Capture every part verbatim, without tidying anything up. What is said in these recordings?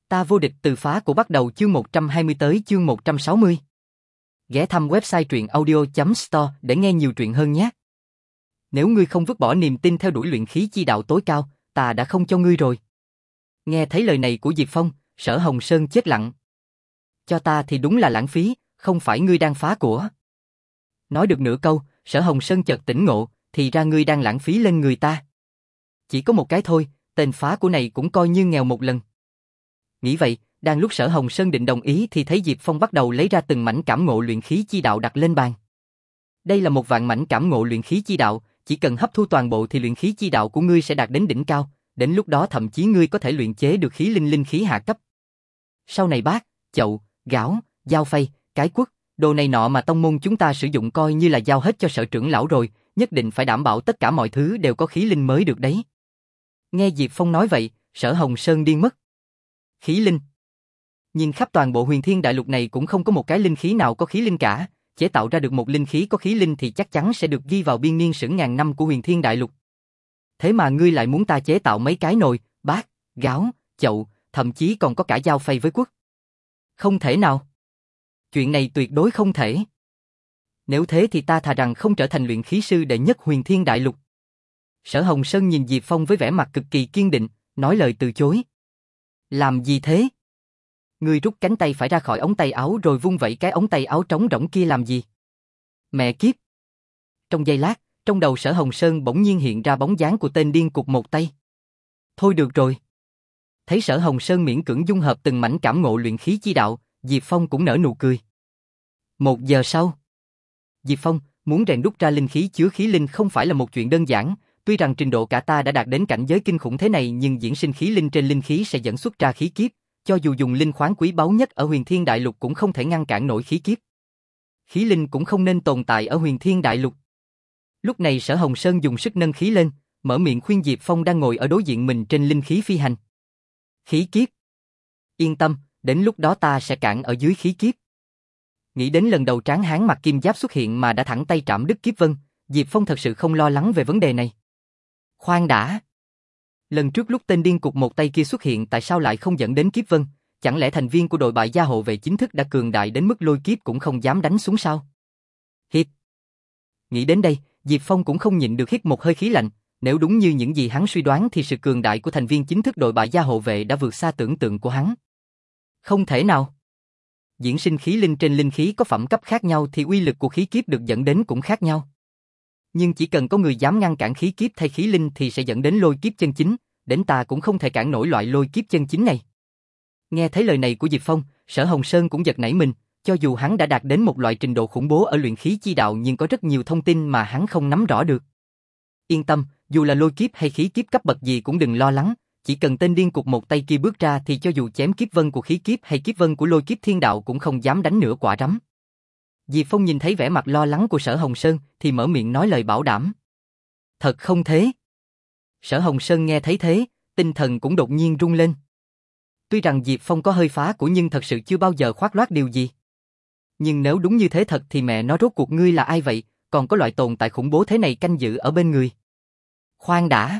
Ta vô địch từ phá của bắt đầu chương một trăm hai mươi tới chương một trăm sáu mươi. Ghé thăm website truyện audio chấm store để nghe nhiều truyện hơn nhé. Nếu ngươi không vứt bỏ niềm tin theo đuổi luyện khí chi đạo tối cao, ta đã không cho ngươi rồi. Nghe thấy lời này của Diệp Phong, Sở Hồng Sơn chết lặng. Cho ta thì đúng là lãng phí, không phải ngươi đang phá của. Nói được nửa câu, Sở Hồng Sơn chợt tỉnh ngộ, thì ra ngươi đang lãng phí lên người ta. Chỉ có một cái thôi, tên phá của này cũng coi như nghèo một lần. Nghĩ vậy, đang lúc Sở Hồng Sơn định đồng ý thì thấy Diệp Phong bắt đầu lấy ra từng mảnh cảm ngộ luyện khí chi đạo đặt lên bàn. Đây là một vạn mảnh cảm ngộ luyện khí chi đạo, chỉ cần hấp thu toàn bộ thì luyện khí chi đạo của ngươi sẽ đạt đến đỉnh cao, đến lúc đó thậm chí ngươi có thể luyện chế được khí linh linh khí hạ cấp. Sau này bát, chậu, gáo, dao phay, cái quất, đồ này nọ mà tông môn chúng ta sử dụng coi như là giao hết cho Sở trưởng lão rồi, nhất định phải đảm bảo tất cả mọi thứ đều có khí linh mới được đấy. Nghe Diệp Phong nói vậy, Sở Hồng Sơn điên mất. Khí linh. Nhìn khắp toàn bộ huyền thiên đại lục này cũng không có một cái linh khí nào có khí linh cả, chế tạo ra được một linh khí có khí linh thì chắc chắn sẽ được ghi vào biên niên sử ngàn năm của huyền thiên đại lục. Thế mà ngươi lại muốn ta chế tạo mấy cái nồi, bát, gáo, chậu, thậm chí còn có cả dao phay với quất. Không thể nào. Chuyện này tuyệt đối không thể. Nếu thế thì ta thà rằng không trở thành luyện khí sư đệ nhất huyền thiên đại lục. Sở Hồng Sơn nhìn Diệp Phong với vẻ mặt cực kỳ kiên định, nói lời từ chối. Làm gì thế? Ngươi rút cánh tay phải ra khỏi ống tay áo rồi vung vẩy cái ống tay áo trống rỗng kia làm gì? Mẹ kiếp! Trong giây lát, trong đầu Sở Hồng Sơn bỗng nhiên hiện ra bóng dáng của tên điên cụt một tay. Thôi được rồi. Thấy Sở Hồng Sơn miễn cưỡng dung hợp từng mảnh cảm ngộ luyện khí chi đạo, Diệp Phong cũng nở nụ cười. Một giờ sau, Diệp Phong muốn rèn đúc ra linh khí chứa khí linh không phải là một chuyện đơn giản. Tuy rằng trình độ cả ta đã đạt đến cảnh giới kinh khủng thế này nhưng diễn sinh khí linh trên linh khí sẽ dẫn xuất ra khí kiếp, cho dù dùng linh khoáng quý báu nhất ở huyền thiên đại lục cũng không thể ngăn cản nổi khí kiếp. Khí linh cũng không nên tồn tại ở huyền thiên đại lục. Lúc này Sở Hồng Sơn dùng sức nâng khí lên, mở miệng khuyên Diệp Phong đang ngồi ở đối diện mình trên linh khí phi hành. Khí kiếp. Yên tâm, đến lúc đó ta sẽ cản ở dưới khí kiếp. Nghĩ đến lần đầu tráng hán mặc kim giáp xuất hiện mà đã thẳng tay trảm đứt kiếp vân, Diệp Phong thật sự không lo lắng về vấn đề này. Khoan đã. Lần trước lúc tên điên cụt một tay kia xuất hiện tại sao lại không dẫn đến kiếp vân, chẳng lẽ thành viên của đội bại gia hộ vệ chính thức đã cường đại đến mức lôi kiếp cũng không dám đánh xuống sao? Hít. Nghĩ đến đây, Diệp Phong cũng không nhịn được hít một hơi khí lạnh, nếu đúng như những gì hắn suy đoán thì sự cường đại của thành viên chính thức đội bại gia hộ vệ đã vượt xa tưởng tượng của hắn. Không thể nào. Diễn sinh khí linh trên linh khí có phẩm cấp khác nhau thì uy lực của khí kiếp được dẫn đến cũng khác nhau. Nhưng chỉ cần có người dám ngăn cản khí kiếp thay khí linh thì sẽ dẫn đến lôi kiếp chân chính, đến ta cũng không thể cản nổi loại lôi kiếp chân chính này. Nghe thấy lời này của Diệp Phong, Sở Hồng Sơn cũng giật nảy mình, cho dù hắn đã đạt đến một loại trình độ khủng bố ở luyện khí chi đạo nhưng có rất nhiều thông tin mà hắn không nắm rõ được. Yên tâm, dù là lôi kiếp hay khí kiếp cấp bậc gì cũng đừng lo lắng, chỉ cần tên điên cụt một tay kia bước ra thì cho dù chém kiếp vân của khí kiếp hay kiếp vân của lôi kiếp thiên đạo cũng không dám đánh nửa quả rắm. Diệp Phong nhìn thấy vẻ mặt lo lắng của Sở Hồng Sơn thì mở miệng nói lời bảo đảm. Thật không thế? Sở Hồng Sơn nghe thấy thế, tinh thần cũng đột nhiên rung lên. Tuy rằng Diệp Phong có hơi phá của nhưng thật sự chưa bao giờ khoác loác điều gì. Nhưng nếu đúng như thế thật thì mẹ nó rốt cuộc ngươi là ai vậy, còn có loại tồn tại khủng bố thế này canh giữ ở bên người. Khoan đã.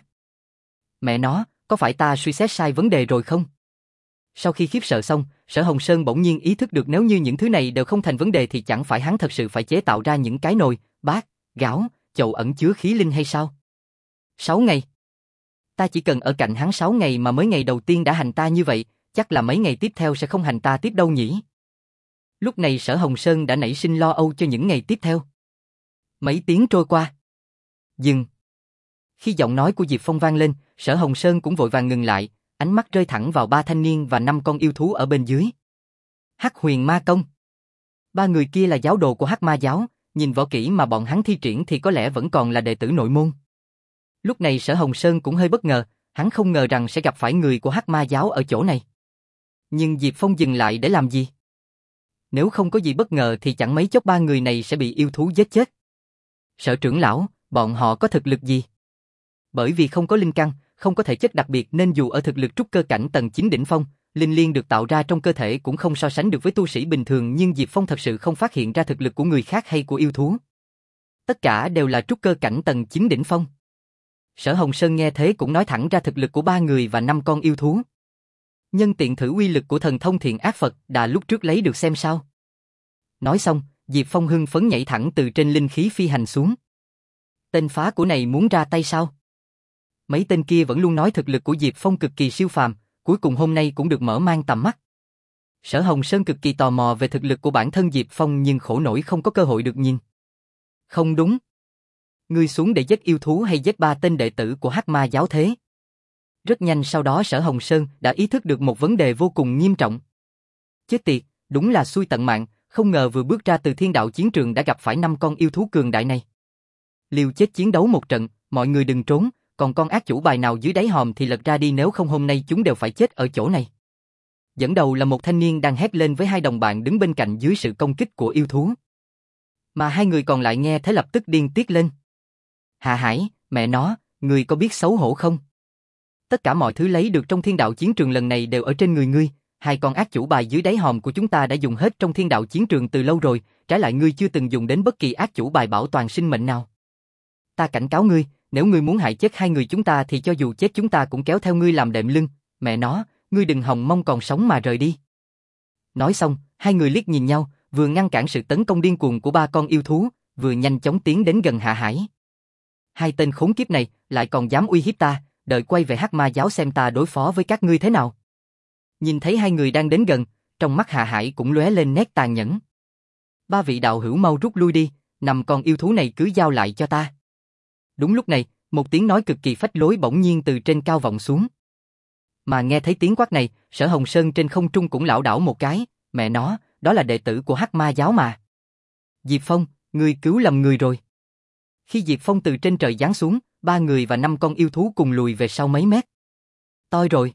Mẹ nó, có phải ta suy xét sai vấn đề rồi không? Sau khi khiếp sợ xong, Sở Hồng Sơn bỗng nhiên ý thức được nếu như những thứ này đều không thành vấn đề thì chẳng phải hắn thật sự phải chế tạo ra những cái nồi, bát, gáo, chậu ẩn chứa khí linh hay sao? Sáu ngày. Ta chỉ cần ở cạnh hắn sáu ngày mà mới ngày đầu tiên đã hành ta như vậy, chắc là mấy ngày tiếp theo sẽ không hành ta tiếp đâu nhỉ? Lúc này Sở Hồng Sơn đã nảy sinh lo âu cho những ngày tiếp theo. Mấy tiếng trôi qua. Dừng. Khi giọng nói của Diệp Phong vang lên, Sở Hồng Sơn cũng vội vàng ngừng lại, ánh mắt rơi thẳng vào ba thanh niên và năm con yêu thú ở bên dưới. Hắc Huyền Ma Công. Ba người kia là giáo đồ của Hắc Ma giáo, nhìn võ kỹ mà bọn hắn thi triển thì có lẽ vẫn còn là đệ tử nội môn. Lúc này Sở Hồng Sơn cũng hơi bất ngờ, hắn không ngờ rằng sẽ gặp phải người của Hắc Ma giáo ở chỗ này. Nhưng Diệp Phong dừng lại để làm gì? Nếu không có gì bất ngờ thì chẳng mấy chốc ba người này sẽ bị yêu thú giết chết. Sở trưởng lão, bọn họ có thực lực gì? Bởi vì không có linh căn, không có thể chất đặc biệt nên dù ở thực lực trúc cơ cảnh tầng chín đỉnh phong, linh liên được tạo ra trong cơ thể cũng không so sánh được với tu sĩ bình thường, nhưng Diệp Phong thật sự không phát hiện ra thực lực của người khác hay của yêu thú. Tất cả đều là trúc cơ cảnh tầng chín đỉnh phong. Sở Hồng Sơn nghe thế cũng nói thẳng ra thực lực của ba người và năm con yêu thú. Nhân tiện thử uy lực của thần thông thiện ác Phật Đà lúc trước lấy được xem sao. Nói xong, Diệp Phong hưng phấn nhảy thẳng từ trên linh khí phi hành xuống. Tên phá của này muốn ra tay sao? Mấy tên kia vẫn luôn nói thực lực của Diệp Phong cực kỳ siêu phàm, cuối cùng hôm nay cũng được mở mang tầm mắt. Sở Hồng Sơn cực kỳ tò mò về thực lực của bản thân Diệp Phong nhưng khổ nổi không có cơ hội được nhìn. Không đúng. Ngươi xuống để giết yêu thú hay giết ba tên đệ tử của Hắc Ma giáo thế? Rất nhanh sau đó Sở Hồng Sơn đã ý thức được một vấn đề vô cùng nghiêm trọng. Chết tiệt, đúng là xui tận mạng, không ngờ vừa bước ra từ thiên đạo chiến trường đã gặp phải năm con yêu thú cường đại này. Liều chết chiến đấu một trận, mọi người đừng trốn, còn con ác chủ bài nào dưới đáy hòm thì lật ra đi, nếu không hôm nay chúng đều phải chết ở chỗ này. Dẫn đầu là một thanh niên đang hét lên với hai đồng bạn đứng bên cạnh dưới sự công kích của yêu thú. Mà hai người còn lại nghe thế lập tức điên tiết lên. Hạ Hải, mẹ nó, người có biết xấu hổ không? Tất cả mọi thứ lấy được trong thiên đạo chiến trường lần này đều ở trên người ngươi, hai con ác chủ bài dưới đáy hòm của chúng ta đã dùng hết trong thiên đạo chiến trường từ lâu rồi, trái lại ngươi chưa từng dùng đến bất kỳ ác chủ bài bảo toàn sinh mệnh nào. Ta cảnh cáo ngươi, nếu ngươi muốn hại chết hai người chúng ta thì cho dù chết chúng ta cũng kéo theo ngươi làm đệm lưng, mẹ nó, ngươi đừng hòng mong còn sống mà rời đi. Nói xong, hai người liếc nhìn nhau, vừa ngăn cản sự tấn công điên cuồng của ba con yêu thú, vừa nhanh chóng tiến đến gần Hạ Hải. Hai tên khốn kiếp này lại còn dám uy hiếp ta, đợi quay về Hắc Ma giáo xem ta đối phó với các ngươi thế nào. Nhìn thấy hai người đang đến gần, trong mắt Hạ Hải cũng lóe lên nét tàn nhẫn. Ba vị đạo hữu mau rút lui đi, năm con yêu thú này cứ giao lại cho ta. Đúng lúc này, một tiếng nói cực kỳ phách lối bỗng nhiên từ trên cao vọng xuống. Mà nghe thấy tiếng quát này, Sở Hồng Sơn trên không trung cũng lảo đảo một cái, mẹ nó, đó là đệ tử của Hắc Ma giáo mà. Diệp Phong, ngươi cứu lầm người rồi. Khi Diệp Phong từ trên trời giáng xuống, ba người và năm con yêu thú cùng lùi về sau mấy mét. Toi rồi.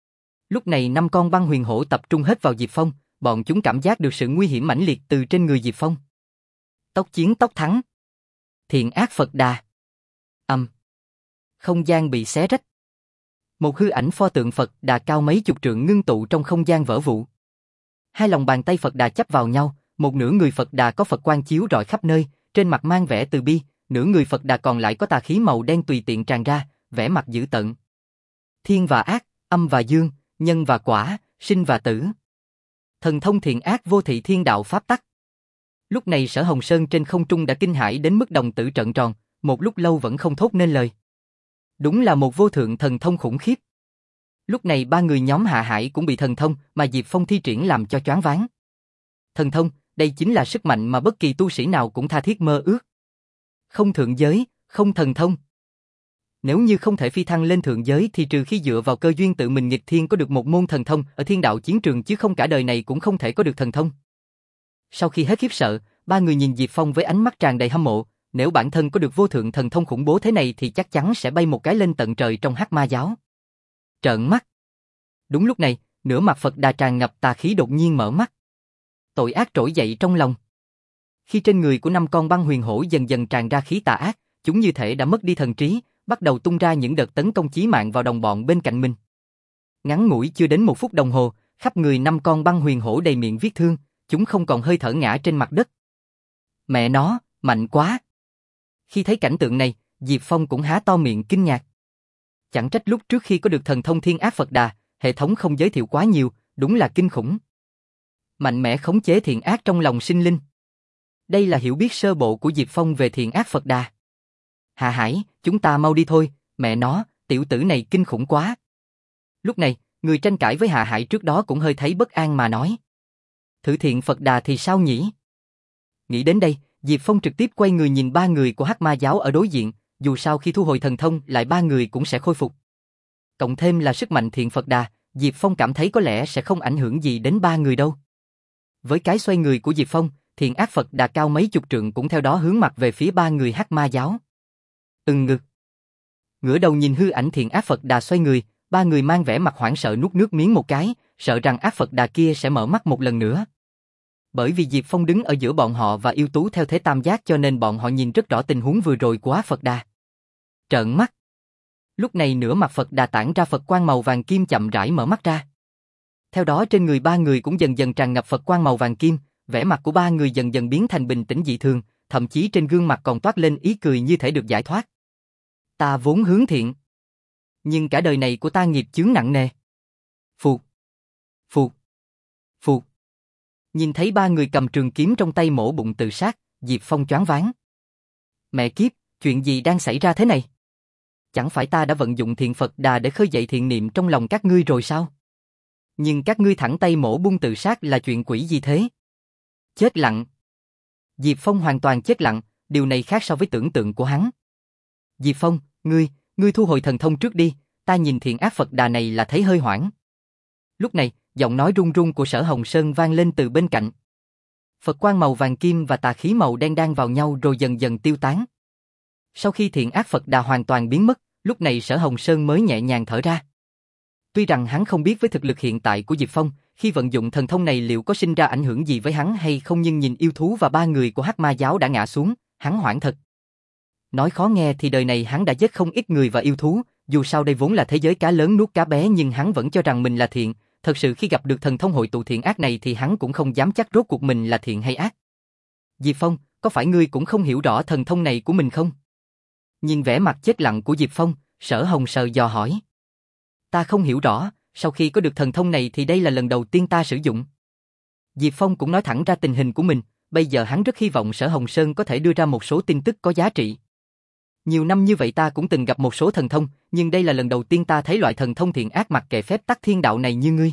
Lúc này năm con băng huyền hổ tập trung hết vào Diệp Phong, bọn chúng cảm giác được sự nguy hiểm mãnh liệt từ trên người Diệp Phong. Tốc chiến tốc thắng. Thiện ác Phật Đà. Âm. Um. Không gian bị xé rách. Một hư ảnh pho tượng Phật Đà cao mấy chục trượng ngưng tụ trong không gian vỡ vụn. Hai lòng bàn tay Phật Đà chắp vào nhau, một nửa người Phật Đà có Phật quang chiếu rọi khắp nơi, trên mặt mang vẻ từ bi, nửa người Phật Đà còn lại có tà khí màu đen tùy tiện tràn ra, vẻ mặt dữ tợn. Thiên và ác, âm và dương, nhân và quả, sinh và tử. Thần thông thiện ác vô thị thiên đạo pháp tắc. Lúc này Sở Hồng Sơn trên không trung đã kinh hãi đến mức đồng tử trợn tròn, một lúc lâu vẫn không thốt nên lời. Đúng là một vô thượng thần thông khủng khiếp. Lúc này ba người nhóm Hạ Hải cũng bị thần thông mà Diệp Phong thi triển làm cho choáng váng. Thần thông, đây chính là sức mạnh mà bất kỳ tu sĩ nào cũng tha thiết mơ ước. Không thượng giới, không thần thông. Nếu như không thể phi thăng lên thượng giới thì trừ khi dựa vào cơ duyên tự mình nghịch thiên có được một môn thần thông ở thiên đạo chiến trường, chứ không cả đời này cũng không thể có được thần thông. Sau khi hết khiếp sợ, ba người nhìn Diệp Phong với ánh mắt tràn đầy hâm mộ, nếu bản thân có được vô thượng thần thông khủng bố thế này thì chắc chắn sẽ bay một cái lên tận trời trong Hắc Ma giáo. Trợn mắt. Đúng lúc này, nửa mặt Phật Đà tràn ngập tà khí đột nhiên mở mắt. Tội ác trỗi dậy trong lòng. Khi trên người của năm con băng huyền hổ dần dần tràn ra khí tà ác, chúng như thể đã mất đi thần trí, bắt đầu tung ra những đợt tấn công chí mạng vào đồng bọn bên cạnh mình. Ngắn ngủi chưa đến một phút đồng hồ, khắp người năm con băng huyền hổ đầy miệng vết thương, chúng không còn hơi thở ngã trên mặt đất. Mẹ nó, mạnh quá! Khi thấy cảnh tượng này, Diệp Phong cũng há to miệng kinh ngạc. Chẳng trách lúc trước khi có được thần thông thiên ác Phật Đà, hệ thống không giới thiệu quá nhiều, đúng là kinh khủng. Mạnh mẽ khống chế thiện ác trong lòng sinh linh. Đây là hiểu biết sơ bộ của Diệp Phong về thiện ác Phật Đà. Hạ Hải, chúng ta mau đi thôi, mẹ nó, tiểu tử này kinh khủng quá. Lúc này, người tranh cãi với Hạ Hải trước đó cũng hơi thấy bất an mà nói. Thử thiện Phật Đà thì sao nhỉ? Nghĩ đến đây, Diệp Phong trực tiếp quay người nhìn ba người của Hắc Ma giáo ở đối diện, dù sao khi thu hồi thần thông lại ba người cũng sẽ khôi phục. Cộng thêm là sức mạnh thiện Phật Đà, Diệp Phong cảm thấy có lẽ sẽ không ảnh hưởng gì đến ba người đâu. Với cái xoay người của Diệp Phong, thiện ác Phật Đà cao mấy chục trượng cũng theo đó hướng mặt về phía ba người Hắc Ma giáo. Ừng ngực. Ngửa đầu nhìn hư ảnh thiện ác Phật Đà xoay người, ba người mang vẻ mặt hoảng sợ nuốt nước miếng một cái, sợ rằng ác Phật Đà kia sẽ mở mắt một lần nữa. Bởi vì Diệp Phong đứng ở giữa bọn họ và yêu tú theo thế tam giác cho nên bọn họ nhìn rất rõ tình huống vừa rồi của ác Phật Đà. Trợn mắt. Lúc này nửa mặt Phật Đà tản ra Phật quang màu vàng kim chậm rãi mở mắt ra. Theo đó trên người ba người cũng dần dần tràn ngập Phật quang màu vàng kim, vẻ mặt của ba người dần dần biến thành bình tĩnh dị thường, thậm chí trên gương mặt còn toát lên ý cười như thể được giải thoát. Ta vốn hướng thiện, nhưng cả đời này của ta nghiệp chướng nặng nề. Phụt. Phụt. Phụt. Nhìn thấy ba người cầm trường kiếm trong tay mổ bụng tự sát, Diệp Phong choáng váng. Mẹ kiếp, chuyện gì đang xảy ra thế này? Chẳng phải ta đã vận dụng thiện Phật Đà để khơi dậy thiện niệm trong lòng các ngươi rồi sao? Nhưng các ngươi thẳng tay mổ bung tự sát là chuyện quỷ gì thế? Chết lặng. Diệp Phong hoàn toàn chết lặng, điều này khác so với tưởng tượng của hắn. Diệp Phong, ngươi, ngươi thu hồi thần thông trước đi, ta nhìn thiện ác Phật Đà này là thấy hơi hoảng. Lúc này, giọng nói run run của Sở Hồng Sơn vang lên từ bên cạnh. Phật quang màu vàng kim và tà khí màu đen đan vào nhau rồi dần dần tiêu tán. Sau khi thiện ác Phật Đà hoàn toàn biến mất, lúc này Sở Hồng Sơn mới nhẹ nhàng thở ra. Tuy rằng hắn không biết với thực lực hiện tại của Diệp Phong, khi vận dụng thần thông này liệu có sinh ra ảnh hưởng gì với hắn hay không, nhưng nhìn yêu thú và ba người của Hắc Ma giáo đã ngã xuống, hắn hoảng thật. Nói khó nghe thì đời này hắn đã giết không ít người và yêu thú, dù sao đây vốn là thế giới cá lớn nuốt cá bé, nhưng hắn vẫn cho rằng mình là thiện. Thật sự khi gặp được thần thông hội tụ thiện ác này thì hắn cũng không dám chắc rốt cuộc mình là thiện hay ác. Diệp Phong, có phải ngươi cũng không hiểu rõ thần thông này của mình không? Nhìn vẻ mặt chết lặng của Diệp Phong, Sở Hồng Sờ dò hỏi. Ta không hiểu rõ, sau khi có được thần thông này thì đây là lần đầu tiên ta sử dụng. Diệp Phong cũng nói thẳng ra tình hình của mình, bây giờ hắn rất hy vọng Sở Hồng Sơn có thể đưa ra một số tin tức có giá trị. Nhiều năm như vậy ta cũng từng gặp một số thần thông, nhưng đây là lần đầu tiên ta thấy loại thần thông thiện ác mặc kệ phép tắc thiên đạo này như ngươi.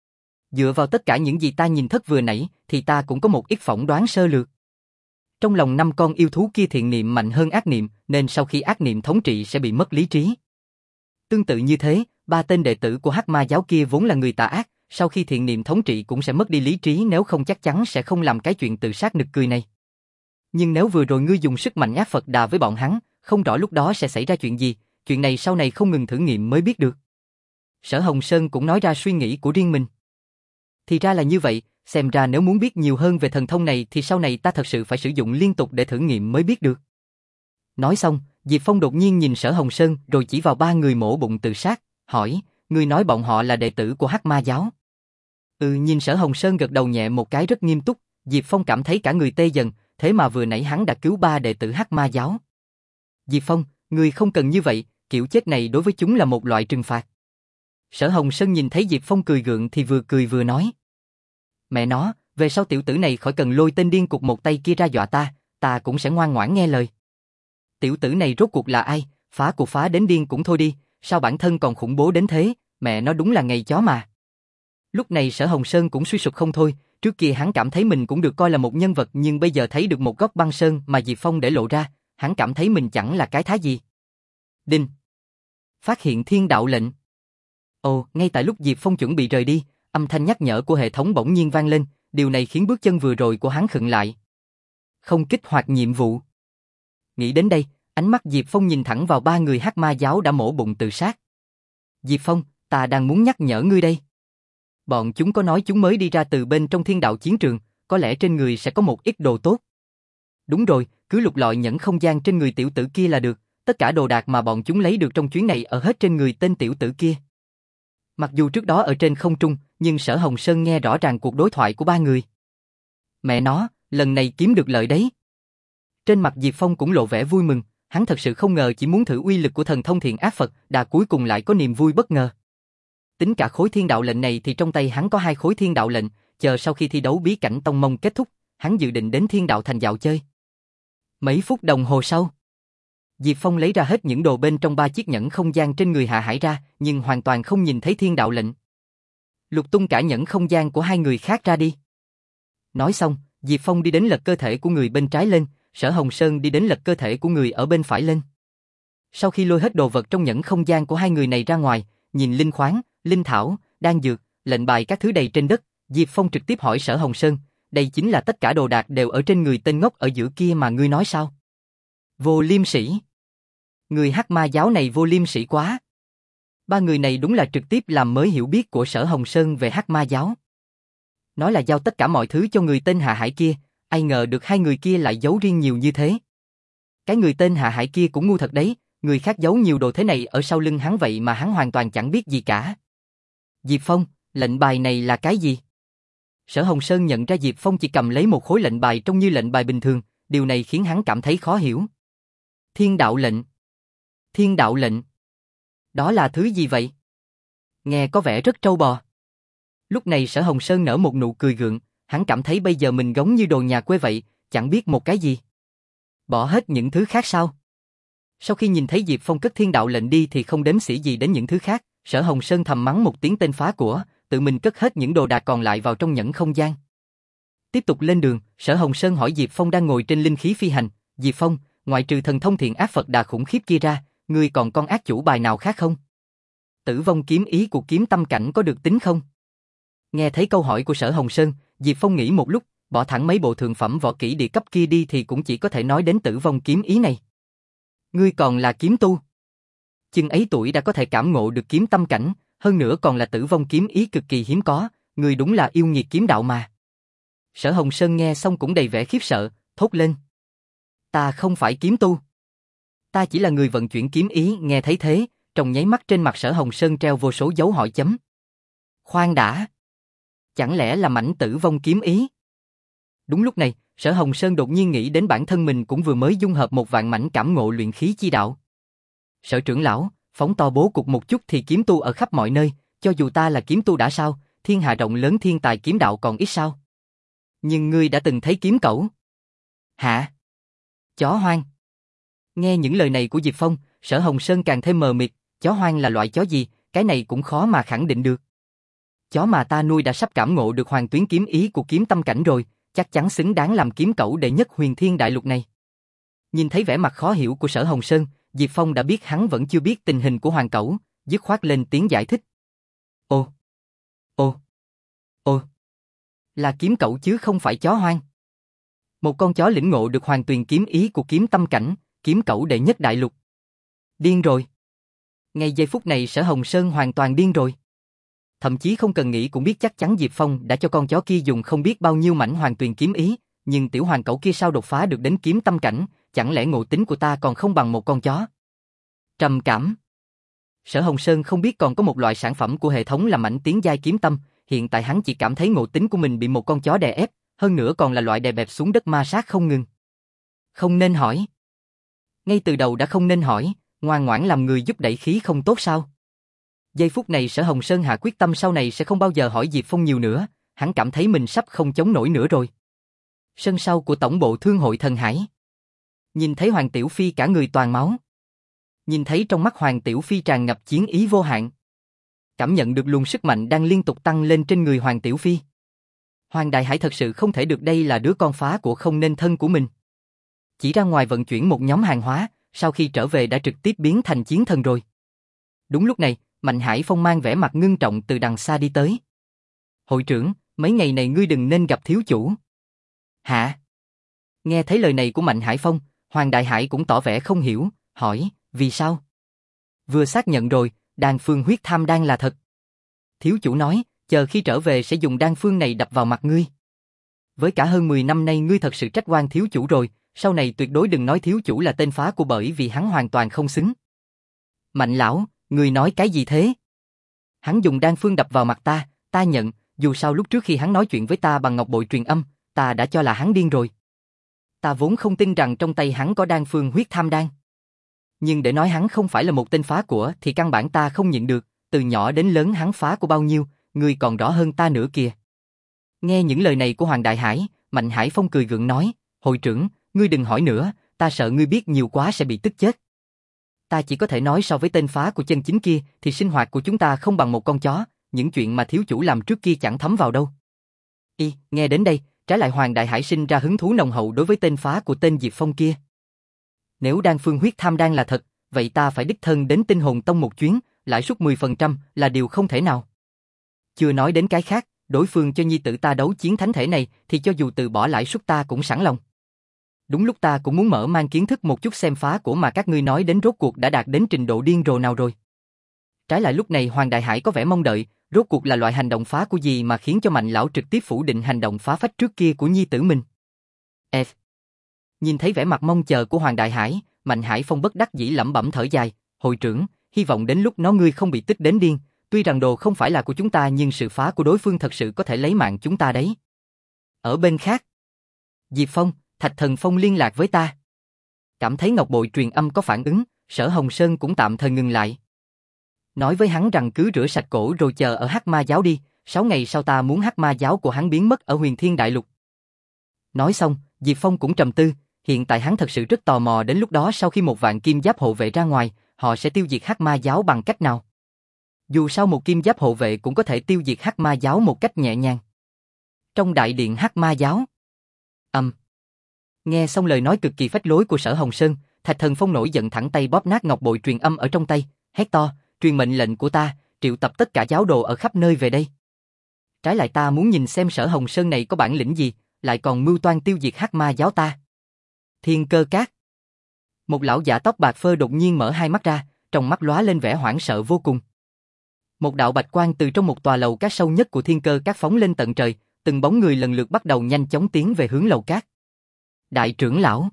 Dựa vào tất cả những gì ta nhìn thất vừa nãy, thì ta cũng có một ít phỏng đoán sơ lược. Trong lòng năm con yêu thú kia thiện niệm mạnh hơn ác niệm, nên sau khi ác niệm thống trị sẽ bị mất lý trí. Tương tự như thế, ba tên đệ tử của Hắc Ma giáo kia vốn là người tà ác, sau khi thiện niệm thống trị cũng sẽ mất đi lý trí, nếu không chắc chắn sẽ không làm cái chuyện tự sát nực cười này. Nhưng nếu vừa rồi ngươi dùng sức mạnh ác Phật Đà với bọn hắn, không rõ lúc đó sẽ xảy ra chuyện gì, chuyện này sau này không ngừng thử nghiệm mới biết được. Sở Hồng Sơn cũng nói ra suy nghĩ của riêng mình. Thì ra là như vậy, xem ra nếu muốn biết nhiều hơn về thần thông này thì sau này ta thật sự phải sử dụng liên tục để thử nghiệm mới biết được. Nói xong, Diệp Phong đột nhiên nhìn Sở Hồng Sơn rồi chỉ vào ba người mổ bụng tự sát, hỏi, ngươi nói bọn họ là đệ tử của Hắc Ma giáo? Ừ, nhìn Sở Hồng Sơn gật đầu nhẹ một cái rất nghiêm túc, Diệp Phong cảm thấy cả người tê dần, thế mà vừa nãy hắn đã cứu ba đệ tử Hắc Ma giáo. Diệp Phong, ngươi không cần như vậy, kiểu chết này đối với chúng là một loại trừng phạt. Sở Hồng Sơn nhìn thấy Diệp Phong cười gượng thì vừa cười vừa nói. Mẹ nó, về sau tiểu tử này khỏi cần lôi tên điên cục một tay kia ra dọa ta, ta cũng sẽ ngoan ngoãn nghe lời. Tiểu tử này rốt cuộc là ai, phá cuộc phá đến điên cũng thôi đi, sao bản thân còn khủng bố đến thế, mẹ nó đúng là ngày chó mà. Lúc này Sở Hồng Sơn cũng suy sụp không thôi, trước kia hắn cảm thấy mình cũng được coi là một nhân vật, nhưng bây giờ thấy được một góc băng sơn mà Diệp Phong để lộ ra, hắn cảm thấy mình chẳng là cái thá gì. Đinh. Phát hiện thiên đạo lệnh. Ồ, ngay tại lúc Diệp Phong chuẩn bị rời đi, âm thanh nhắc nhở của hệ thống bỗng nhiên vang lên, điều này khiến bước chân vừa rồi của hắn khựng lại. Không kích hoạt nhiệm vụ. Nghĩ đến đây, ánh mắt Diệp Phong nhìn thẳng vào ba người Hắc Ma giáo đã mổ bụng tự sát. Diệp Phong, ta đang muốn nhắc nhở ngươi đây. Bọn chúng có nói chúng mới đi ra từ bên trong thiên đạo chiến trường, có lẽ trên người sẽ có một ít đồ tốt. Đúng rồi, cứ lục lọi nhẫn không gian trên người tiểu tử kia là được, tất cả đồ đạc mà bọn chúng lấy được trong chuyến này ở hết trên người tên tiểu tử kia. Mặc dù trước đó ở trên không trung, nhưng Sở Hồng Sơn nghe rõ ràng cuộc đối thoại của ba người. Mẹ nó, lần này kiếm được lợi đấy. Trên mặt Diệp Phong cũng lộ vẻ vui mừng, hắn thật sự không ngờ chỉ muốn thử uy lực của thần thông thiện ác Phật Đà cuối cùng lại có niềm vui bất ngờ. Tính cả khối thiên đạo lệnh này thì trong tay hắn có hai khối thiên đạo lệnh, chờ sau khi thi đấu bí cảnh tông mông kết thúc, hắn dự định đến thiên đạo thành dạo chơi. Mấy phút đồng hồ sau, Diệp Phong lấy ra hết những đồ bên trong ba chiếc nhẫn không gian trên người Hạ Hải ra, nhưng hoàn toàn không nhìn thấy thiên đạo lệnh. Lục tung cả nhẫn không gian của hai người khác ra đi. Nói xong, Diệp Phong đi đến lật cơ thể của người bên trái lên, Sở Hồng Sơn đi đến lật cơ thể của người ở bên phải lên. Sau khi lôi hết đồ vật trong nhẫn không gian của hai người này ra ngoài, nhìn linh khoáng, linh thảo, đan dược, lệnh bài các thứ đầy trên đất, Diệp Phong trực tiếp hỏi Sở Hồng Sơn, đây chính là tất cả đồ đạc đều ở trên người tên ngốc ở giữa kia mà ngươi nói sao? Vô liêm sỉ. Người Hắc Ma giáo này vô liêm sỉ quá. Ba người này đúng là trực tiếp làm mới hiểu biết của Sở Hồng Sơn về Hắc Ma giáo. Nói là giao tất cả mọi thứ cho người tên Hạ Hải kia, ai ngờ được hai người kia lại giấu riêng nhiều như thế. Cái người tên Hạ Hải kia cũng ngu thật đấy, người khác giấu nhiều đồ thế này ở sau lưng hắn vậy mà hắn hoàn toàn chẳng biết gì cả. Diệp Phong, lệnh bài này là cái gì? Sở Hồng Sơn nhận ra Diệp Phong chỉ cầm lấy một khối lệnh bài trông như lệnh bài bình thường, điều này khiến hắn cảm thấy khó hiểu. Thiên đạo lệnh. Thiên đạo lệnh. Đó là thứ gì vậy? Nghe có vẻ rất trâu bò. Lúc này Sở Hồng Sơn nở một nụ cười gượng, hắn cảm thấy bây giờ mình giống như đồ nhà quê vậy, chẳng biết một cái gì. Bỏ hết những thứ khác sao? Sau khi nhìn thấy Diệp Phong cất thiên đạo lệnh đi thì không đếm xỉa gì đến những thứ khác, Sở Hồng Sơn thầm mắng một tiếng tên phá của, tự mình cất hết những đồ đạc còn lại vào trong nhẫn không gian. Tiếp tục lên đường, Sở Hồng Sơn hỏi Diệp Phong đang ngồi trên linh khí phi hành, Diệp Phong, ngoại trừ thần thông thiện ác Phật Đà khủng khiếp kia ra, ngươi còn con ác chủ bài nào khác không? Tử vong kiếm ý của kiếm tâm cảnh có được tính không? Nghe thấy câu hỏi của Sở Hồng Sơn, Diệp Phong nghĩ một lúc, bỏ thẳng mấy bộ thượng phẩm võ kỹ địa cấp kia đi thì cũng chỉ có thể nói đến tử vong kiếm ý này. Ngươi còn là kiếm tu. Chừng ấy tuổi đã có thể cảm ngộ được kiếm tâm cảnh, hơn nữa còn là tử vong kiếm ý cực kỳ hiếm có, ngươi đúng là yêu nghiệt kiếm đạo mà. Sở Hồng Sơn nghe xong cũng đầy vẻ khiếp sợ, thốt lên. Ta không phải kiếm tu. Ta chỉ là người vận chuyển kiếm ý. Nghe thấy thế, trong nháy mắt trên mặt Sở Hồng Sơn treo vô số dấu hỏi chấm. Khoan đã. Chẳng lẽ là mảnh tử vong kiếm ý? Đúng lúc này, Sở Hồng Sơn đột nhiên nghĩ đến bản thân mình cũng vừa mới dung hợp một vạn mảnh cảm ngộ luyện khí chi đạo. Sở trưởng lão, phóng to bố cục một chút thì kiếm tu ở khắp mọi nơi, cho dù ta là kiếm tu đã sao, thiên hạ rộng lớn thiên tài kiếm đạo còn ít sao? Nhưng ngươi đã từng thấy kiếm cẩu? Hả? Chó hoang. Nghe những lời này của Diệp Phong, Sở Hồng Sơn càng thêm mờ mịt, chó hoang là loại chó gì, cái này cũng khó mà khẳng định được. Chó mà ta nuôi đã sắp cảm ngộ được hoàng tuyến kiếm ý của kiếm tâm cảnh rồi, chắc chắn xứng đáng làm kiếm cẩu đệ nhất huyền thiên đại lục này. Nhìn thấy vẻ mặt khó hiểu của Sở Hồng Sơn, Diệp Phong đã biết hắn vẫn chưa biết tình hình của hoàng cẩu, dứt khoát lên tiếng giải thích. Ồ, ồ, ồ, là kiếm cẩu chứ không phải chó hoang. Một con chó lĩnh ngộ được hoàng tuyền kiếm ý của kiếm tâm cảnh, kiếm cẩu đệ nhất đại lục. Điên rồi. Ngay giây phút này Sở Hồng Sơn hoàn toàn điên rồi. Thậm chí không cần nghĩ cũng biết chắc chắn Diệp Phong đã cho con chó kia dùng không biết bao nhiêu mảnh hoàng tuyền kiếm ý, nhưng tiểu hoàng cẩu kia sao đột phá được đến kiếm tâm cảnh, chẳng lẽ ngộ tính của ta còn không bằng một con chó? Trầm cảm. Sở Hồng Sơn không biết còn có một loại sản phẩm của hệ thống là mảnh tiến giai kiếm tâm, hiện tại hắn chỉ cảm thấy ngộ tính của mình bị một con chó đè ép, hơn nữa còn là loại đè bẹp xuống đất ma sát không ngừng. Không nên hỏi. Ngay từ đầu đã không nên hỏi, ngoan ngoãn làm người giúp đẩy khí không tốt sao? Giây phút này Sở Hồng Sơn hạ quyết tâm sau này sẽ không bao giờ hỏi Diệp Phong nhiều nữa, hắn cảm thấy mình sắp không chống nổi nữa rồi. Sân sau của tổng bộ thương hội Thần Hải. Nhìn thấy Hoàng Tiểu Phi cả người toàn máu. Nhìn thấy trong mắt Hoàng Tiểu Phi tràn ngập chiến ý vô hạn. Cảm nhận được luồng sức mạnh đang liên tục tăng lên trên người Hoàng Tiểu Phi. Hoàng Đại Hải thật sự không thể được đây là đứa con phá của không nên thân của mình. Chỉ ra ngoài vận chuyển một nhóm hàng hóa, sau khi trở về đã trực tiếp biến thành chiến thần rồi. Đúng lúc này, Mạnh Hải Phong mang vẻ mặt ngưng trọng từ đằng xa đi tới. Hội trưởng, mấy ngày này ngươi đừng nên gặp thiếu chủ. Hả? Nghe thấy lời này của Mạnh Hải Phong, Hoàng Đại Hải cũng tỏ vẻ không hiểu, hỏi, vì sao? Vừa xác nhận rồi, đan phương huyết tham đan là thật. Thiếu chủ nói, chờ khi trở về sẽ dùng đan phương này đập vào mặt ngươi. Với cả hơn mười năm nay ngươi thật sự trách oan thiếu chủ rồi, sau này tuyệt đối đừng nói thiếu chủ là tên phá của bởi vì hắn hoàn toàn không xứng. Mạnh lão, ngươi nói cái gì thế? Hắn dùng đan phương đập vào mặt ta, ta nhận, dù sao lúc trước khi hắn nói chuyện với ta bằng ngọc bội truyền âm, ta đã cho là hắn điên rồi. Ta vốn không tin rằng trong tay hắn có đan phương huyết tham đan. Nhưng để nói hắn không phải là một tên phá của thì căn bản ta không nhịn được, từ nhỏ đến lớn hắn phá của bao nhiêu, ngươi còn rõ hơn ta nữa kìa. Nghe những lời này của Hoàng Đại Hải, Mạnh Hải Phong cười gượng nói, hội trưởng, ngươi đừng hỏi nữa, ta sợ ngươi biết nhiều quá sẽ bị tức chết. Ta chỉ có thể nói so với tên phá của chân chính kia thì sinh hoạt của chúng ta không bằng một con chó, những chuyện mà thiếu chủ làm trước kia chẳng thấm vào đâu. Y, nghe đến đây, trái lại Hoàng Đại Hải sinh ra hứng thú nồng hậu đối với tên phá của tên Diệp Phong kia. Nếu đan phương huyết tham đan là thật, vậy ta phải đích thân đến Tinh Hồn Tông một chuyến, lãi suất mười phần trăm là điều không thể nào. Chưa nói đến cái khác, đối phương cho nhi tử ta đấu chiến thánh thể này thì cho dù từ bỏ lãi suất ta cũng sẵn lòng. Đúng lúc ta cũng muốn mở mang kiến thức một chút xem phá của mà các ngươi nói đến rốt cuộc đã đạt đến trình độ điên rồ nào rồi. Trái lại lúc này Hoàng Đại Hải có vẻ mong đợi, rốt cuộc là loại hành động phá của gì mà khiến cho Mạnh lão trực tiếp phủ định hành động phá phách trước kia của nhi tử mình. F. Nhìn thấy vẻ mặt mong chờ của Hoàng Đại Hải, Mạnh Hải Phong bất đắc dĩ lẩm bẩm thở dài, hội trưởng, hy vọng đến lúc nó ngươi không bị tức đến điên, tuy rằng đồ không phải là của chúng ta nhưng sự phá của đối phương thật sự có thể lấy mạng chúng ta đấy. Ở bên khác, Diệp Phong, Thạch Thần Phong liên lạc với ta. Cảm thấy ngọc bội truyền âm có phản ứng, Sở Hồng Sơn cũng tạm thời ngừng lại. Nói với hắn rằng cứ rửa sạch cổ rồi chờ ở Hắc Ma giáo đi, sáu ngày sau ta muốn hắc ma giáo của hắn biến mất ở Huyền Thiên Đại Lục. Nói xong, Diệp Phong cũng trầm tư, hiện tại hắn thật sự rất tò mò đến lúc đó sau khi một vạn kim giáp hộ vệ ra ngoài, họ sẽ tiêu diệt hắc ma giáo bằng cách nào. Dù sao một kim giáp hộ vệ cũng có thể tiêu diệt hắc ma giáo một cách nhẹ nhàng. Trong đại điện hắc ma giáo. Ầm. Um. Nghe xong lời nói cực kỳ phách lối của Sở Hồng Sơn, Thạch Thần Phong nổi giận thẳng tay bóp nát ngọc bội truyền âm ở trong tay, hét to, truyền mệnh lệnh của ta, triệu tập tất cả giáo đồ ở khắp nơi về đây. Trái lại ta muốn nhìn xem Sở Hồng Sơn này có bản lĩnh gì, lại còn mưu toan tiêu diệt hắc ma giáo ta. Thiên Cơ Các. Một lão giả tóc bạc phơ đột nhiên mở hai mắt ra, trong mắt lóe lên vẻ hoảng sợ vô cùng. Một đạo bạch quang từ trong một tòa lầu cát sâu nhất của Thiên Cơ Các phóng lên tận trời, từng bóng người lần lượt bắt đầu nhanh chóng tiến về hướng lầu cát. Đại trưởng lão.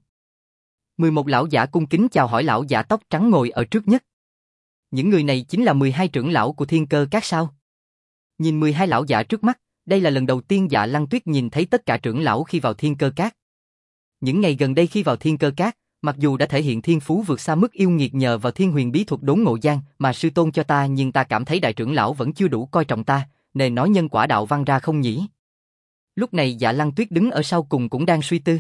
mười một lão giả cung kính chào hỏi lão giả tóc trắng ngồi ở trước nhất. Những người này chính là mười hai trưởng lão của Thiên Cơ Các sao? Nhìn mười hai lão giả trước mắt, đây là lần đầu tiên Dạ Lăng Tuyết nhìn thấy tất cả trưởng lão khi vào Thiên Cơ Các. Những ngày gần đây khi vào Thiên Cơ Các, mặc dù đã thể hiện thiên phú vượt xa mức yêu nghiệt nhờ vào Thiên Huyền bí thuật đốn ngộ giang mà sư tôn cho ta, nhưng ta cảm thấy đại trưởng lão vẫn chưa đủ coi trọng ta, nên nói nhân quả đạo văn ra không nhỉ? Lúc này Dạ Lăng Tuyết đứng ở sau cùng cũng đang suy tư.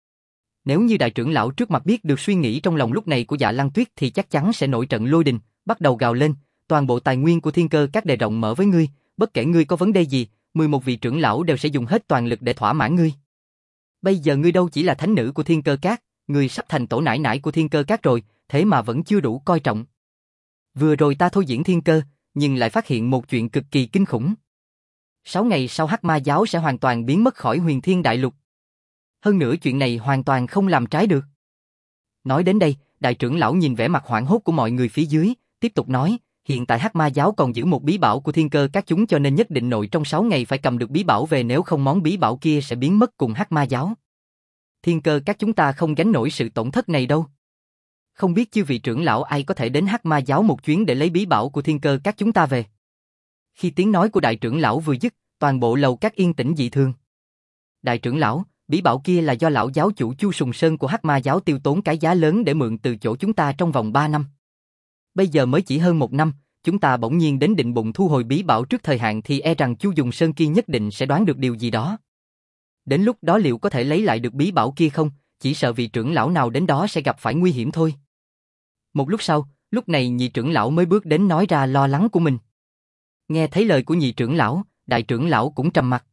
Nếu như đại trưởng lão trước mặt biết được suy nghĩ trong lòng lúc này của Dạ Lăng Tuyết thì chắc chắn sẽ nổi trận lôi đình, bắt đầu gào lên, toàn bộ tài nguyên của Thiên Cơ Các đề rộng mở với ngươi, bất kể ngươi có vấn đề gì, mười một vị trưởng lão đều sẽ dùng hết toàn lực để thỏa mãn ngươi. Bây giờ ngươi đâu chỉ là thánh nữ của Thiên Cơ Các, ngươi sắp thành tổ nải nải của Thiên Cơ Các rồi, thế mà vẫn chưa đủ coi trọng. Vừa rồi ta thôi diễn thiên cơ, nhưng lại phát hiện một chuyện cực kỳ kinh khủng. Sáu ngày sau hắc ma giáo sẽ hoàn toàn biến mất khỏi Huyền Thiên Đại Lục. Hơn nữa chuyện này hoàn toàn không làm trái được. Nói đến đây, đại trưởng lão nhìn vẻ mặt hoảng hốt của mọi người phía dưới, tiếp tục nói, hiện tại hắc ma giáo còn giữ một bí bảo của Thiên Cơ Các chúng, cho nên nhất định nội trong sáu ngày phải cầm được bí bảo về, nếu không món bí bảo kia sẽ biến mất cùng hắc ma giáo. Thiên Cơ Các chúng ta không gánh nổi sự tổn thất này đâu. Không biết chư vị trưởng lão ai có thể đến hắc ma giáo một chuyến để lấy bí bảo của Thiên Cơ Các chúng ta về. Khi tiếng nói của đại trưởng lão vừa dứt, toàn bộ lầu các yên tĩnh dị thường. Đại trưởng lão, bí bảo kia là do lão giáo chủ Chu Sùng Sơn của hắc ma giáo tiêu tốn cái giá lớn để mượn từ chỗ chúng ta trong vòng ba năm. Bây giờ mới chỉ hơn một năm, chúng ta bỗng nhiên đến định bụng thu hồi bí bảo trước thời hạn thì e rằng Chu Sùng Sơn kia nhất định sẽ đoán được điều gì đó. Đến lúc đó liệu có thể lấy lại được bí bảo kia không, chỉ sợ vị trưởng lão nào đến đó sẽ gặp phải nguy hiểm thôi. Một lúc sau, lúc này nhị trưởng lão mới bước đến nói ra lo lắng của mình. Nghe thấy lời của nhị trưởng lão, đại trưởng lão cũng trầm mặt.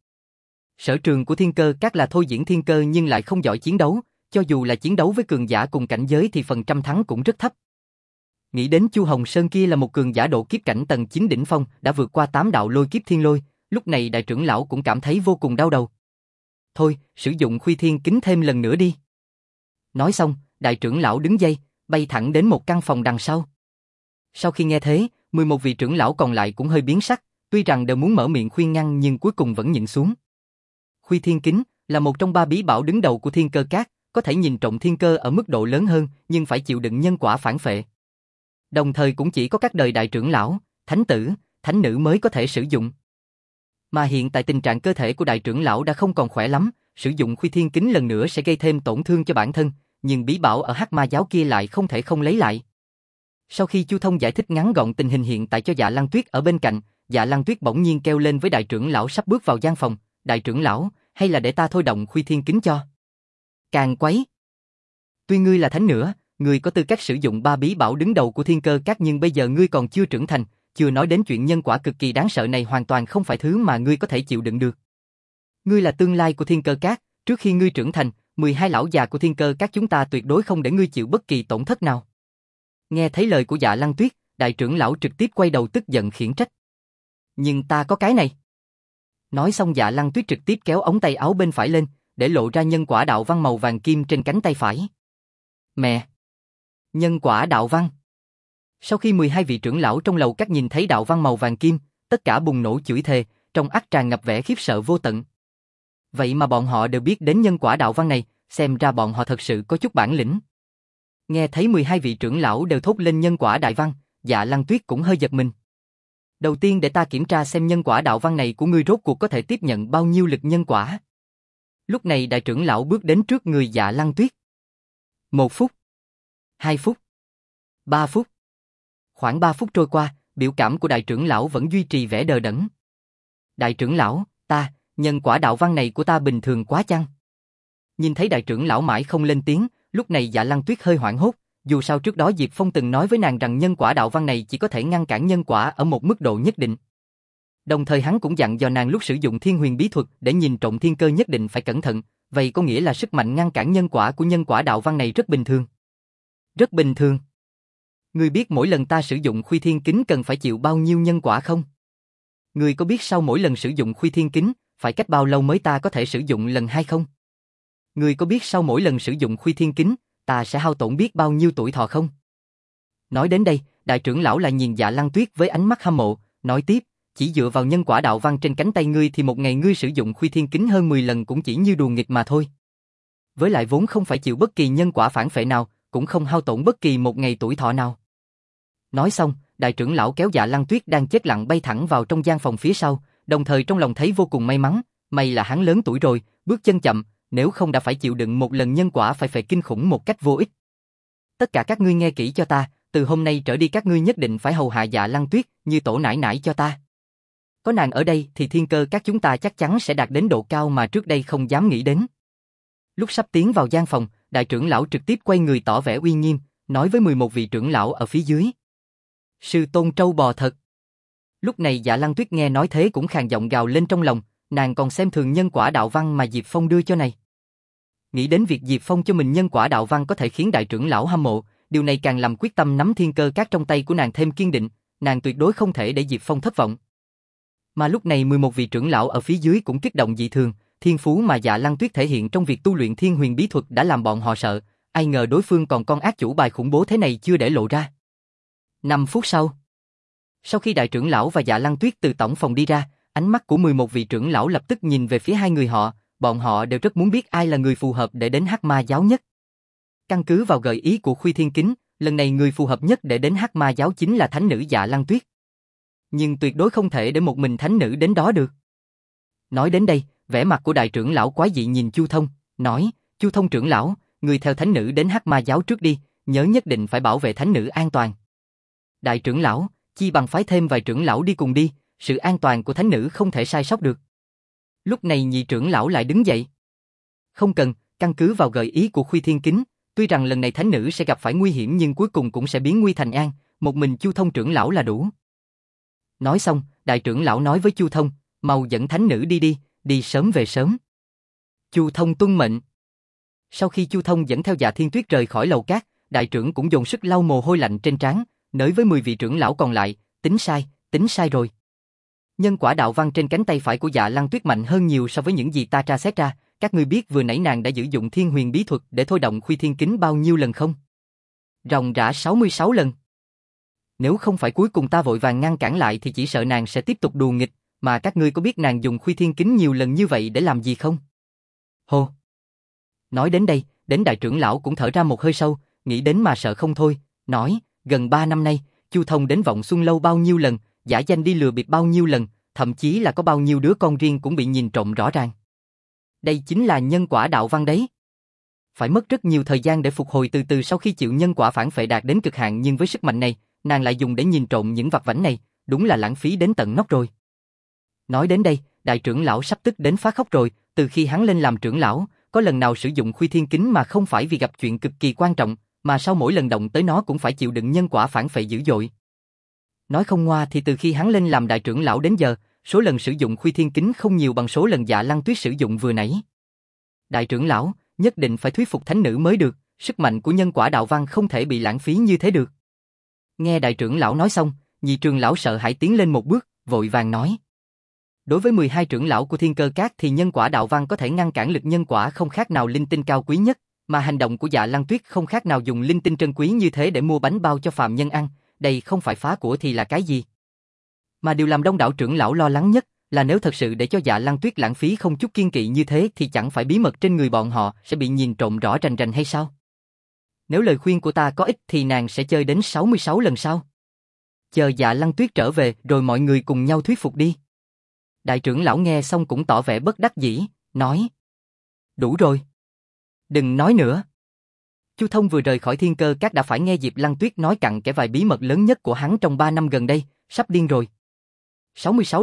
Sở trường của Thiên Cơ Các là thôi diễn thiên cơ nhưng lại không giỏi chiến đấu, cho dù là chiến đấu với cường giả cùng cảnh giới thì phần trăm thắng cũng rất thấp. Nghĩ đến Chu Hồng Sơn kia là một cường giả độ kiếp cảnh tầng chín đỉnh phong, đã vượt qua tám đạo lôi kiếp thiên lôi, lúc này đại trưởng lão cũng cảm thấy vô cùng đau đầu. Thôi, sử dụng Khuy Thiên Kính thêm lần nữa đi. Nói xong, đại trưởng lão đứng dậy, bay thẳng đến một căn phòng đằng sau. Sau khi nghe thế, mười một vị trưởng lão còn lại cũng hơi biến sắc, tuy rằng đều muốn mở miệng khuyên ngăn nhưng cuối cùng vẫn nhịn xuống. Khuy Thiên Kính là một trong ba bí bảo đứng đầu của Thiên Cơ Các, có thể nhìn trộm thiên cơ ở mức độ lớn hơn, nhưng phải chịu đựng nhân quả phản phệ. Đồng thời cũng chỉ có các đời đại trưởng lão, thánh tử, thánh nữ mới có thể sử dụng. Mà hiện tại tình trạng cơ thể của đại trưởng lão đã không còn khỏe lắm, sử dụng Khuy Thiên Kính lần nữa sẽ gây thêm tổn thương cho bản thân, nhưng bí bảo ở hắc ma giáo kia lại không thể không lấy lại. Sau khi Chu Thông giải thích ngắn gọn tình hình hiện tại cho Dạ Lăng Tuyết ở bên cạnh, Dạ Lăng Tuyết bỗng nhiên kêu lên với đại trưởng lão sắp bước vào gian phòng, đại trưởng lão, hay là để ta thôi động Khuy Thiên Kính cho. Càng quấy. Tuy ngươi là thánh nữa, ngươi có tư cách sử dụng ba bí bảo đứng đầu của Thiên Cơ Các, nhưng bây giờ ngươi còn chưa trưởng thành, chưa nói đến chuyện nhân quả cực kỳ đáng sợ này hoàn toàn không phải thứ mà ngươi có thể chịu đựng được. Ngươi là tương lai của Thiên Cơ Các, trước khi ngươi trưởng thành, mười hai lão già của Thiên Cơ Các chúng ta tuyệt đối không để ngươi chịu bất kỳ tổn thất nào. Nghe thấy lời của Dạ Lăng Tuyết, đại trưởng lão trực tiếp quay đầu tức giận khiển trách. Nhưng ta có cái này. Nói xong Dạ Lăng Tuyết trực tiếp kéo ống tay áo bên phải lên, để lộ ra nhân quả đạo văn màu vàng kim trên cánh tay phải. Mẹ! Nhân quả đạo văn! Sau khi mười hai vị trưởng lão trong lầu các nhìn thấy đạo văn màu vàng kim, tất cả bùng nổ chửi thề, trong ắt tràn ngập vẻ khiếp sợ vô tận. Vậy mà bọn họ đều biết đến nhân quả đạo văn này, xem ra bọn họ thật sự có chút bản lĩnh. Nghe thấy mười hai vị trưởng lão đều thốt lên nhân quả đại văn, Dạ Lăng Tuyết cũng hơi giật mình. Đầu tiên để ta kiểm tra xem nhân quả đạo văn này của ngươi rốt cuộc có thể tiếp nhận bao nhiêu lực nhân quả. Lúc này đại trưởng lão bước đến trước người Dạ Lăng Tuyết. Một phút. Hai phút. Ba phút. Khoảng ba phút trôi qua, biểu cảm của đại trưởng lão vẫn duy trì vẻ đờ đẫn. Đại trưởng lão, ta, nhân quả đạo văn này của ta bình thường quá chăng? Nhìn thấy đại trưởng lão mãi không lên tiếng, lúc này Dạ Lăng Tuyết hơi hoảng hốt, dù sao trước đó Diệp Phong từng nói với nàng rằng nhân quả đạo văn này chỉ có thể ngăn cản nhân quả ở một mức độ nhất định. Đồng thời hắn cũng dặn dò nàng lúc sử dụng thiên huyền bí thuật để nhìn trộm thiên cơ nhất định phải cẩn thận, vậy có nghĩa là sức mạnh ngăn cản nhân quả của nhân quả đạo văn này rất bình thường. Rất bình thường. Ngươi biết mỗi lần ta sử dụng Khuy Thiên Kính cần phải chịu bao nhiêu nhân quả không? Ngươi có biết sau mỗi lần sử dụng Khuy Thiên Kính, phải cách bao lâu mới ta có thể sử dụng lần hai không? Ngươi có biết sau mỗi lần sử dụng Khuy Thiên Kính, ta sẽ hao tổn biết bao nhiêu tuổi thọ không? Nói đến đây, đại trưởng lão lại nhìn Dạ Lăng Tuyết với ánh mắt hâm mộ, nói tiếp, chỉ dựa vào nhân quả đạo văn trên cánh tay ngươi thì một ngày ngươi sử dụng Khuy Thiên Kính hơn mười lần cũng chỉ như đùa nghịch mà thôi. Với lại vốn không phải chịu bất kỳ nhân quả phản phệ nào, cũng không hao tổn bất kỳ một ngày tuổi thọ nào. Nói xong, đại trưởng lão kéo Dạ Lăng Tuyết đang chết lặng bay thẳng vào trong gian phòng phía sau, đồng thời trong lòng thấy vô cùng may mắn, may là hắn lớn tuổi rồi, bước chân chậm, nếu không đã phải chịu đựng một lần nhân quả phải phệ kinh khủng một cách vô ích. Tất cả các ngươi nghe kỹ cho ta, từ hôm nay trở đi các ngươi nhất định phải hầu hạ Dạ Lăng Tuyết như tổ nải nải cho ta. Có nàng ở đây thì thiên cơ các chúng ta chắc chắn sẽ đạt đến độ cao mà trước đây không dám nghĩ đến. Lúc sắp tiến vào gian phòng, đại trưởng lão trực tiếp quay người tỏ vẻ uy nghiêm, nói với mười một vị trưởng lão ở phía dưới. Sư tôn trâu bò thật. Lúc này Dạ Lăng Tuyết nghe nói thế cũng khàn giọng gào lên trong lòng, nàng còn xem thường nhân quả đạo văn mà Diệp Phong đưa cho này. Nghĩ đến việc Diệp Phong cho mình nhân quả đạo văn có thể khiến đại trưởng lão hâm mộ, điều này càng làm quyết tâm nắm thiên cơ các trong tay của nàng thêm kiên định, nàng tuyệt đối không thể để Diệp Phong thất vọng. Mà lúc này mười một vị trưởng lão ở phía dưới cũng kích động dị thường, thiên phú mà Dạ Lăng Tuyết thể hiện trong việc tu luyện thiên huyền bí thuật đã làm bọn họ sợ, ai ngờ đối phương còn con ác chủ bài khủng bố thế này chưa để lộ ra. Năm phút sau, sau khi đại trưởng lão và Dạ Lăng Tuyết từ tổng phòng đi ra, ánh mắt của mười một vị trưởng lão lập tức nhìn về phía hai người họ, bọn họ đều rất muốn biết ai là người phù hợp để đến Hắc Ma giáo nhất. Căn cứ vào gợi ý của Khuy Thiên Kính, lần này người phù hợp nhất để đến Hắc Ma giáo chính là thánh nữ Dạ Lăng Tuyết. Nhưng tuyệt đối không thể để một mình thánh nữ đến đó được. Nói đến đây, vẻ mặt của đại trưởng lão quái dị nhìn Chu Thông, nói, Chu Thông trưởng lão, người theo thánh nữ đến Hắc Ma giáo trước đi, nhớ nhất định phải bảo vệ thánh nữ an toàn. Đại trưởng lão, chi bằng phái thêm vài trưởng lão đi cùng đi, sự an toàn của thánh nữ không thể sai sót được. Lúc này nhị trưởng lão lại đứng dậy. Không cần, căn cứ vào gợi ý của Khuy Thiên Kính, tuy rằng lần này thánh nữ sẽ gặp phải nguy hiểm nhưng cuối cùng cũng sẽ biến nguy thành an, một mình Chu Thông trưởng lão là đủ. Nói xong, đại trưởng lão nói với Chu Thông, mau dẫn thánh nữ đi đi, đi sớm về sớm. Chu Thông tuân mệnh. Sau khi Chu Thông dẫn theo Dạ Thiên Tuyết rời khỏi lầu cát, đại trưởng cũng dồn sức lau mồ hôi lạnh trên trán, nói với mười vị trưởng lão còn lại, tính sai, tính sai rồi. Nhân quả đạo văn trên cánh tay phải của Dạ Lăng Tuyết mạnh hơn nhiều so với những gì ta tra xét ra, các ngươi biết vừa nãy nàng đã sử dụng thiên huyền bí thuật để thôi động Khuy Thiên Kính bao nhiêu lần không? Ròng rã sáu mươi sáu lần. Nếu không phải cuối cùng ta vội vàng ngăn cản lại thì chỉ sợ nàng sẽ tiếp tục đùa nghịch, mà các ngươi có biết nàng dùng Khuy Thiên Kính nhiều lần như vậy để làm gì không? Hô. Nói đến đây, đến đại trưởng lão cũng thở ra một hơi sâu, nghĩ đến mà sợ không thôi, nói, gần ba năm nay, Chu Thông đến Vọng Xuân lâu bao nhiêu lần, giả danh đi lừa bịp bao nhiêu lần, thậm chí là có bao nhiêu đứa con riêng cũng bị nhìn trộm rõ ràng. Đây chính là nhân quả đạo văn đấy. Phải mất rất nhiều thời gian để phục hồi từ từ sau khi chịu nhân quả phản phệ đạt đến cực hạn, nhưng với sức mạnh này, nàng lại dùng để nhìn trộm những vặt vãnh này, đúng là lãng phí đến tận nóc rồi. Nói đến đây, đại trưởng lão sắp tức đến phá khóc rồi, từ khi hắn lên làm trưởng lão, có lần nào sử dụng Khuy Thiên Kính mà không phải vì gặp chuyện cực kỳ quan trọng, mà sau mỗi lần động tới nó cũng phải chịu đựng nhân quả phản phệ dữ dội. Nói không ngoa thì từ khi hắn lên làm đại trưởng lão đến giờ, số lần sử dụng Khuy Thiên Kính không nhiều bằng số lần Dạ Lăng Tuyết sử dụng vừa nãy. Đại trưởng lão, nhất định phải thuyết phục thánh nữ mới được, sức mạnh của nhân quả đạo văn không thể bị lãng phí như thế được. Nghe đại trưởng lão nói xong, nhị trưởng lão sợ hãi tiến lên một bước, vội vàng nói. Đối với mười hai trưởng lão của Thiên Cơ Các thì nhân quả đạo văn có thể ngăn cản lực nhân quả không khác nào linh tinh cao quý nhất, mà hành động của Dạ Lăng Tuyết không khác nào dùng linh tinh trân quý như thế để mua bánh bao cho phàm nhân ăn, đây không phải phá của thì là cái gì. Mà điều làm đông đảo trưởng lão lo lắng nhất là nếu thật sự để cho Dạ Lăng Tuyết lãng phí không chút kiên kỵ như thế thì chẳng phải bí mật trên người bọn họ sẽ bị nhìn trộm rõ rành rành hay sao? Nếu lời khuyên của ta có ích thì nàng sẽ chơi đến sáu mươi sáu lần sau. Chờ Dạ Lăng Tuyết trở về rồi mọi người cùng nhau thuyết phục đi. Đại trưởng lão nghe xong cũng tỏ vẻ bất đắc dĩ, nói. Đủ rồi. Đừng nói nữa. Chu Thông vừa rời khỏi Thiên Cơ Các đã phải nghe Diệp Lăng Tuyết nói cặn kẽ vài bí mật lớn nhất của hắn trong ba năm gần đây, sắp điên rồi. sáu mươi sáu lần,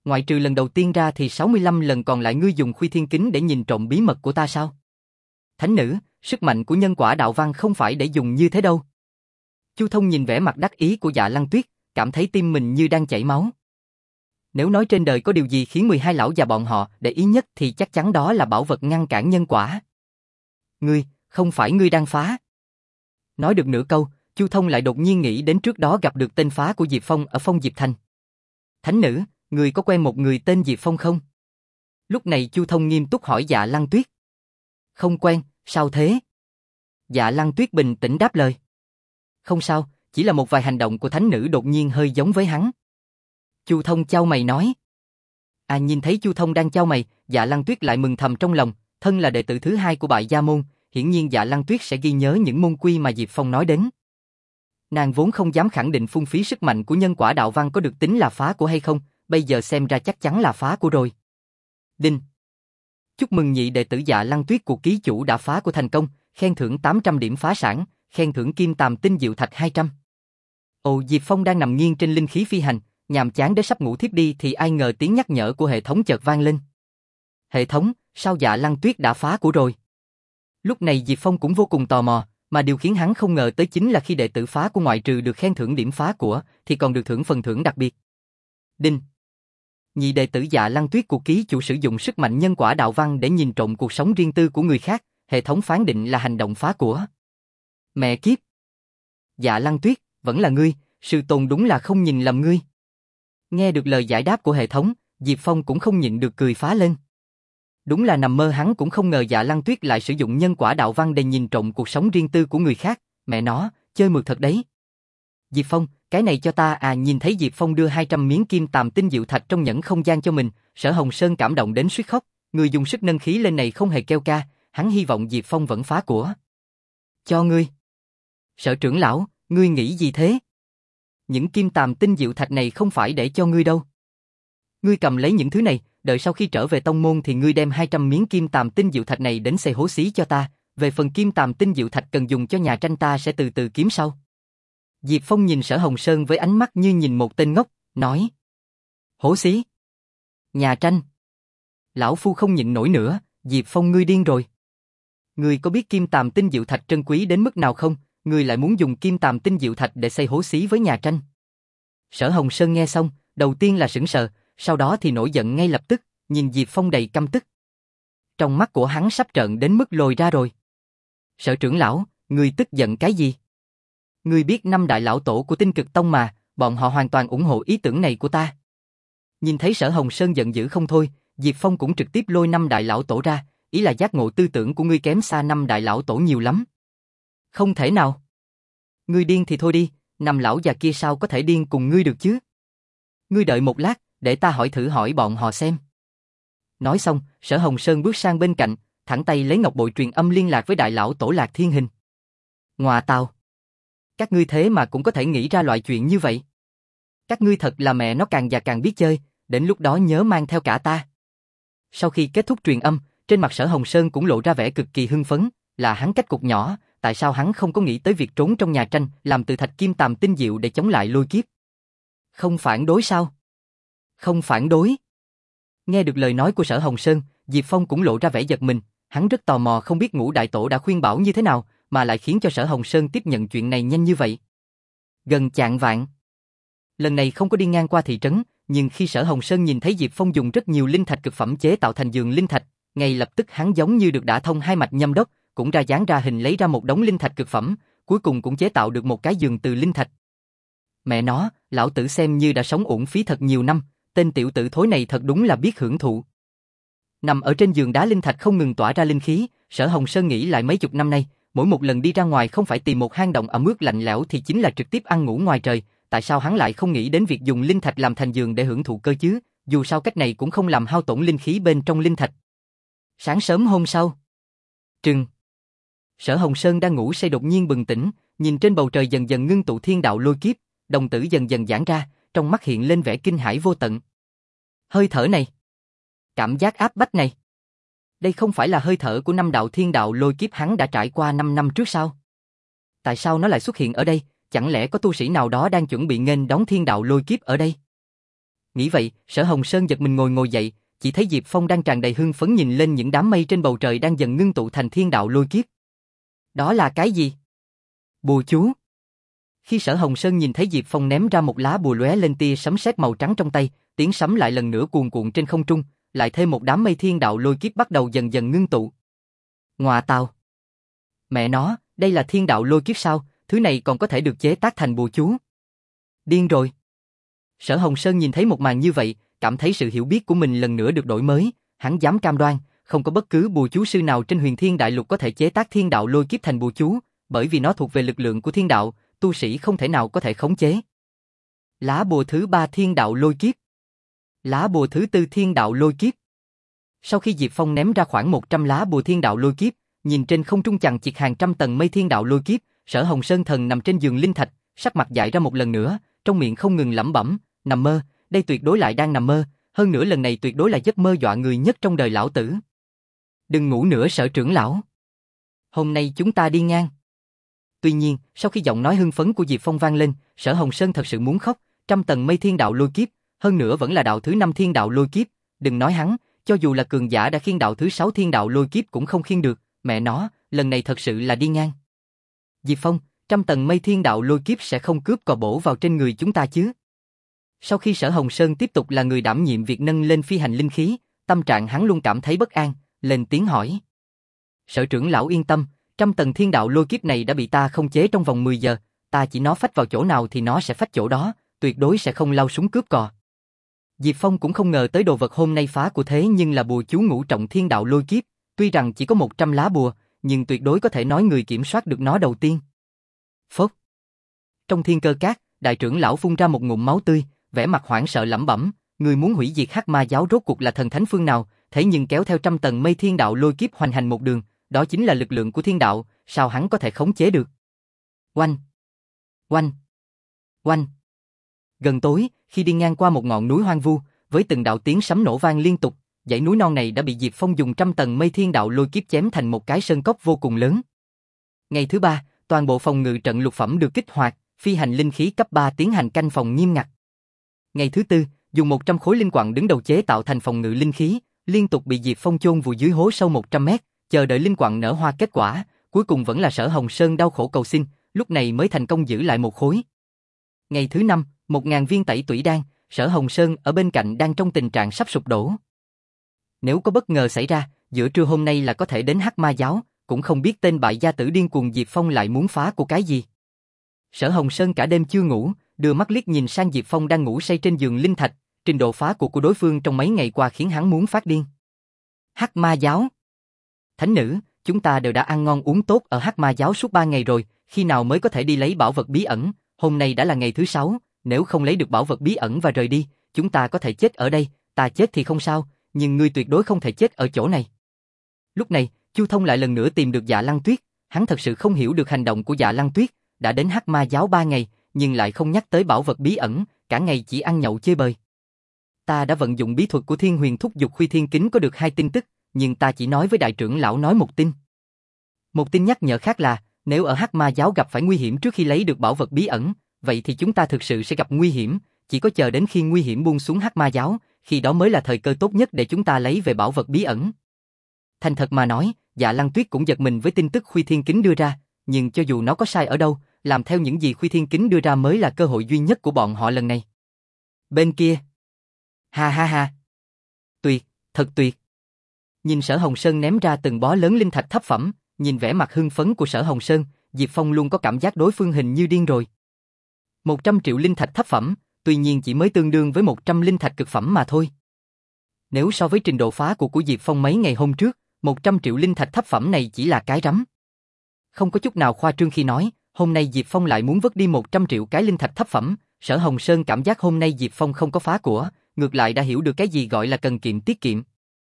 Ngoại trừ lần đầu tiên ra thì sáu mươi lăm lần còn lại ngươi dùng khuy thiên kính để nhìn trộm bí mật của ta sao? Thánh nữ, sức mạnh của nhân quả đạo văn không phải để dùng như thế đâu. Chu Thông nhìn vẻ mặt đắc ý của Dạ Lăng Tuyết, cảm thấy tim mình như đang chảy máu. Nếu nói trên đời có điều gì khiến mười hai lão già bọn họ để ý nhất thì chắc chắn đó là bảo vật ngăn cản nhân quả. Ngươi, không phải ngươi đang phá. Nói được nửa câu, Chu Thông lại đột nhiên nghĩ đến trước đó gặp được tên phá của Diệp Phong ở Phong Diệp Thành. Thánh nữ, ngươi có quen một người tên Diệp Phong không? Lúc này Chu Thông nghiêm túc hỏi Dạ Lăng Tuyết. Không quen, sao thế? Dạ Lăng Tuyết bình tĩnh đáp lời. Không sao, chỉ là một vài hành động của thánh nữ đột nhiên hơi giống với hắn. Chu Thông chau mày nói. À, nhìn thấy Chu Thông đang chau mày, Dạ Lăng Tuyết lại mừng thầm trong lòng, thân là đệ tử thứ hai của Bại Gia môn, hiển nhiên Dạ Lăng Tuyết sẽ ghi nhớ những môn quy mà Diệp Phong nói đến. Nàng vốn không dám khẳng định phung phí sức mạnh của nhân quả đạo văn có được tính là phá của hay không, bây giờ xem ra chắc chắn là phá của rồi. Đinh. Chúc mừng nhị đệ tử Dạ Lăng Tuyết của ký chủ đã phá của thành công, khen thưởng tám trăm điểm phá sản, khen thưởng kim tàm tinh diệu thạch hai trăm. Ồ, Diệp Phong đang nằm nghiêng trên linh khí phi hành, nhàm chán đến sắp ngủ thiếp đi thì ai ngờ tiếng nhắc nhở của hệ thống chợt vang lên. Hệ thống, sao Dạ Lăng Tuyết đã phá của rồi? Lúc này Diệp Phong cũng vô cùng tò mò, mà điều khiến hắn không ngờ tới chính là khi đệ tử phá của ngoại trừ được khen thưởng điểm phá của, thì còn được thưởng phần thưởng đặc biệt. Đinh. Nhị đệ tử Dạ Lăng Tuyết của ký chủ sử dụng sức mạnh nhân quả đạo văn để nhìn trộm cuộc sống riêng tư của người khác, hệ thống phán định là hành động phá của. Mẹ kiếp. Dạ Lăng Tuyết, vẫn là ngươi, sư tôn đúng là không nhìn lầm ngươi. Nghe được lời giải đáp của hệ thống, Diệp Phong cũng không nhịn được cười phá lên. Đúng là nằm mơ hắn cũng không ngờ Dạ Lăng Tuyết lại sử dụng nhân quả đạo văn để nhìn trộm cuộc sống riêng tư của người khác, mẹ nó, chơi mượt thật đấy. Diệp Phong, cái này cho ta à. Nhìn thấy Diệp Phong đưa hai trăm miếng kim tàm tinh diệu thạch trong nhẫn không gian cho mình, Sở Hồng Sơn cảm động đến suýt khóc, người dùng sức nâng khí lên này không hề kêu ca, hắn hy vọng Diệp Phong vẫn phá của. Cho ngươi. Sở trưởng lão, ngươi nghĩ gì thế? Những kim tàm tinh diệu thạch này không phải để cho ngươi đâu. Ngươi cầm lấy những thứ này, đợi sau khi trở về tông môn thì ngươi đem hai trăm miếng kim tàm tinh diệu thạch này đến xây hố xí cho ta, về phần kim tàm tinh diệu thạch cần dùng cho nhà tranh ta sẽ từ từ kiếm sau. Diệp Phong nhìn Sở Hồng Sơn với ánh mắt như nhìn một tên ngốc, nói. Hố xí? Nhà tranh? Lão phu không nhịn nổi nữa, Diệp Phong ngươi điên rồi. Ngươi có biết kim tàm tinh diệu thạch trân quý đến mức nào không, ngươi lại muốn dùng kim tàm tinh diệu thạch để xây hố xí với nhà tranh. Sở Hồng Sơn nghe xong, đầu tiên là sững sờ, sau đó thì nổi giận ngay lập tức, nhìn Diệp Phong đầy căm tức. Trong mắt của hắn sắp trợn đến mức lồi ra rồi. Sở trưởng lão, ngươi tức giận cái gì? Ngươi biết năm đại lão tổ của Tinh Cực Tông mà, bọn họ hoàn toàn ủng hộ ý tưởng này của ta. Nhìn thấy Sở Hồng Sơn giận dữ không thôi, Diệp Phong cũng trực tiếp lôi năm đại lão tổ ra, ý là giác ngộ tư tưởng của ngươi kém xa năm đại lão tổ nhiều lắm. Không thể nào. Ngươi điên thì thôi đi, năm lão già kia sao có thể điên cùng ngươi được chứ? Ngươi đợi một lát, để ta hỏi thử hỏi bọn họ xem. Nói xong, Sở Hồng Sơn bước sang bên cạnh, thẳng tay lấy ngọc bội truyền âm liên lạc với đại lão tổ Lạc Thiên Hình. Ngoà tào. Các ngươi thế mà cũng có thể nghĩ ra loại chuyện như vậy. Các ngươi thật là mẹ nó càng già càng biết chơi, đến lúc đó nhớ mang theo cả ta. Sau khi kết thúc truyền âm, trên mặt Sở Hồng Sơn cũng lộ ra vẻ cực kỳ hưng phấn, là hắn cách cục nhỏ, tại sao hắn không có nghĩ tới việc trốn trong nhà tranh, làm từ thạch kim tàm tinh diệu để chống lại lôi kiếp? Không phản đối sao? Không phản đối. Nghe được lời nói của Sở Hồng Sơn, Diệp Phong cũng lộ ra vẻ giật mình, hắn rất tò mò không biết Ngũ Đại Tổ đã khuyên bảo như thế nào, mà lại khiến cho Sở Hồng Sơn tiếp nhận chuyện này nhanh như vậy. Gần chạng vạng. Lần này không có đi ngang qua thị trấn, nhưng khi Sở Hồng Sơn nhìn thấy Diệp Phong dùng rất nhiều linh thạch cực phẩm chế tạo thành giường linh thạch, ngay lập tức hắn giống như được đả thông hai mạch nhâm đốc, cũng ra dáng ra hình lấy ra một đống linh thạch cực phẩm, cuối cùng cũng chế tạo được một cái giường từ linh thạch. Mẹ nó, lão tử xem như đã sống uổng phí thật nhiều năm, tên tiểu tử thối này thật đúng là biết hưởng thụ. Nằm ở trên giường đá linh thạch không ngừng tỏa ra linh khí, Sở Hồng Sơn nghĩ lại mấy chục năm nay, mỗi một lần đi ra ngoài không phải tìm một hang động ẩm ướt lạnh lẽo thì chính là trực tiếp ăn ngủ ngoài trời, tại sao hắn lại không nghĩ đến việc dùng linh thạch làm thành giường để hưởng thụ cơ chứ, dù sao cách này cũng không làm hao tổn linh khí bên trong linh thạch. Sáng sớm hôm sau. Trừng. Sở Hồng Sơn đang ngủ say đột nhiên bừng tỉnh, nhìn trên bầu trời dần dần ngưng tụ thiên đạo lôi kiếp, đồng tử dần dần giãn ra, trong mắt hiện lên vẻ kinh hãi vô tận. Hơi thở này, cảm giác áp bách này, đây không phải là hơi thở của năm đạo thiên đạo lôi kiếp hắn đã trải qua năm năm trước sao? Tại sao nó lại xuất hiện ở đây, chẳng lẽ có tu sĩ nào đó đang chuẩn bị nghênh đón thiên đạo lôi kiếp ở đây? Nghĩ vậy, Sở Hồng Sơn giật mình ngồi ngồi dậy, chỉ thấy Diệp Phong đang tràn đầy hưng phấn nhìn lên những đám mây trên bầu trời đang dần ngưng tụ thành thiên đạo lôi kiếp. Đó là cái gì? Bùa chú. Khi Sở Hồng Sơn nhìn thấy Diệp Phong ném ra một lá bùa lóe lên tia sấm sét màu trắng trong tay, tiếng sấm lại lần nữa cuồn cuộn trên không trung, lại thêm một đám mây thiên đạo lôi kiếp bắt đầu dần dần ngưng tụ. Ngọa tào. Mẹ nó, đây là thiên đạo lôi kiếp sao? Thứ này còn có thể được chế tác thành bùa chú. Điên rồi. Sở Hồng Sơn nhìn thấy một màn như vậy, cảm thấy sự hiểu biết của mình lần nữa được đổi mới, hắn dám cam đoan, không có bất cứ bùa chú sư nào trên Huyền Thiên Đại Lục có thể chế tác thiên đạo lôi kiếp thành bùa chú, bởi vì nó thuộc về lực lượng của thiên đạo, tu sĩ không thể nào có thể khống chế. Lá bùa thứ ba thiên đạo lôi kiếp. Lá bùa thứ tư thiên đạo lôi kiếp. Sau khi Diệp Phong ném ra khoảng một trăm lá bùa thiên đạo lôi kiếp, nhìn trên không trung chằng chịt hàng trăm tầng mây thiên đạo lôi kiếp, Sở Hồng Sơn thần nằm trên giường linh thạch, sắc mặt dại ra một lần nữa, trong miệng không ngừng lẩm bẩm, nằm mơ, đây tuyệt đối lại đang nằm mơ, hơn nữa lần này tuyệt đối là giấc mơ dọa người nhất trong đời lão tử. Đừng ngủ nữa Sở trưởng lão. Hôm nay chúng ta đi ngang. Tuy nhiên, sau khi giọng nói hưng phấn của Diệp Phong vang lên, Sở Hồng Sơn thật sự muốn khóc, trăm tầng mây thiên đạo lôi kiếp, hơn nữa vẫn là đạo thứ năm thiên đạo lôi kiếp, đừng nói hắn, cho dù là cường giả đã khiêng đạo thứ sáu thiên đạo lôi kiếp cũng không khiêng được, mẹ nó, lần này thật sự là đi ngang. Diệp Phong, trăm tầng mây thiên đạo lôi kiếp sẽ không cướp cò bổ vào trên người chúng ta chứ? Sau khi Sở Hồng Sơn tiếp tục là người đảm nhiệm việc nâng lên phi hành linh khí, tâm trạng hắn luôn cảm thấy bất an, lên tiếng hỏi. Sở trưởng lão yên tâm, trăm tầng thiên đạo lôi kiếp này đã bị ta không chế trong vòng mười giờ, ta chỉ nó phách vào chỗ nào thì nó sẽ phách chỗ đó, tuyệt đối sẽ không lao súng cướp cò. Diệp Phong cũng không ngờ tới đồ vật hôm nay phá của thế nhưng là bùa chú ngũ trọng thiên đạo lôi kiếp, tuy rằng chỉ có một trăm lá bùa, nhưng tuyệt đối có thể nói người kiểm soát được nó đầu tiên. Phốc. Trong thiên cơ cát, đại trưởng lão phun ra một ngụm máu tươi, vẻ mặt hoảng sợ lẩm bẩm, người muốn hủy diệt Hắc Ma giáo rốt cuộc là thần thánh phương nào, thế nhưng kéo theo trăm tầng mây thiên đạo lôi kiếp hoành hành một đường, đó chính là lực lượng của thiên đạo, sao hắn có thể khống chế được? Oanh, oanh, oanh. Gần tối, khi đi ngang qua một ngọn núi hoang vu, với từng đạo tiếng sấm nổ vang liên tục, dãy núi non này đã bị Diệp Phong dùng trăm tầng mây thiên đạo lôi kiếp chém thành một cái sơn cốc vô cùng lớn. Ngày thứ ba, toàn bộ phòng ngự trận lục phẩm được kích hoạt, phi hành linh khí cấp ba tiến hành canh phòng nghiêm ngặt. Ngày thứ tư, dùng một trăm khối linh quặng đứng đầu chế tạo thành phòng ngự linh khí, liên tục bị Diệp Phong chôn vùi dưới hố sâu một trăm mét, chờ đợi linh quặng nở hoa kết quả, cuối cùng vẫn là Sở Hồng Sơn đau khổ cầu xin, lúc này mới thành công giữ lại một khối. Ngày thứ năm, một ngàn viên tẩy tủy đan, Sở Hồng Sơn ở bên cạnh đang trong tình trạng sắp sụp đổ. Nếu có bất ngờ xảy ra, giữa trưa hôm nay là có thể đến Hắc Ma giáo, cũng không biết tên bại gia tử điên cuồng Diệp Phong lại muốn phá của cái gì. Sở Hồng Sơn cả đêm chưa ngủ, đưa mắt liếc nhìn sang Diệp Phong đang ngủ say trên giường linh thạch, trình độ phá cuộc của đối phương trong mấy ngày qua khiến hắn muốn phát điên. Hắc Ma giáo. Thánh nữ, chúng ta đều đã ăn ngon uống tốt ở Hắc Ma giáo suốt ba ngày rồi, khi nào mới có thể đi lấy bảo vật bí ẩn, hôm nay đã là ngày thứ sáu, nếu không lấy được bảo vật bí ẩn và rời đi, chúng ta có thể chết ở đây, ta chết thì không sao, nhưng ngươi tuyệt đối không thể chết ở chỗ này. Lúc này, Chu Thông lại lần nữa tìm được Dạ Lăng Tuyết, hắn thật sự không hiểu được hành động của Dạ Lăng Tuyết, đã đến Hắc Ma giáo ba ngày, nhưng lại không nhắc tới bảo vật bí ẩn, cả ngày chỉ ăn nhậu chơi bời. Ta đã vận dụng bí thuật của Thiên Huyền thúc giục Khuy Thiên Kính có được hai tin tức, nhưng ta chỉ nói với đại trưởng lão nói một tin. Một tin nhắc nhở khác là, nếu ở Hắc Ma giáo gặp phải nguy hiểm trước khi lấy được bảo vật bí ẩn, vậy thì chúng ta thực sự sẽ gặp nguy hiểm, chỉ có chờ đến khi nguy hiểm buông xuống Hắc Ma giáo, khi đó mới là thời cơ tốt nhất để chúng ta lấy về bảo vật bí ẩn. Thành thật mà nói, Dạ Lăng Tuyết cũng giật mình với tin tức Khuy Thiên Kính đưa ra, nhưng cho dù nó có sai ở đâu, làm theo những gì Khuy Thiên Kính đưa ra mới là cơ hội duy nhất của bọn họ lần này. Bên kia. Ha ha ha. Tuyệt, thật tuyệt. Nhìn Sở Hồng Sơn ném ra từng bó lớn linh thạch thấp phẩm, nhìn vẻ mặt hưng phấn của Sở Hồng Sơn, Diệp Phong luôn có cảm giác đối phương hình như điên rồi. một trăm triệu linh thạch thấp phẩm, tuy nhiên chỉ mới tương đương với một trăm linh thạch cực phẩm mà thôi. Nếu so với trình độ phá của của Diệp Phong mấy ngày hôm trước, một trăm triệu linh thạch thấp phẩm này chỉ là cái rắm. Không có chút nào khoa trương khi nói, hôm nay Diệp Phong lại muốn vứt đi một trăm triệu cái linh thạch thấp phẩm, Sở Hồng Sơn cảm giác hôm nay Diệp Phong không có phá của, ngược lại đã hiểu được cái gì gọi là cần kiệm tiết kiệm.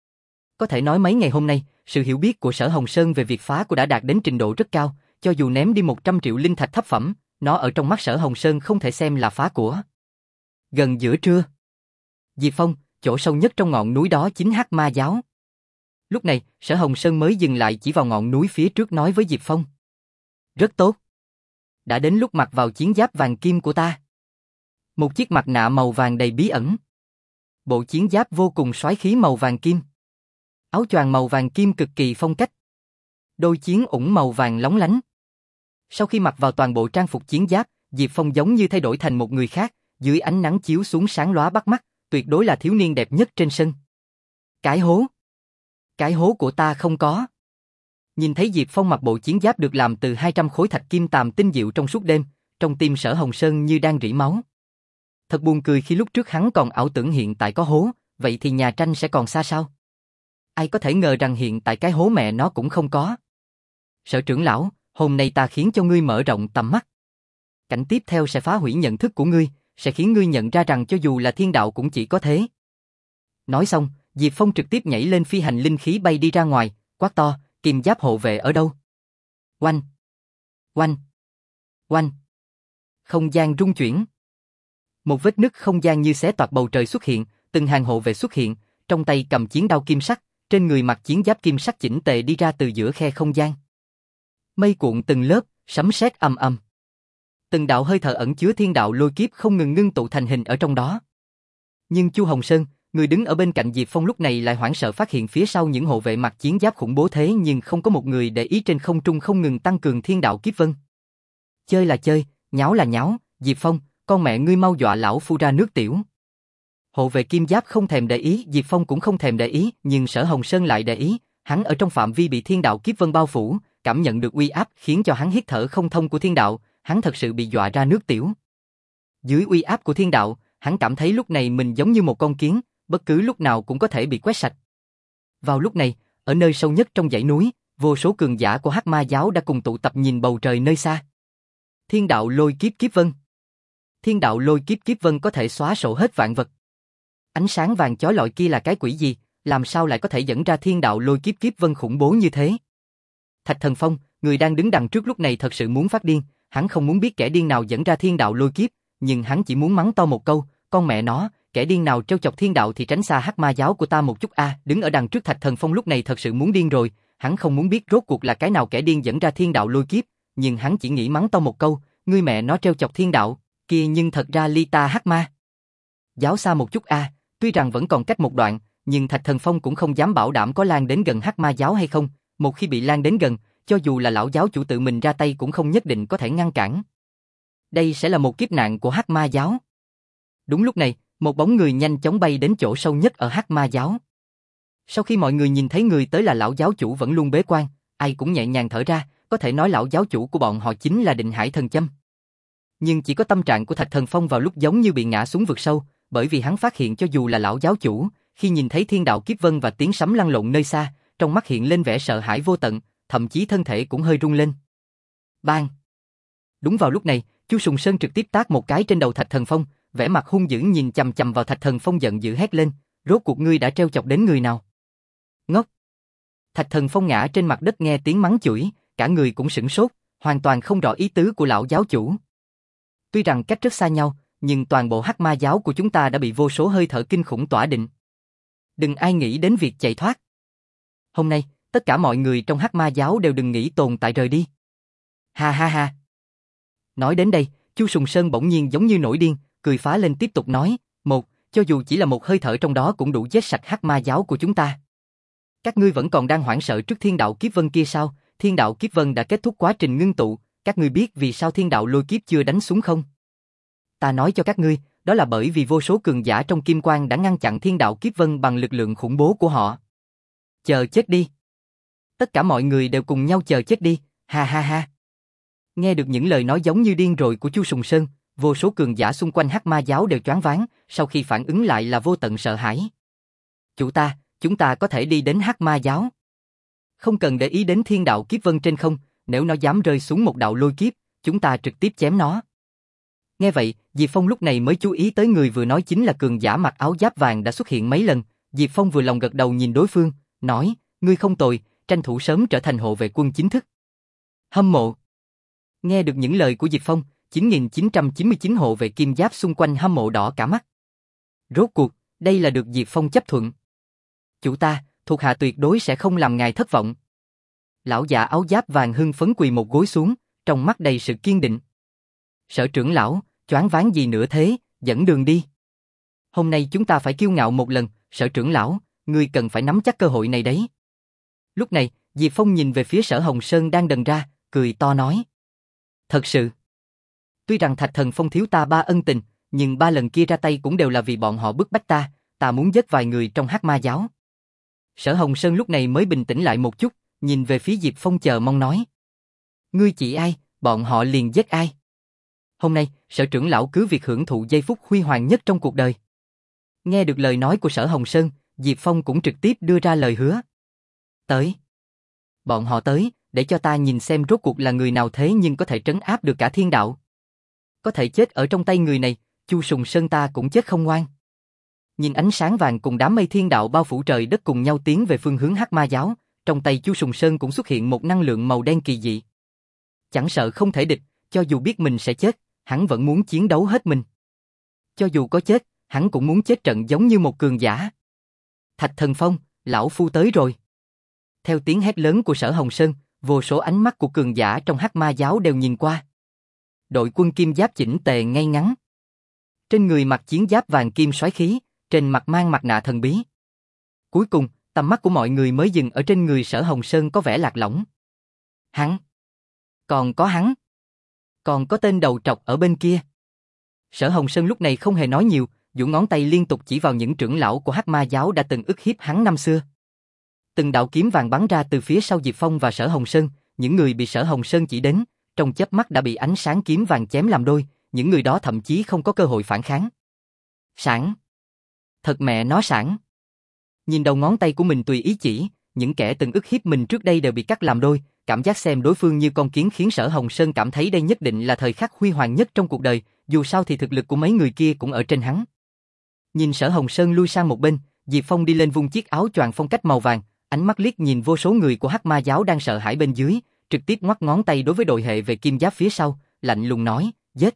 Có thể nói mấy ngày hôm nay, sự hiểu biết của Sở Hồng Sơn về việc phá của đã đạt đến trình độ rất cao, cho dù ném đi một trăm triệu linh thạch thấp phẩm, nó ở trong mắt Sở Hồng Sơn không thể xem là phá của. Gần giữa trưa, Diệp Phong, chỗ sâu nhất trong ngọn núi đó chính Hắc Ma giáo. Lúc này, Sở Hồng Sơn mới dừng lại chỉ vào ngọn núi phía trước nói với Diệp Phong. Rất tốt. Đã đến lúc mặc vào chiến giáp vàng kim của ta. Một chiếc mặt nạ màu vàng đầy bí ẩn. Bộ chiến giáp vô cùng soái khí màu vàng kim. Áo choàng màu vàng kim cực kỳ phong cách. Đôi chiến ủng màu vàng lóng lánh. Sau khi mặc vào toàn bộ trang phục chiến giáp, Diệp Phong giống như thay đổi thành một người khác, dưới ánh nắng chiếu xuống sáng lóa bắt mắt, tuyệt đối là thiếu niên đẹp nhất trên sân. Cái hố. Cái hố của ta không có. Nhìn thấy Diệp Phong mặc bộ chiến giáp được làm từ hai trăm khối thạch kim tàm tinh diệu trong suốt đêm, trong tim Sở Hồng Sơn như đang rỉ máu. Thật buồn cười khi lúc trước hắn còn ảo tưởng hiện tại có hố, vậy thì nhà tranh sẽ còn xa sao? Ai có thể ngờ rằng hiện tại cái hố mẹ nó cũng không có. Sở trưởng lão, hôm nay ta khiến cho ngươi mở rộng tầm mắt. Cảnh tiếp theo sẽ phá hủy nhận thức của ngươi, sẽ khiến ngươi nhận ra rằng cho dù là thiên đạo cũng chỉ có thế. Nói xong, Diệp Phong trực tiếp nhảy lên phi hành linh khí bay đi ra ngoài, quát to, kim giáp hộ vệ ở đâu? Oanh! Oanh! Oanh! Không gian rung chuyển. Một vết nứt không gian như xé toạc bầu trời xuất hiện, từng hàng hộ vệ xuất hiện, trong tay cầm chiến đao kim sắc, trên người mặc chiến giáp kim sắc chỉnh tề đi ra từ giữa khe không gian. Mây cuộn từng lớp, sấm sét ầm ầm. Từng đạo hơi thở ẩn chứa thiên đạo lôi kiếp không ngừng ngưng tụ thành hình ở trong đó. Nhưng Chu Hồng Sơn, người đứng ở bên cạnh Diệp Phong lúc này lại hoảng sợ phát hiện phía sau những hộ vệ mặc chiến giáp khủng bố thế nhưng không có một người để ý trên không trung không ngừng tăng cường thiên đạo kiếp vân. Chơi là chơi, nháo là nháo, Diệp Phong, con mẹ ngươi mau dọa lão phu ra nước tiểu. Hộ vệ kim giáp không thèm để ý, Diệp Phong cũng không thèm để ý, nhưng Sở Hồng Sơn lại để ý, hắn ở trong phạm vi bị thiên đạo kiếp vân bao phủ, cảm nhận được uy áp khiến cho hắn hít thở không thông của thiên đạo, hắn thật sự bị dọa ra nước tiểu. Dưới uy áp của thiên đạo, hắn cảm thấy lúc này mình giống như một con kiến, bất cứ lúc nào cũng có thể bị quét sạch. Vào lúc này, ở nơi sâu nhất trong dãy núi, vô số cường giả của Hắc Ma giáo đã cùng tụ tập nhìn bầu trời nơi xa. Thiên đạo lôi kiếp kiếp vân. Thiên đạo lôi kiếp kiếp vân có thể xóa sổ hết vạn vật. Ánh sáng vàng chói lọi kia là cái quỷ gì, làm sao lại có thể dẫn ra thiên đạo lôi kiếp kiếp vân khủng bố như thế? Thạch Thần Phong, người đang đứng đằng trước lúc này thật sự muốn phát điên, hắn không muốn biết kẻ điên nào dẫn ra thiên đạo lôi kiếp, nhưng hắn chỉ muốn mắng to một câu, con mẹ nó, kẻ điên nào trêu chọc thiên đạo thì tránh xa Hắc Ma giáo của ta một chút a. À, đứng ở đằng trước Thạch Thần Phong lúc này thật sự muốn điên rồi, hắn không muốn biết rốt cuộc là cái nào kẻ điên dẫn ra thiên đạo lôi kiếp, nhưng hắn chỉ nghĩ mắng to một câu, ngươi mẹ nó trêu chọc thiên đạo, kia nhưng thật ra ly ta Hắc Ma giáo xa một chút a. À, tuy rằng vẫn còn cách một đoạn, nhưng Thạch Thần Phong cũng không dám bảo đảm có lan đến gần Hắc Ma giáo hay không, một khi bị lan đến gần, cho dù là lão giáo chủ tự mình ra tay cũng không nhất định có thể ngăn cản. Đây sẽ là một kiếp nạn của Hắc Ma giáo. Đúng lúc này, một bóng người nhanh chóng bay đến chỗ sâu nhất ở Hắc Ma giáo. Sau khi mọi người nhìn thấy người tới là lão giáo chủ vẫn luôn bế quan, ai cũng nhẹ nhàng thở ra, có thể nói lão giáo chủ của bọn họ chính là Định Hải Thần Châm. Nhưng chỉ có tâm trạng của Thạch Thần Phong vào lúc giống như bị ngã xuống vực sâu, bởi vì hắn phát hiện cho dù là lão giáo chủ, khi nhìn thấy thiên đạo kiếp vân và tiếng sấm lăn lộn nơi xa, trong mắt hiện lên vẻ sợ hãi vô tận, thậm chí thân thể cũng hơi rung lên. Bang! Đúng vào lúc này, Chu Sùng Sơn trực tiếp tát một cái trên đầu Thạch Thần Phong, vẻ mặt hung dữ nhìn chằm chằm vào Thạch Thần Phong giận dữ hét lên, rốt cuộc ngươi đã trêu chọc đến người nào? Ngốc! Thạch Thần Phong ngã trên mặt đất nghe tiếng mắng chửi, cả người cũng sửng sốt, hoàn toàn không rõ ý tứ của lão giáo chủ. Tuy rằng cách rất xa nhau, nhưng toàn bộ Hắc Ma giáo của chúng ta đã bị vô số hơi thở kinh khủng tỏa định. Đừng ai nghĩ đến việc chạy thoát. Hôm nay, tất cả mọi người trong Hắc Ma giáo đều đừng nghĩ tồn tại rời đi. Ha ha ha. Nói đến đây, Chu Sùng Sơn bỗng nhiên giống như nổi điên, cười phá lên tiếp tục nói, một, cho dù chỉ là một hơi thở trong đó cũng đủ giết sạch Hắc Ma giáo của chúng ta. Các ngươi vẫn còn đang hoảng sợ trước thiên đạo kiếp vân kia sao? Thiên đạo kiếp vân đã kết thúc quá trình ngưng tụ, các ngươi biết vì sao thiên đạo lôi kiếp chưa đánh xuống không? Ta nói cho các ngươi, đó là bởi vì vô số cường giả trong kim quang đã ngăn chặn thiên đạo kiếp vân bằng lực lượng khủng bố của họ. Chờ chết đi. Tất cả mọi người đều cùng nhau chờ chết đi, ha ha ha. Nghe được những lời nói giống như điên rồi của Chu Sùng Sơn, vô số cường giả xung quanh Hắc Ma giáo đều choáng váng, sau khi phản ứng lại là vô tận sợ hãi. Chủ ta, chúng ta có thể đi đến Hắc Ma giáo. Không cần để ý đến thiên đạo kiếp vân trên không, nếu nó dám rơi xuống một đạo lôi kiếp, chúng ta trực tiếp chém nó. Nghe vậy, Diệp Phong lúc này mới chú ý tới người vừa nói chính là cường giả mặc áo giáp vàng đã xuất hiện mấy lần. Diệp Phong vừa lòng gật đầu nhìn đối phương, nói, ngươi không tồi, tranh thủ sớm trở thành hộ vệ quân chính thức. Hâm mộ. Nghe được những lời của Diệp Phong, chín nghìn chín trăm chín mươi chín hộ vệ kim giáp xung quanh hâm mộ đỏ cả mắt. Rốt cuộc, đây là được Diệp Phong chấp thuận. Chủ ta, thuộc hạ tuyệt đối sẽ không làm ngài thất vọng. Lão già áo giáp vàng hưng phấn quỳ một gối xuống, trong mắt đầy sự kiên định. Sở trưởng lão, choáng váng gì nữa thế, dẫn đường đi. Hôm nay chúng ta phải kiêu ngạo một lần, Sở trưởng lão, ngươi cần phải nắm chắc cơ hội này đấy. Lúc này, Diệp Phong nhìn về phía Sở Hồng Sơn đang đần ra, cười to nói. Thật sự. Tuy rằng Thạch Thần Phong thiếu ta ba ân tình, nhưng ba lần kia ra tay cũng đều là vì bọn họ bức bách ta, ta muốn giết vài người trong Hắc Ma giáo. Sở Hồng Sơn lúc này mới bình tĩnh lại một chút, nhìn về phía Diệp Phong chờ mong nói. Ngươi chỉ ai, bọn họ liền giết ai. Hôm nay, Sở trưởng lão cứ việc hưởng thụ giây phút huy hoàng nhất trong cuộc đời. Nghe được lời nói của Sở Hồng Sơn, Diệp Phong cũng trực tiếp đưa ra lời hứa. Tới. Bọn họ tới, để cho ta nhìn xem rốt cuộc là người nào thế nhưng có thể trấn áp được cả thiên đạo. Có thể chết ở trong tay người này, Chu Sùng Sơn ta cũng chết không ngoan. Nhìn ánh sáng vàng cùng đám mây thiên đạo bao phủ trời đất cùng nhau tiến về phương hướng Hắc Ma giáo, trong tay Chu Sùng Sơn cũng xuất hiện một năng lượng màu đen kỳ dị. Chẳng sợ không thể địch, cho dù biết mình sẽ chết, hắn vẫn muốn chiến đấu hết mình. Cho dù có chết, hắn cũng muốn chết trận giống như một cường giả. Thạch Thần Phong, lão phu tới rồi. Theo tiếng hét lớn của Sở Hồng Sơn, vô số ánh mắt của cường giả trong Hắc Ma giáo đều nhìn qua. Đội quân kim giáp chỉnh tề ngay ngắn. Trên người mặc chiến giáp vàng kim soái khí, trên mặt mang mặt nạ thần bí. Cuối cùng, tầm mắt của mọi người mới dừng ở trên người Sở Hồng Sơn có vẻ lạc lõng. Hắn. Còn có hắn. Còn có tên đầu trọc ở bên kia. Sở Hồng Sơn lúc này không hề nói nhiều, duỗi ngón tay liên tục chỉ vào những trưởng lão của Hắc Ma giáo đã từng ức hiếp hắn năm xưa. Từng đạo kiếm vàng bắn ra từ phía sau Diệp Phong và Sở Hồng Sơn, những người bị Sở Hồng Sơn chỉ đến, trong chớp mắt đã bị ánh sáng kiếm vàng chém làm đôi, những người đó thậm chí không có cơ hội phản kháng. Sảng. Thật mẹ nó sảng. Nhìn đầu ngón tay của mình tùy ý chỉ, những kẻ từng ức hiếp mình trước đây đều bị cắt làm đôi, cảm giác xem đối phương như con kiến khiến Sở Hồng Sơn cảm thấy đây nhất định là thời khắc huy hoàng nhất trong cuộc đời, dù sao thì thực lực của mấy người kia cũng ở trên hắn. Nhìn Sở Hồng Sơn lui sang một bên, Diệp Phong đi lên vung chiếc áo choàng phong cách màu vàng, ánh mắt liếc nhìn vô số người của Hắc Ma giáo đang sợ hãi bên dưới, trực tiếp ngoắc ngón tay đối với đội hệ về kim giáp phía sau, lạnh lùng nói, giết.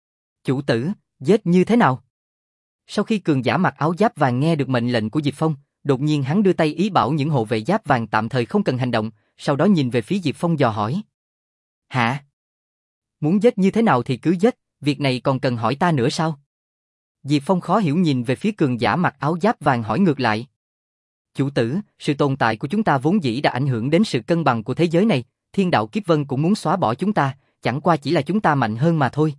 Chủ tử, giết như thế nào? Sau khi cường giả mặc áo giáp vàng nghe được mệnh lệnh của Diệp Phong, đột nhiên hắn đưa tay ý bảo những hộ vệ giáp vàng tạm thời không cần hành động, sau đó nhìn về phía Diệp Phong dò hỏi. Hả? Muốn giết như thế nào thì cứ giết, việc này còn cần hỏi ta nữa sao? Diệp Phong khó hiểu nhìn về phía cường giả mặc áo giáp vàng hỏi ngược lại. Chủ tử, sự tồn tại của chúng ta vốn dĩ đã ảnh hưởng đến sự cân bằng của thế giới này, thiên đạo kiếp vân cũng muốn xóa bỏ chúng ta, chẳng qua chỉ là chúng ta mạnh hơn mà thôi.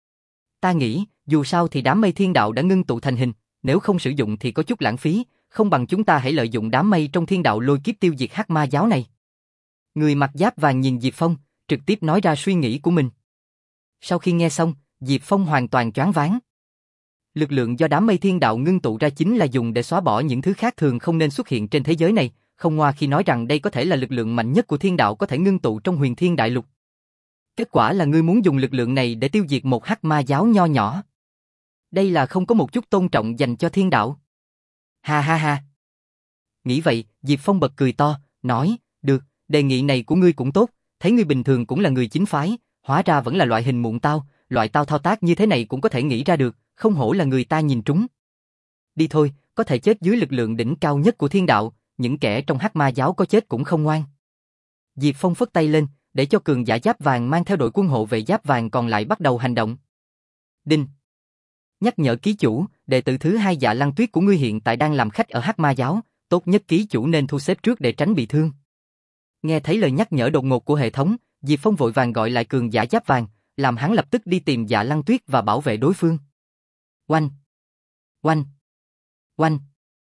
Ta nghĩ, dù sao thì đám mây thiên đạo đã ngưng tụ thành hình, nếu không sử dụng thì có chút lãng phí, không bằng chúng ta hãy lợi dụng đám mây trong thiên đạo lôi kiếp tiêu diệt Hắc Ma giáo này. Người mặc giáp vàng nhìn Diệp Phong, trực tiếp nói ra suy nghĩ của mình. Sau khi nghe xong, Diệp Phong hoàn toàn choáng váng. Lực lượng do đám mây thiên đạo ngưng tụ ra chính là dùng để xóa bỏ những thứ khác thường không nên xuất hiện trên thế giới này, không ngoa khi nói rằng đây có thể là lực lượng mạnh nhất của thiên đạo có thể ngưng tụ trong huyền thiên đại lục. Kết quả là ngươi muốn dùng lực lượng này để tiêu diệt một Hắc Ma giáo nho nhỏ. Đây là không có một chút tôn trọng dành cho thiên đạo. Ha ha ha. Nghĩ vậy, Diệp Phong bật cười to, nói, được, đề nghị này của ngươi cũng tốt, thấy ngươi bình thường cũng là người chính phái, hóa ra vẫn là loại hình muộn tao, loại tao thao tác như thế này cũng có thể nghĩ ra được, không hổ là người ta nhìn trúng. Đi thôi, có thể chết dưới lực lượng đỉnh cao nhất của thiên đạo, những kẻ trong Hắc Ma giáo có chết cũng không ngoan. Diệp Phong phất tay lên, để cho cường giả giáp vàng mang theo đội quân hộ vệ giáp vàng còn lại bắt đầu hành động. Đinh. Nhắc nhở ký chủ, đệ tử thứ hai Dạ Lăng Tuyết của ngươi hiện tại đang làm khách ở Hắc Ma giáo, tốt nhất ký chủ nên thu xếp trước để tránh bị thương. Nghe thấy lời nhắc nhở đột ngột của hệ thống, Diệp Phong vội vàng gọi lại cường giả giáp vàng, làm hắn lập tức đi tìm Dạ Lăng Tuyết và bảo vệ đối phương. Oanh! Oanh! Oanh!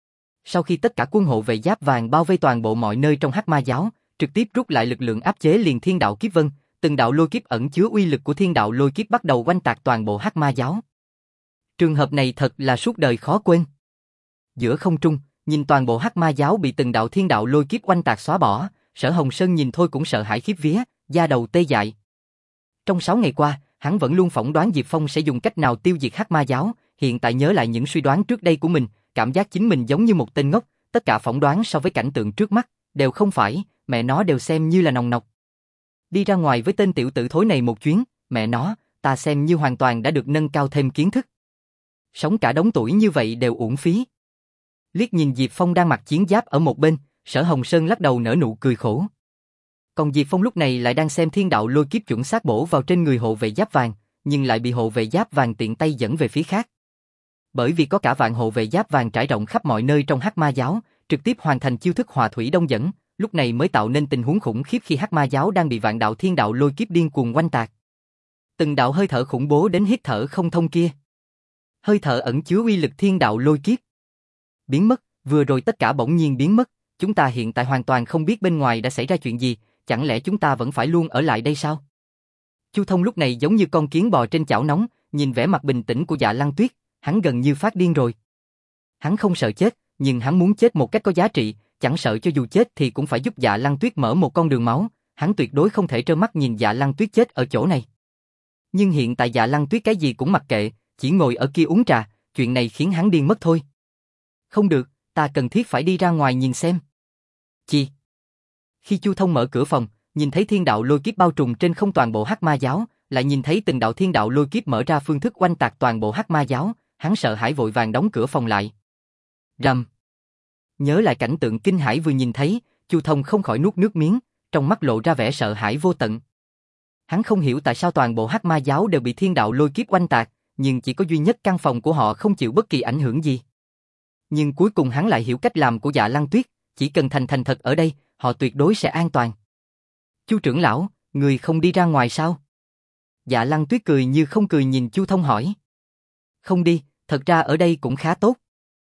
Sau khi tất cả quân hộ vệ giáp vàng bao vây toàn bộ mọi nơi trong Hắc Ma giáo, trực tiếp rút lại lực lượng áp chế liền thiên đạo kiếp vân, từng đạo lôi kiếp ẩn chứa uy lực của thiên đạo lôi kiếp bắt đầu oanh tạc toàn bộ Hắc Ma giáo. Trường hợp này thật là suốt đời khó quên. Giữa không trung, nhìn toàn bộ Hắc Ma giáo bị từng đạo thiên đạo lôi kiếp oanh tạc xóa bỏ, Sở Hồng Sơn nhìn thôi cũng sợ hãi khiếp vía, da đầu tê dại. Trong sáu ngày qua, hắn vẫn luôn phỏng đoán Diệp Phong sẽ dùng cách nào tiêu diệt Hắc Ma giáo, hiện tại nhớ lại những suy đoán trước đây của mình, cảm giác chính mình giống như một tên ngốc, tất cả phỏng đoán so với cảnh tượng trước mắt, đều không phải, mẹ nó đều xem như là nòng nọc. Đi ra ngoài với tên tiểu tử thối này một chuyến, mẹ nó, ta xem như hoàn toàn đã được nâng cao thêm kiến thức. Sống cả đống tuổi như vậy đều uổng phí. Liếc nhìn Diệp Phong đang mặc chiến giáp ở một bên, Sở Hồng Sơn lắc đầu nở nụ cười khổ. Còn Diệp Phong lúc này lại đang xem thiên đạo lôi kiếp chuẩn xác bổ vào trên người hộ vệ giáp vàng, nhưng lại bị hộ vệ giáp vàng tiện tay dẫn về phía khác. Bởi vì có cả vạn hộ vệ giáp vàng trải rộng khắp mọi nơi trong Hắc Ma giáo, trực tiếp hoàn thành chiêu thức Hỏa Thủy Đông dẫn, lúc này mới tạo nên tình huống khủng khiếp khi Hắc Ma giáo đang bị vạn đạo thiên đạo lôi kiếp điên cuồng oanh tạc. Từng đạo hơi thở khủng bố đến hít thở không thông kia. Hơi thở ẩn chứa uy lực thiên đạo lôi kiếp. Biến mất, vừa rồi tất cả bỗng nhiên biến mất, chúng ta hiện tại hoàn toàn không biết bên ngoài đã xảy ra chuyện gì, chẳng lẽ chúng ta vẫn phải luôn ở lại đây sao? Chu Thông lúc này giống như con kiến bò trên chảo nóng, nhìn vẻ mặt bình tĩnh của Dạ Lăng Tuyết, hắn gần như phát điên rồi. Hắn không sợ chết, nhưng hắn muốn chết một cách có giá trị, chẳng sợ cho dù chết thì cũng phải giúp Dạ Lăng Tuyết mở một con đường máu, hắn tuyệt đối không thể trơ mắt nhìn Dạ Lăng Tuyết chết ở chỗ này. Nhưng hiện tại Dạ Lăng Tuyết cái gì cũng mặc kệ, chỉ ngồi ở kia uống trà, chuyện này khiến hắn điên mất thôi. Không được, ta cần thiết phải đi ra ngoài nhìn xem. Chi? Khi Chu Thông mở cửa phòng, nhìn thấy thiên đạo lôi kiếp bao trùm trên không toàn bộ Hắc Ma giáo, lại nhìn thấy từng đạo thiên đạo lôi kiếp mở ra phương thức oanh tạc toàn bộ Hắc Ma giáo, hắn sợ hãi vội vàng đóng cửa phòng lại. Rầm. Nhớ lại cảnh tượng kinh hãi vừa nhìn thấy, Chu Thông không khỏi nuốt nước miếng, trong mắt lộ ra vẻ sợ hãi vô tận. Hắn không hiểu tại sao toàn bộ Hắc Ma giáo đều bị thiên đạo lôi kiếp oanh tạc, nhưng chỉ có duy nhất căn phòng của họ không chịu bất kỳ ảnh hưởng gì. Nhưng cuối cùng hắn lại hiểu cách làm của Dạ Lăng Tuyết, chỉ cần thành thành thật ở đây, họ tuyệt đối sẽ an toàn. Chu trưởng lão, người không đi ra ngoài sao? Dạ Lăng Tuyết cười như không cười nhìn Chu Thông hỏi. Không đi, thật ra ở đây cũng khá tốt.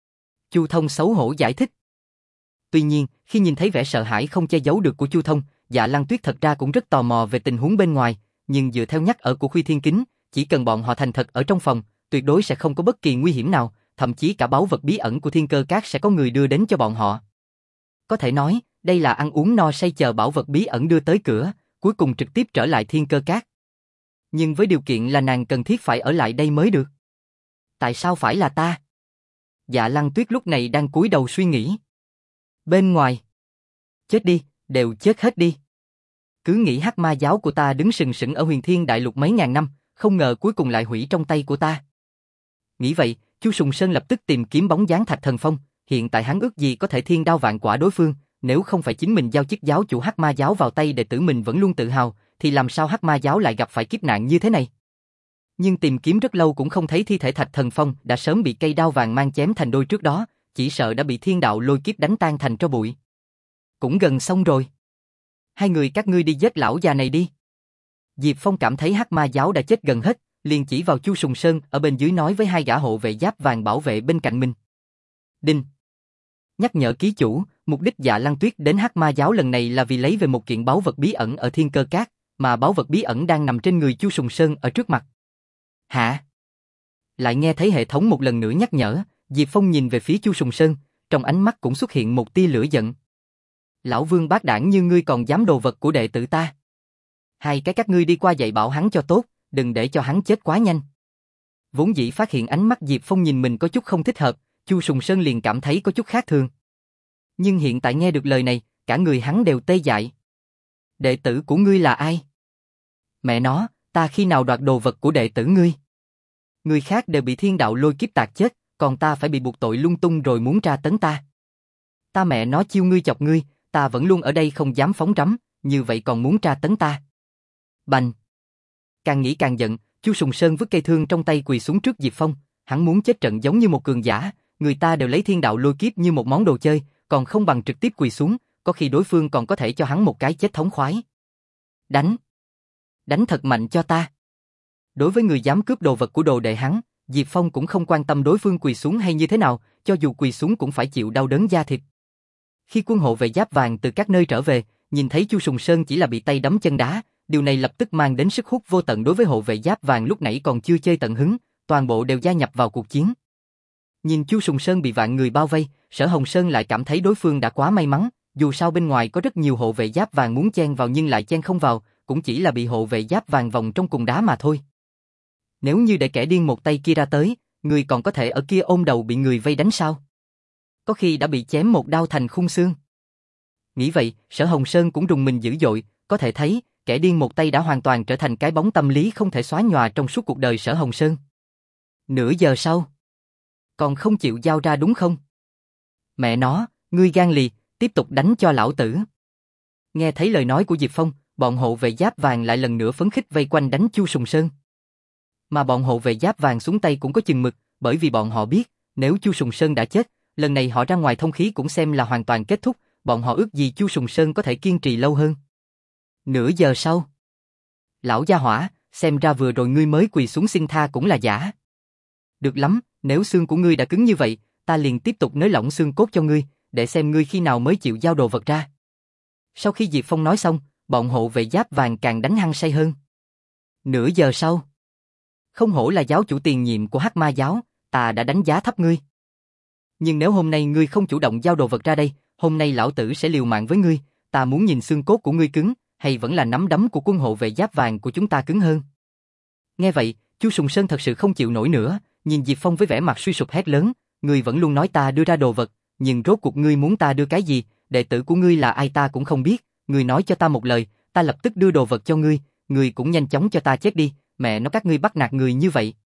Chu Thông xấu hổ giải thích. Tuy nhiên, khi nhìn thấy vẻ sợ hãi không che giấu được của Chu Thông, Dạ Lăng Tuyết thật ra cũng rất tò mò về tình huống bên ngoài, nhưng dựa theo nhắc ở của Khuy Thiên Kính, chỉ cần bọn họ thành thật ở trong phòng, tuyệt đối sẽ không có bất kỳ nguy hiểm nào, thậm chí cả báu vật bí ẩn của Thiên Cơ Các sẽ có người đưa đến cho bọn họ. Có thể nói, đây là ăn uống no say chờ bảo vật bí ẩn đưa tới cửa, cuối cùng trực tiếp trở lại Thiên Cơ Các. Nhưng với điều kiện là nàng cần thiết phải ở lại đây mới được. Tại sao phải là ta? Dạ Lăng Tuyết lúc này đang cúi đầu suy nghĩ. Bên ngoài. Chết đi, đều chết hết đi. Cứ nghĩ Hắc Ma giáo của ta đứng sừng sững ở Huyền Thiên Đại Lục mấy ngàn năm, không ngờ cuối cùng lại hủy trong tay của ta. Nghĩ vậy, Chu Sùng Sơn lập tức tìm kiếm bóng dáng Thạch Thần Phong, hiện tại hắn ước gì có thể thiên đao vạn quả đối phương, nếu không phải chính mình giao chức giáo chủ Hắc Ma giáo vào tay đệ tử mình vẫn luôn tự hào, thì làm sao Hắc Ma giáo lại gặp phải kiếp nạn như thế này? Nhưng tìm kiếm rất lâu cũng không thấy thi thể Thạch Thần Phong, đã sớm bị cây đao vàng mang chém thành đôi trước đó, chỉ sợ đã bị thiên đạo lôi kiếp đánh tan thành tro bụi. Cũng gần xong rồi. Hai người các ngươi đi giết lão già này đi. Diệp Phong cảm thấy Hắc Ma giáo đã chết gần hết, liền chỉ vào Chu Sùng Sơn ở bên dưới nói với hai gã hộ vệ giáp vàng bảo vệ bên cạnh mình. Đinh. Nhắc nhở ký chủ, mục đích Dạ Lăng Tuyết đến Hắc Ma giáo lần này là vì lấy về một kiện báu vật bí ẩn ở Thiên Cơ Các, mà báu vật bí ẩn đang nằm trên người Chu Sùng Sơn ở trước mặt. Hả? Lại nghe thấy hệ thống một lần nữa nhắc nhở, Diệp Phong nhìn về phía Chu Sùng Sơn, trong ánh mắt cũng xuất hiện một tia lửa giận. Lão Vương bác đảng như ngươi còn dám đồ vật của đệ tử ta. Hai cái các ngươi đi qua dạy bảo hắn cho tốt, đừng để cho hắn chết quá nhanh. Vốn dĩ phát hiện ánh mắt Diệp Phong nhìn mình có chút không thích hợp, Chu Sùng Sơn liền cảm thấy có chút khác thường. Nhưng hiện tại nghe được lời này, cả người hắn đều tê dại. Đệ tử của ngươi là ai? Mẹ nó, ta khi nào đoạt đồ vật của đệ tử ngươi? Người khác đều bị thiên đạo lôi kiếp tạc chết, còn ta phải bị buộc tội lung tung rồi muốn tra tấn ta. Ta mẹ nó chiêu ngươi chọc ngươi, ta vẫn luôn ở đây không dám phóng rắm, như vậy còn muốn tra tấn ta. Bành! Càng nghĩ càng giận, Chu Sùng Sơn vứt cây thương trong tay quỳ xuống trước Diệp Phong, hắn muốn chết trận giống như một cường giả, người ta đều lấy thiên đạo lôi kiếp như một món đồ chơi, còn không bằng trực tiếp quỳ xuống, có khi đối phương còn có thể cho hắn một cái chết thống khoái. Đánh! Đánh thật mạnh cho ta! Đối với người dám cướp đồ vật của đồ đệ hắn, Diệp Phong cũng không quan tâm đối phương quỳ xuống hay như thế nào, cho dù quỳ xuống cũng phải chịu đau đớn da thịt. Khi quân hộ vệ giáp vàng từ các nơi trở về, nhìn thấy Chu Sùng Sơn chỉ là bị tay đấm chân đá, điều này lập tức mang đến sức hút vô tận đối với hộ vệ giáp vàng lúc nãy còn chưa chơi tận hứng, toàn bộ đều gia nhập vào cuộc chiến. Nhìn Chu Sùng Sơn bị vạn người bao vây, Sở Hồng Sơn lại cảm thấy đối phương đã quá may mắn, dù sao bên ngoài có rất nhiều hộ vệ giáp vàng muốn chen vào nhưng lại chen không vào, cũng chỉ là bị hộ vệ giáp vàng vòng trong cùng đá mà thôi. Nếu như để kẻ điên một tay kia ra tới, người còn có thể ở kia ôm đầu bị người vây đánh sao? Có khi đã bị chém một đao thành khung xương. Nghĩ vậy, Sở Hồng Sơn cũng rùng mình dữ dội, có thể thấy, kẻ điên một tay đã hoàn toàn trở thành cái bóng tâm lý không thể xóa nhòa trong suốt cuộc đời Sở Hồng Sơn. Nửa giờ sau, còn không chịu giao ra đúng không? Mẹ nó, ngươi gan lì, tiếp tục đánh cho lão tử. Nghe thấy lời nói của Diệp Phong, bọn hộ vệ giáp vàng lại lần nữa phấn khích vây quanh đánh Chu Sùng Sơn. Mà bọn hộ vệ giáp vàng xuống tay cũng có chừng mực, bởi vì bọn họ biết, nếu Chu Sùng Sơn đã chết, lần này họ ra ngoài thông khí cũng xem là hoàn toàn kết thúc, bọn họ ước gì Chu Sùng Sơn có thể kiên trì lâu hơn. Nửa giờ sau. Lão gia hỏa, xem ra vừa rồi ngươi mới quỳ xuống xin tha cũng là giả. Được lắm, nếu xương của ngươi đã cứng như vậy, ta liền tiếp tục nới lỏng xương cốt cho ngươi, để xem ngươi khi nào mới chịu giao đồ vật ra. Sau khi Diệp Phong nói xong, bọn hộ vệ giáp vàng càng đánh hăng say hơn. Nửa giờ sau. Không hổ là giáo chủ tiền nhiệm của Hắc Ma giáo, ta đã đánh giá thấp ngươi. Nhưng nếu hôm nay ngươi không chủ động giao đồ vật ra đây, hôm nay lão tử sẽ liều mạng với ngươi, ta muốn nhìn xương cốt của ngươi cứng, hay vẫn là nắm đấm của quân hộ vệ giáp vàng của chúng ta cứng hơn. Nghe vậy, Chu Sùng Sơn thật sự không chịu nổi nữa, nhìn Diệp Phong với vẻ mặt suy sụp hét lớn, ngươi vẫn luôn nói ta đưa ra đồ vật, nhưng rốt cuộc ngươi muốn ta đưa cái gì, đệ tử của ngươi là ai ta cũng không biết, ngươi nói cho ta một lời, ta lập tức đưa đồ vật cho ngươi, ngươi cũng nhanh chóng cho ta chết đi, mẹ nó các ngươi bắt nạt người như vậy.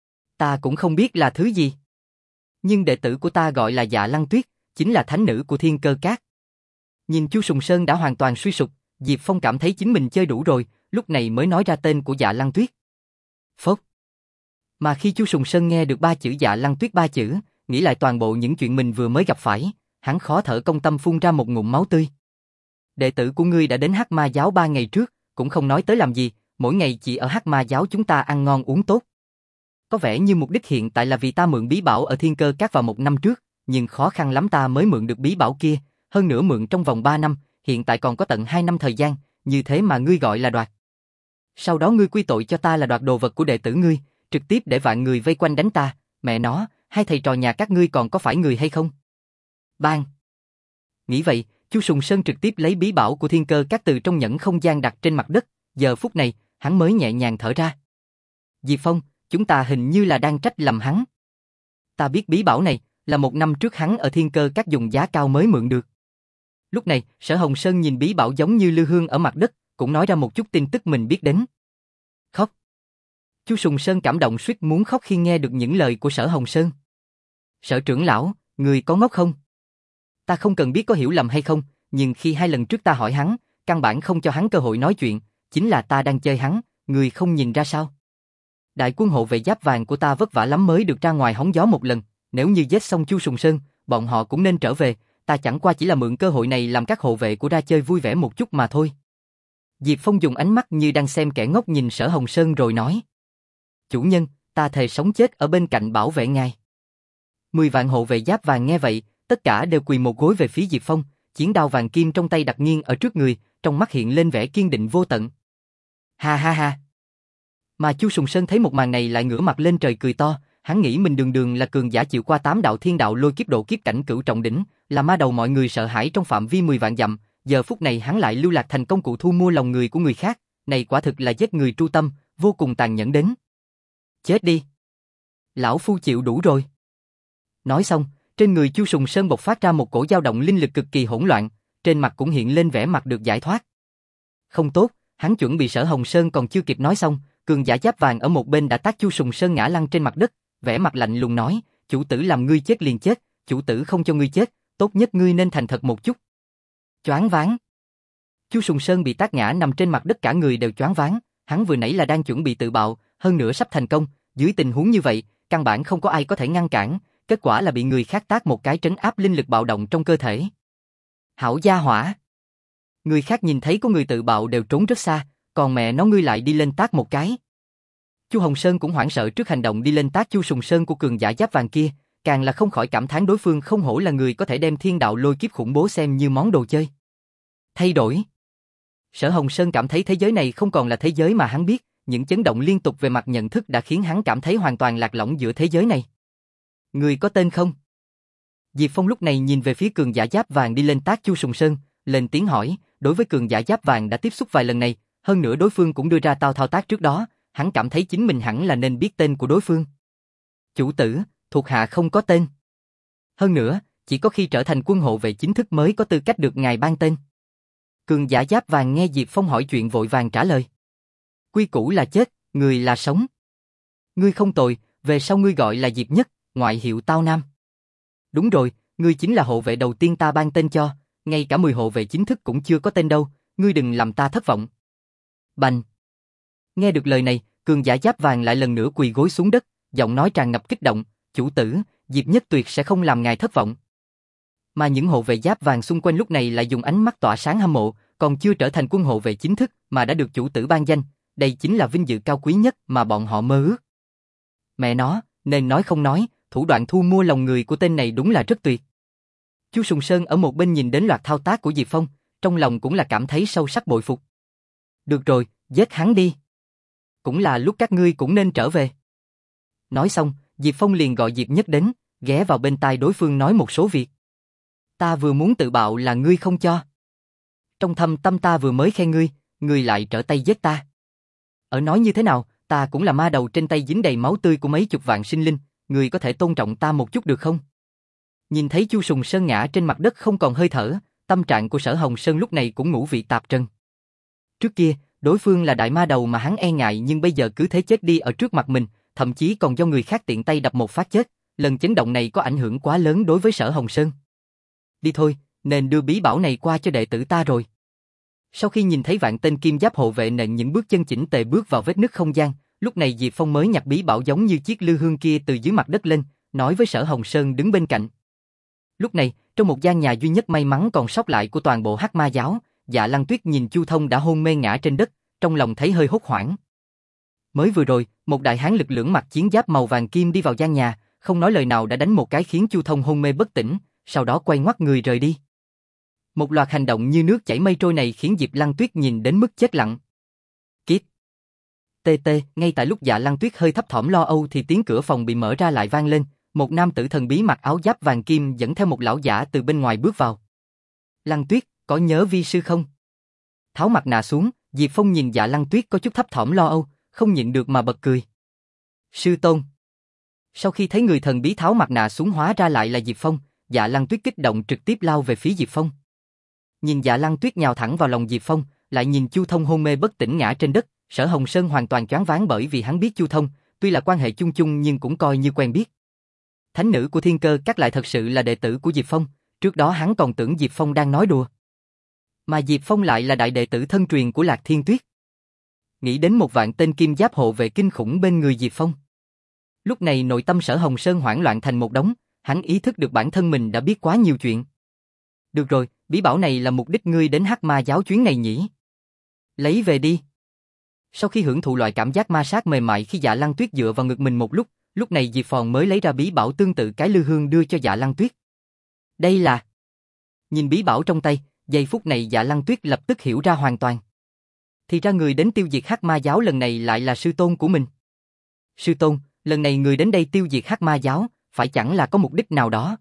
Ta cũng không biết là thứ gì. Nhưng đệ tử của ta gọi là Dạ Lăng Tuyết, chính là thánh nữ của Thiên Cơ Các. Nhìn Chu Sùng Sơn đã hoàn toàn suy sụp, Diệp Phong cảm thấy chính mình chơi đủ rồi, lúc này mới nói ra tên của Dạ Lăng Tuyết. Phốc. Mà khi Chu Sùng Sơn nghe được ba chữ Dạ Lăng Tuyết ba chữ, nghĩ lại toàn bộ những chuyện mình vừa mới gặp phải, hắn khó thở công tâm phun ra một ngụm máu tươi. Đệ tử của ngươi đã đến Hắc Ma giáo ba ngày trước, cũng không nói tới làm gì, mỗi ngày chỉ ở Hắc Ma giáo chúng ta ăn ngon uống tốt. Có vẻ như mục đích hiện tại là vì ta mượn bí bảo ở Thiên Cơ Các vào một năm trước, nhưng khó khăn lắm ta mới mượn được bí bảo kia, hơn nữa mượn trong vòng ba năm, hiện tại còn có tận hai năm thời gian, như thế mà ngươi gọi là đoạt. Sau đó ngươi quy tội cho ta là đoạt đồ vật của đệ tử ngươi, trực tiếp để vạn người vây quanh đánh ta, mẹ nó, hai thầy trò nhà các ngươi còn có phải người hay không? Bang! Nghĩ vậy, Chu Sùng Sơn trực tiếp lấy bí bảo của Thiên Cơ Các từ trong nhẫn không gian đặt trên mặt đất, giờ phút này, hắn mới nhẹ nhàng thở ra. Diệp Phong, chúng ta hình như là đang trách lầm hắn. Ta biết bí bảo này là một năm trước hắn ở Thiên Cơ Các dùng giá cao mới mượn được. Lúc này, Sở Hồng Sơn nhìn bí bảo giống như lư hương ở mặt đất, cũng nói ra một chút tin tức mình biết đến. Khóc. Chu Sùng Sơn cảm động suýt muốn khóc khi nghe được những lời của Sở Hồng Sơn. Sở trưởng lão, người có ngốc không? Ta không cần biết có hiểu lầm hay không, nhưng khi hai lần trước ta hỏi hắn, căn bản không cho hắn cơ hội nói chuyện, chính là ta đang chơi hắn, người không nhìn ra sao? Đại quân hộ vệ giáp vàng của ta vất vả lắm mới được ra ngoài hóng gió một lần, nếu như giết xong Chu Sùng Sơn, bọn họ cũng nên trở về, ta chẳng qua chỉ là mượn cơ hội này làm các hộ vệ của ra chơi vui vẻ một chút mà thôi. Diệp Phong dùng ánh mắt như đang xem kẻ ngốc nhìn Sở Hồng Sơn rồi nói. Chủ nhân, ta thề sống chết ở bên cạnh bảo vệ ngài. Mười vạn hộ vệ giáp vàng nghe vậy, tất cả đều quỳ một gối về phía Diệp Phong, chiến đao vàng kim trong tay đặt nghiêng ở trước người, trong mắt hiện lên vẻ kiên định vô tận. Ha ha ha. Mà Chu Sùng Sơn thấy một màn này lại ngửa mặt lên trời cười to, hắn nghĩ mình đường đường là cường giả chịu qua tám đạo thiên đạo lôi kiếp độ kiếp cảnh cửu trọng đỉnh, là ma đầu mọi người sợ hãi trong phạm vi mười vạn dặm, giờ phút này hắn lại lưu lạc thành công cụ thu mua lòng người của người khác, này quả thực là giết người tru tâm, vô cùng tàn nhẫn đến. Chết đi. Lão phu chịu đủ rồi. Nói xong, trên người Chu Sùng Sơn bộc phát ra một cổ dao động linh lực cực kỳ hỗn loạn, trên mặt cũng hiện lên vẻ mặt được giải thoát. Không tốt, hắn chuẩn bị Sở Hồng Sơn còn chưa kịp nói xong, cường giả giáp vàng ở một bên đã tát Chu Sùng Sơn ngã lăn trên mặt đất, vẻ mặt lạnh lùng nói, chủ tử làm ngươi chết liền chết, chủ tử không cho ngươi chết, tốt nhất ngươi nên thành thật một chút. Choáng váng. Chu Sùng Sơn bị tát ngã nằm trên mặt đất cả người đều choáng váng, hắn vừa nãy là đang chuẩn bị tự bạo, hơn nữa sắp thành công, dưới tình huống như vậy, căn bản không có ai có thể ngăn cản, kết quả là bị người khác tát một cái trấn áp linh lực bạo động trong cơ thể. Hảo gia hỏa. Người khác nhìn thấy có người tự bạo đều trốn rất xa, còn mẹ nó ngươi lại đi lên tát một cái. Chu Hồng Sơn cũng hoảng sợ trước hành động đi lên tát Chu Sùng Sơn của cường giả giáp vàng kia, càng là không khỏi cảm thán đối phương không hổ là người có thể đem thiên đạo lôi kiếp khủng bố xem như món đồ chơi. Thay đổi. Sở Hồng Sơn cảm thấy thế giới này không còn là thế giới mà hắn biết, những chấn động liên tục về mặt nhận thức đã khiến hắn cảm thấy hoàn toàn lạc lõng giữa thế giới này. Người có tên không? Diệp Phong lúc này nhìn về phía cường giả giáp vàng đi lên tát Chu Sùng Sơn, lên tiếng hỏi, đối với cường giả giáp vàng đã tiếp xúc vài lần này, hơn nữa đối phương cũng đưa ra tao thao tác trước đó, hắn cảm thấy chính mình hẳn là nên biết tên của đối phương. Chủ tử, thuộc hạ không có tên. Hơn nữa, chỉ có khi trở thành quân hộ vệ chính thức mới có tư cách được ngài ban tên. Cường giả giáp vàng nghe Diệp Phong hỏi chuyện vội vàng trả lời. Quy củ là chết, người là sống. Ngươi không tồi, về sau ngươi gọi là Diệp Nhất, ngoại hiệu Tao Nam. Đúng rồi, ngươi chính là hộ vệ đầu tiên ta ban tên cho, ngay cả mười hộ vệ chính thức cũng chưa có tên đâu, ngươi đừng làm ta thất vọng. Bành. Nghe được lời này, cường giả giáp vàng lại lần nữa quỳ gối xuống đất, giọng nói tràn ngập kích động, chủ tử, Diệp Nhất Tuyệt sẽ không làm ngài thất vọng. Mà những hộ vệ giáp vàng xung quanh lúc này lại dùng ánh mắt tỏa sáng hâm mộ, còn chưa trở thành quân hộ vệ chính thức mà đã được chủ tử ban danh, đây chính là vinh dự cao quý nhất mà bọn họ mơ ước. Mẹ nó, nên nói không nói, thủ đoạn thu mua lòng người của tên này đúng là rất tuyệt. Chu Sùng Sơn ở một bên nhìn đến loạt thao tác của Diệp Phong, trong lòng cũng là cảm thấy sâu sắc bội phục. Được rồi, giết hắn đi. Cũng là lúc các ngươi cũng nên trở về. Nói xong, Diệp Phong liền gọi Diệp Nhất đến, ghé vào bên tai đối phương nói một số việc. Ta vừa muốn tự bạo là ngươi không cho. Trong thâm tâm ta vừa mới khen ngươi, ngươi lại trở tay giết ta. Ở nói như thế nào, ta cũng là ma đầu trên tay dính đầy máu tươi của mấy chục vạn sinh linh, ngươi có thể tôn trọng ta một chút được không? Nhìn thấy Chu Sùng Sơn ngã trên mặt đất không còn hơi thở, tâm trạng của Sở Hồng Sơn lúc này cũng ngũ vị tạp trần. Trước kia, đối phương là đại ma đầu mà hắn e ngại nhưng bây giờ cứ thế chết đi ở trước mặt mình, thậm chí còn do người khác tiện tay đập một phát chết, lần chấn động này có ảnh hưởng quá lớn đối với Sở Hồng Sơn. Đi thôi, nên đưa bí bảo này qua cho đệ tử ta rồi. Sau khi nhìn thấy vạn tên kim giáp hộ vệ nện những bước chân chỉnh tề bước vào vết nứt không gian, lúc này Diệp Phong mới nhặt bí bảo giống như chiếc lư hương kia từ dưới mặt đất lên, nói với Sở Hồng Sơn đứng bên cạnh. Lúc này, trong một gian nhà duy nhất may mắn còn sót lại của toàn bộ Hắc Ma giáo, Dạ Lăng Tuyết nhìn Chu Thông đã hôn mê ngã trên đất, trong lòng thấy hơi hốt hoảng. Mới vừa rồi, một đại hán lực lưỡng mặc chiến giáp màu vàng kim đi vào gian nhà, không nói lời nào đã đánh một cái khiến Chu Thông hôn mê bất tỉnh, sau đó quay ngoắt người rời đi. Một loạt hành động như nước chảy mây trôi này khiến Diệp Lăng Tuyết nhìn đến mức chết lặng. Kiết. Tê tê, ngay tại lúc Dạ Lăng Tuyết hơi thấp thỏm lo âu thì tiếng cửa phòng bị mở ra lại vang lên, một nam tử thần bí mặc áo giáp vàng kim dẫn theo một lão giả từ bên ngoài bước vào. Lăng Tuyết, có nhớ vi sư không? Tháo mặt nạ xuống, Diệp Phong nhìn Dạ Lăng Tuyết có chút thấp thỏm lo âu, không nhịn được mà bật cười. Sư tôn. Sau khi thấy người thần bí tháo mặt nạ xuống hóa ra lại là Diệp Phong, Dạ Lăng Tuyết kích động trực tiếp lao về phía Diệp Phong. Nhìn Dạ Lăng Tuyết nhào thẳng vào lòng Diệp Phong, lại nhìn Chu Thông hôn mê bất tỉnh ngã trên đất, Sở Hồng Sơn hoàn toàn choáng váng bởi vì hắn biết Chu Thông, tuy là quan hệ chung chung nhưng cũng coi như quen biết. Thánh nữ của Thiên Cơ Các lại thật sự là đệ tử của Diệp Phong, trước đó hắn còn tưởng Diệp Phong đang nói đùa. Mà Diệp Phong lại là đại đệ tử thân truyền của Lạc Thiên Tuyết. Nghĩ đến một vạn tên kim giáp hộ vệ kinh khủng bên người Diệp Phong. Lúc này nội tâm Sở Hồng Sơn hoảng loạn thành một đống, hắn ý thức được bản thân mình đã biết quá nhiều chuyện. Được rồi, bí bảo này là mục đích ngươi đến Hắc Ma giáo chuyến này nhỉ? Lấy về đi. Sau khi hưởng thụ loại cảm giác ma sát mềm mại khi Dạ Lăng Tuyết dựa vào ngực mình một lúc, lúc này Diệp Phòn mới lấy ra bí bảo tương tự cái lư hương đưa cho Dạ Lăng Tuyết. Đây là... Nhìn bí bảo trong tay, giây phút này Dạ Lăng Tuyết lập tức hiểu ra hoàn toàn. Thì ra người đến tiêu diệt Hắc Ma giáo lần này lại là sư tôn của mình. Sư tôn, lần này người đến đây tiêu diệt Hắc Ma giáo, phải chẳng là có mục đích nào đó?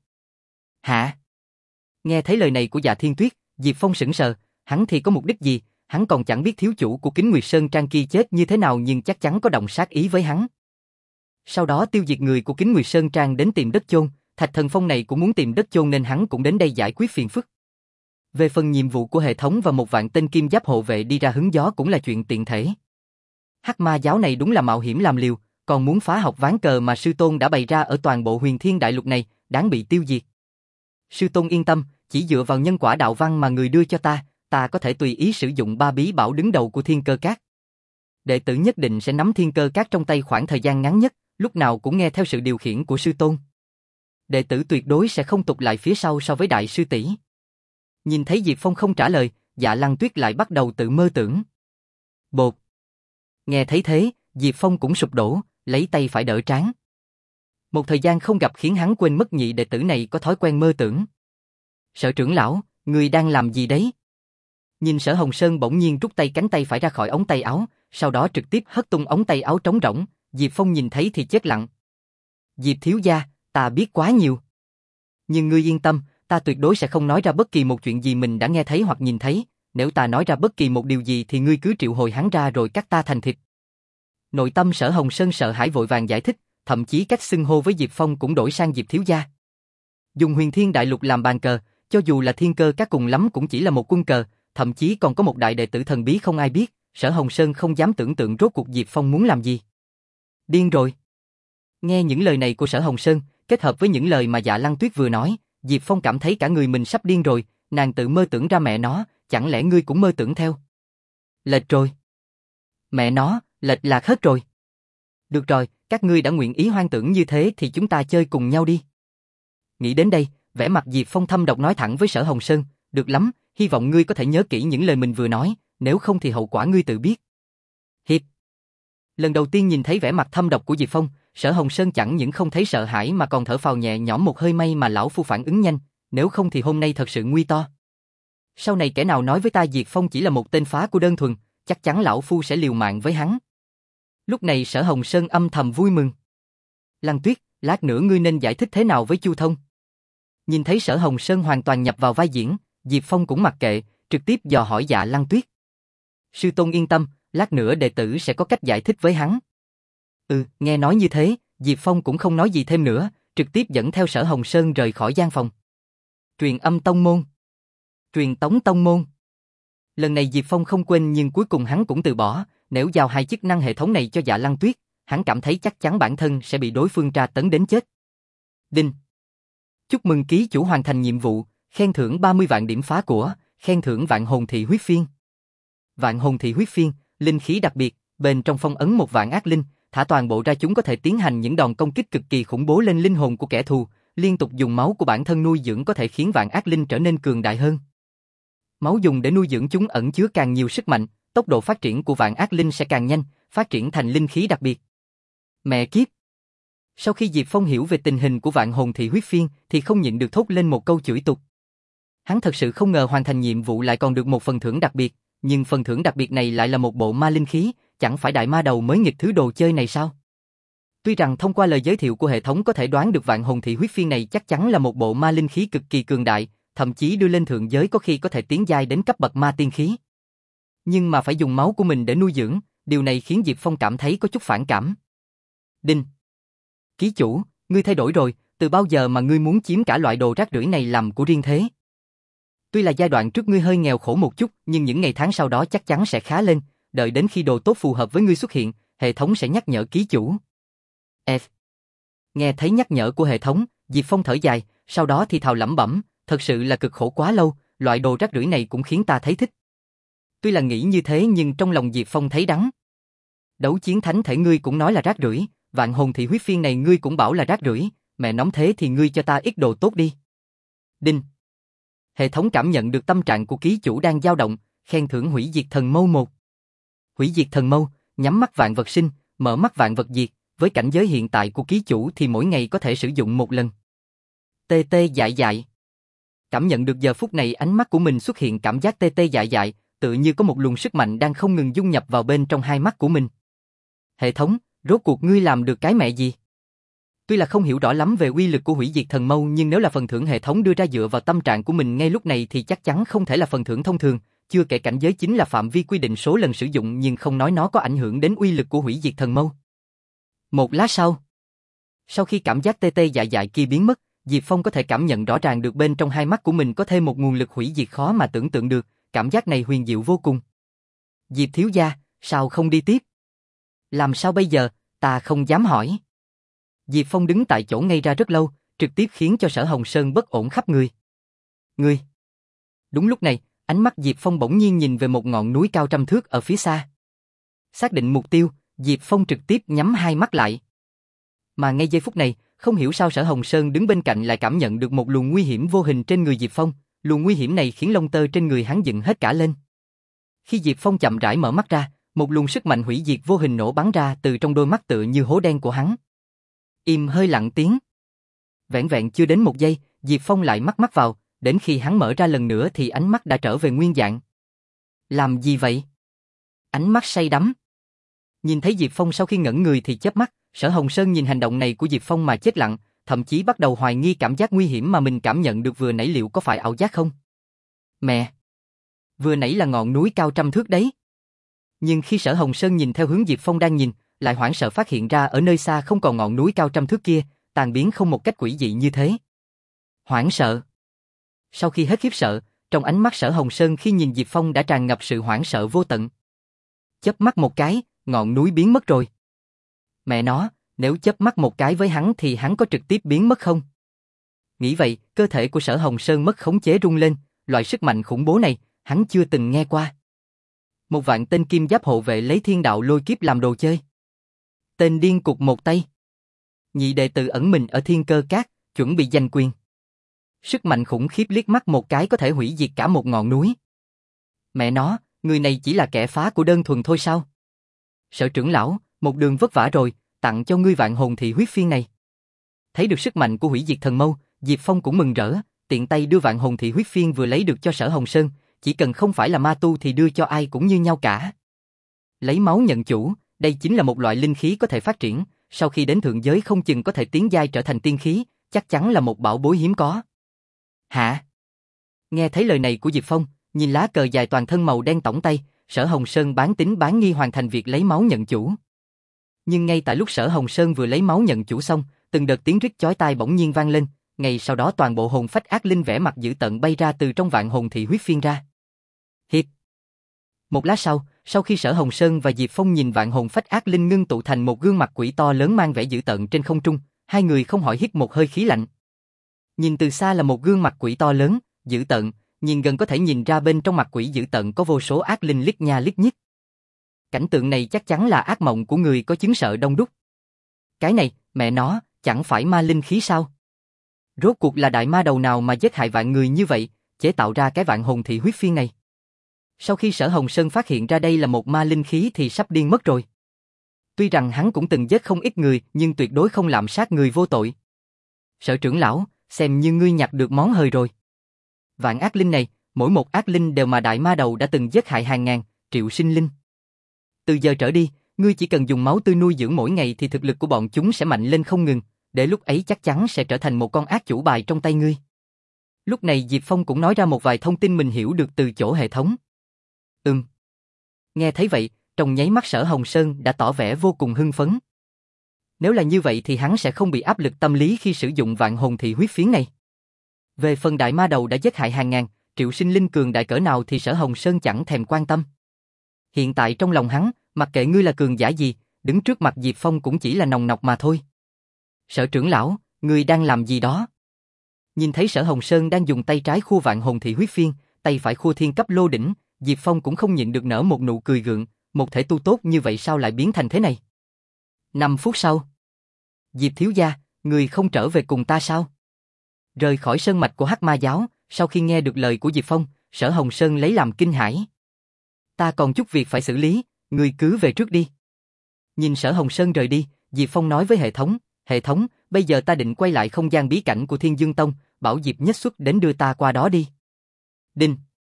Hả? Nghe thấy lời này của Dạ Thiên Tuyết, Diệp Phong sững sờ, hắn thì có mục đích gì, hắn còn chẳng biết thiếu chủ của Kính Nguyệt Sơn Trang kia chết như thế nào nhưng chắc chắn có động sát ý với hắn. Sau đó tiêu diệt người của Kính Nguyệt Sơn Trang đến tìm đất chôn, Thạch Thần Phong này cũng muốn tìm đất chôn nên hắn cũng đến đây giải quyết phiền phức. Về phần nhiệm vụ của hệ thống và một vạn tên kim giáp hộ vệ đi ra hứng gió cũng là chuyện tiện thể. Hắc Ma giáo này đúng là mạo hiểm làm liều, còn muốn phá học ván cờ mà sư tôn đã bày ra ở toàn bộ Huyền Thiên Đại Lục này, đáng bị tiêu diệt. Sư tôn yên tâm, chỉ dựa vào nhân quả đạo văn mà người đưa cho ta, ta có thể tùy ý sử dụng ba bí bảo đứng đầu của Thiên Cơ Các. Đệ tử nhất định sẽ nắm Thiên Cơ Các trong tay khoảng thời gian ngắn nhất, lúc nào cũng nghe theo sự điều khiển của sư tôn. Đệ tử tuyệt đối sẽ không tụt lại phía sau so với đại sư tỷ. Nhìn thấy Diệp Phong không trả lời, Dạ Lăng Tuyết lại bắt đầu tự mơ tưởng. Bột. Nghe thấy thế, Diệp Phong cũng sụp đổ, lấy tay phải đỡ trán. Một thời gian không gặp khiến hắn quên mất nhị đệ tử này có thói quen mơ tưởng. Sở trưởng lão, người đang làm gì đấy? Nhìn Sở Hồng Sơn bỗng nhiên rút tay cánh tay phải ra khỏi ống tay áo, sau đó trực tiếp hất tung ống tay áo trống rỗng, Diệp Phong nhìn thấy thì chết lặng. Diệp thiếu gia, ta biết quá nhiều. Nhưng ngươi yên tâm, ta tuyệt đối sẽ không nói ra bất kỳ một chuyện gì mình đã nghe thấy hoặc nhìn thấy, nếu ta nói ra bất kỳ một điều gì thì ngươi cứ triệu hồi hắn ra rồi cắt ta thành thịt. Nội tâm Sở Hồng Sơn sợ hãi vội vàng giải thích, thậm chí cách xưng hô với Diệp Phong cũng đổi sang Diệp thiếu gia. Dùng Huyền Thiên Đại Lục làm bàn cờ, cho dù là Thiên Cơ Các cùng lắm cũng chỉ là một quân cờ, thậm chí còn có một đại đệ tử thần bí không ai biết, Sở Hồng Sơn không dám tưởng tượng rốt cuộc Diệp Phong muốn làm gì. Điên rồi. Nghe những lời này của Sở Hồng Sơn, kết hợp với những lời mà Dạ Lăng Tuyết vừa nói, Diệp Phong cảm thấy cả người mình sắp điên rồi, nàng tự mơ tưởng ra mẹ nó, chẳng lẽ ngươi cũng mơ tưởng theo? Lệch rồi. Mẹ nó, lệch lạc hết rồi. Được rồi, các ngươi đã nguyện ý hoang tưởng như thế thì chúng ta chơi cùng nhau đi. Nghĩ đến đây, vẻ mặt Diệp Phong thâm độc nói thẳng với Sở Hồng Sơn, được lắm, hy vọng ngươi có thể nhớ kỹ những lời mình vừa nói, nếu không thì hậu quả ngươi tự biết. Hiệp. Lần đầu tiên nhìn thấy vẻ mặt thâm độc của Diệp Phong, Sở Hồng Sơn chẳng những không thấy sợ hãi mà còn thở phào nhẹ nhõm một hơi, may mà lão phu phản ứng nhanh, nếu không thì hôm nay thật sự nguy to. Sau này kẻ nào nói với ta Diệp Phong chỉ là một tên phá của đơn thuần, chắc chắn lão phu sẽ liều mạng với hắn. Lúc này Sở Hồng Sơn âm thầm vui mừng. Lăng Tuyết, lát nữa ngươi nên giải thích thế nào với Chu Thông? Nhìn thấy Sở Hồng Sơn hoàn toàn nhập vào vai diễn, Diệp Phong cũng mặc kệ, trực tiếp dò hỏi Dạ Lăng Tuyết. Sư tôn yên tâm, lát nữa đệ tử sẽ có cách giải thích với hắn. Ừ, nghe nói như thế, Diệp Phong cũng không nói gì thêm nữa, trực tiếp dẫn theo Sở Hồng Sơn rời khỏi gian phòng. Truyền âm tông môn. Truyền tống tông môn. Lần này Diệp Phong không quên nhưng cuối cùng hắn cũng từ bỏ, nếu giao hai chức năng hệ thống này cho Dạ Lăng Tuyết, hắn cảm thấy chắc chắn bản thân sẽ bị đối phương tra tấn đến chết. Đinh. Chúc mừng ký chủ hoàn thành nhiệm vụ, khen thưởng ba mươi vạn điểm phá của, khen thưởng vạn hồn thị huyết phiên. Vạn hồn thị huyết phiên, linh khí đặc biệt, bên trong phong ấn một vạn ác linh, thả toàn bộ ra chúng có thể tiến hành những đòn công kích cực kỳ khủng bố lên linh hồn của kẻ thù, liên tục dùng máu của bản thân nuôi dưỡng có thể khiến vạn ác linh trở nên cường đại hơn. Máu dùng để nuôi dưỡng chúng ẩn chứa càng nhiều sức mạnh, tốc độ phát triển của vạn ác linh sẽ càng nhanh, phát triển thành linh khí đặc biệt. Mẹ kiếp! Sau khi Diệp Phong hiểu về tình hình của vạn hồn thị huyết phiên thì không nhịn được thốt lên một câu chửi tục. Hắn thật sự không ngờ hoàn thành nhiệm vụ lại còn được một phần thưởng đặc biệt, nhưng phần thưởng đặc biệt này lại là một bộ ma linh khí, chẳng phải đại ma đầu mới nghịch thứ đồ chơi này sao? Tuy rằng thông qua lời giới thiệu của hệ thống có thể đoán được vạn hồn thị huyết phiên này chắc chắn là một bộ ma linh khí cực kỳ cường đại, thậm chí đưa lên thượng giới có khi có thể tiến giai đến cấp bậc ma tiên khí. Nhưng mà phải dùng máu của mình để nuôi dưỡng, điều này khiến Diệp Phong cảm thấy có chút phản cảm. Đinh. Ký chủ, ngươi thay đổi rồi, từ bao giờ mà ngươi muốn chiếm cả loại đồ rác rưởi này làm của riêng thế? Tuy là giai đoạn trước ngươi hơi nghèo khổ một chút, nhưng những ngày tháng sau đó chắc chắn sẽ khá lên, đợi đến khi đồ tốt phù hợp với ngươi xuất hiện, hệ thống sẽ nhắc nhở ký chủ. F. Nghe thấy nhắc nhở của hệ thống, Diệp Phong thở dài, sau đó thì thào lẩm bẩm, thật sự là cực khổ quá lâu, loại đồ rác rưởi này cũng khiến ta thấy thích. Tuy là nghĩ như thế nhưng trong lòng Diệp Phong thấy đắng. Đấu chiến thánh thể ngươi cũng nói là rác rưởi, vạn hồn thị huyết phiên này ngươi cũng bảo là rác rưởi, mẹ nóng thế thì ngươi cho ta ít đồ tốt đi. Đinh. Hệ thống cảm nhận được tâm trạng của ký chủ đang dao động, khen thưởng hủy diệt thần mâu một. Hủy diệt thần mâu, nhắm mắt vạn vật sinh, mở mắt vạn vật diệt, với cảnh giới hiện tại của ký chủ thì mỗi ngày có thể sử dụng một lần. Tê tê dại dại. Cảm nhận được giờ phút này ánh mắt của mình xuất hiện cảm giác tê tê dại dại, tự như có một luồng sức mạnh đang không ngừng dung nhập vào bên trong hai mắt của mình. Hệ thống, rốt cuộc ngươi làm được cái mẹ gì? Tuy là không hiểu rõ lắm về uy lực của hủy diệt thần mâu nhưng nếu là phần thưởng hệ thống đưa ra dựa vào tâm trạng của mình ngay lúc này thì chắc chắn không thể là phần thưởng thông thường, chưa kể cảnh giới chính là phạm vi quy định số lần sử dụng nhưng không nói nó có ảnh hưởng đến uy lực của hủy diệt thần mâu. Một lát sau, sau khi cảm giác tê tê dại dại kia biến mất, Diệp Phong có thể cảm nhận rõ ràng được bên trong hai mắt của mình có thêm một nguồn lực hủy diệt khó mà tưởng tượng được, cảm giác này huyền diệu vô cùng. Diệp thiếu gia, sao không đi tiếp? Làm sao bây giờ, ta không dám hỏi. Diệp Phong đứng tại chỗ ngây ra rất lâu, trực tiếp khiến cho Sở Hồng Sơn bất ổn khắp người. Ngươi! Đúng lúc này, ánh mắt Diệp Phong bỗng nhiên nhìn về một ngọn núi cao trăm thước ở phía xa. Xác định mục tiêu, Diệp Phong trực tiếp nhắm hai mắt lại. Mà ngay giây phút này, không hiểu sao Sở Hồng Sơn đứng bên cạnh lại cảm nhận được một luồng nguy hiểm vô hình trên người Diệp Phong, luồng nguy hiểm này khiến lông tơ trên người hắn dựng hết cả lên. Khi Diệp Phong chậm rãi mở mắt ra, một luồng sức mạnh hủy diệt vô hình nổ bắn ra từ trong đôi mắt tựa như hố đen của hắn. Im hơi lặng tiếng. Vẹn vẹn chưa đến một giây, Diệp Phong lại mắt mắt vào, đến khi hắn mở ra lần nữa thì ánh mắt đã trở về nguyên dạng. Làm gì vậy? Ánh mắt say đắm. Nhìn thấy Diệp Phong sau khi ngẩn người thì chớp mắt, Sở Hồng Sơn nhìn hành động này của Diệp Phong mà chết lặng, thậm chí bắt đầu hoài nghi cảm giác nguy hiểm mà mình cảm nhận được vừa nãy liệu có phải ảo giác không? Mẹ! Vừa nãy là ngọn núi cao trăm thước đấy. Nhưng khi Sở Hồng Sơn nhìn theo hướng Diệp Phong đang nhìn, lại hoảng sợ phát hiện ra ở nơi xa không còn ngọn núi cao trăm thước kia, tan biến không một cách quỷ dị như thế. Hoảng sợ. Sau khi hết khiếp sợ, trong ánh mắt Sở Hồng Sơn khi nhìn Diệp Phong đã tràn ngập sự hoảng sợ vô tận. Chớp mắt một cái, ngọn núi biến mất rồi. Mẹ nó, nếu chớp mắt một cái với hắn thì hắn có trực tiếp biến mất không? Nghĩ vậy, cơ thể của Sở Hồng Sơn mất khống chế rung lên, loại sức mạnh khủng bố này, hắn chưa từng nghe qua. Một vạn tên kim giáp hộ vệ lấy thiên đạo lôi kiếp làm đồ chơi. Tên điên cục một tay. Nhị đệ tự ẩn mình ở Thiên Cơ Cát, chuẩn bị giành quyền. Sức mạnh khủng khiếp liếc mắt một cái có thể hủy diệt cả một ngọn núi. Mẹ nó, người này chỉ là kẻ phá của đơn thuần thôi sao? Sở trưởng lão, một đường vất vả rồi, tặng cho ngươi vạn hồn thị huyết phiên này. Thấy được sức mạnh của hủy diệt thần mâu, Diệp Phong cũng mừng rỡ, tiện tay đưa vạn hồn thị huyết phiên vừa lấy được cho Sở Hồng Sơn, chỉ cần không phải là ma tu thì đưa cho ai cũng như nhau cả. Lấy máu nhận chủ, đây chính là một loại linh khí có thể phát triển, sau khi đến thượng giới không chừng có thể tiến giai trở thành tiên khí, chắc chắn là một bảo bối hiếm có. Hả? Nghe thấy lời này của Diệp Phong, nhìn lá cờ dài toàn thân màu đen tổng tay, Sở Hồng Sơn bán tín bán nghi hoàn thành việc lấy máu nhận chủ. Nhưng ngay tại lúc Sở Hồng Sơn vừa lấy máu nhận chủ xong, từng đợt tiếng rít chói tai bỗng nhiên vang lên, ngay sau đó toàn bộ hồn phách ác linh vẻ mặt dữ tợn bay ra từ trong vạn hồn thị huyết phiên ra. Hiệp. Một lát sau, sau khi Sở Hồng Sơn và Diệp Phong nhìn vạn hồn phách ác linh ngưng tụ thành một gương mặt quỷ to lớn mang vẻ dữ tợn trên không trung, hai người không khỏi hít một hơi khí lạnh. Nhìn từ xa là một gương mặt quỷ to lớn, dữ tợn, nhìn gần có thể nhìn ra bên trong mặt quỷ dữ tợn có vô số ác linh liếc nha liếc nhích. Cảnh tượng này chắc chắn là ác mộng của người có chứng sợ đông đúc. Cái này, mẹ nó, chẳng phải ma linh khí sao? Rốt cuộc là đại ma đầu nào mà giết hại vạn người như vậy, chế tạo ra cái vạn hồn thị huyết phiên này? Sau khi Sở Hồng Sơn phát hiện ra đây là một ma linh khí thì sắp điên mất rồi. Tuy rằng hắn cũng từng giết không ít người, nhưng tuyệt đối không lạm sát người vô tội. Sở trưởng lão, xem như ngươi nhặt được món hời rồi. Vạn ác linh này, mỗi một ác linh đều mà đại ma đầu đã từng giết hại hàng ngàn, triệu sinh linh. Từ giờ trở đi, ngươi chỉ cần dùng máu tươi nuôi dưỡng mỗi ngày thì thực lực của bọn chúng sẽ mạnh lên không ngừng, để lúc ấy chắc chắn sẽ trở thành một con ác chủ bài trong tay ngươi. Lúc này Diệp Phong cũng nói ra một vài thông tin mình hiểu được từ chỗ hệ thống. Ừm. Nghe thấy vậy, trong nháy mắt Sở Hồng Sơn đã tỏ vẻ vô cùng hưng phấn. Nếu là như vậy thì hắn sẽ không bị áp lực tâm lý khi sử dụng vạn hồn thị huyết phiến này. Về phần đại ma đầu đã giết hại hàng ngàn, triệu sinh linh cường đại cỡ nào thì Sở Hồng Sơn chẳng thèm quan tâm. Hiện tại trong lòng hắn, mặc kệ ngươi là cường giả gì, đứng trước mặt Diệp Phong cũng chỉ là nòng nọc mà thôi. Sở trưởng lão, ngươi đang làm gì đó? Nhìn thấy Sở Hồng Sơn đang dùng tay trái khua vạn hồn thị huyết phiên, tay phải khua thiên cấp lô đỉnh, Diệp Phong cũng không nhịn được nở một nụ cười gượng, một thể tu tốt như vậy sao lại biến thành thế này? Năm phút sau. Diệp thiếu gia, người không trở về cùng ta sao? Rời khỏi sơn mạch của Hắc Ma giáo, sau khi nghe được lời của Diệp Phong, Sở Hồng Sơn lấy làm kinh hãi. Ta còn chút việc phải xử lý, người cứ về trước đi. Nhìn Sở Hồng Sơn rời đi, Diệp Phong nói với hệ thống, hệ thống, bây giờ ta định quay lại không gian bí cảnh của Thiên Dương Tông, bảo Diệp Nhất Xuất đến đưa ta qua đó đi. Đinh.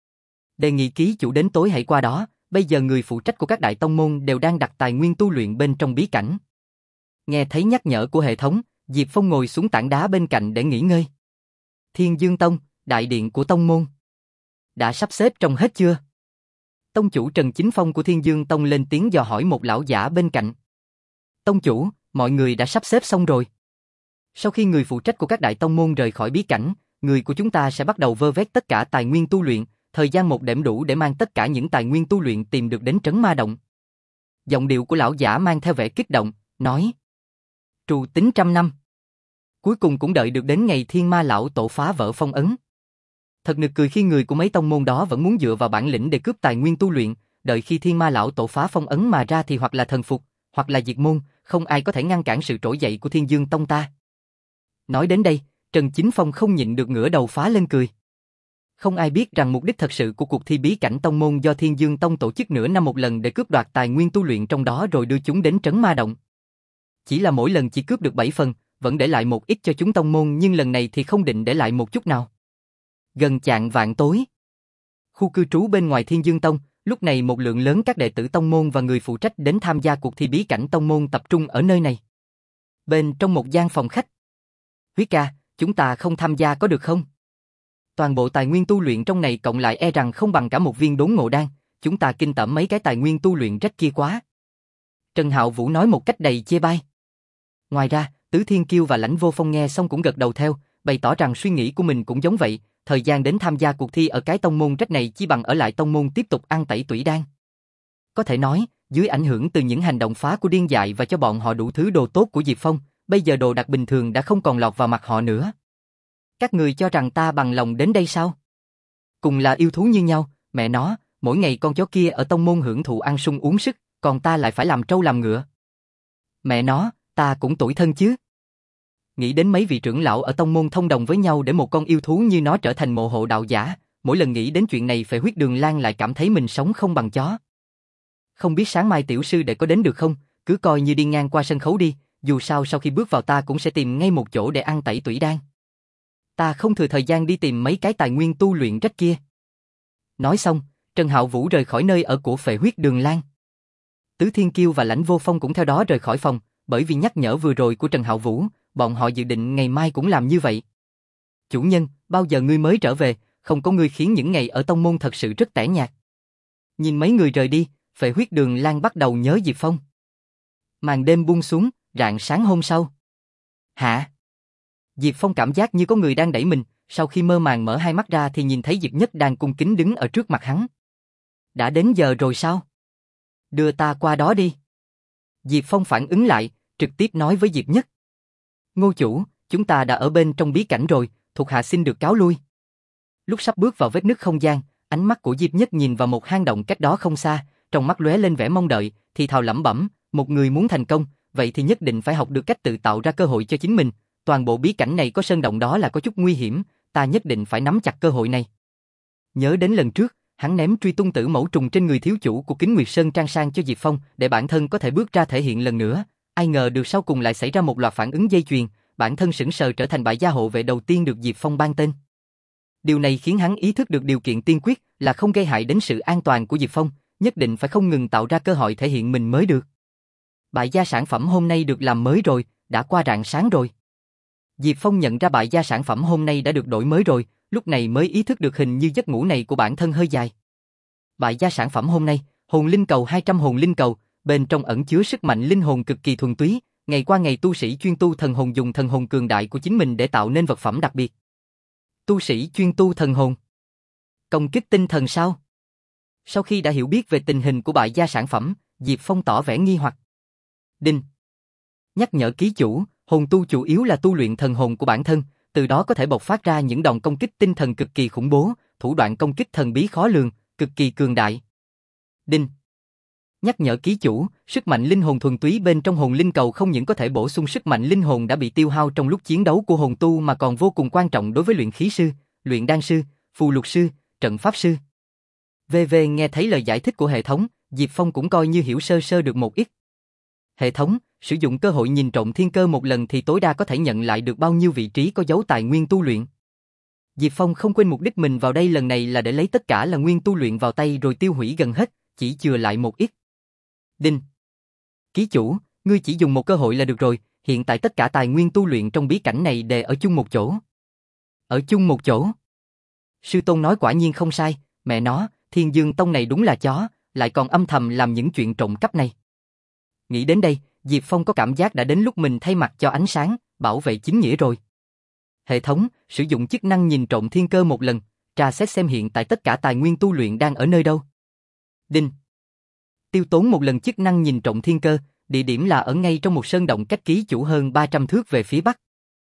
Đề nghị ký chủ đến tối hãy qua đó, bây giờ người phụ trách của các đại tông môn đều đang đặt tài nguyên tu luyện bên trong bí cảnh. Nghe thấy nhắc nhở của hệ thống, Diệp Phong ngồi xuống tảng đá bên cạnh để nghỉ ngơi. Thiên Dương Tông, đại điện của tông môn. Đã sắp xếp trông hết chưa? Tông chủ Trần Chính Phong của Thiên Dương Tông lên tiếng dò hỏi một lão giả bên cạnh. Tông chủ, mọi người đã sắp xếp xong rồi. Sau khi người phụ trách của các đại tông môn rời khỏi bí cảnh, người của chúng ta sẽ bắt đầu vơ vét tất cả tài nguyên tu luyện, thời gian một đêm đủ để mang tất cả những tài nguyên tu luyện tìm được đến Trấn Ma Động. Giọng điệu của lão giả mang theo vẻ kích động, nói. Trù tính trăm năm. Cuối cùng cũng đợi được đến ngày Thiên Ma lão tổ phá vỡ phong ấn. Thật nực cười khi người của mấy tông môn đó vẫn muốn dựa vào bản lĩnh để cướp tài nguyên tu luyện, đợi khi Thiên Ma lão tổ phá phong ấn mà ra thì hoặc là thần phục, hoặc là diệt môn, không ai có thể ngăn cản sự trỗi dậy của Thiên Dương Tông ta. Nói đến đây, Trần Chính Phong không nhịn được ngửa đầu phá lên cười. Không ai biết rằng mục đích thật sự của cuộc thi bí cảnh tông môn do Thiên Dương Tông tổ chức nửa năm một lần để cướp đoạt tài nguyên tu luyện trong đó rồi đưa chúng đến Trấn Ma Động. Chỉ là mỗi lần chỉ cướp được bảy phần, vẫn để lại một ít cho chúng tông môn, nhưng lần này thì không định để lại một chút nào. Gần chạng vạn tối, khu cư trú bên ngoài Thiên Dương Tông, lúc này một lượng lớn các đệ tử tông môn và người phụ trách đến tham gia cuộc thi bí cảnh tông môn tập trung ở nơi này. Bên trong một gian phòng khách. Huyết ca, chúng ta không tham gia có được không? Toàn bộ tài nguyên tu luyện trong này cộng lại e rằng không bằng cả một viên đốn ngộ đan, chúng ta kinh tởm mấy cái tài nguyên tu luyện rách kia quá. Trần Hạo Vũ nói một cách đầy chê bai. Ngoài ra, Tứ Thiên Kiêu và Lãnh Vô Phong nghe xong cũng gật đầu theo, bày tỏ rằng suy nghĩ của mình cũng giống vậy, thời gian đến tham gia cuộc thi ở cái tông môn rách này chỉ bằng ở lại tông môn tiếp tục ăn tẩy tủy đan. Có thể nói, dưới ảnh hưởng từ những hành động phá của điên dại và cho bọn họ đủ thứ đồ tốt của Diệp Phong, bây giờ đồ đạc bình thường đã không còn lọt vào mặt họ nữa. Các người cho rằng ta bằng lòng đến đây sao? Cùng là yêu thú như nhau, mẹ nó, mỗi ngày con chó kia ở tông môn hưởng thụ ăn sung uống sức, còn ta lại phải làm trâu làm ngựa. Mẹ nó, ta cũng tủi thân chứ. Nghĩ đến mấy vị trưởng lão ở tông môn thông đồng với nhau để một con yêu thú như nó trở thành mộ hộ đạo giả, mỗi lần nghĩ đến chuyện này Phệ Huyết Đường Lang lại cảm thấy mình sống không bằng chó. Không biết sáng mai tiểu sư đệ có đến được không, cứ coi như đi ngang qua sân khấu đi, dù sao sau khi bước vào ta cũng sẽ tìm ngay một chỗ để ăn tẩy tủy đan. Ta không thừa thời gian đi tìm mấy cái tài nguyên tu luyện rách kia. Nói xong, Trần Hạo Vũ rời khỏi nơi ở của Phệ Huyết Đường Lang. Tứ Thiên Kiêu và Lãnh Vô Phong cũng theo đó rời khỏi phòng, bởi vì nhắc nhở vừa rồi của Trần Hạo Vũ, bọn họ dự định ngày mai cũng làm như vậy. Chủ nhân, bao giờ ngươi mới trở về, không có ngươi khiến những ngày ở tông môn thật sự rất tẻ nhạt. Nhìn mấy người rời đi, Phệ Huyết Đường Lang bắt đầu nhớ Diệp Phong. Màn đêm buông xuống, rạng sáng hôm sau. Hả? Diệp Phong cảm giác như có người đang đẩy mình, sau khi mơ màng mở hai mắt ra thì nhìn thấy Diệp Nhất đang cung kính đứng ở trước mặt hắn. Đã đến giờ rồi sao? Đưa ta qua đó đi. Diệp Phong phản ứng lại, trực tiếp nói với Diệp Nhất. Ngô chủ, chúng ta đã ở bên trong bí cảnh rồi, thuộc hạ xin được cáo lui. Lúc sắp bước vào vết nứt không gian, ánh mắt của Diệp Nhất nhìn vào một hang động cách đó không xa, trong mắt lóe lên vẻ mong đợi, thì thào lẩm bẩm, một người muốn thành công, vậy thì nhất định phải học được cách tự tạo ra cơ hội cho chính mình. Toàn bộ bí cảnh này có sơn động đó là có chút nguy hiểm, ta nhất định phải nắm chặt cơ hội này. Nhớ đến lần trước, hắn ném truy tung tử mẫu trùng trên người thiếu chủ của Kính Nguyệt Sơn Trang sang cho Diệp Phong để bản thân có thể bước ra thể hiện lần nữa. Ai ngờ được sau cùng lại xảy ra một loạt phản ứng dây chuyền, bản thân sững sờ trở thành bại gia hộ vệ đầu tiên được Diệp Phong ban tên. Điều này khiến hắn ý thức được điều kiện tiên quyết là không gây hại đến sự an toàn của Diệp Phong, nhất định phải không ngừng tạo ra cơ hội thể hiện mình mới được. Bại gia sản phẩm hôm nay được làm mới rồi, đã qua rạng sáng rồi. Diệp Phong nhận ra bại gia sản phẩm hôm nay đã được đổi mới rồi, lúc này mới ý thức được hình như giấc ngủ này của bản thân hơi dài. Bại gia sản phẩm hôm nay, hồn linh cầu hai trăm hồn linh cầu, bên trong ẩn chứa sức mạnh linh hồn cực kỳ thuần túy, ngày qua ngày tu sĩ chuyên tu thần hồn dùng thần hồn cường đại của chính mình để tạo nên vật phẩm đặc biệt. Tu sĩ chuyên tu thần hồn. Công kích tinh thần sao? Sau khi đã hiểu biết về tình hình của bại gia sản phẩm, Diệp Phong tỏ vẻ nghi hoặc. Đinh. Nhắc nhở ký chủ, hồn tu chủ yếu là tu luyện thần hồn của bản thân, từ đó có thể bộc phát ra những đòn công kích tinh thần cực kỳ khủng bố, thủ đoạn công kích thần bí khó lường, cực kỳ cường đại. Đinh. Nhắc nhở ký chủ, sức mạnh linh hồn thuần túy bên trong hồn linh cầu không những có thể bổ sung sức mạnh linh hồn đã bị tiêu hao trong lúc chiến đấu của hồn tu mà còn vô cùng quan trọng đối với luyện khí sư, luyện đan sư, phù lục sư, trận pháp sư. vê vê nghe thấy lời giải thích của hệ thống, Diệp Phong cũng coi như hiểu sơ sơ được một ít. Hệ thống, sử dụng cơ hội nhìn trộm thiên cơ một lần thì tối đa có thể nhận lại được bao nhiêu vị trí có dấu tài nguyên tu luyện. Diệp Phong không quên mục đích mình vào đây lần này là để lấy tất cả là nguyên tu luyện vào tay rồi tiêu hủy gần hết, chỉ chừa lại một ít. Đinh. Ký chủ, ngươi chỉ dùng một cơ hội là được rồi, hiện tại tất cả tài nguyên tu luyện trong bí cảnh này đều ở chung một chỗ. Ở chung một chỗ? Sư tôn nói quả nhiên không sai, mẹ nó, Thiên Dương Tông này đúng là chó, lại còn âm thầm làm những chuyện trộm cắp này. Nghĩ đến đây, Diệp Phong có cảm giác đã đến lúc mình thay mặt cho ánh sáng, bảo vệ chính nghĩa rồi. Hệ thống, sử dụng chức năng nhìn trộm thiên cơ một lần, tra xét xem hiện tại tất cả tài nguyên tu luyện đang ở nơi đâu. Đinh. Tiêu tốn một lần chức năng nhìn trộm thiên cơ, địa điểm là ở ngay trong một sơn động cách ký chủ hơn ba trăm thước về phía bắc.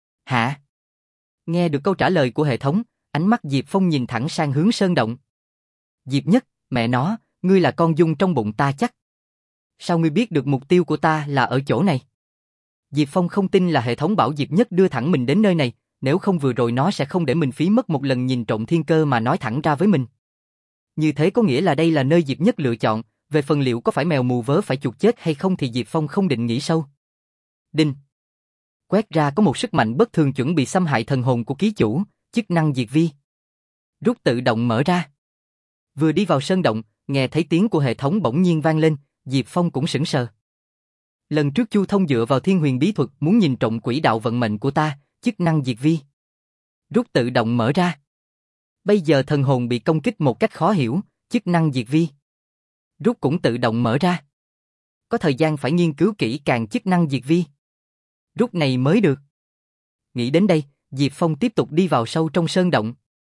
Hả? Nghe được câu trả lời của hệ thống, ánh mắt Diệp Phong nhìn thẳng sang hướng sơn động. Diệp Nhất, mẹ nó, ngươi là con dung trong bụng ta chắc. Sao ngươi biết được mục tiêu của ta là ở chỗ này? Diệp Phong không tin là hệ thống bảo Diệp Nhất đưa thẳng mình đến nơi này, nếu không vừa rồi nó sẽ không để mình phí mất một lần nhìn trộm thiên cơ mà nói thẳng ra với mình. Như thế có nghĩa là đây là nơi Diệp Nhất lựa chọn, về phần liệu có phải mèo mù vớ phải chuột chết hay không thì Diệp Phong không định nghĩ sâu. Đinh. Quét ra có một sức mạnh bất thường chuẩn bị xâm hại thần hồn của ký chủ, chức năng diệt vi. Rút tự động mở ra. Vừa đi vào sơn động, nghe thấy tiếng của hệ thống bỗng nhiên vang lên, Diệp Phong cũng sững sờ. Lần trước Chu Thông dựa vào Thiên Huyền bí thuật muốn nhìn trộm quỹ đạo vận mệnh của ta, chức năng diệt vi. Rút tự động mở ra. Bây giờ thần hồn bị công kích một cách khó hiểu, chức năng diệt vi. Rút cũng tự động mở ra. Có thời gian phải nghiên cứu kỹ càng chức năng diệt vi. Rút này mới được. Nghĩ đến đây, Diệp Phong tiếp tục đi vào sâu trong sơn động.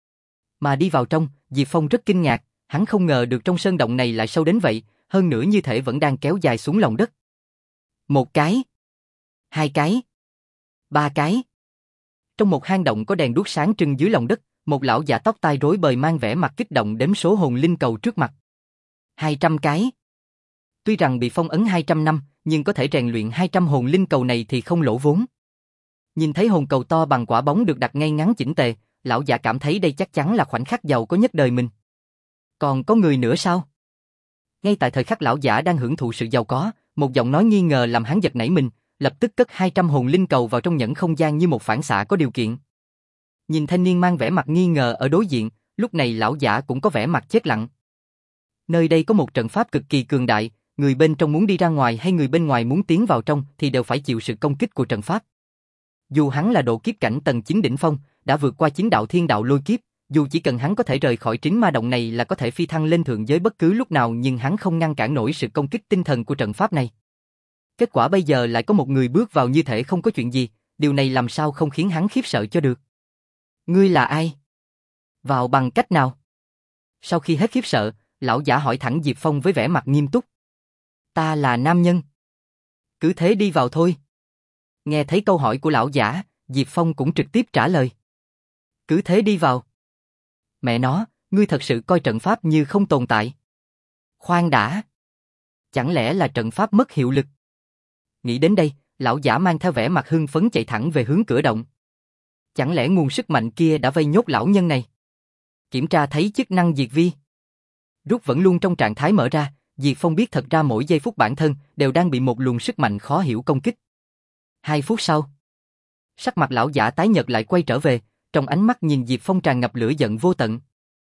Mà đi vào trong, Diệp Phong rất kinh ngạc, hắn không ngờ được trong sơn động này lại sâu đến vậy, hơn nữa như thể vẫn đang kéo dài xuống lòng đất. Một cái. Hai cái. Ba cái. Trong một hang động có đèn đuốc sáng trưng dưới lòng đất, một lão già tóc tai rối bời mang vẻ mặt kích động đếm số hồn linh cầu trước mặt. Hai trăm cái. Tuy rằng bị phong ấn hai trăm năm, nhưng có thể rèn luyện hai trăm hồn linh cầu này thì không lỗ vốn. Nhìn thấy hồn cầu to bằng quả bóng được đặt ngay ngắn chỉnh tề, lão giả cảm thấy đây chắc chắn là khoảnh khắc giàu có nhất đời mình. Còn có người nữa sao? Ngay tại thời khắc lão giả đang hưởng thụ sự giàu có, một giọng nói nghi ngờ làm hắn giật nảy mình, lập tức cất hai trăm hồn linh cầu vào trong nhẫn không gian như một phản xạ có điều kiện. Nhìn thanh niên mang vẻ mặt nghi ngờ ở đối diện, lúc này lão giả cũng có vẻ mặt chết lặng. Nơi đây có một trận pháp cực kỳ cường đại, người bên trong muốn đi ra ngoài hay người bên ngoài muốn tiến vào trong thì đều phải chịu sự công kích của trận pháp. Dù hắn là độ kiếp cảnh tầng chín đỉnh phong, đã vượt qua chín đạo thiên đạo lôi kiếp, dù chỉ cần hắn có thể rời khỏi trính ma động này là có thể phi thăng lên thượng giới bất cứ lúc nào, nhưng hắn không ngăn cản nổi sự công kích tinh thần của trận pháp này. Kết quả bây giờ lại có một người bước vào như thể không có chuyện gì, điều này làm sao không khiến hắn khiếp sợ cho được. Ngươi là ai? Vào bằng cách nào? Sau khi hết khiếp sợ, lão giả hỏi thẳng Diệp Phong với vẻ mặt nghiêm túc. Ta là nam nhân. Cứ thế đi vào thôi. Nghe thấy câu hỏi của lão giả, Diệp Phong cũng trực tiếp trả lời. Cứ thế đi vào. Mẹ nó, ngươi thật sự coi trận pháp như không tồn tại. Khoan đã. Chẳng lẽ là trận pháp mất hiệu lực? Nghĩ đến đây, lão giả mang theo vẻ mặt hưng phấn chạy thẳng về hướng cửa động. Chẳng lẽ nguồn sức mạnh kia đã vây nhốt lão nhân này? Kiểm tra thấy chức năng diệt vi. Rút vẫn luôn trong trạng thái mở ra, Diệp Phong biết thật ra mỗi giây phút bản thân đều đang bị một luồng sức mạnh khó hiểu công kích. Hai phút sau, sắc mặt lão giả tái nhợt lại quay trở về, trong ánh mắt nhìn Diệp Phong tràn ngập lửa giận vô tận.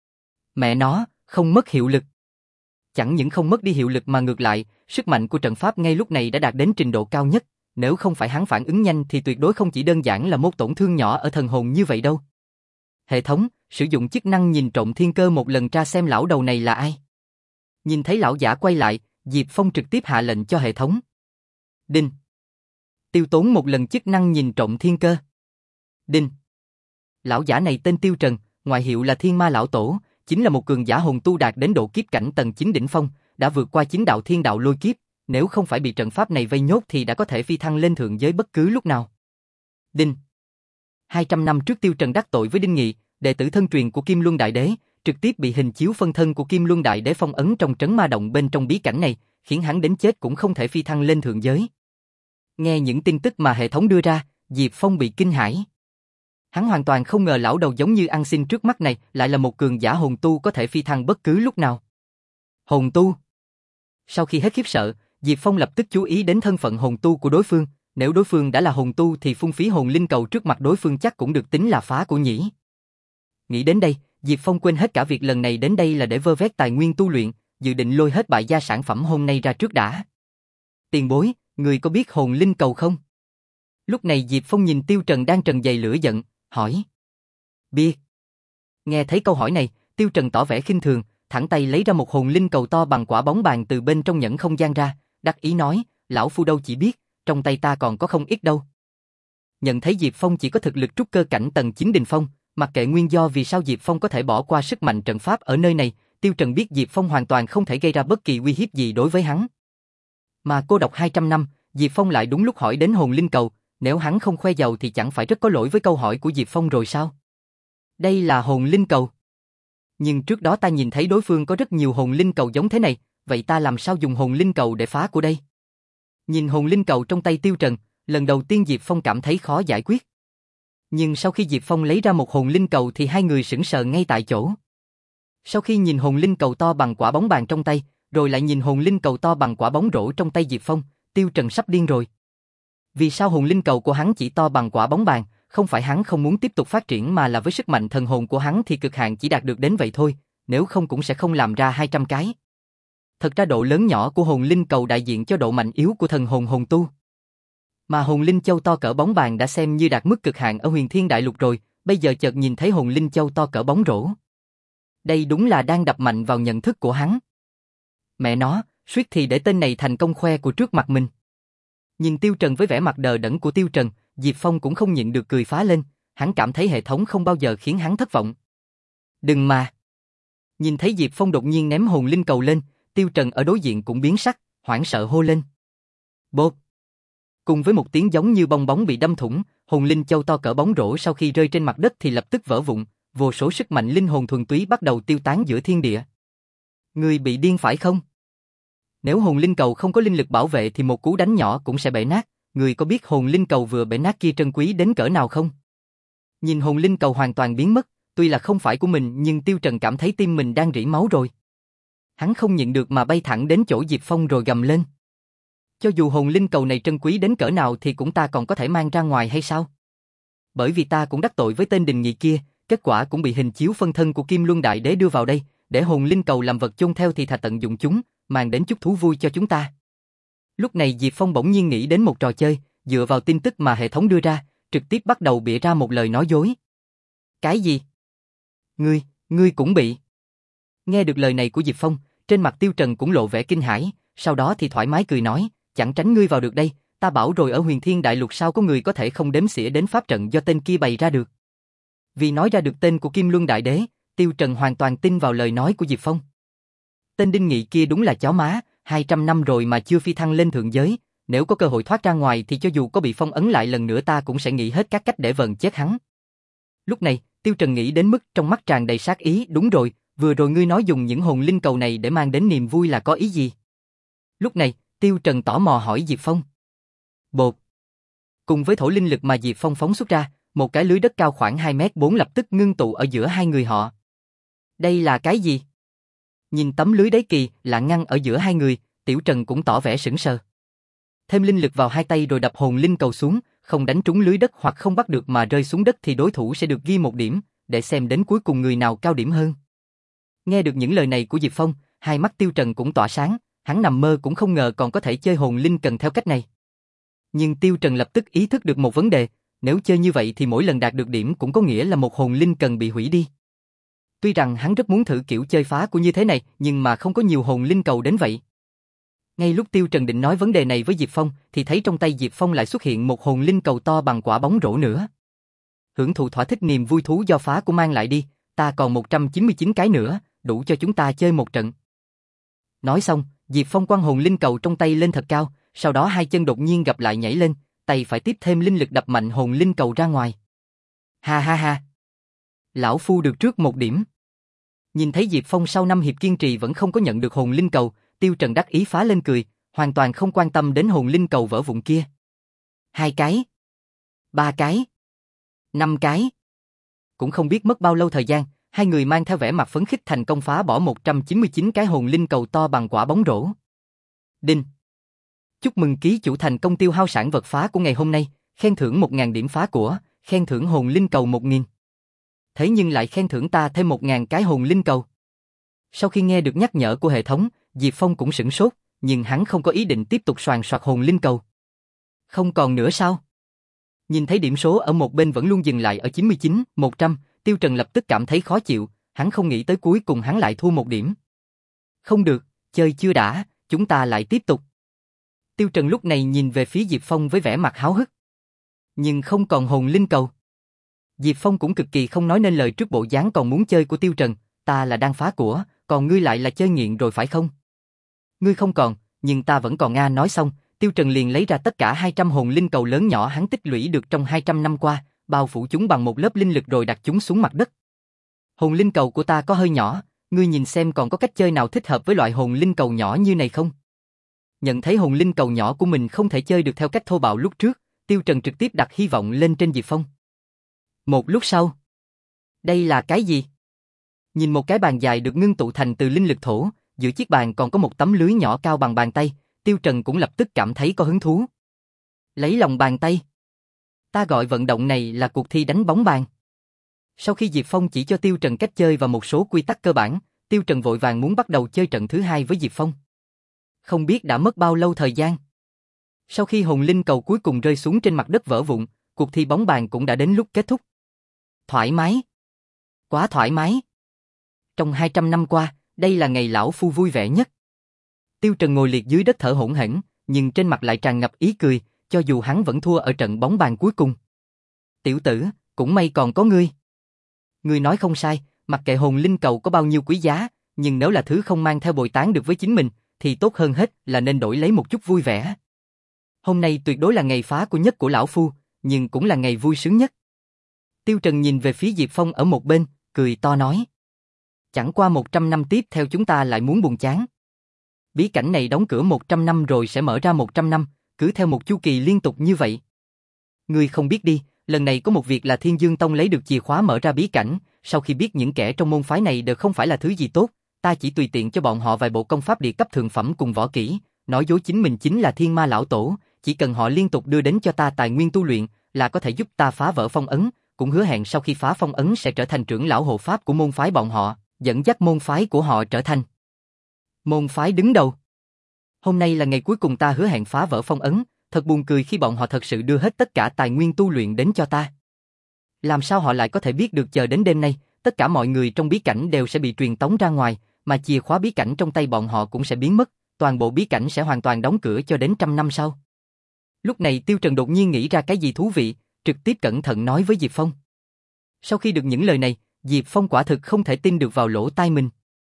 Mẹ nó, không mất hiệu lực. Chẳng những không mất đi hiệu lực mà ngược lại, sức mạnh của trận pháp ngay lúc này đã đạt đến trình độ cao nhất, nếu không phải hắn phản ứng nhanh thì tuyệt đối không chỉ đơn giản là một tổn thương nhỏ ở thần hồn như vậy đâu. Hệ thống, sử dụng chức năng nhìn trộm thiên cơ một lần tra xem lão đầu này là ai. Nhìn thấy lão giả quay lại, Diệp Phong trực tiếp hạ lệnh cho hệ thống. Đinh. Tiêu tốn một lần chức năng nhìn trộm thiên cơ. Đinh. Lão giả này tên Tiêu Trần, ngoại hiệu là Thiên Ma Lão Tổ, chính là một cường giả hồn tu đạt đến độ kiếp cảnh tầng chín đỉnh phong, đã vượt qua chín đạo thiên đạo lôi kiếp, nếu không phải bị trận pháp này vây nhốt thì đã có thể phi thăng lên thượng giới bất cứ lúc nào. Đinh. hai trăm năm trước Tiêu Trần đắc tội với Đinh Nghị, đệ tử thân truyền của Kim Luân Đại Đế, trực tiếp bị hình chiếu phân thân của Kim Luân Đại Đế phong ấn trong trấn ma động bên trong bí cảnh này, khiến hắn đến chết cũng không thể phi thăng lên thượng giới. Nghe những tin tức mà hệ thống đưa ra, Diệp Phong bị kinh hãi. Hắn hoàn toàn không ngờ lão đầu giống như ăn xin trước mắt này lại là một cường giả hồn tu có thể phi thăng bất cứ lúc nào. Hồn tu. Sau khi hết khiếp sợ, Diệp Phong lập tức chú ý đến thân phận hồn tu của đối phương, nếu đối phương đã là hồn tu thì phung phí hồn linh cầu trước mặt đối phương chắc cũng được tính là phá của nhỉ. Nghĩ đến đây, Diệp Phong quên hết cả việc lần này đến đây là để vơ vét tài nguyên tu luyện, dự định lôi hết bại gia sản phẩm hôm nay ra trước đã. Tiền bối, người có biết hồn linh cầu không? Lúc này Diệp Phong nhìn Tiêu Trần đang trần dày lửa giận, hỏi. Biết. Nghe thấy câu hỏi này, Tiêu Trần tỏ vẻ khinh thường, thẳng tay lấy ra một hồn linh cầu to bằng quả bóng bàn từ bên trong nhẫn không gian ra, đắc ý nói, lão phu đâu chỉ biết, trong tay ta còn có không ít đâu. Nhận thấy Diệp Phong chỉ có thực lực trúc cơ cảnh tầng chín đỉnh phong, mặc kệ nguyên do vì sao Diệp Phong có thể bỏ qua sức mạnh trận pháp ở nơi này, Tiêu Trần biết Diệp Phong hoàn toàn không thể gây ra bất kỳ uy hiếp gì đối với hắn. Mà cô độc hai trăm năm, Diệp Phong lại đúng lúc hỏi đến hồn linh cầu, nếu hắn không khoe giàu thì chẳng phải rất có lỗi với câu hỏi của Diệp Phong rồi sao? Đây là hồn linh cầu. Nhưng trước đó ta nhìn thấy đối phương có rất nhiều hồn linh cầu giống thế này, vậy ta làm sao dùng hồn linh cầu để phá của đây? Nhìn hồn linh cầu trong tay Tiêu Trần, lần đầu tiên Diệp Phong cảm thấy khó giải quyết. Nhưng sau khi Diệp Phong lấy ra một hồn linh cầu thì hai người sững sờ ngay tại chỗ. Sau khi nhìn hồn linh cầu to bằng quả bóng bàn trong tay, rồi lại nhìn hồn linh cầu to bằng quả bóng rổ trong tay Diệp Phong, Tiêu Trần sắp điên rồi. Vì sao hồn linh cầu của hắn chỉ to bằng quả bóng bàn, không phải hắn không muốn tiếp tục phát triển mà là với sức mạnh thần hồn của hắn thì cực hạn chỉ đạt được đến vậy thôi, nếu không cũng sẽ không làm ra hai trăm cái. Thật ra độ lớn nhỏ của hồn linh cầu đại diện cho độ mạnh yếu của thần hồn hồn tu. Mà hồn linh châu to cỡ bóng bàn đã xem như đạt mức cực hạn ở Huyền Thiên Đại Lục rồi, bây giờ chợt nhìn thấy hồn linh châu to cỡ bóng rổ. Đây đúng là đang đập mạnh vào nhận thức của hắn. Mẹ nó, suýt thì để tên này thành công khoe của trước mặt mình. Nhìn Tiêu Trần với vẻ mặt đờ đẫn của Tiêu Trần, Diệp Phong cũng không nhịn được cười phá lên, hắn cảm thấy hệ thống không bao giờ khiến hắn thất vọng. Đừng mà. Nhìn thấy Diệp Phong đột nhiên ném hồn linh cầu lên, Tiêu Trần ở đối diện cũng biến sắc, hoảng sợ hô lên. Bột. Cùng với một tiếng giống như bong bóng bị đâm thủng, hồn linh châu to cỡ bóng rổ sau khi rơi trên mặt đất thì lập tức vỡ vụn, vô số sức mạnh linh hồn thuần túy bắt đầu tiêu tán giữa thiên địa. Ngươi bị điên phải không? Nếu hồn linh cầu không có linh lực bảo vệ thì một cú đánh nhỏ cũng sẽ bể nát, người có biết hồn linh cầu vừa bể nát kia trân quý đến cỡ nào không? Nhìn hồn linh cầu hoàn toàn biến mất, tuy là không phải của mình nhưng Tiêu Trần cảm thấy tim mình đang rỉ máu rồi. Hắn không nhịn được mà bay thẳng đến chỗ Diệp Phong rồi gầm lên. Cho dù hồn linh cầu này trân quý đến cỡ nào thì cũng ta còn có thể mang ra ngoài hay sao? Bởi vì ta cũng đắc tội với tên Đình Nghị kia, kết quả cũng bị hình chiếu phân thân của Kim Luân Đại Đế đưa vào đây, để hồn linh cầu làm vật chôn theo thì thà tận dụng chúng, mang đến chút thú vui cho chúng ta. Lúc này Diệp Phong bỗng nhiên nghĩ đến một trò chơi, dựa vào tin tức mà hệ thống đưa ra, trực tiếp bắt đầu bịa ra một lời nói dối. Cái gì? Ngươi, ngươi cũng bị. Nghe được lời này của Diệp Phong, trên mặt Tiêu Trần cũng lộ vẻ kinh hãi, sau đó thì thoải mái cười nói, chẳng tránh ngươi vào được đây, ta bảo rồi ở Huyền Thiên Đại Lục sao có người có thể không đếm xỉa đến pháp trận do tên kia bày ra được. Vì nói ra được tên của Kim Luân Đại Đế, Tiêu Trần hoàn toàn tin vào lời nói của Diệp Phong. Tên Đinh Nghị kia đúng là chó má, hai trăm năm rồi mà chưa phi thăng lên thượng giới, nếu có cơ hội thoát ra ngoài thì cho dù có bị phong ấn lại lần nữa ta cũng sẽ nghĩ hết các cách để vờn chết hắn. Lúc này, Tiêu Trần nghĩ đến mức trong mắt tràn đầy sát ý, đúng rồi, vừa rồi ngươi nói dùng những hồn linh cầu này để mang đến niềm vui là có ý gì? Lúc này, Tiêu Trần tò mò hỏi Diệp Phong. Bột. Cùng với thổ linh lực mà Diệp Phong phóng xuất ra, một cái lưới đất cao khoảng hai mét bốn lập tức ngưng tụ ở giữa hai người họ. Đây là cái gì? Nhìn tấm lưới đáy kỳ lạ ngăn ở giữa hai người, Tiểu Trần cũng tỏ vẻ sững sờ. Thêm linh lực vào hai tay rồi đập hồn linh cầu xuống, không đánh trúng lưới đất hoặc không bắt được mà rơi xuống đất thì đối thủ sẽ được ghi một điểm, để xem đến cuối cùng người nào cao điểm hơn. Nghe được những lời này của Diệp Phong, hai mắt Tiêu Trần cũng tỏa sáng, hắn nằm mơ cũng không ngờ còn có thể chơi hồn linh cần theo cách này. Nhưng Tiêu Trần lập tức ý thức được một vấn đề, nếu chơi như vậy thì mỗi lần đạt được điểm cũng có nghĩa là một hồn linh cần bị hủy đi. Tuy rằng hắn rất muốn thử kiểu chơi phá của như thế này, nhưng mà không có nhiều hồn linh cầu đến vậy. Ngay lúc Tiêu Trần định nói vấn đề này với Diệp Phong, thì thấy trong tay Diệp Phong lại xuất hiện một hồn linh cầu to bằng quả bóng rổ nữa. Hưởng thụ thỏa thích niềm vui thú do phá của mang lại đi, ta còn một trăm chín mươi chín cái nữa, đủ cho chúng ta chơi một trận. Nói xong, Diệp Phong quăng hồn linh cầu trong tay lên thật cao, sau đó hai chân đột nhiên gặp lại nhảy lên, tay phải tiếp thêm linh lực đập mạnh hồn linh cầu ra ngoài. Ha ha ha! Lão Phu được trước một điểm. Nhìn thấy Diệp Phong sau năm hiệp kiên trì vẫn không có nhận được hồn linh cầu, Tiêu Trần đắc ý phá lên cười, hoàn toàn không quan tâm đến hồn linh cầu vỡ vụn kia. Hai cái. Ba cái. Năm cái. Cũng không biết mất bao lâu thời gian, hai người mang theo vẻ mặt phấn khích thành công phá bỏ một trăm chín mươi chín cái hồn linh cầu to bằng quả bóng rổ. Đinh. Chúc mừng ký chủ thành công tiêu hao sản vật phá của ngày hôm nay, khen thưởng một nghìn điểm phá của, khen thưởng hồn linh cầu một nghìn. Thế nhưng lại khen thưởng ta thêm một nghìn cái hồn linh cầu. Sau khi nghe được nhắc nhở của hệ thống, Diệp Phong cũng sửng sốt, nhưng hắn không có ý định tiếp tục soàn soạt hồn linh cầu. Không còn nữa sao? Nhìn thấy điểm số ở một bên vẫn luôn dừng lại ở chín mươi chín, một trăm, Tiêu Trần lập tức cảm thấy khó chịu, hắn không nghĩ tới cuối cùng hắn lại thua một điểm. Không được, chơi chưa đã, chúng ta lại tiếp tục. Tiêu Trần lúc này nhìn về phía Diệp Phong với vẻ mặt háo hức. Nhưng không còn hồn linh cầu. Diệp Phong cũng cực kỳ không nói nên lời trước bộ dáng còn muốn chơi của Tiêu Trần, ta là đang phá của, còn ngươi lại là chơi nghiện rồi phải không? Ngươi không còn, nhưng ta vẫn còn a. Nói xong, Tiêu Trần liền lấy ra tất cả hai trăm hồn linh cầu lớn nhỏ hắn tích lũy được trong hai trăm năm qua, bao phủ chúng bằng một lớp linh lực rồi đặt chúng xuống mặt đất. Hồn linh cầu của ta có hơi nhỏ, ngươi nhìn xem còn có cách chơi nào thích hợp với loại hồn linh cầu nhỏ như này không? Nhận thấy hồn linh cầu nhỏ của mình không thể chơi được theo cách thô bạo lúc trước, Tiêu Trần trực tiếp đặt hy vọng lên trên Diệp Phong. Một lúc sau, đây là cái gì? Nhìn một cái bàn dài được ngưng tụ thành từ linh lực thổ, giữa chiếc bàn còn có một tấm lưới nhỏ cao bằng bàn tay, Tiêu Trần cũng lập tức cảm thấy có hứng thú. Lấy lòng bàn tay. Ta gọi vận động này là cuộc thi đánh bóng bàn. Sau khi Diệp Phong chỉ cho Tiêu Trần cách chơi và một số quy tắc cơ bản, Tiêu Trần vội vàng muốn bắt đầu chơi trận thứ hai với Diệp Phong. Không biết đã mất bao lâu thời gian. Sau khi hồn linh cầu cuối cùng rơi xuống trên mặt đất vỡ vụn, cuộc thi bóng bàn cũng đã đến lúc kết thúc. Thoải mái. Quá thoải mái. Trong hai trăm năm qua, đây là ngày lão phu vui vẻ nhất. Tiêu Trần ngồi liệt dưới đất thở hổn hển, nhưng trên mặt lại tràn ngập ý cười, cho dù hắn vẫn thua ở trận bóng bàn cuối cùng. Tiểu tử, cũng may còn có ngươi. Ngươi nói không sai, mặc kệ hồn linh cầu có bao nhiêu quý giá, nhưng nếu là thứ không mang theo bồi tán được với chính mình, thì tốt hơn hết là nên đổi lấy một chút vui vẻ. Hôm nay tuyệt đối là ngày phá của nhất của lão phu, nhưng cũng là ngày vui sướng nhất. Tiêu Trần nhìn về phía Diệp Phong ở một bên, cười to nói. Chẳng qua một trăm năm tiếp theo chúng ta lại muốn buồn chán. Bí cảnh này đóng cửa một trăm năm rồi sẽ mở ra một trăm năm, cứ theo một chu kỳ liên tục như vậy. Ngươi không biết đi, lần này có một việc là Thiên Dương Tông lấy được chìa khóa mở ra bí cảnh, sau khi biết những kẻ trong môn phái này đều không phải là thứ gì tốt, ta chỉ tùy tiện cho bọn họ vài bộ công pháp địa cấp thượng phẩm cùng võ kỹ, nói dối chính mình chính là Thiên Ma lão tổ, chỉ cần họ liên tục đưa đến cho ta tài nguyên tu luyện, là có thể giúp ta phá vỡ phong ấn, cũng hứa hẹn sau khi phá phong ấn sẽ trở thành trưởng lão hộ pháp của môn phái bọn họ, dẫn dắt môn phái của họ trở thành môn phái đứng đầu. Hôm nay là ngày cuối cùng ta hứa hẹn phá vỡ phong ấn, thật buồn cười khi bọn họ thật sự đưa hết tất cả tài nguyên tu luyện đến cho ta. Làm sao họ lại có thể biết được chờ đến đêm nay, tất cả mọi người trong bí cảnh đều sẽ bị truyền tống ra ngoài, mà chìa khóa bí cảnh trong tay bọn họ cũng sẽ biến mất, toàn bộ bí cảnh sẽ hoàn toàn đóng cửa cho đến trăm năm sau. Lúc này Tiêu Trần đột nhiên nghĩ ra cái gì thú vị, trực tiếp cẩn thận nói với Diệp Phong. Sau khi được những lời này, Diệp Phong quả thực không thể tin được vào lỗ tai mình.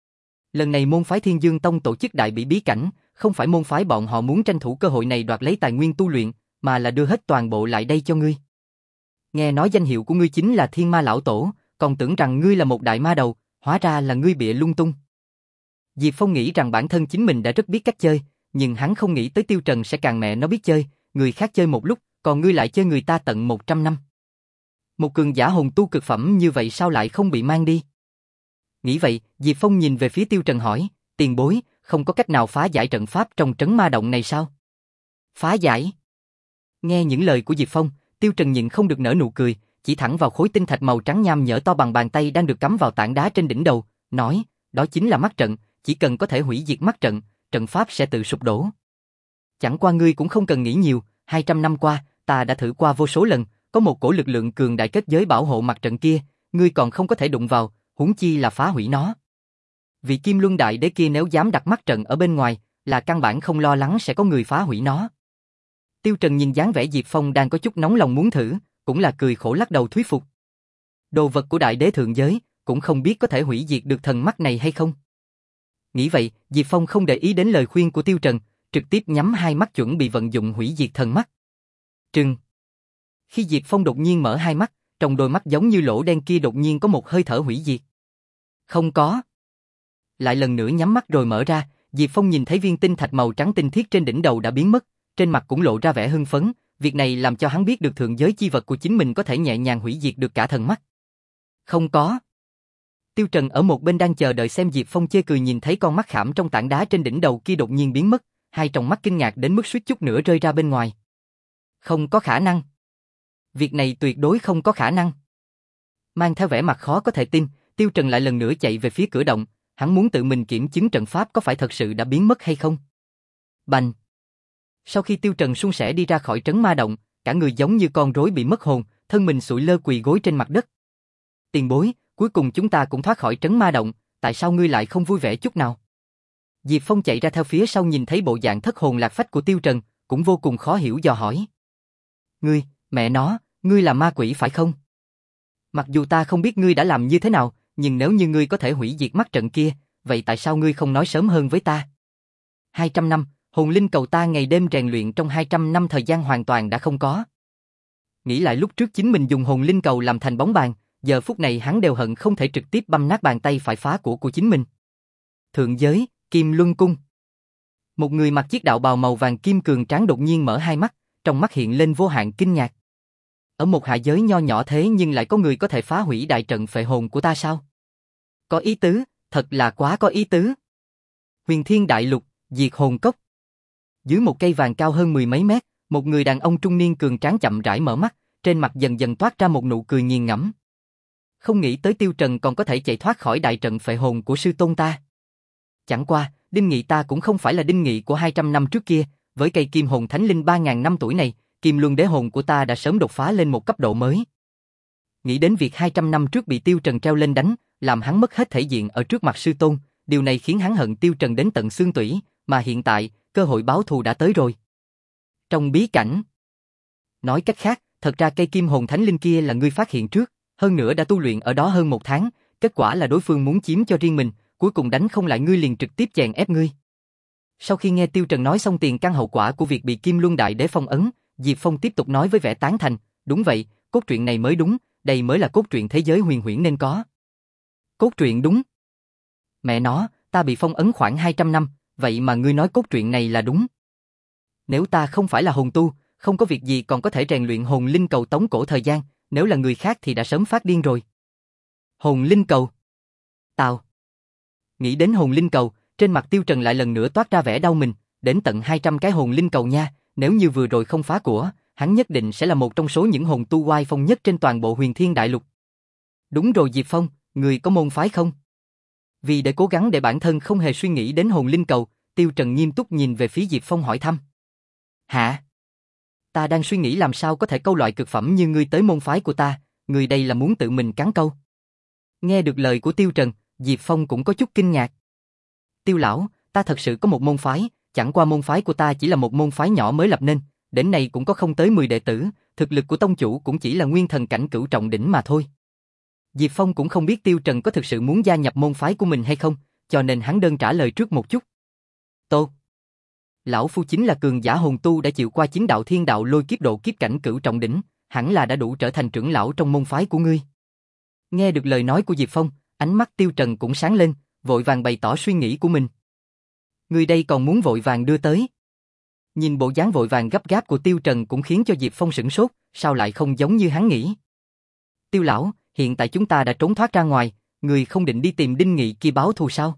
Lần này môn phái Thiên Dương Tông tổ chức đại bỉ bí cảnh, không phải môn phái bọn họ muốn tranh thủ cơ hội này đoạt lấy tài nguyên tu luyện, mà là đưa hết toàn bộ lại đây cho ngươi. Nghe nói danh hiệu của ngươi chính là Thiên Ma lão tổ, còn tưởng rằng ngươi là một đại ma đầu, hóa ra là ngươi bịa lung tung. Diệp Phong nghĩ rằng bản thân chính mình đã rất biết cách chơi, nhưng hắn không nghĩ tới Tiêu Trần sẽ càng mẹ nó biết chơi, người khác chơi một lúc, còn ngươi lại chơi người ta tận một trăm năm. Một cường giả hồn tu cực phẩm như vậy sao lại không bị mang đi? Nghĩ vậy, Diệp Phong nhìn về phía Tiêu Trần hỏi, tiền bối, không có cách nào phá giải trận pháp trong trấn ma động này sao? Phá giải? Nghe những lời của Diệp Phong, Tiêu Trần nhịn không được nở nụ cười, chỉ thẳng vào khối tinh thạch màu trắng nham nhở to bằng bàn tay đang được cắm vào tảng đá trên đỉnh đầu, nói, đó chính là mắt trận, chỉ cần có thể hủy diệt mắt trận, trận pháp sẽ tự sụp đổ. Chẳng qua ngươi cũng không cần nghĩ nhiều, hai trăm năm qua, ta đã thử qua vô số lần, có một cổ lực lượng cường đại kết giới bảo hộ mặt trận kia, ngươi còn không có thể đụng vào, huống chi là phá hủy nó. Vị Kim Luân Đại Đế kia nếu dám đặt mắt trận ở bên ngoài, là căn bản không lo lắng sẽ có người phá hủy nó. Tiêu Trần nhìn dáng vẻ Diệp Phong đang có chút nóng lòng muốn thử, cũng là cười khổ lắc đầu thuyết phục. Đồ vật của Đại Đế thượng giới, cũng không biết có thể hủy diệt được thần mắt này hay không. Nghĩ vậy, Diệp Phong không để ý đến lời khuyên của Tiêu Trần, trực tiếp nhắm hai mắt chuẩn bị vận dụng hủy diệt thần mắt. Trừng. Khi Diệp Phong đột nhiên mở hai mắt, trong đôi mắt giống như lỗ đen kia đột nhiên có một hơi thở hủy diệt. Không có. Lại lần nữa nhắm mắt rồi mở ra, Diệp Phong nhìn thấy viên tinh thạch màu trắng tinh khiết trên đỉnh đầu đã biến mất, trên mặt cũng lộ ra vẻ hưng phấn, việc này làm cho hắn biết được thượng giới chi vật của chính mình có thể nhẹ nhàng hủy diệt được cả thần mắt. Không có. Tiêu Trần ở một bên đang chờ đợi xem Diệp Phong chê cười nhìn thấy con mắt khảm trong tảng đá trên đỉnh đầu kia đột nhiên biến mất, hai tròng mắt kinh ngạc đến mức suýt chút nữa rơi ra bên ngoài. Không có khả năng. Việc này tuyệt đối không có khả năng. Mang theo vẻ mặt khó có thể tin, Tiêu Trần lại lần nữa chạy về phía cửa động, hắn muốn tự mình kiểm chứng trận pháp có phải thật sự đã biến mất hay không. Bành. Sau khi Tiêu Trần suôn sẻ đi ra khỏi trấn ma động, cả người giống như con rối bị mất hồn, thân mình sụi lơ quỳ gối trên mặt đất. Tiền bối, cuối cùng chúng ta cũng thoát khỏi trấn ma động, tại sao ngươi lại không vui vẻ chút nào? Diệp Phong chạy ra theo phía sau nhìn thấy bộ dạng thất hồn lạc phách của Tiêu Trần, cũng vô cùng khó hiểu dò hỏi. Ngươi, mẹ nó, ngươi là ma quỷ phải không? Mặc dù ta không biết ngươi đã làm như thế nào, nhưng nếu như ngươi có thể hủy diệt mắt trận kia, vậy tại sao ngươi không nói sớm hơn với ta? hai trăm năm, hồn linh cầu ta ngày đêm rèn luyện trong hai trăm năm thời gian hoàn toàn đã không có. Nghĩ lại lúc trước chính mình dùng hồn linh cầu làm thành bóng bàn, giờ phút này hắn đều hận không thể trực tiếp băm nát bàn tay phải phá của của chính mình. Thượng giới, Kim Luân Cung. Một người mặc chiếc đạo bào màu vàng kim cường tráng đột nhiên mở hai mắt, trong mắt hiện lên vô hạn kinh ngạc. Ở một hạ giới nho nhỏ thế nhưng lại có người có thể phá hủy đại trận phệ hồn của ta sao? Có ý tứ, thật là quá có ý tứ. Huyền Thiên Đại Lục, Diệt Hồn Cốc. Dưới một cây vàng cao hơn mười mấy mét, một người đàn ông trung niên cường tráng chậm rãi mở mắt, trên mặt dần dần toát ra một nụ cười nghiền ngẫm. Không nghĩ tới Tiêu Trần còn có thể chạy thoát khỏi đại trận phệ hồn của sư tôn ta. Chẳng qua, đinh nghị ta cũng không phải là đinh nghị của hai trăm năm trước kia, với cây kim hồn thánh linh ba ngàn năm tuổi này, kim luân đế hồn của ta đã sớm đột phá lên một cấp độ mới. Nghĩ đến việc hai trăm năm trước bị Tiêu Trần treo lên đánh, làm hắn mất hết thể diện ở trước mặt sư tôn, điều này khiến hắn hận Tiêu Trần đến tận xương tủy, mà hiện tại, cơ hội báo thù đã tới rồi. Trong bí cảnh. Nói cách khác, thật ra cây kim hồn thánh linh kia là ngươi phát hiện trước, hơn nữa đã tu luyện ở đó hơn một tháng, kết quả là đối phương muốn chiếm cho riêng mình, cuối cùng đánh không lại ngươi liền trực tiếp chèn ép ngươi. Sau khi nghe Tiêu Trần nói xong tiền căn hậu quả của việc bị Kim Luân Đại Đế phong ấn, Diệp Phong tiếp tục nói với vẻ tán thành, đúng vậy, cốt truyện này mới đúng, đây mới là cốt truyện thế giới huyền huyễn nên có. Cốt truyện đúng. Mẹ nó, ta bị phong ấn khoảng hai trăm năm, vậy mà ngươi nói cốt truyện này là đúng. Nếu ta không phải là hồn tu, không có việc gì còn có thể rèn luyện hồn linh cầu tống cổ thời gian, nếu là người khác thì đã sớm phát điên rồi. Hồn linh cầu. Tào. Nghĩ đến hồn linh cầu, trên mặt Tiêu Trần lại lần nữa toát ra vẻ đau mình, đến tận hai trăm cái hồn linh cầu nha, nếu như vừa rồi không phá của, hắn nhất định sẽ là một trong số những hồn tu oai phong nhất trên toàn bộ Huyền Thiên Đại Lục. Đúng rồi Diệp Phong, người có môn phái không? Vì để cố gắng để bản thân không hề suy nghĩ đến hồn linh cầu, Tiêu Trần nghiêm túc nhìn về phía Diệp Phong hỏi thăm. Hả? Ta đang suy nghĩ làm sao có thể câu loại cực phẩm như ngươi tới môn phái của ta, ngươi đây là muốn tự mình cắn câu. Nghe được lời của Tiêu Trần, Diệp Phong cũng có chút kinh ngạc. Tiêu lão, ta thật sự có một môn phái, chẳng qua môn phái của ta chỉ là một môn phái nhỏ mới lập nên, đến nay cũng có không tới mười đệ tử, thực lực của tông chủ cũng chỉ là nguyên thần cảnh cửu trọng đỉnh mà thôi. Diệp Phong cũng không biết Tiêu Trần có thực sự muốn gia nhập môn phái của mình hay không, cho nên hắn đơn trả lời trước một chút. Tô. Lão phu chính là cường giả hồn tu đã chịu qua chính đạo thiên đạo lôi kiếp độ kiếp cảnh cửu trọng đỉnh, hẳn là đã đủ trở thành trưởng lão trong môn phái của ngươi. Nghe được lời nói của Diệp Phong, ánh mắt Tiêu Trần cũng sáng lên, vội vàng bày tỏ suy nghĩ của mình. Ngươi đây còn muốn vội vàng đưa tới. Nhìn bộ dáng vội vàng gấp gáp của Tiêu Trần cũng khiến cho Diệp Phong sửng sốt, sao lại không giống như hắn nghĩ. Tiêu lão, hiện tại chúng ta đã trốn thoát ra ngoài, ngươi không định đi tìm Đinh Nghị kia báo thù sao?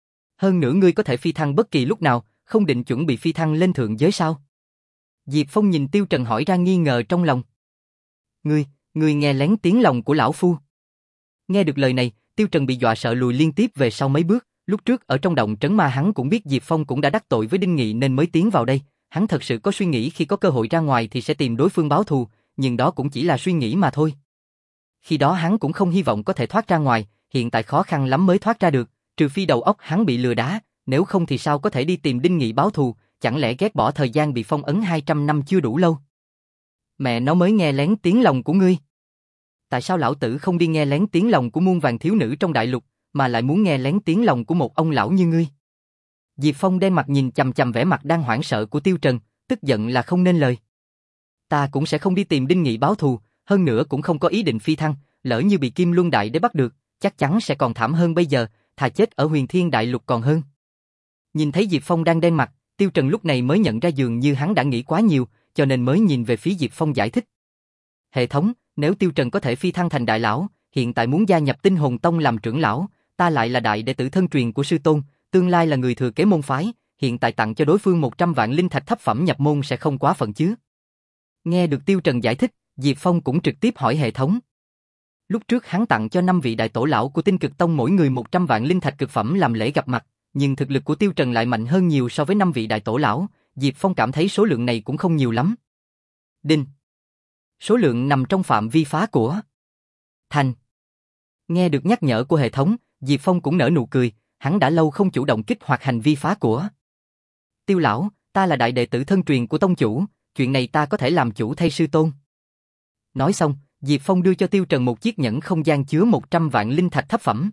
Hơn nữa ngươi có thể phi thăng bất kỳ lúc nào, không định chuẩn bị phi thăng lên thượng giới sao? Diệp Phong nhìn Tiêu Trần hỏi ra nghi ngờ trong lòng. Ngươi, ngươi nghe lén tiếng lòng của lão phu. Nghe được lời này, Tiêu Trần bị dọa sợ lùi liên tiếp về sau mấy bước, lúc trước ở trong động trấn ma hắn cũng biết Diệp Phong cũng đã đắc tội với Đinh Nghị nên mới tiến vào đây, hắn thật sự có suy nghĩ khi có cơ hội ra ngoài thì sẽ tìm đối phương báo thù, nhưng đó cũng chỉ là suy nghĩ mà thôi. Khi đó hắn cũng không hy vọng có thể thoát ra ngoài, hiện tại khó khăn lắm mới thoát ra được, trừ phi đầu óc hắn bị lừa đá, nếu không thì sao có thể đi tìm Đinh Nghị báo thù, chẳng lẽ ghét bỏ thời gian bị phong ấn hai trăm năm chưa đủ lâu? Mẹ nó mới nghe lén tiếng lòng của ngươi. Tại sao lão tử không đi nghe lén tiếng lòng của muôn vàng thiếu nữ trong đại lục, mà lại muốn nghe lén tiếng lòng của một ông lão như ngươi? Diệp Phong đen mặt nhìn chằm chằm vẻ mặt đang hoảng sợ của Tiêu Trần, tức giận là không nên lời. Ta cũng sẽ không đi tìm Đinh Nghị báo thù, hơn nữa cũng không có ý định phi thăng, lỡ như bị Kim Luân Đại Đế bắt được, chắc chắn sẽ còn thảm hơn bây giờ, thà chết ở Huyền Thiên Đại Lục còn hơn. Nhìn thấy Diệp Phong đang đen mặt, Tiêu Trần lúc này mới nhận ra dường như hắn đã nghĩ quá nhiều, cho nên mới nhìn về phía Diệp Phong giải thích. Hệ thống, nếu Tiêu Trần có thể phi thăng thành đại lão, hiện tại muốn gia nhập Tinh Hồn Tông làm trưởng lão, ta lại là đại đệ tử thân truyền của sư tôn, tương lai là người thừa kế môn phái, hiện tại tặng cho đối phương một trăm vạn linh thạch thấp phẩm nhập môn sẽ không quá phận chứ? Nghe được Tiêu Trần giải thích, Diệp Phong cũng trực tiếp hỏi hệ thống. Lúc trước hắn tặng cho năm vị đại tổ lão của Tinh Cực Tông mỗi người một trăm vạn linh thạch cực phẩm làm lễ gặp mặt, nhưng thực lực của Tiêu Trần lại mạnh hơn nhiều so với năm vị đại tổ lão, Diệp Phong cảm thấy số lượng này cũng không nhiều lắm. Đinh. Số lượng nằm trong phạm vi phá của. Thành. Nghe được nhắc nhở của hệ thống, Diệp Phong cũng nở nụ cười, hắn đã lâu không chủ động kích hoạt hành vi phá của. Tiêu lão, ta là đại đệ tử thân truyền của tông chủ, chuyện này ta có thể làm chủ thay sư tôn. Nói xong, Diệp Phong đưa cho Tiêu Trần một chiếc nhẫn không gian chứa một trăm vạn linh thạch thấp phẩm.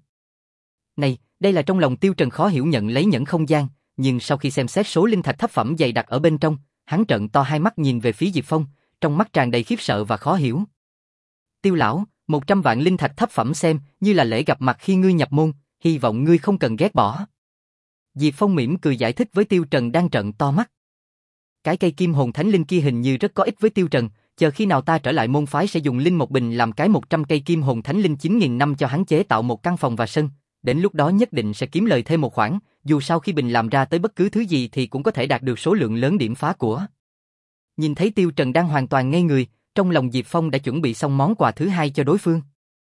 Này, đây là trong lòng Tiêu Trần khó hiểu nhận lấy nhẫn không gian, nhưng sau khi xem xét số linh thạch thấp phẩm dày đặc ở bên trong, hắn trợn to hai mắt nhìn về phía Diệp Phong, trong mắt tràn đầy khiếp sợ và khó hiểu. Tiêu lão, một trăm vạn linh thạch thấp phẩm xem như là lễ gặp mặt khi ngươi nhập môn, hy vọng ngươi không cần ghét bỏ. Diệp Phong mỉm cười giải thích với Tiêu Trần đang trợn to mắt. Cái cây kim hồn thánh linh kia hình như rất có ích với Tiêu Trần, chờ khi nào ta trở lại môn phái sẽ dùng linh một bình làm cái một trăm cây kim hồn thánh linh chín nghìn năm cho hắn chế tạo một căn phòng và sân, đến lúc đó nhất định sẽ kiếm lời thêm một khoản, dù sao khi bình làm ra tới bất cứ thứ gì thì cũng có thể đạt được số lượng lớn điểm phá của. Nhìn thấy Tiêu Trần đang hoàn toàn ngây người, trong lòng Diệp Phong đã chuẩn bị xong món quà thứ hai cho đối phương.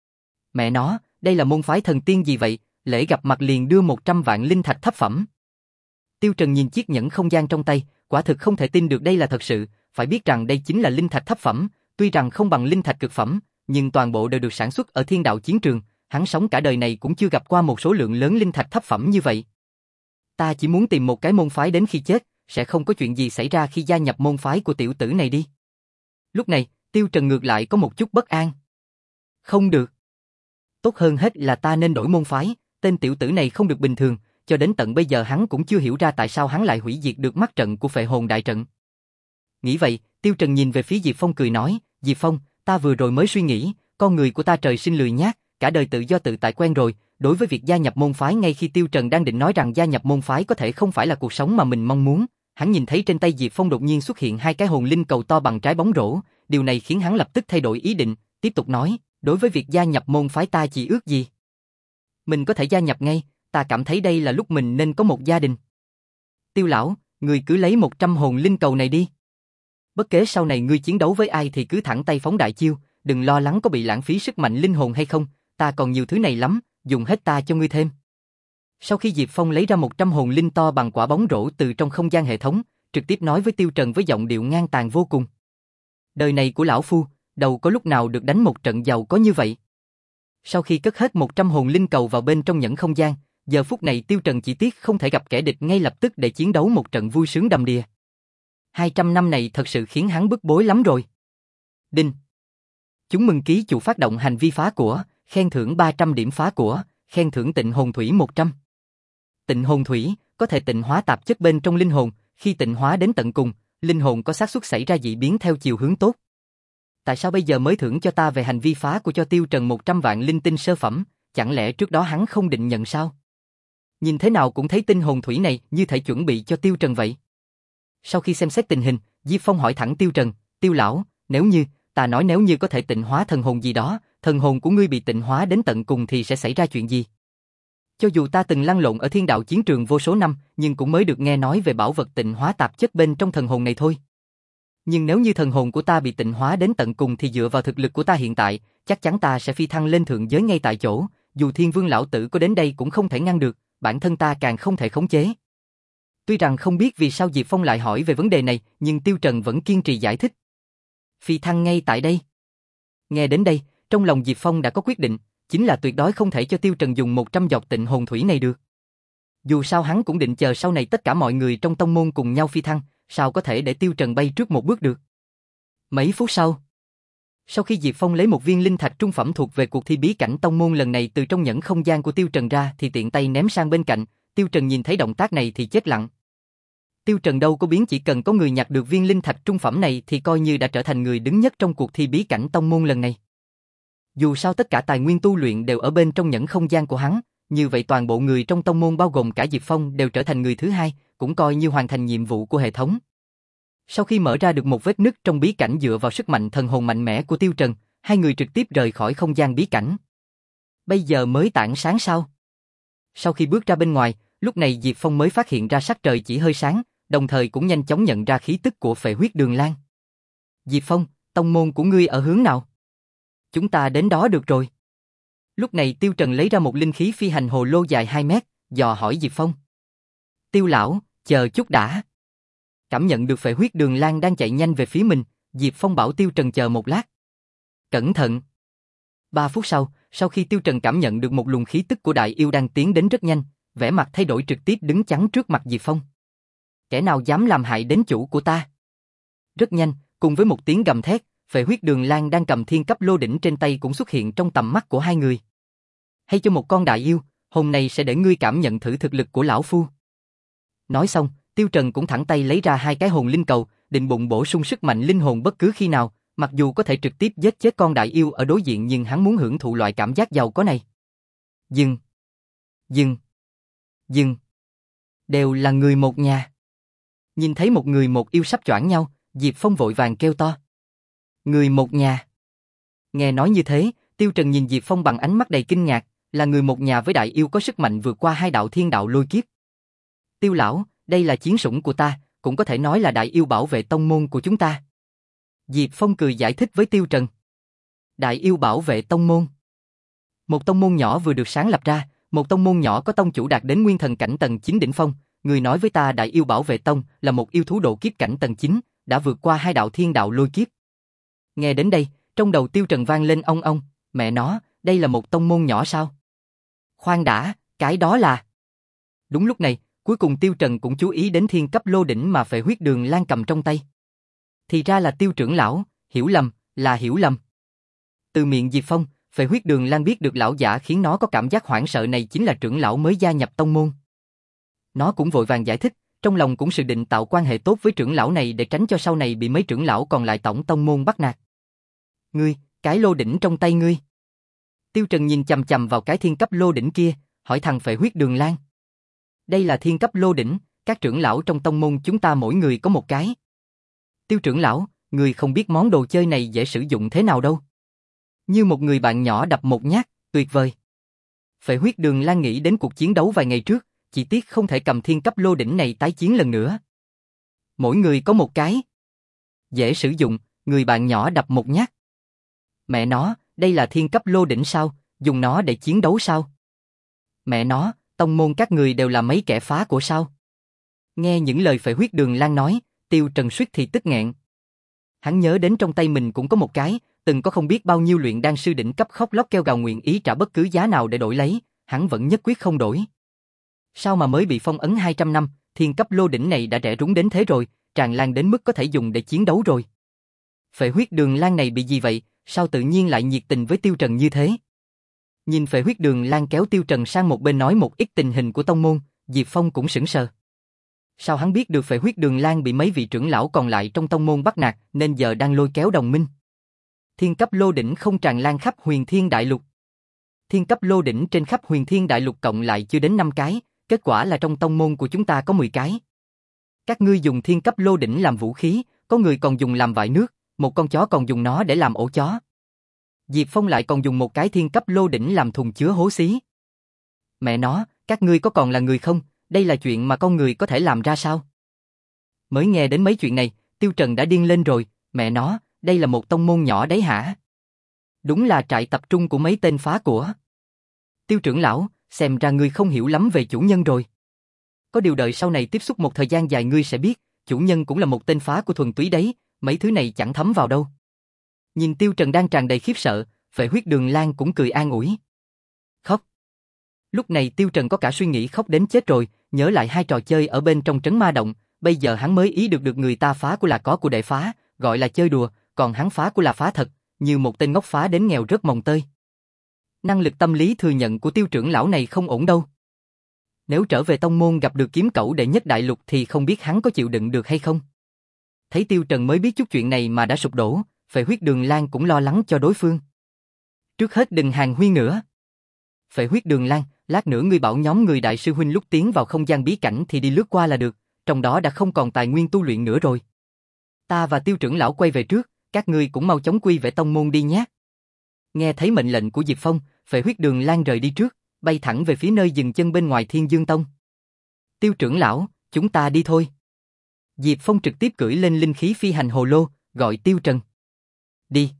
Mẹ nó, đây là môn phái thần tiên gì vậy, lễ gặp mặt liền đưa một trăm vạn linh thạch thấp phẩm. Tiêu Trần nhìn chiếc nhẫn không gian trong tay, quả thực không thể tin được đây là thật sự, phải biết rằng đây chính là linh thạch thấp phẩm, tuy rằng không bằng linh thạch cực phẩm, nhưng toàn bộ đều được sản xuất ở Thiên Đạo chiến trường, hắn sống cả đời này cũng chưa gặp qua một số lượng lớn linh thạch thấp phẩm như vậy. Ta chỉ muốn tìm một cái môn phái đến khi chết, sẽ không có chuyện gì xảy ra khi gia nhập môn phái của tiểu tử này đi. Lúc này, Tiêu Trần ngược lại có một chút bất an. Không được. Tốt hơn hết là ta nên đổi môn phái, tên tiểu tử này không được bình thường, cho đến tận bây giờ hắn cũng chưa hiểu ra tại sao hắn lại hủy diệt được mắt trận của Phệ Hồn Đại Trận. Nghĩ vậy, Tiêu Trần nhìn về phía Diệp Phong cười nói, Diệp Phong, ta vừa rồi mới suy nghĩ, con người của ta trời sinh lười nhác, cả đời tự do tự tại quen rồi, đối với việc gia nhập môn phái ngay khi Tiêu Trần đang định nói rằng gia nhập môn phái có thể không phải là cuộc sống mà mình mong muốn, hắn nhìn thấy trên tay Diệp Phong đột nhiên xuất hiện hai cái hồn linh cầu to bằng trái bóng rổ, điều này khiến hắn lập tức thay đổi ý định, tiếp tục nói, đối với việc gia nhập môn phái ta chỉ ước gì. Mình có thể gia nhập ngay, ta cảm thấy đây là lúc mình nên có một gia đình. Tiêu lão, ngươi cứ lấy một trăm hồn linh cầu này đi. Bất kể sau này ngươi chiến đấu với ai thì cứ thẳng tay phóng đại chiêu, đừng lo lắng có bị lãng phí sức mạnh linh hồn hay không, ta còn nhiều thứ này lắm, dùng hết ta cho ngươi thêm. Sau khi Diệp Phong lấy ra một trăm hồn linh to bằng quả bóng rổ từ trong không gian hệ thống, trực tiếp nói với Tiêu Trần với giọng điệu ngang tàn vô cùng. Đời này của lão phu, đâu có lúc nào được đánh một trận giàu có như vậy. Sau khi cất hết một trăm hồn linh cầu vào bên trong nhẫn không gian, giờ phút này Tiêu Trần chỉ tiếc không thể gặp kẻ địch ngay lập tức để chiến đấu một trận vui sướng đầm đìa. hai trăm năm này thật sự khiến hắn bức bối lắm rồi. Đinh. Chúng mừng ký chủ phát động hành vi phá của, khen thưởng ba trăm điểm phá của, khen thưởng tịnh hồn thủy một trăm. Tịnh hồn thủy có thể tịnh hóa tạp chất bên trong linh hồn, khi tịnh hóa đến tận cùng, linh hồn có xác suất xảy ra dị biến theo chiều hướng tốt. Tại sao bây giờ mới thưởng cho ta về hành vi phá của cho Tiêu Trần một trăm vạn linh tinh sơ phẩm, chẳng lẽ trước đó hắn không định nhận sao? Nhìn thế nào cũng thấy tinh hồn thủy này như thể chuẩn bị cho Tiêu Trần vậy. Sau khi xem xét tình hình, Diệp Phong hỏi thẳng Tiêu Trần, Tiêu lão, nếu như, ta nói nếu như có thể tịnh hóa thần hồn gì đó, thần hồn của ngươi bị tịnh hóa đến tận cùng thì sẽ xảy ra chuyện gì? Cho dù ta từng lăn lộn ở thiên đạo chiến trường vô số năm, nhưng cũng mới được nghe nói về bảo vật tịnh hóa tạp chất bên trong thần hồn này thôi. Nhưng nếu như thần hồn của ta bị tịnh hóa đến tận cùng thì dựa vào thực lực của ta hiện tại, chắc chắn ta sẽ phi thăng lên thượng giới ngay tại chỗ, dù Thiên Vương lão tử có đến đây cũng không thể ngăn được, bản thân ta càng không thể khống chế. Tuy rằng không biết vì sao Diệp Phong lại hỏi về vấn đề này, nhưng Tiêu Trần vẫn kiên trì giải thích. Phi thăng ngay tại đây. Nghe đến đây, trong lòng Diệp Phong đã có quyết định, chính là tuyệt đối không thể cho Tiêu Trần dùng một trăm giọt tịnh hồn thủy này được. Dù sao hắn cũng định chờ sau này tất cả mọi người trong tông môn cùng nhau phi thăng, sao có thể để Tiêu Trần bay trước một bước được. Mấy phút sau, sau khi Diệp Phong lấy một viên linh thạch trung phẩm thuộc về cuộc thi bí cảnh tông môn lần này từ trong nhẫn không gian của Tiêu Trần ra thì tiện tay ném sang bên cạnh, Tiêu Trần nhìn thấy động tác này thì chết lặng. Tiêu Trần đâu có biến chỉ cần có người nhặt được viên linh thạch trung phẩm này thì coi như đã trở thành người đứng nhất trong cuộc thi bí cảnh tông môn lần này. Dù sao tất cả tài nguyên tu luyện đều ở bên trong nhẫn không gian của hắn, như vậy toàn bộ người trong tông môn bao gồm cả Diệp Phong đều trở thành người thứ hai, cũng coi như hoàn thành nhiệm vụ của hệ thống. Sau khi mở ra được một vết nứt trong bí cảnh dựa vào sức mạnh thần hồn mạnh mẽ của Tiêu Trần, hai người trực tiếp rời khỏi không gian bí cảnh. Bây giờ mới tảng sáng sao? Sau khi bước ra bên ngoài, lúc này Diệp Phong mới phát hiện ra sắc trời chỉ hơi sáng, đồng thời cũng nhanh chóng nhận ra khí tức của phệ huyết đường lan. Diệp Phong, tông môn của ngươi ở hướng nào? Chúng ta đến đó được rồi. Lúc này Tiêu Trần lấy ra một linh khí phi hành hồ lô dài hai mét, dò hỏi Diệp Phong. Tiêu lão, chờ chút đã. Cảm nhận được phệ huyết đường lan đang chạy nhanh về phía mình, Diệp Phong bảo Tiêu Trần chờ một lát. Cẩn thận. Ba phút sau, sau khi Tiêu Trần cảm nhận được một luồng khí tức của đại yêu đang tiến đến rất nhanh, vẻ mặt thay đổi trực tiếp đứng chắn trước mặt Diệp Phong. Kẻ nào dám làm hại đến chủ của ta? Rất nhanh, cùng với một tiếng gầm thét, phệ huyết đường lan đang cầm thiên cấp lô đỉnh trên tay cũng xuất hiện trong tầm mắt của hai người. Hay cho một con đại yêu, hôm nay sẽ để ngươi cảm nhận thử thực lực của lão phu. Nói xong, Tiêu Trần cũng thẳng tay lấy ra hai cái hồn linh cầu, định bụng bổ sung sức mạnh linh hồn bất cứ khi nào, mặc dù có thể trực tiếp giết chết con đại yêu ở đối diện nhưng hắn muốn hưởng thụ loại cảm giác giàu có này. Dừng. Dừng. Dừng. Đều là người một nhà. Nhìn thấy một người một yêu sắp choảng nhau, Diệp Phong vội vàng kêu to. Người một nhà. Nghe nói như thế, Tiêu Trần nhìn Diệp Phong bằng ánh mắt đầy kinh ngạc, là người một nhà với đại yêu có sức mạnh vượt qua hai đạo thiên đạo lôi kiếp. Tiêu lão, đây là chiến sủng của ta, cũng có thể nói là đại yêu bảo vệ tông môn của chúng ta. Diệp Phong cười giải thích với Tiêu Trần. Đại yêu bảo vệ tông môn. Một tông môn nhỏ vừa được sáng lập ra, một tông môn nhỏ có tông chủ đạt đến nguyên thần cảnh tầng chín đỉnh phong, người nói với ta đại yêu bảo vệ tông là một yêu thú độ kiếp cảnh tầng chín, đã vượt qua hai đạo thiên đạo lôi kiếp. Nghe đến đây, trong đầu Tiêu Trần vang lên ong ong, mẹ nó, đây là một tông môn nhỏ sao? Khoan đã, cái đó là... Đúng lúc này, cuối cùng Tiêu Trần cũng chú ý đến thiên cấp lô đỉnh mà phệ huyết đường lan cầm trong tay. Thì ra là Tiêu trưởng lão, hiểu lầm, là hiểu lầm. Từ miệng Diệp Phong, phệ huyết đường lan biết được lão giả khiến nó có cảm giác hoảng sợ này chính là trưởng lão mới gia nhập tông môn. Nó cũng vội vàng giải thích, trong lòng cũng dự định tạo quan hệ tốt với trưởng lão này để tránh cho sau này bị mấy trưởng lão còn lại tổng tông môn bắt nạt. Ngươi, cái lô đỉnh trong tay ngươi. Tiêu Trần nhìn chằm chằm vào cái thiên cấp lô đỉnh kia, hỏi thằng Phệ Huyết Đường Lan. Đây là thiên cấp lô đỉnh, các trưởng lão trong tông môn chúng ta mỗi người có một cái. Tiêu trưởng lão, người không biết món đồ chơi này dễ sử dụng thế nào đâu. Như một người bạn nhỏ đập một nhát, tuyệt vời. Phệ Huyết Đường Lan nghĩ đến cuộc chiến đấu vài ngày trước, chỉ tiếc không thể cầm thiên cấp lô đỉnh này tái chiến lần nữa. Mỗi người có một cái. Dễ sử dụng, người bạn nhỏ đập một nhát. Mẹ nó, đây là thiên cấp lô đỉnh sao, dùng nó để chiến đấu sao? Mẹ nó, tông môn các người đều là mấy kẻ phá của sao? Nghe những lời Phệ Huyết Đường Lan nói, Tiêu Trần suýt thì tức nghẹn. Hắn nhớ đến trong tay mình cũng có một cái, từng có không biết bao nhiêu luyện đan sư đỉnh cấp khóc lóc kêu gào nguyện ý trả bất cứ giá nào để đổi lấy, hắn vẫn nhất quyết không đổi. Sao mà mới bị phong ấn hai trăm năm, thiên cấp lô đỉnh này đã rẻ rúng đến thế rồi, tràn lan đến mức có thể dùng để chiến đấu rồi. Phệ Huyết Đường Lan này bị gì vậy, sao tự nhiên lại nhiệt tình với Tiêu Trần như thế? Nhìn Phệ Huyết Đường Lan kéo Tiêu Trần sang một bên nói một ít tình hình của tông môn, Diệp Phong cũng sững sờ. Sao hắn biết được Phệ Huyết Đường Lan bị mấy vị trưởng lão còn lại trong tông môn bắt nạt, nên giờ đang lôi kéo đồng minh? Thiên cấp lô đỉnh không tràn lan khắp Huyền Thiên Đại Lục. Thiên cấp lô đỉnh trên khắp Huyền Thiên Đại Lục cộng lại chưa đến năm cái, kết quả là trong tông môn của chúng ta có mười cái. Các ngươi dùng thiên cấp lô đỉnh làm vũ khí, có người còn dùng làm vại nước, một con chó còn dùng nó để làm ổ chó. Diệp Phong lại còn dùng một cái thiên cấp lô đỉnh làm thùng chứa hố xí. Mẹ nó, các ngươi có còn là người không? Đây là chuyện mà con người có thể làm ra sao? Mới nghe đến mấy chuyện này, Tiêu Trần đã điên lên rồi, mẹ nó, đây là một tông môn nhỏ đấy hả? Đúng là trại tập trung của mấy tên phá của. Tiêu trưởng lão, xem ra ngươi không hiểu lắm về chủ nhân rồi. Có điều đợi sau này tiếp xúc một thời gian dài ngươi sẽ biết, chủ nhân cũng là một tên phá của thuần túy đấy, mấy thứ này chẳng thấm vào đâu. Nhìn Tiêu Trần đang tràn đầy khiếp sợ, Phệ Huyết Đường Lan cũng cười an ủi. Khóc. Lúc này Tiêu Trần có cả suy nghĩ khóc đến chết rồi, nhớ lại hai trò chơi ở bên trong trấn ma động, bây giờ hắn mới ý được được người ta phá của là có của đệ phá, gọi là chơi đùa, còn hắn phá của là phá thật, như một tên ngốc phá đến nghèo rớt mồng tơi. Năng lực tâm lý thừa nhận của Tiêu trưởng lão này không ổn đâu. Nếu trở về tông môn gặp được kiếm cẩu đệ nhất đại lục thì không biết hắn có chịu đựng được hay không. Thấy Tiêu Trần mới biết chút chuyện này mà đã sụp đổ, Phệ Huyết Đường Lan cũng lo lắng cho đối phương. Trước hết đừng hàng huyên nữa. Phệ Huyết Đường Lan, lát nữa ngươi bảo nhóm người đại sư huynh lúc tiến vào không gian bí cảnh thì đi lướt qua là được, trong đó đã không còn tài nguyên tu luyện nữa rồi. Ta và Tiêu trưởng lão quay về trước, các ngươi cũng mau chóng quy về tông môn đi nhé. Nghe thấy mệnh lệnh của Diệp Phong, Phệ Huyết Đường Lan rời đi trước, bay thẳng về phía nơi dừng chân bên ngoài Thiên Dương Tông. Tiêu trưởng lão, chúng ta đi thôi. Diệp Phong trực tiếp cưỡi lên linh khí phi hành hồ lô, gọi Tiêu Trần. Đi.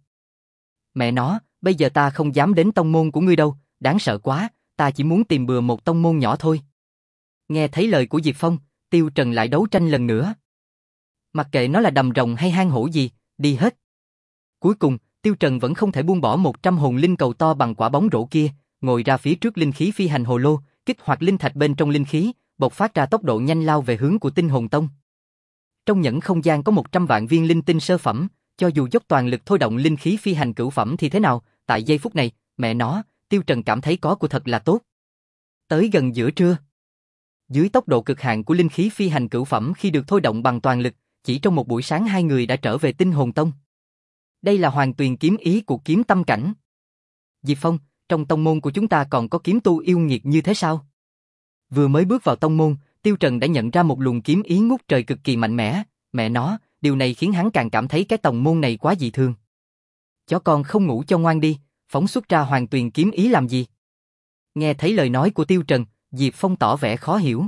Mẹ nó, bây giờ ta không dám đến tông môn của ngươi đâu, đáng sợ quá, ta chỉ muốn tìm bừa một tông môn nhỏ thôi. Nghe thấy lời của Diệp Phong, Tiêu Trần lại đấu tranh lần nữa. Mặc kệ nó là đầm rồng hay hang hổ gì, đi hết. Cuối cùng, Tiêu Trần vẫn không thể buông bỏ một trăm hồn linh cầu to bằng quả bóng rổ kia, ngồi ra phía trước linh khí phi hành hồ lô, kích hoạt linh thạch bên trong linh khí, bộc phát ra tốc độ nhanh lao về hướng của Tinh Hồn Tông. Trong nhẫn không gian có một trăm vạn viên linh tinh sơ phẩm, cho dù dốc toàn lực thôi động linh khí phi hành cửu phẩm thì thế nào, tại giây phút này, mẹ nó, Tiêu Trần cảm thấy có của thật là tốt. Tới gần giữa trưa, dưới tốc độ cực hạn của linh khí phi hành cửu phẩm khi được thôi động bằng toàn lực, chỉ trong một buổi sáng hai người đã trở về Tinh Hồn Tông. Đây là Hoàng Tuyền kiếm ý của kiếm tâm cảnh. Diệp Phong, trong tông môn của chúng ta còn có kiếm tu yêu nghiệt như thế sao? Vừa mới bước vào tông môn, Tiêu Trần đã nhận ra một luồng kiếm ý ngút trời cực kỳ mạnh mẽ, mẹ nó, điều này khiến hắn càng cảm thấy cái tông môn này quá dị thường. Chó con không ngủ cho ngoan đi, phóng xuất ra Hoàng Tuyền kiếm ý làm gì? Nghe thấy lời nói của Tiêu Trần, Diệp Phong tỏ vẻ khó hiểu.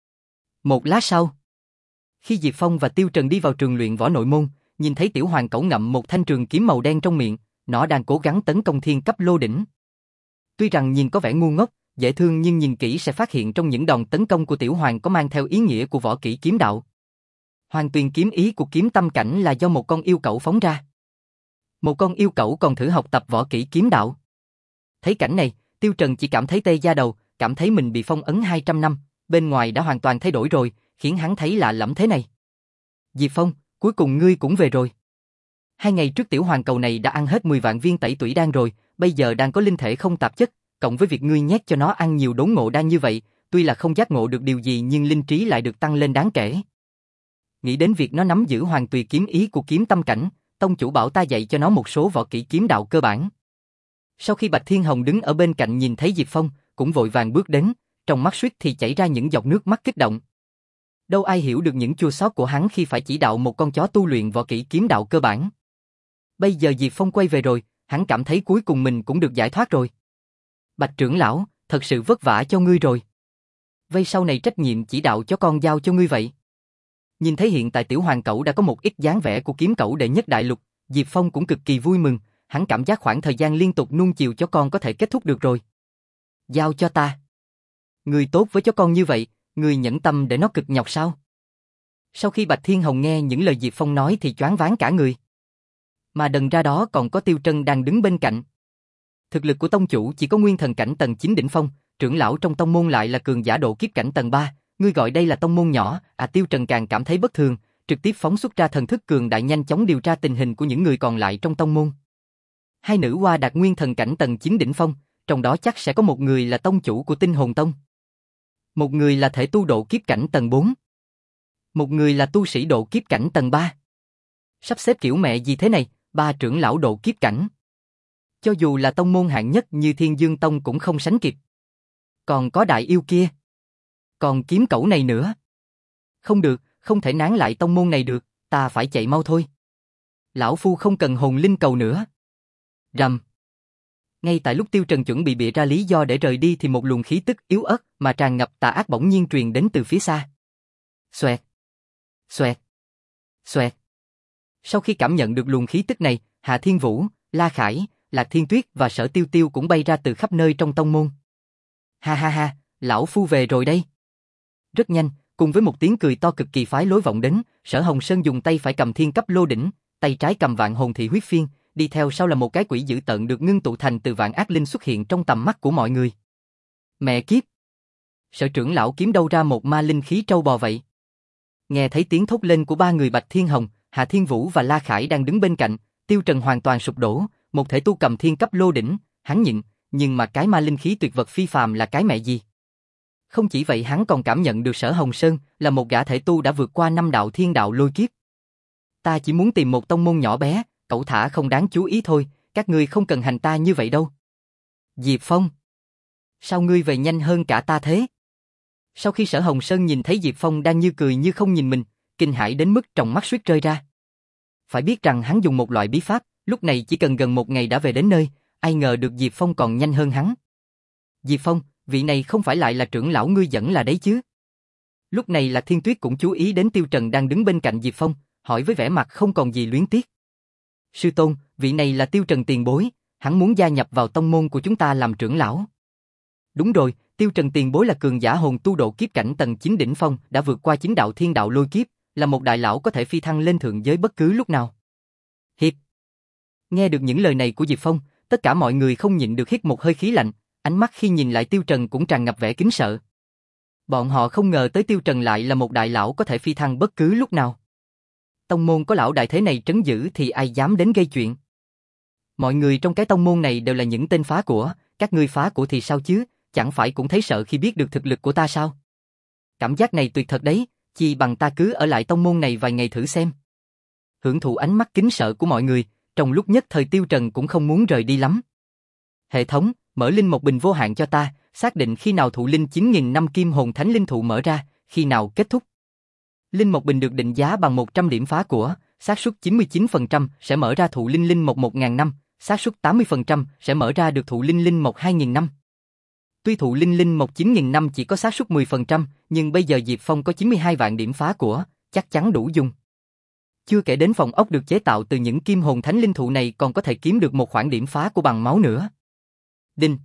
Một lát sau, khi Diệp Phong và Tiêu Trần đi vào trường luyện võ nội môn, nhìn thấy tiểu hoàng cẩu ngậm một thanh trường kiếm màu đen trong miệng, nó đang cố gắng tấn công thiên cấp lô đỉnh. Tuy rằng nhìn có vẻ ngu ngốc, dễ thương nhưng nhìn kỹ sẽ phát hiện trong những đòn tấn công của tiểu hoàng có mang theo ý nghĩa của võ kỹ kiếm đạo. Hoàng Tuyền kiếm ý của kiếm tâm cảnh là do một con yêu cẩu phóng ra. Một con yêu cẩu còn thử học tập võ kỹ kiếm đạo. Thấy cảnh này, Tiêu Trần chỉ cảm thấy tê da đầu, cảm thấy mình bị phong ấn hai trăm năm, bên ngoài đã hoàn toàn thay đổi rồi, khiến hắn thấy lạ lẫm thế này. Diệp Phong, cuối cùng ngươi cũng về rồi. Hai ngày trước tiểu hoàng cầu này đã ăn hết mười vạn viên tẩy tủy đan rồi, bây giờ đang có linh thể không tạp chất, cộng với việc ngươi nhét cho nó ăn nhiều đốn ngộ đan như vậy, tuy là không giác ngộ được điều gì nhưng linh trí lại được tăng lên đáng kể. Nghĩ đến việc nó nắm giữ Hoàng Tuyền kiếm ý của kiếm tâm cảnh, tông chủ bảo ta dạy cho nó một số võ kỹ kiếm đạo cơ bản. Sau khi Bạch Thiên Hồng đứng ở bên cạnh nhìn thấy Diệp Phong, cũng vội vàng bước đến, trong mắt suýt thì chảy ra những giọt nước mắt kích động. Đâu ai hiểu được những chua xót của hắn khi phải chỉ đạo một con chó tu luyện võ kỹ kiếm đạo cơ bản. Bây giờ Diệp Phong quay về rồi, hắn cảm thấy cuối cùng mình cũng được giải thoát rồi. Bạch trưởng lão, thật sự vất vả cho ngươi rồi. Vậy sau này trách nhiệm chỉ đạo cho con giao cho ngươi vậy. Nhìn thấy hiện tại tiểu hoàng cẩu đã có một ít dáng vẻ của kiếm cẩu đệ nhất đại lục, Diệp Phong cũng cực kỳ vui mừng, hắn cảm giác khoảng thời gian liên tục nuông chiều cho con có thể kết thúc được rồi. Giao cho ta. Ngươi tốt với cho con như vậy, ngươi nhẫn tâm để nó cực nhọc sao? Sau khi Bạch Thiên Hồng nghe những lời Diệp Phong nói thì choáng váng cả người. Mà đần ra đó còn có Tiêu Trân đang đứng bên cạnh. Thực lực của tông chủ chỉ có nguyên thần cảnh tầng chín đỉnh phong, trưởng lão trong tông môn lại là cường giả độ kiếp cảnh tầng ba, ngươi gọi đây là tông môn nhỏ, à Tiêu Trần càng cảm thấy bất thường, trực tiếp phóng xuất ra thần thức cường đại nhanh chóng điều tra tình hình của những người còn lại trong tông môn. Hai nữ hoa đạt nguyên thần cảnh tầng chín đỉnh phong, trong đó chắc sẽ có một người là tông chủ của Tinh Hồn Tông. Một người là thể tu độ kiếp cảnh tầng bốn. Một người là tu sĩ độ kiếp cảnh tầng ba. Sắp xếp kiểu mẹ gì thế này, ba trưởng lão độ kiếp cảnh. Cho dù là tông môn hạng nhất như Thiên Dương Tông cũng không sánh kịp. Còn có đại yêu kia. Còn kiếm cẩu này nữa. Không được, không thể nán lại tông môn này được, ta phải chạy mau thôi. Lão phu không cần hồn linh cầu nữa. Rầm. Ngay tại lúc Tiêu Trần chuẩn bị bịa ra lý do để rời đi thì một luồng khí tức yếu ớt mà tràn ngập tà ác bỗng nhiên truyền đến từ phía xa. Xoẹt. Xoẹt. Xoẹt. Sau khi cảm nhận được luồng khí tức này, Hạ Thiên Vũ, La Khải, Lạc Thiên Tuyết và Sở Tiêu Tiêu cũng bay ra từ khắp nơi trong tông môn. Ha ha ha, lão phu về rồi đây. Rất nhanh, cùng với một tiếng cười to cực kỳ phái lối vọng đến, Sở Hồng Sơn dùng tay phải cầm thiên cấp lô đỉnh, tay trái cầm vạn hồn thị huyết phiên, đi theo sau là một cái quỷ dữ tợn được ngưng tụ thành từ vạn ác linh xuất hiện trong tầm mắt của mọi người. Mẹ kiếp! Sở trưởng lão kiếm đâu ra một ma linh khí trâu bò vậy? Nghe thấy tiếng thốt lên của ba người Bạch Thiên Hồng, Hạ Thiên Vũ và La Khải đang đứng bên cạnh, Tiêu Trần hoàn toàn sụp đổ, một thể tu cầm thiên cấp lô đỉnh, hắn nhịn, nhưng mà cái ma linh khí tuyệt vật phi phàm là cái mẹ gì? Không chỉ vậy hắn còn cảm nhận được Sở Hồng Sơn là một gã thể tu đã vượt qua năm đạo thiên đạo lôi kiếp. Ta chỉ muốn tìm một tông môn nhỏ bé, cẩu thả không đáng chú ý thôi, các ngươi không cần hành ta như vậy đâu. Diệp Phong, sao ngươi về nhanh hơn cả ta thế? Sau khi Sở Hồng Sơn nhìn thấy Diệp Phong đang như cười như không nhìn mình, kinh hãi đến mức trong mắt suýt rơi ra. Phải biết rằng hắn dùng một loại bí pháp, lúc này chỉ cần gần một ngày đã về đến nơi, ai ngờ được Diệp Phong còn nhanh hơn hắn. Diệp Phong, vị này không phải lại là trưởng lão ngươi dẫn là đấy chứ? Lúc này Lạc Thiên Tuyết cũng chú ý đến Tiêu Trần đang đứng bên cạnh Diệp Phong, hỏi với vẻ mặt không còn gì luyến tiếc. Sư tôn, vị này là Tiêu Trần tiền bối, hắn muốn gia nhập vào tông môn của chúng ta làm trưởng lão. Đúng rồi, Tiêu Trần tiền bối là cường giả hồn tu độ kiếp cảnh tầng chín đỉnh phong, đã vượt qua chín đạo thiên đạo lôi kiếp, là một đại lão có thể phi thăng lên thượng giới bất cứ lúc nào. Hiệp. Nghe được những lời này của Diệp Phong, tất cả mọi người không nhịn được hít một hơi khí lạnh, ánh mắt khi nhìn lại Tiêu Trần cũng tràn ngập vẻ kính sợ. Bọn họ không ngờ tới Tiêu Trần lại là một đại lão có thể phi thăng bất cứ lúc nào. Tông môn có lão đại thế này trấn giữ thì ai dám đến gây chuyện. Mọi người trong cái tông môn này đều là những tên phá của, các ngươi phá của thì sao chứ, chẳng phải cũng thấy sợ khi biết được thực lực của ta sao? Cảm giác này tuyệt thật đấy, chi bằng ta cứ ở lại tông môn này vài ngày thử xem. Hưởng thụ ánh mắt kính sợ của mọi người, trong lúc nhất thời Tiêu Trần cũng không muốn rời đi lắm. Hệ thống, mở linh một bình vô hạn cho ta, xác định khi nào thụ linh chín nghìn năm kim hồn thánh linh thụ mở ra, khi nào kết thúc. Linh một bình được định giá bằng một trăm điểm phá của, xác suất chín mươi chín phần trăm sẽ mở ra thụ linh linh một một nghìn năm, xác suất tám mươi phần trăm sẽ mở ra được thụ linh linh một hai nghìn năm. Tuy thụ linh linh một chín nghìn năm chỉ có xác suất mười phần trăm, nhưng bây giờ Diệp Phong có chín mươi hai vạn điểm phá của, chắc chắn đủ dùng. Chưa kể đến phòng ốc được chế tạo từ những kim hồn thánh linh thụ này còn có thể kiếm được một khoản điểm phá của bằng máu nữa. Đinh.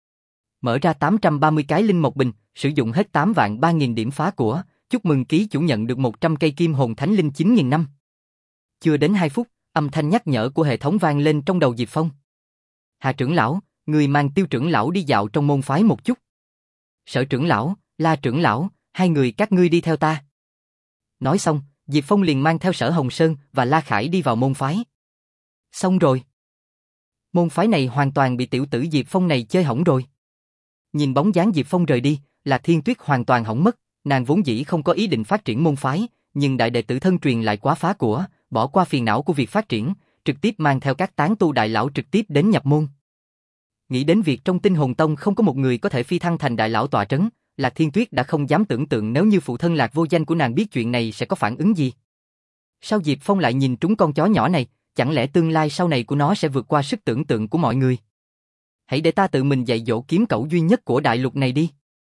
Mở ra tám trăm ba mươi cái linh một bình, sử dụng hết tám vạn ba nghìn điểm phá của, chúc mừng ký chủ nhận được một trăm cây kim hồn thánh linh chín nghìn năm. Chưa đến hai phút, âm thanh nhắc nhở của hệ thống vang lên trong đầu Diệp Phong. Hạ trưởng lão, người mang Tiêu trưởng lão đi dạo trong môn phái một chút. Sở trưởng lão, La trưởng lão, hai người các ngươi đi theo ta. Nói xong, Diệp Phong liền mang theo Sở Hồng Sơn và La Khải đi vào môn phái. Xong rồi. Môn phái này hoàn toàn bị tiểu tử Diệp Phong này chơi hỏng rồi. Nhìn bóng dáng Diệp Phong rời đi, Lạc Thiên Tuyết hoàn toàn hỏng mất, nàng vốn dĩ không có ý định phát triển môn phái, nhưng đại đệ tử thân truyền lại quá phá của, bỏ qua phiền não của việc phát triển, trực tiếp mang theo các tán tu đại lão trực tiếp đến nhập môn. Nghĩ đến việc trong Tinh Hồn Tông không có một người có thể phi thăng thành đại lão tọa trấn, Lạc Thiên Tuyết đã không dám tưởng tượng nếu như phụ thân Lạc Vô Danh của nàng biết chuyện này sẽ có phản ứng gì. Sao Diệp Phong lại nhìn trúng con chó nhỏ này, chẳng lẽ tương lai sau này của nó sẽ vượt qua sức tưởng tượng của mọi người? Hãy để ta tự mình dạy dỗ kiếm cẩu duy nhất của đại lục này đi.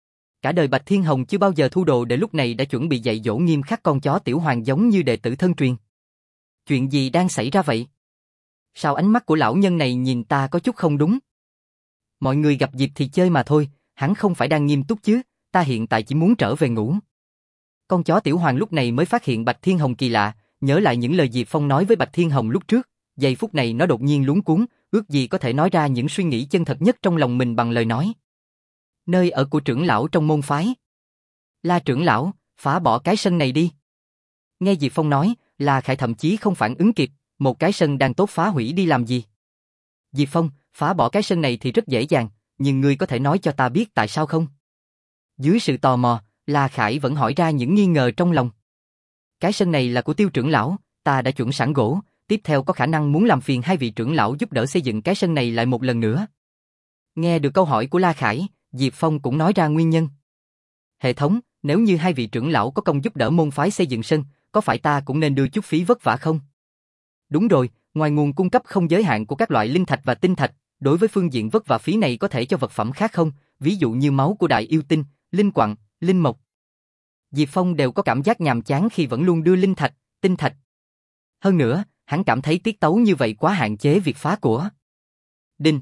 Cả đời Bạch Thiên Hồng chưa bao giờ thu đồ để lúc này đã chuẩn bị dạy dỗ nghiêm khắc con chó tiểu hoàng giống như đệ tử thân truyền. Chuyện gì đang xảy ra vậy? Sao ánh mắt của lão nhân này nhìn ta có chút không đúng? Mọi người gặp dịp thì chơi mà thôi, hắn không phải đang nghiêm túc chứ, ta hiện tại chỉ muốn trở về ngủ. Con chó tiểu hoàng lúc này mới phát hiện Bạch Thiên Hồng kỳ lạ, nhớ lại những lời Diệp Phong nói với Bạch Thiên Hồng lúc trước, giây phút này nó đột nhiên luống cuống, ước gì có thể nói ra những suy nghĩ chân thật nhất trong lòng mình bằng lời nói. Nơi ở của trưởng lão trong môn phái. La trưởng lão, phá bỏ cái sân này đi. Nghe Diệp Phong nói, La Khải thậm chí không phản ứng kịp, một cái sân đang tốt phá hủy đi làm gì? Diệp Phong, phá bỏ cái sân này thì rất dễ dàng, nhưng ngươi có thể nói cho ta biết tại sao không? Dưới sự tò mò, La Khải vẫn hỏi ra những nghi ngờ trong lòng. Cái sân này là của Tiêu trưởng lão, ta đã chuẩn sẵn gỗ, tiếp theo có khả năng muốn làm phiền hai vị trưởng lão giúp đỡ xây dựng cái sân này lại một lần nữa. Nghe được câu hỏi của La Khải, Diệp Phong cũng nói ra nguyên nhân. Hệ thống, nếu như hai vị trưởng lão có công giúp đỡ môn phái xây dựng sân, có phải ta cũng nên đưa chút phí vất vả không? Đúng rồi, ngoài nguồn cung cấp không giới hạn của các loại linh thạch và tinh thạch, đối với phương diện vất vả phí này có thể cho vật phẩm khác không, ví dụ như máu của đại yêu tinh, linh quặng, linh mộc. Diệp Phong đều có cảm giác nhàm chán khi vẫn luôn đưa linh thạch, tinh thạch. Hơn nữa, hắn cảm thấy tiết tấu như vậy quá hạn chế việc phá của. Đinh.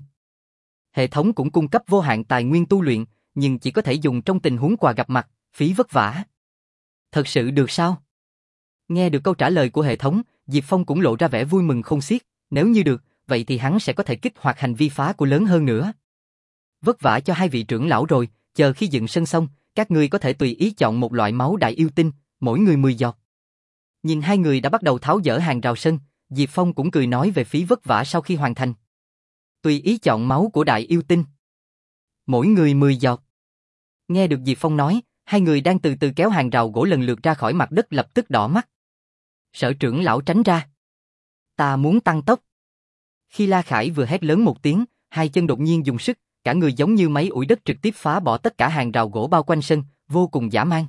Hệ thống cũng cung cấp vô hạn tài nguyên tu luyện, nhưng chỉ có thể dùng trong tình huống quà gặp mặt, phí vất vả. Thật sự được sao? Nghe được câu trả lời của hệ thống, Diệp Phong cũng lộ ra vẻ vui mừng không xiết, nếu như được, vậy thì hắn sẽ có thể kích hoạt hành vi phá của lớn hơn nữa. Vất vả cho hai vị trưởng lão rồi, chờ khi dựng sân xong, các ngươi có thể tùy ý chọn một loại máu đại yêu tinh, mỗi người mười giọt. Nhìn hai người đã bắt đầu tháo dỡ hàng rào sân, Diệp Phong cũng cười nói về phí vất vả sau khi hoàn thành. Tùy ý chọn máu của đại yêu tinh. Mỗi người mười giọt. Nghe được Diệp Phong nói, hai người đang từ từ kéo hàng rào gỗ lần lượt ra khỏi mặt đất lập tức đỏ mắt. Sở trưởng lão tránh ra. Ta muốn tăng tốc. Khi La Khải vừa hét lớn một tiếng, hai chân đột nhiên dùng sức, cả người giống như máy ủi đất trực tiếp phá bỏ tất cả hàng rào gỗ bao quanh sân, vô cùng dã man.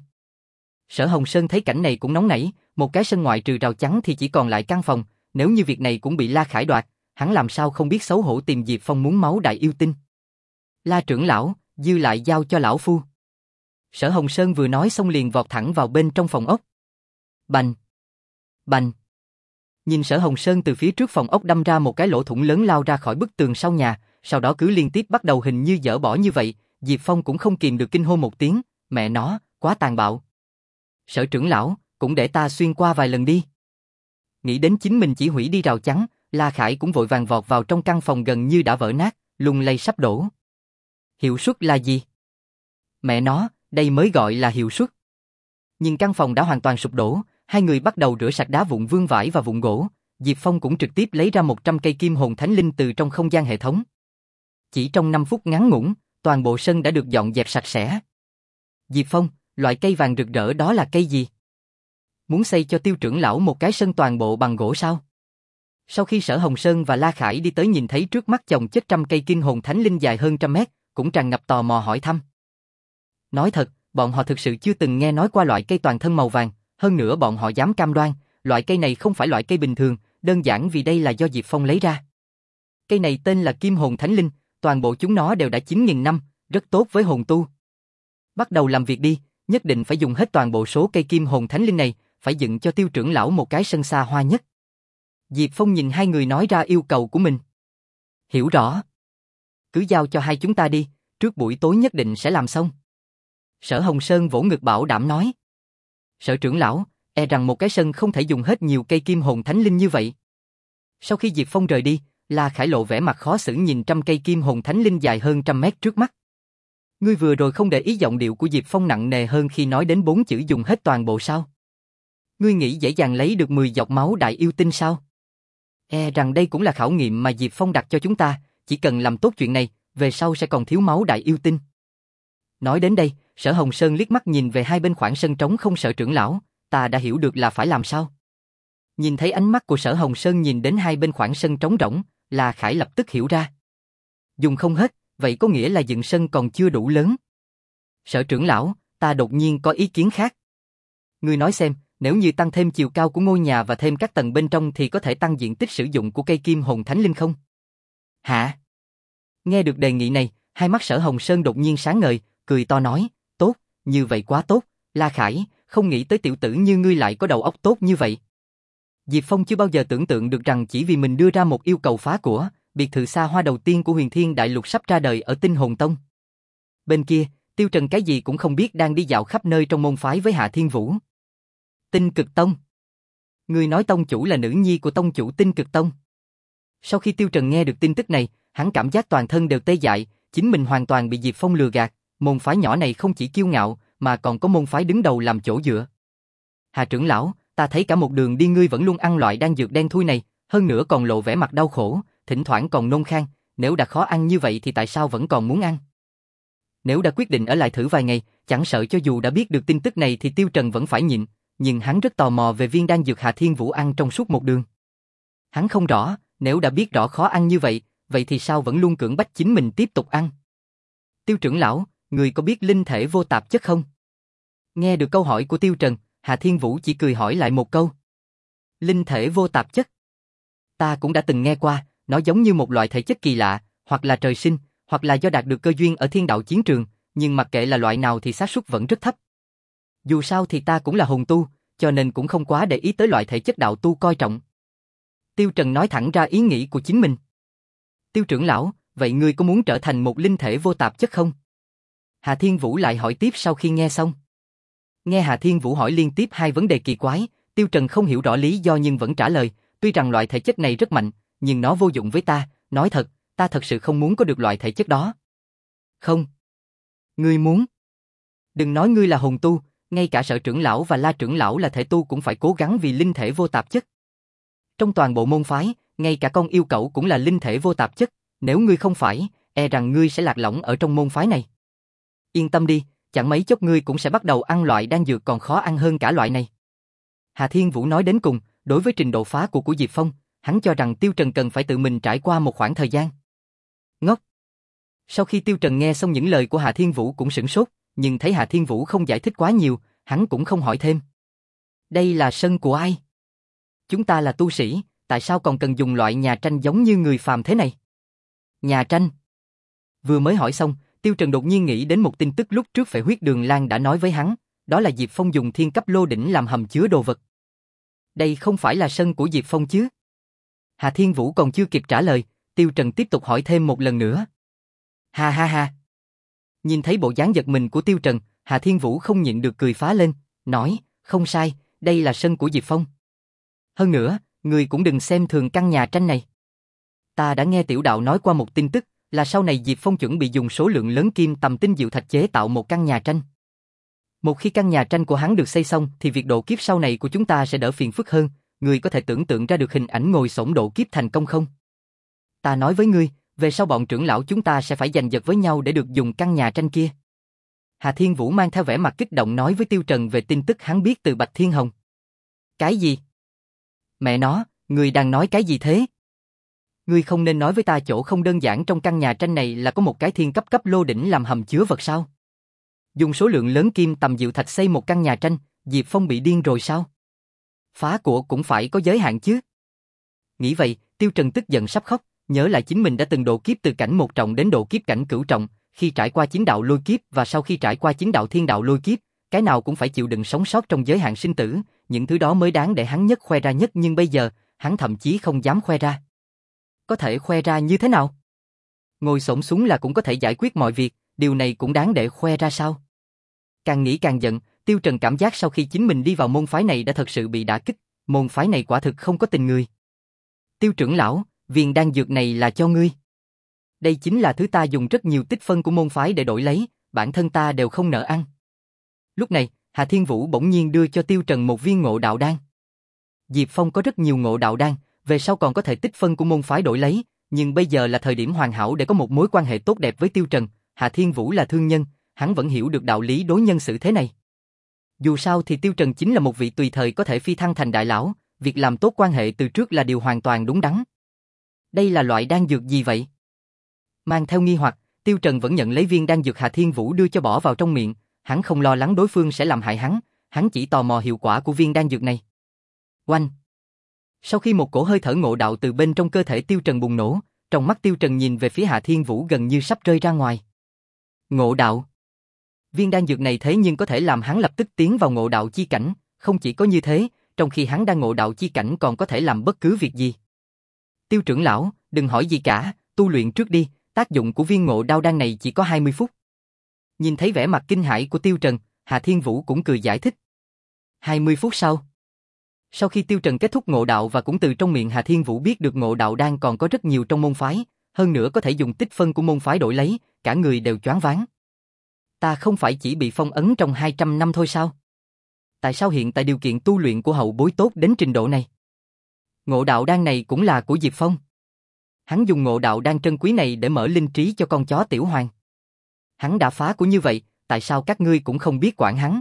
Sở Hồng Sơn thấy cảnh này cũng nóng nảy, một cái sân ngoại trừ rào chắn thì chỉ còn lại căn phòng, nếu như việc này cũng bị La Khải đoạt, hắn làm sao không biết xấu hổ tìm Diệp Phong muốn máu đại yêu tinh. La trưởng lão, dư lại giao cho lão phu. Sở Hồng Sơn vừa nói xong liền vọt thẳng vào bên trong phòng ốc. Bành! Bành! Nhìn Sở Hồng Sơn từ phía trước phòng ốc đâm ra một cái lỗ thủng lớn lao ra khỏi bức tường sau nhà, sau đó cứ liên tiếp bắt đầu hình như dỡ bỏ như vậy, Diệp Phong cũng không kìm được kinh hô một tiếng, mẹ nó, quá tàn bạo. Sở trưởng lão, cũng để ta xuyên qua vài lần đi. Nghĩ đến chính mình chỉ hủy đi rào chắn, La Khải cũng vội vàng vọt vào trong căn phòng gần như đã vỡ nát, lung lay sắp đổ. Hiệu suất là gì? Mẹ nó, đây mới gọi là hiệu suất. Nhìn căn phòng đã hoàn toàn sụp đổ, hai người bắt đầu rửa sạch đá vụn vương vãi và vụn gỗ, Diệp Phong cũng trực tiếp lấy ra một trăm cây kim hồn thánh linh từ trong không gian hệ thống. Chỉ trong năm phút ngắn ngủn, toàn bộ sân đã được dọn dẹp sạch sẽ. Diệp Phong, loại cây vàng rực rỡ đó là cây gì? Muốn xây cho Tiêu trưởng lão một cái sân toàn bộ bằng gỗ sao? Sau khi Sở Hồng Sơn và La Khải đi tới nhìn thấy trước mắt chồng chất trăm cây kim hồn thánh linh dài hơn trăm mét, cũng tràn ngập tò mò hỏi thăm. Nói thật, bọn họ thực sự chưa từng nghe nói qua loại cây toàn thân màu vàng, hơn nữa bọn họ dám cam đoan, loại cây này không phải loại cây bình thường, đơn giản vì đây là do Diệp Phong lấy ra. Cây này tên là kim hồn thánh linh, toàn bộ chúng nó đều đã chín nghìn năm, rất tốt với hồn tu. Bắt đầu làm việc đi, nhất định phải dùng hết toàn bộ số cây kim hồn thánh linh này, phải dựng cho Tiêu trưởng lão một cái sân xa hoa nhất. Diệp Phong nhìn hai người nói ra yêu cầu của mình. Hiểu rõ. Cứ giao cho hai chúng ta đi, trước buổi tối nhất định sẽ làm xong. Sở Hồng Sơn vỗ ngực bảo đảm nói. Sở trưởng lão, e rằng một cái sân không thể dùng hết nhiều cây kim hồn thánh linh như vậy. Sau khi Diệp Phong rời đi, La Khải lộ vẻ mặt khó xử nhìn trăm cây kim hồn thánh linh dài hơn trăm mét trước mắt. Ngươi vừa rồi không để ý giọng điệu của Diệp Phong nặng nề hơn khi nói đến bốn chữ dùng hết toàn bộ sao? Ngươi nghĩ dễ dàng lấy được mười giọt máu đại yêu tinh sao? E rằng đây cũng là khảo nghiệm mà Diệp Phong đặt cho chúng ta, chỉ cần làm tốt chuyện này, về sau sẽ còn thiếu máu đại yêu tinh. Nói đến đây, Sở Hồng Sơn liếc mắt nhìn về hai bên khoảng sân trống không. Sở trưởng lão, ta đã hiểu được là phải làm sao. Nhìn thấy ánh mắt của Sở Hồng Sơn nhìn đến hai bên khoảng sân trống rỗng, La Khải lập tức hiểu ra. Dùng không hết, vậy có nghĩa là dựng sân còn chưa đủ lớn. Sở trưởng lão, ta đột nhiên có ý kiến khác. Ngươi nói xem, nếu như tăng thêm chiều cao của ngôi nhà và thêm các tầng bên trong thì có thể tăng diện tích sử dụng của cây kim hồn thánh linh không? Hả? Nghe được đề nghị này, hai mắt Sở Hồng Sơn đột nhiên sáng ngời, cười to nói, tốt, như vậy quá tốt, La Khải, không nghĩ tới tiểu tử như ngươi lại có đầu óc tốt như vậy. Diệp Phong chưa bao giờ tưởng tượng được rằng chỉ vì mình đưa ra một yêu cầu phá của, biệt thự xa hoa đầu tiên của Huyền Thiên Đại Lục sắp ra đời ở Tinh Hồn Tông. Bên kia, Tiêu Trần cái gì cũng không biết đang đi dạo khắp nơi trong môn phái với Hạ Thiên Vũ. Tinh Cực Tông. Người nói tông chủ là nữ nhi của tông chủ Tinh Cực Tông. Sau khi Tiêu Trần nghe được tin tức này, hắn cảm giác toàn thân đều tê dại, chính mình hoàn toàn bị Diệp Phong lừa gạt, môn phái nhỏ này không chỉ kiêu ngạo, mà còn có môn phái đứng đầu làm chỗ dựa. Hà trưởng lão, ta thấy cả một đường đi ngươi vẫn luôn ăn loại đan dược đen thui này, hơn nữa còn lộ vẻ mặt đau khổ, thỉnh thoảng còn nôn khan, nếu đã khó ăn như vậy thì tại sao vẫn còn muốn ăn? Nếu đã quyết định ở lại thử vài ngày, chẳng sợ cho dù đã biết được tin tức này thì Tiêu Trần vẫn phải nhịn, nhưng hắn rất tò mò về viên đan dược Hà Thiên Vũ ăn trong suốt một đường. Hắn không rõ, nếu đã biết rõ khó ăn như vậy, vậy thì sao vẫn luôn cưỡng bách chính mình tiếp tục ăn? Tiêu trưởng lão, người có biết linh thể vô tạp chất không? Nghe được câu hỏi của Tiêu Trần, Hà Thiên Vũ chỉ cười hỏi lại một câu. Linh thể vô tạp chất? Ta cũng đã từng nghe qua, nó giống như một loại thể chất kỳ lạ, hoặc là trời sinh, hoặc là do đạt được cơ duyên ở thiên đạo chiến trường, nhưng mặc kệ là loại nào thì xác suất vẫn rất thấp. Dù sao thì ta cũng là hồn tu, cho nên cũng không quá để ý tới loại thể chất đạo tu coi trọng. Tiêu Trần nói thẳng ra ý nghĩ của chính mình. Tiêu trưởng lão, vậy ngươi có muốn trở thành một linh thể vô tạp chất không? Hà Thiên Vũ lại hỏi tiếp sau khi nghe xong. Nghe Hà Thiên Vũ hỏi liên tiếp hai vấn đề kỳ quái, Tiêu Trần không hiểu rõ lý do nhưng vẫn trả lời, tuy rằng loại thể chất này rất mạnh, nhưng nó vô dụng với ta, nói thật, ta thật sự không muốn có được loại thể chất đó. Không. Ngươi muốn? Đừng nói ngươi là hồn tu, ngay cả Sở trưởng lão và La trưởng lão là thể tu cũng phải cố gắng vì linh thể vô tạp chất. Trong toàn bộ môn phái, ngay cả con yêu cẩu cũng là linh thể vô tạp chất, nếu ngươi không phải, e rằng ngươi sẽ lạc lõng ở trong môn phái này. Yên tâm đi, chẳng mấy chốc ngươi cũng sẽ bắt đầu ăn loại đan dược còn khó ăn hơn cả loại này. Hà Thiên Vũ nói đến cùng, đối với trình độ phá của của Diệp Phong, hắn cho rằng Tiêu Trần cần phải tự mình trải qua một khoảng thời gian. Ngốc. Sau khi Tiêu Trần nghe xong những lời của Hà Thiên Vũ cũng sửng sốt, nhưng thấy Hà Thiên Vũ không giải thích quá nhiều, hắn cũng không hỏi thêm. Đây là sân của ai? Chúng ta là tu sĩ, tại sao còn cần dùng loại nhà tranh giống như người phàm thế này? Nhà tranh? Vừa mới hỏi xong, Tiêu Trần đột nhiên nghĩ đến một tin tức lúc trước Phệ Huyết Đường Lan đã nói với hắn, đó là Diệp Phong dùng thiên cấp lô đỉnh làm hầm chứa đồ vật. Đây không phải là sân của Diệp Phong chứ? Hà Thiên Vũ còn chưa kịp trả lời, Tiêu Trần tiếp tục hỏi thêm một lần nữa. Ha ha ha. Nhìn thấy bộ dáng giật mình của Tiêu Trần, Hà Thiên Vũ không nhịn được cười phá lên, nói, không sai, đây là sân của Diệp Phong. Hơn nữa, người cũng đừng xem thường căn nhà tranh này. Ta đã nghe tiểu đạo nói qua một tin tức, là sau này Diệp Phong chuẩn bị dùng số lượng lớn kim tầm tinh diệu thạch chế tạo một căn nhà tranh. Một khi căn nhà tranh của hắn được xây xong thì việc độ kiếp sau này của chúng ta sẽ đỡ phiền phức hơn, người có thể tưởng tượng ra được hình ảnh ngồi xổm độ kiếp thành công không? Ta nói với ngươi, về sau bọn trưởng lão chúng ta sẽ phải giành giật với nhau để được dùng căn nhà tranh kia. Hà Thiên Vũ mang theo vẻ mặt kích động nói với Tiêu Trần về tin tức hắn biết từ Bạch Thiên Hồng. Cái gì? Mẹ nó, ngươi đang nói cái gì thế? Ngươi không nên nói với ta chỗ không đơn giản trong căn nhà tranh này là có một cái thiên cấp cấp lô đỉnh làm hầm chứa vật sao? Dùng số lượng lớn kim tầm diệu thạch xây một căn nhà tranh, Diệp Phong bị điên rồi sao? Phá của cũng phải có giới hạn chứ. Nghĩ vậy, Tiêu Trần tức giận sắp khóc, nhớ lại chính mình đã từng độ kiếp từ cảnh một trọng đến độ kiếp cảnh cửu trọng, khi trải qua chính đạo lôi kiếp và sau khi trải qua chính đạo thiên đạo lôi kiếp, cái nào cũng phải chịu đựng sống sót trong giới hạn sinh tử, những thứ đó mới đáng để hắn nhất khoe ra nhất, nhưng bây giờ, hắn thậm chí không dám khoe ra. Có thể khoe ra như thế nào? Ngồi xổm xuống là cũng có thể giải quyết mọi việc, điều này cũng đáng để khoe ra sao? Càng nghĩ càng giận, Tiêu Trần cảm giác sau khi chính mình đi vào môn phái này đã thật sự bị đả kích, môn phái này quả thực không có tình người. Tiêu trưởng lão, viên đan dược này là cho ngươi. Đây chính là thứ ta dùng rất nhiều tích phân của môn phái để đổi lấy, bản thân ta đều không nỡ ăn. Lúc này, Hà Thiên Vũ bỗng nhiên đưa cho Tiêu Trần một viên ngộ đạo đan. Diệp Phong có rất nhiều ngộ đạo đan, về sau còn có thể tích phân của môn phái đổi lấy, nhưng bây giờ là thời điểm hoàn hảo để có một mối quan hệ tốt đẹp với Tiêu Trần. Hà Thiên Vũ là thương nhân, hắn vẫn hiểu được đạo lý đối nhân xử thế này. Dù sao thì Tiêu Trần chính là một vị tùy thời có thể phi thăng thành đại lão, việc làm tốt quan hệ từ trước là điều hoàn toàn đúng đắn. Đây là loại đan dược gì vậy? Mang theo nghi hoặc, Tiêu Trần vẫn nhận lấy viên đan dược Hà Thiên Vũ đưa cho bỏ vào trong miệng, hắn không lo lắng đối phương sẽ làm hại hắn, hắn chỉ tò mò hiệu quả của viên đan dược này. Oanh! Sau khi một cổ hơi thở ngộ đạo từ bên trong cơ thể Tiêu Trần bùng nổ, trong mắt Tiêu Trần nhìn về phía Hà Thiên Vũ gần như sắp rơi ra ngoài. Ngộ đạo! Viên đan dược này thế nhưng có thể làm hắn lập tức tiến vào ngộ đạo chi cảnh, không chỉ có như thế, trong khi hắn đang ngộ đạo chi cảnh còn có thể làm bất cứ việc gì. Tiêu trưởng lão, đừng hỏi gì cả, tu luyện trước đi, tác dụng của viên ngộ đao đan này chỉ có hai mươi phút. Nhìn thấy vẻ mặt kinh hãi của Tiêu Trần, Hà Thiên Vũ cũng cười giải thích. hai mươi phút sau. Sau khi Tiêu Trần kết thúc ngộ đạo và cũng từ trong miệng Hà Thiên Vũ biết được ngộ đạo đan còn có rất nhiều trong môn phái, hơn nữa có thể dùng tích phân của môn phái đổi lấy, cả người đều choáng váng. Ta không phải chỉ bị phong ấn trong hai trăm năm thôi sao? Tại sao hiện tại điều kiện tu luyện của hậu bối tốt đến trình độ này? Ngộ đạo đan này cũng là của Diệp Phong. Hắn dùng ngộ đạo đan trân quý này để mở linh trí cho con chó Tiểu Hoàng. Hắn đã phá của như vậy, tại sao các ngươi cũng không biết quản hắn?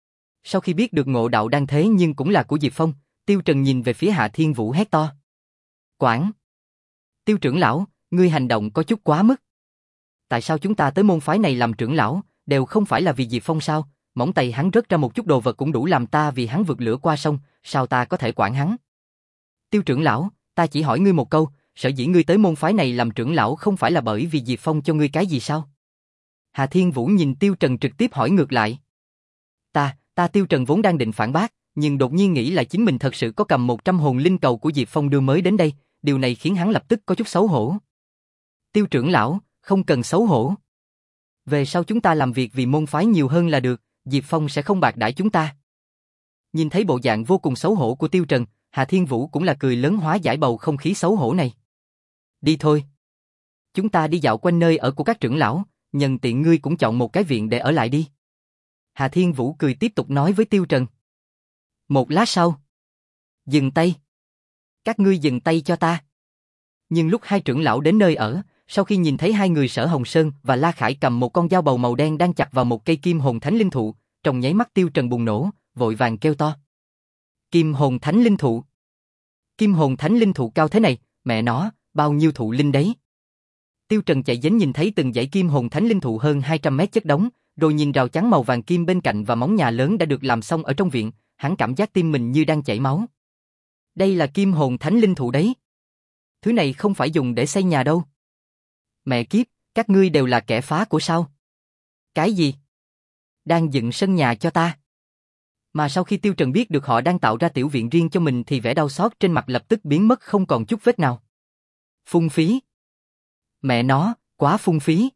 Sau khi biết được ngộ đạo đan thế nhưng cũng là của Diệp Phong, Tiêu Trần nhìn về phía Hạ Thiên Vũ hét to. Quản! Tiêu trưởng lão, ngươi hành động có chút quá mức. Tại sao chúng ta tới môn phái này làm trưởng lão, đều không phải là vì Diệp Phong sao? Móng tay hắn rớt ra một chút đồ vật cũng đủ làm ta vì hắn vượt lửa qua sông, sao ta có thể quản hắn? Tiêu trưởng lão, ta chỉ hỏi ngươi một câu, sở dĩ ngươi tới môn phái này làm trưởng lão không phải là bởi vì Diệp Phong cho ngươi cái gì sao? Hà Thiên Vũ nhìn Tiêu Trần trực tiếp hỏi ngược lại. Ta, ta Tiêu Trần vốn đang định phản bác, nhưng đột nhiên nghĩ là chính mình thật sự có cầm một trăm hồn linh cầu của Diệp Phong đưa mới đến đây, điều này khiến hắn lập tức có chút xấu hổ. Tiêu trưởng lão, không cần xấu hổ. Về sau chúng ta làm việc vì môn phái nhiều hơn là được, Diệp Phong sẽ không bạc đãi chúng ta. Nhìn thấy bộ dạng vô cùng xấu hổ của Tiêu Trần, Hà Thiên Vũ cũng là cười lớn hóa giải bầu không khí xấu hổ này. Đi thôi. Chúng ta đi dạo quanh nơi ở của các trưởng lão, nhân tiện ngươi cũng chọn một cái viện để ở lại đi. Hà Thiên Vũ cười tiếp tục nói với Tiêu Trần. Một lát sau. Dừng tay. Các ngươi dừng tay cho ta. Nhưng lúc hai trưởng lão đến nơi ở, sau khi nhìn thấy hai người Sở Hồng Sơn và La Khải cầm một con dao bầu màu đen đang chặt vào một cây kim hồn thánh linh thụ, trong nháy mắt Tiêu Trần bùng nổ, vội vàng kêu to. Kim hồn thánh linh thụ. Kim hồn thánh linh thụ cao thế này, mẹ nó, bao nhiêu thụ linh đấy. Tiêu Trần chạy đến nhìn thấy từng dãy kim hồn thánh linh thụ hơn hai trăm mét chất đống, rồi nhìn rào chắn màu vàng kim bên cạnh và móng nhà lớn đã được làm xong ở trong viện, hắn cảm giác tim mình như đang chảy máu. Đây là kim hồn thánh linh thụ đấy. Thứ này không phải dùng để xây nhà đâu. Mẹ kiếp, các ngươi đều là kẻ phá của sao? Cái gì? Đang dựng sân nhà cho ta. Mà sau khi Tiêu Trần biết được họ đang tạo ra tiểu viện riêng cho mình thì vẻ đau xót trên mặt lập tức biến mất không còn chút vết nào. Phung phí. Mẹ nó, quá phung phí.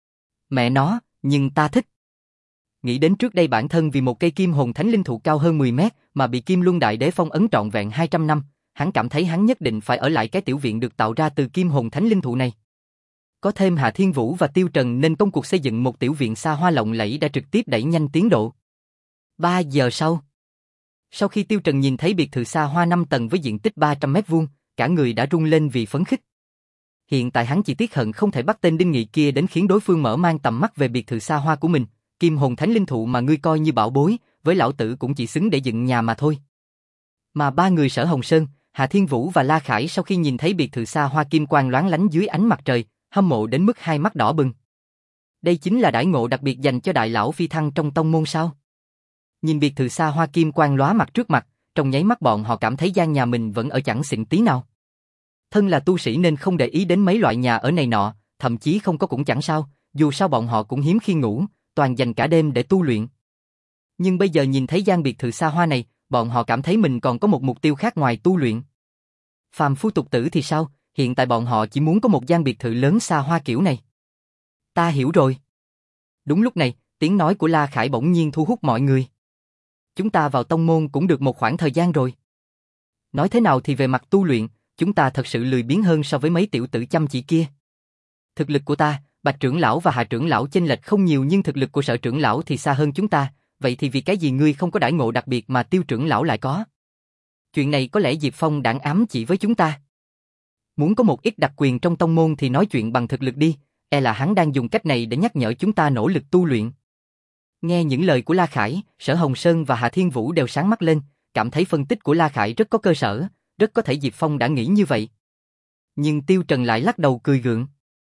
Mẹ nó, nhưng ta thích. Nghĩ đến trước đây bản thân vì một cây kim hồn thánh linh thụ cao hơn mười mét mà bị Kim Luân Đại Đế phong ấn trọn vẹn hai trăm năm, hắn cảm thấy hắn nhất định phải ở lại cái tiểu viện được tạo ra từ kim hồn thánh linh thụ này. Có thêm Hà Thiên Vũ và Tiêu Trần nên công cuộc xây dựng một tiểu viện xa hoa lộng lẫy đã trực tiếp đẩy nhanh tiến độ. Ba giờ sau. Sau khi Tiêu Trần nhìn thấy biệt thự xa hoa năm tầng với diện tích ba trăm mét vuông, cả người đã rung lên vì phấn khích. Hiện tại hắn chỉ tiếc hận không thể bắt tên Đinh Nghị kia đến khiến đối phương mở mang tầm mắt về biệt thự xa hoa của mình. Kim hồn thánh linh thụ mà ngươi coi như bảo bối, với lão tử cũng chỉ xứng để dựng nhà mà thôi. Mà ba người Sở Hồng Sơn, Hà Thiên Vũ và La Khải sau khi nhìn thấy biệt thự xa hoa kim quang loáng lánh dưới ánh mặt trời, hâm mộ đến mức hai mắt đỏ bừng. Đây chính là đãi ngộ đặc biệt dành cho đại lão phi thăng trong tông môn sao? Nhìn biệt thự xa hoa kim quang lóa mặt trước mặt, trong nháy mắt bọn họ cảm thấy gian nhà mình vẫn ở chẳng xịn tí nào. Thân là tu sĩ nên không để ý đến mấy loại nhà ở này nọ, thậm chí không có cũng chẳng sao, dù sao bọn họ cũng hiếm khi ngủ, toàn dành cả đêm để tu luyện. Nhưng bây giờ nhìn thấy gian biệt thự xa hoa này, bọn họ cảm thấy mình còn có một mục tiêu khác ngoài tu luyện. Phàm phu tục tử thì sao, hiện tại bọn họ chỉ muốn có một gian biệt thự lớn xa hoa kiểu này. Ta hiểu rồi. Đúng lúc này, tiếng nói của La Khải bỗng nhiên thu hút mọi người. Chúng ta vào tông môn cũng được một khoảng thời gian rồi. Nói thế nào thì về mặt tu luyện, chúng ta thật sự lười biếng hơn so với mấy tiểu tử chăm chỉ kia. Thực lực của ta, Bạch trưởng lão và Hà trưởng lão chênh lệch không nhiều nhưng thực lực của Sở trưởng lão thì xa hơn chúng ta, vậy thì vì cái gì ngươi không có đãi ngộ đặc biệt mà Tiêu trưởng lão lại có? Chuyện này có lẽ Diệp Phong đảng ám chỉ với chúng ta. Muốn có một ít đặc quyền trong tông môn thì nói chuyện bằng thực lực đi, e là hắn đang dùng cách này để nhắc nhở chúng ta nỗ lực tu luyện. Nghe những lời của La Khải, Sở Hồng Sơn và Hà Thiên Vũ đều sáng mắt lên, cảm thấy phân tích của La Khải rất có cơ sở, rất có thể Diệp Phong đã nghĩ như vậy. Nhưng Tiêu Trần lại lắc đầu cười gượng.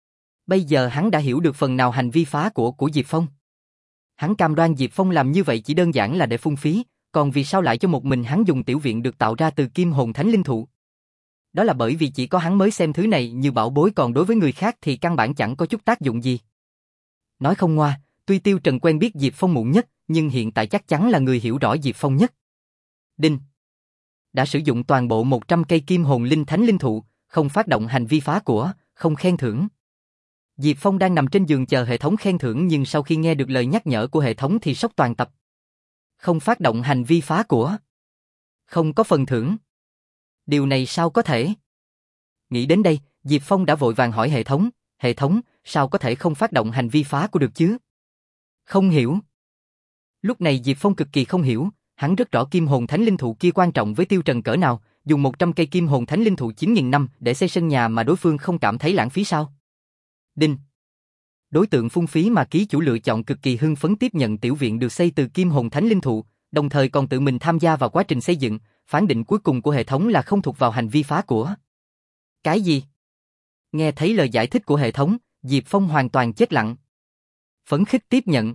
Bây giờ hắn đã hiểu được phần nào hành vi phá của của Diệp Phong. Hắn cam đoan Diệp Phong làm như vậy chỉ đơn giản là để phung phí, còn vì sao lại cho một mình hắn dùng tiểu viện được tạo ra từ kim hồn thánh linh thụ? Đó là bởi vì chỉ có hắn mới xem thứ này như bảo bối, còn đối với người khác thì căn bản chẳng có chút tác dụng gì. Nói không ngoa, tuy Tiêu Trần quen biết Diệp Phong muộn nhất, nhưng hiện tại chắc chắn là người hiểu rõ Diệp Phong nhất. Đinh. Đã sử dụng toàn bộ một trăm cây kim hồn linh thánh linh thụ, không phát động hành vi phá của, không khen thưởng. Diệp Phong đang nằm trên giường chờ hệ thống khen thưởng, nhưng sau khi nghe được lời nhắc nhở của hệ thống thì sốc toàn tập. Không phát động hành vi phá của, không có phần thưởng. Điều này sao có thể? Nghĩ đến đây, Diệp Phong đã vội vàng hỏi hệ thống, hệ thống, sao có thể không phát động hành vi phá của được chứ? Không hiểu. Lúc này Diệp Phong cực kỳ không hiểu, hắn rất rõ kim hồn thánh linh thụ kia quan trọng với Tiêu Trần cỡ nào, dùng một trăm cây kim hồn thánh linh thụ chín nghìn năm để xây sân nhà mà đối phương không cảm thấy lãng phí sao? Đinh. Đối tượng phung phí mà ký chủ lựa chọn cực kỳ hưng phấn tiếp nhận tiểu viện được xây từ kim hồn thánh linh thụ, đồng thời còn tự mình tham gia vào quá trình xây dựng, phán định cuối cùng của hệ thống là không thuộc vào hành vi phá của. Cái gì? Nghe thấy lời giải thích của hệ thống, Diệp Phong hoàn toàn chết lặng. Phấn khích tiếp nhận.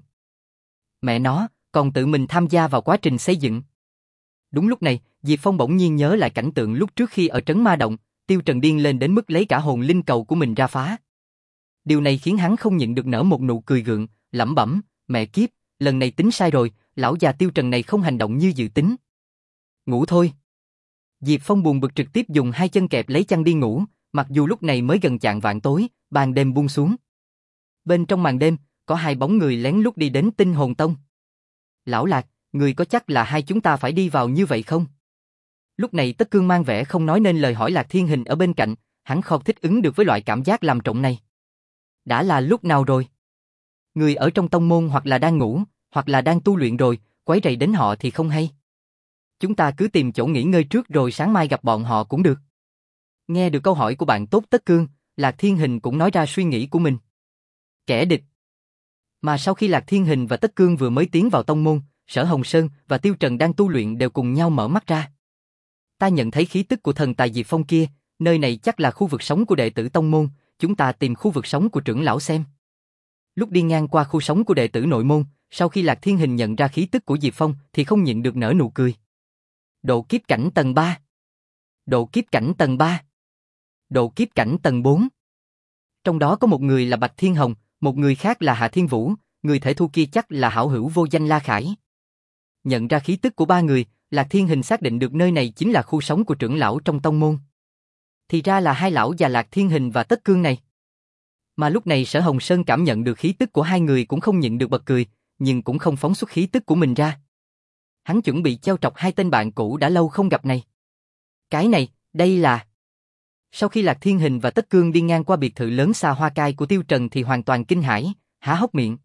Mẹ nó, còn tự mình tham gia vào quá trình xây dựng. Đúng lúc này, Diệp Phong bỗng nhiên nhớ lại cảnh tượng lúc trước khi ở trấn Ma Động, Tiêu Trần điên lên đến mức lấy cả hồn linh cầu của mình ra phá. Điều này khiến hắn không nhịn được nở một nụ cười gượng, lẩm bẩm, mẹ kiếp, lần này tính sai rồi, lão già Tiêu Trần này không hành động như dự tính. Ngủ thôi. Diệp Phong buồn bực trực tiếp dùng hai chân kẹp lấy chăn đi ngủ, mặc dù lúc này mới gần chạng vạng tối, ban đêm buông xuống. Bên trong màn đêm, có hai bóng người lén lút đi đến Tinh Hồn Tông. Lão Lạc, người có chắc là hai chúng ta phải đi vào như vậy không? Lúc này Tất Cương mang vẻ không nói nên lời hỏi Lạc Thiên Hình ở bên cạnh, hắn không thích ứng được với loại cảm giác làm trộm này. Đã là lúc nào rồi? Người ở trong tông môn hoặc là đang ngủ, hoặc là đang tu luyện rồi, quấy rầy đến họ thì không hay. Chúng ta cứ tìm chỗ nghỉ ngơi trước rồi sáng mai gặp bọn họ cũng được. Nghe được câu hỏi của bạn tốt Tất Cương, Lạc Thiên Hình cũng nói ra suy nghĩ của mình. Kẻ địch. Mà sau khi Lạc Thiên Hình và Tất Cương vừa mới tiến vào tông môn, Sở Hồng Sơn và Tiêu Trần đang tu luyện đều cùng nhau mở mắt ra. Ta nhận thấy khí tức của thần tài Diệp Phong kia, nơi này chắc là khu vực sống của đệ tử tông môn, chúng ta tìm khu vực sống của trưởng lão xem. Lúc đi ngang qua khu sống của đệ tử nội môn, sau khi Lạc Thiên Hình nhận ra khí tức của Diệp Phong thì không nhịn được nở nụ cười. Độ kiếp cảnh tầng ba. Độ kiếp cảnh tầng ba. Độ kiếp cảnh tầng bốn. Trong đó có một người là Bạch Thiên Hồng, một người khác là Hạ Thiên Vũ, người thể thu kia chắc là hảo hữu vô danh La Khải. Nhận ra khí tức của ba người, Lạc Thiên Hình xác định được nơi này chính là khu sống của trưởng lão trong tông môn. Thì ra là hai lão già Lạc Thiên Hình và Tất Cương này. Mà lúc này Sở Hồng Sơn cảm nhận được khí tức của hai người cũng không nhịn được bật cười, nhưng cũng không phóng xuất khí tức của mình ra. Hắn chuẩn bị trêu chọc hai tên bạn cũ đã lâu không gặp này. Cái này, đây là... Sau khi Lạc Thiên Hình và Tất Cương đi ngang qua biệt thự lớn xa hoa cai của Tiêu Trần thì hoàn toàn kinh hãi, há hốc miệng.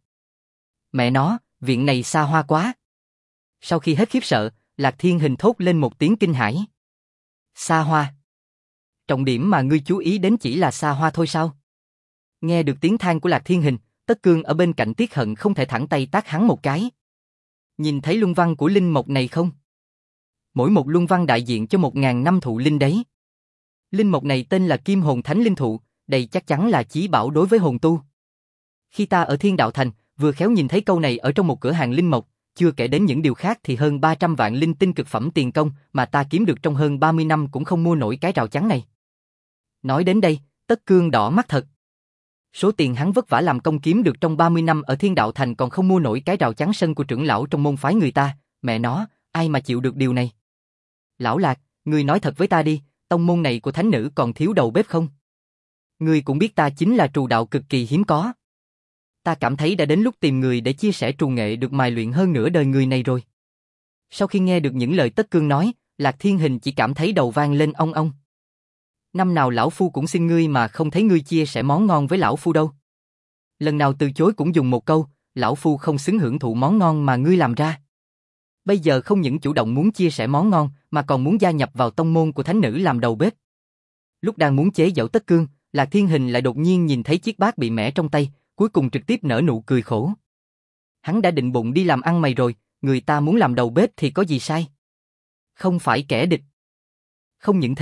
Mẹ nó, viện này xa hoa quá. Sau khi hết khiếp sợ, Lạc Thiên Hình thốt lên một tiếng kinh hãi. Xa hoa. Trọng điểm mà ngươi chú ý đến chỉ là xa hoa thôi sao? Nghe được tiếng than của Lạc Thiên Hình, Tất Cương ở bên cạnh tiếc hận không thể thẳng tay tát hắn một cái. Nhìn thấy luân văn của linh mộc này không? Mỗi một luân văn đại diện cho một ngàn năm thụ linh đấy. Linh mộc này tên là Kim Hồn Thánh Linh Thụ, đây chắc chắn là chí bảo đối với hồn tu. Khi ta ở Thiên Đạo Thành, vừa khéo nhìn thấy câu này ở trong một cửa hàng linh mộc, chưa kể đến những điều khác thì hơn ba trăm vạn linh tinh cực phẩm tiền công mà ta kiếm được trong hơn ba mươi năm cũng không mua nổi cái rào chắn này. Nói đến đây, Tất Cương đỏ mắt thật. Số tiền hắn vất vả làm công kiếm được trong ba mươi năm ở Thiên Đạo Thành còn không mua nổi cái rào chắn sân của trưởng lão trong môn phái người ta, mẹ nó, ai mà chịu được điều này. Lão Lạc, ngươi nói thật với ta đi, tông môn này của thánh nữ còn thiếu đầu bếp không? Ngươi cũng biết ta chính là trù đạo cực kỳ hiếm có. Ta cảm thấy đã đến lúc tìm người để chia sẻ trù nghệ được mài luyện hơn nửa đời người này rồi. Sau khi nghe được những lời Tất Cương nói, Lạc Thiên Hình chỉ cảm thấy đầu vang lên ong ong. Năm nào lão phu cũng xin ngươi mà không thấy ngươi chia sẻ món ngon với lão phu đâu. Lần nào từ chối cũng dùng một câu, lão phu không xứng hưởng thụ món ngon mà ngươi làm ra. Bây giờ không những chủ động muốn chia sẻ món ngon mà còn muốn gia nhập vào tông môn của thánh nữ làm đầu bếp. Lúc đang muốn chế giễu Tất Cương, Lạc Thiên Hình lại đột nhiên nhìn thấy chiếc bát bị mẻ trong tay, cuối cùng trực tiếp nở nụ cười khổ. Hắn đã định bụng đi làm ăn mày rồi, người ta muốn làm đầu bếp thì có gì sai? Không phải kẻ địch. Không những thế,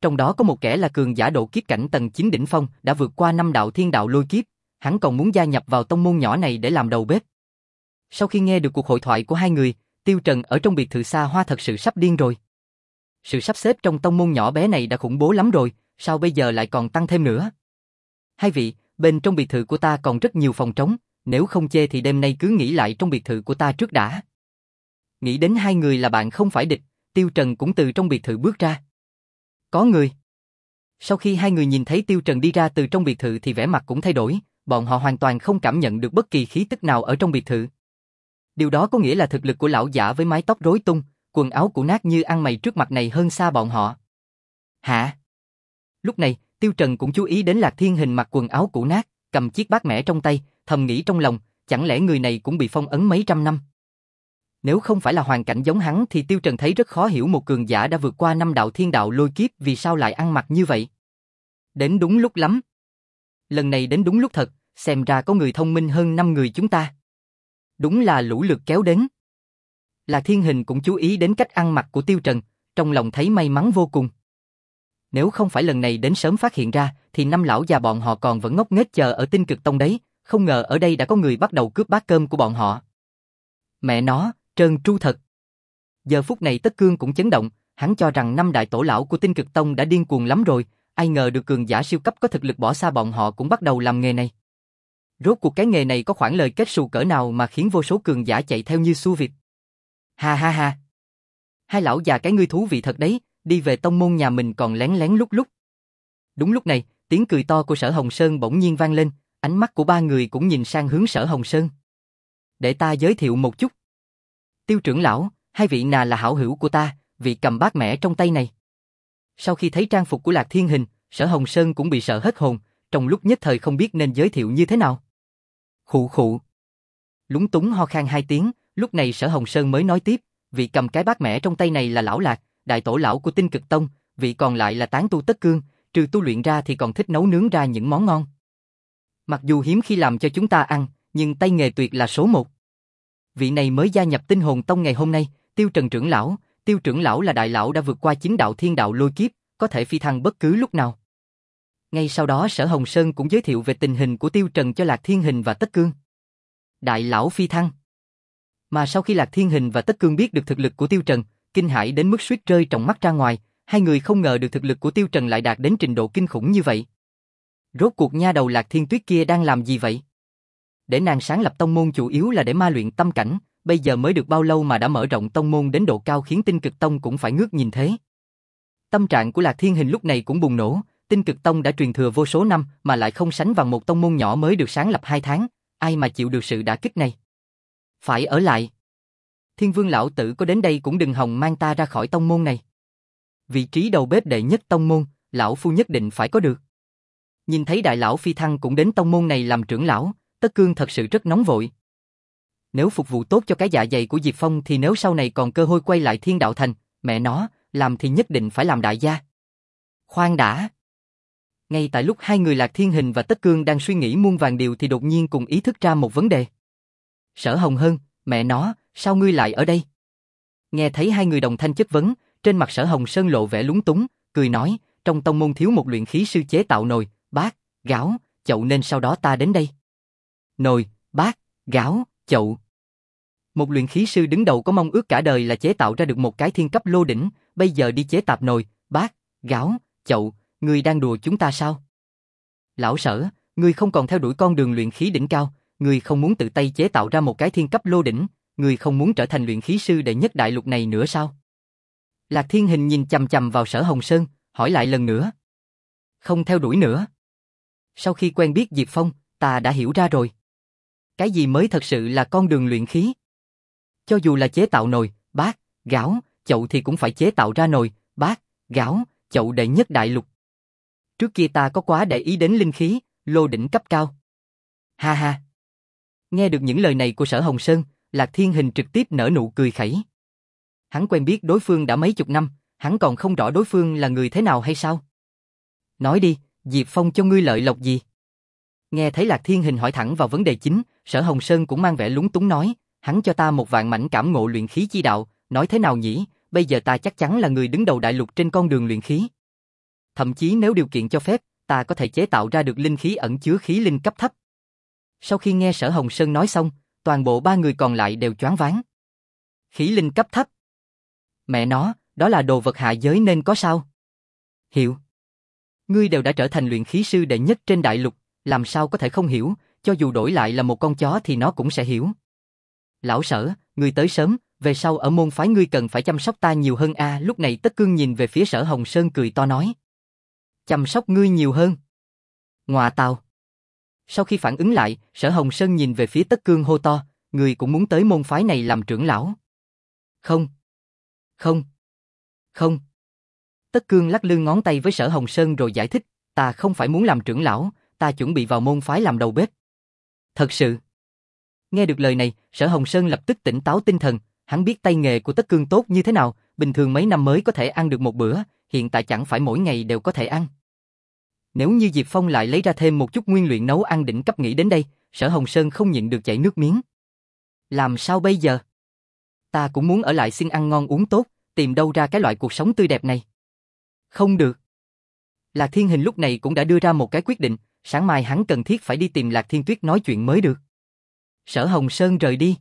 trong đó có một kẻ là cường giả độ kiếp cảnh tầng chín đỉnh phong, đã vượt qua năm đạo thiên đạo lôi kiếp, hắn còn muốn gia nhập vào tông môn nhỏ này để làm đầu bếp. Sau khi nghe được cuộc hội thoại của hai người, Tiêu Trần ở trong biệt thự xa hoa thật sự sắp điên rồi. Sự sắp xếp trong tông môn nhỏ bé này đã khủng bố lắm rồi, sao bây giờ lại còn tăng thêm nữa? Hai vị, bên trong biệt thự của ta còn rất nhiều phòng trống, nếu không chê thì đêm nay cứ nghỉ lại trong biệt thự của ta trước đã. Nghĩ đến hai người là bạn không phải địch, Tiêu Trần cũng từ trong biệt thự bước ra. Có người. Sau khi hai người nhìn thấy Tiêu Trần đi ra từ trong biệt thự thì vẻ mặt cũng thay đổi, bọn họ hoàn toàn không cảm nhận được bất kỳ khí tức nào ở trong biệt thự. Điều đó có nghĩa là thực lực của lão giả với mái tóc rối tung, quần áo cũ nát như ăn mày trước mặt này hơn xa bọn họ. Hả? Lúc này, Tiêu Trần cũng chú ý đến Lạc Thiên Hình mặc quần áo cũ nát, cầm chiếc bát mẻ trong tay, thầm nghĩ trong lòng, chẳng lẽ người này cũng bị phong ấn mấy trăm năm? Nếu không phải là hoàn cảnh giống hắn thì Tiêu Trần thấy rất khó hiểu một cường giả đã vượt qua năm đạo thiên đạo lôi kiếp vì sao lại ăn mặc như vậy. Đến đúng lúc lắm. Lần này đến đúng lúc thật, xem ra có người thông minh hơn năm người chúng ta. Đúng là lũ lượt kéo đến. Lạc Thiên Hình cũng chú ý đến cách ăn mặc của Tiêu Trần, trong lòng thấy may mắn vô cùng. Nếu không phải lần này đến sớm phát hiện ra, thì năm lão già bọn họ còn vẫn ngốc nghếch chờ ở Tinh Cực Tông đấy, không ngờ ở đây đã có người bắt đầu cướp bát cơm của bọn họ. Mẹ nó, trơn tru thật. Giờ phút này Tất Cương cũng chấn động, hắn cho rằng năm đại tổ lão của Tinh Cực Tông đã điên cuồng lắm rồi, ai ngờ được cường giả siêu cấp có thực lực bỏ xa bọn họ cũng bắt đầu làm nghề này. Rốt cuộc cái nghề này có khoản lời kết xù cỡ nào mà khiến vô số cường giả chạy theo như xu vịt. Ha ha ha. Hai lão già cái ngươi thú vị thật đấy, đi về tông môn nhà mình còn lén lén lúc lúc. Đúng lúc này, tiếng cười to của Sở Hồng Sơn bỗng nhiên vang lên, ánh mắt của ba người cũng nhìn sang hướng Sở Hồng Sơn. Để ta giới thiệu một chút. Tiêu trưởng lão, hai vị nào là hảo hữu của ta, vị cầm bát mẻ trong tay này. Sau khi thấy trang phục của Lạc Thiên Hình, Sở Hồng Sơn cũng bị sợ hết hồn, trong lúc nhất thời không biết nên giới thiệu như thế nào. Khụ khụ. Lúng túng ho khan hai tiếng, lúc này Sở Hồng Sơn mới nói tiếp, vị cầm cái bát mẻ trong tay này là lão Lạc, đại tổ lão của Tinh Cực Tông, vị còn lại là tán tu Tất Cương, trừ tu luyện ra thì còn thích nấu nướng ra những món ngon. Mặc dù hiếm khi làm cho chúng ta ăn, nhưng tay nghề tuyệt là số một. Vị này mới gia nhập Tinh Hồn Tông ngày hôm nay, Tiêu Trần trưởng lão, Tiêu trưởng lão là đại lão đã vượt qua chín đạo thiên đạo lôi kiếp, có thể phi thăng bất cứ lúc nào. Ngay sau đó Sở Hồng Sơn cũng giới thiệu về tình hình của Tiêu Trần cho Lạc Thiên Hình và Tất Cương. Đại lão phi thăng. Mà sau khi Lạc Thiên Hình và Tất Cương biết được thực lực của Tiêu Trần, kinh hãi đến mức suýt rơi tròng mắt ra ngoài, hai người không ngờ được thực lực của Tiêu Trần lại đạt đến trình độ kinh khủng như vậy. Rốt cuộc nha đầu Lạc Thiên Tuyết kia đang làm gì vậy? Để nàng sáng lập tông môn chủ yếu là để ma luyện tâm cảnh, bây giờ mới được bao lâu mà đã mở rộng tông môn đến độ cao khiến Tinh Cực Tông cũng phải ngước nhìn thế. Tâm trạng của Lạc Thiên Hình lúc này cũng bùng nổ, Tinh Cực Tông đã truyền thừa vô số năm mà lại không sánh bằng một tông môn nhỏ mới được sáng lập hai tháng, ai mà chịu được sự đả kích này. Phải ở lại. Thiên Vương lão tử có đến đây cũng đừng hòng mang ta ra khỏi tông môn này. Vị trí đầu bếp đệ nhất tông môn, lão phu nhất định phải có được. Nhìn thấy đại lão phi thăng cũng đến tông môn này làm trưởng lão, Tất Cương thật sự rất nóng vội. Nếu phục vụ tốt cho cái dạ dày của Diệp Phong thì nếu sau này còn cơ hội quay lại Thiên Đạo Thành, mẹ nó, làm thì nhất định phải làm đại gia. Khoan đã. Ngay tại lúc hai người Lạc Thiên Hình và Tất Cương đang suy nghĩ muôn vàn điều thì đột nhiên cùng ý thức ra một vấn đề. Sở Hồng Hân, mẹ nó, sao ngươi lại ở đây? Nghe thấy hai người đồng thanh chất vấn, trên mặt Sở Hồng Sơn lộ vẻ lúng túng, cười nói, trong tông môn thiếu một luyện khí sư chế tạo nồi, bát, gáo, chậu nên sau đó ta đến đây. Nồi, bát, gáo, chậu. Một luyện khí sư đứng đầu có mong ước cả đời là chế tạo ra được một cái thiên cấp lô đỉnh, bây giờ đi chế tạp nồi, bát, gáo, chậu, ngươi đang đùa chúng ta sao? Lão Sở, ngươi không còn theo đuổi con đường luyện khí đỉnh cao, ngươi không muốn tự tay chế tạo ra một cái thiên cấp lô đỉnh, ngươi không muốn trở thành luyện khí sư đệ nhất đại lục này nữa sao? Lạc Thiên Hình nhìn chằm chằm vào Sở Hồng Sơn, hỏi lại lần nữa. Không theo đuổi nữa. Sau khi quen biết Diệp Phong, ta đã hiểu ra rồi. Cái gì mới thật sự là con đường luyện khí? Cho dù là chế tạo nồi, bát, gáo, chậu thì cũng phải chế tạo ra nồi, bát, gáo, chậu đệ nhất đại lục. Trước kia ta có quá để ý đến linh khí, lô đỉnh cấp cao. Ha ha. Nghe được những lời này của Sở Hồng Sơn, Lạc Thiên Hình trực tiếp nở nụ cười khẩy. Hắn quen biết đối phương đã mấy chục năm, hắn còn không rõ đối phương là người thế nào hay sao? Nói đi, Diệp Phong cho ngươi lợi lộc gì? Nghe thấy Lạc Thiên Hình hỏi thẳng vào vấn đề chính, Sở Hồng Sơn cũng mang vẻ lúng túng nói, hắn cho ta một vạn mảnh cảm ngộ luyện khí chi đạo, nói thế nào nhỉ, bây giờ ta chắc chắn là người đứng đầu đại lục trên con đường luyện khí. Thậm chí nếu điều kiện cho phép, ta có thể chế tạo ra được linh khí ẩn chứa khí linh cấp thấp. Sau khi nghe Sở Hồng Sơn nói xong, toàn bộ ba người còn lại đều choáng váng. Khí linh cấp thấp? Mẹ nó, đó là đồ vật hạ giới nên có sao? Hiểu. Ngươi đều đã trở thành luyện khí sư đệ nhất trên đại lục, làm sao có thể không hiểu, cho dù đổi lại là một con chó thì nó cũng sẽ hiểu. Lão Sở, ngươi tới sớm, về sau ở môn phái ngươi cần phải chăm sóc ta nhiều hơn a. Lúc này Tất Cương nhìn về phía Sở Hồng Sơn cười to nói. Chăm sóc ngươi nhiều hơn? Ngọa tào. Sau khi phản ứng lại, Sở Hồng Sơn nhìn về phía Tất Cương hô to, ngươi cũng muốn tới môn phái này làm trưởng lão? Không. Không. Không. Tất Cương lắc lư ngón tay với Sở Hồng Sơn rồi giải thích, ta không phải muốn làm trưởng lão, ta chuẩn bị vào môn phái làm đầu bếp. Thật sự. Nghe được lời này, Sở Hồng Sơn lập tức tỉnh táo tinh thần, hắn biết tay nghề của Tất Cương tốt như thế nào, bình thường mấy năm mới có thể ăn được một bữa, hiện tại chẳng phải mỗi ngày đều có thể ăn. Nếu như Diệp Phong lại lấy ra thêm một chút nguyên luyện nấu ăn đỉnh cấp, nghĩ đến đây, Sở Hồng Sơn không nhịn được chảy nước miếng. Làm sao bây giờ? Ta cũng muốn ở lại xin ăn ngon uống tốt, tìm đâu ra cái loại cuộc sống tươi đẹp này. Không được. Lạc Thiên Hình lúc này cũng đã đưa ra một cái quyết định, sáng mai hắn cần thiết phải đi tìm Lạc Thiên Tuyết nói chuyện mới được. Sở Hồng Sơn rời đi.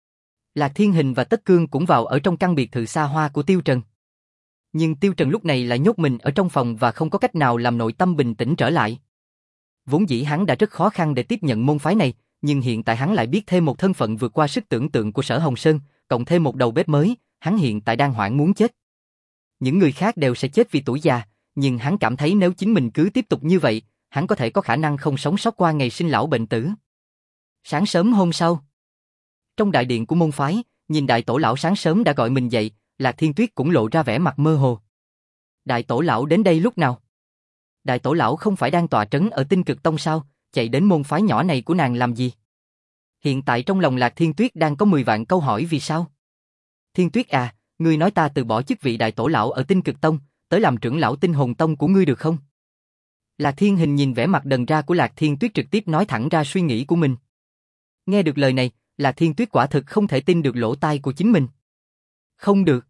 Lạc Thiên Hình và Tất Cương cũng vào ở trong căn biệt thự xa hoa của Tiêu Trần. Nhưng Tiêu Trần lúc này lại nhốt mình ở trong phòng và không có cách nào làm nội tâm bình tĩnh trở lại. Vốn dĩ hắn đã rất khó khăn để tiếp nhận môn phái này, nhưng hiện tại hắn lại biết thêm một thân phận vượt qua sức tưởng tượng của Sở Hồng Sơn, cộng thêm một đầu bếp mới, hắn hiện tại đang hoảng muốn chết. Những người khác đều sẽ chết vì tuổi già, nhưng hắn cảm thấy nếu chính mình cứ tiếp tục như vậy, hắn có thể có khả năng không sống sót qua ngày sinh lão bệnh tử. Sáng sớm hôm sau, trong đại điện của môn phái, nhìn đại tổ lão sáng sớm đã gọi mình dậy, Lạc Thiên Tuyết cũng lộ ra vẻ mặt mơ hồ. Đại tổ lão đến đây lúc nào? Đại tổ lão không phải đang tọa trấn ở Tinh Cực Tông sao, chạy đến môn phái nhỏ này của nàng làm gì? Hiện tại trong lòng Lạc Thiên Tuyết đang có mười vạn câu hỏi vì sao? Thiên Tuyết à, ngươi nói ta từ bỏ chức vị đại tổ lão ở Tinh Cực Tông, tới làm trưởng lão Tinh Hồn Tông của ngươi được không? Lạc Thiên Hình nhìn vẻ mặt đần ra của Lạc Thiên Tuyết trực tiếp nói thẳng ra suy nghĩ của mình. Nghe được lời này, Lạc Thiên Tuyết quả thực không thể tin được lỗ tai của chính mình. Không được.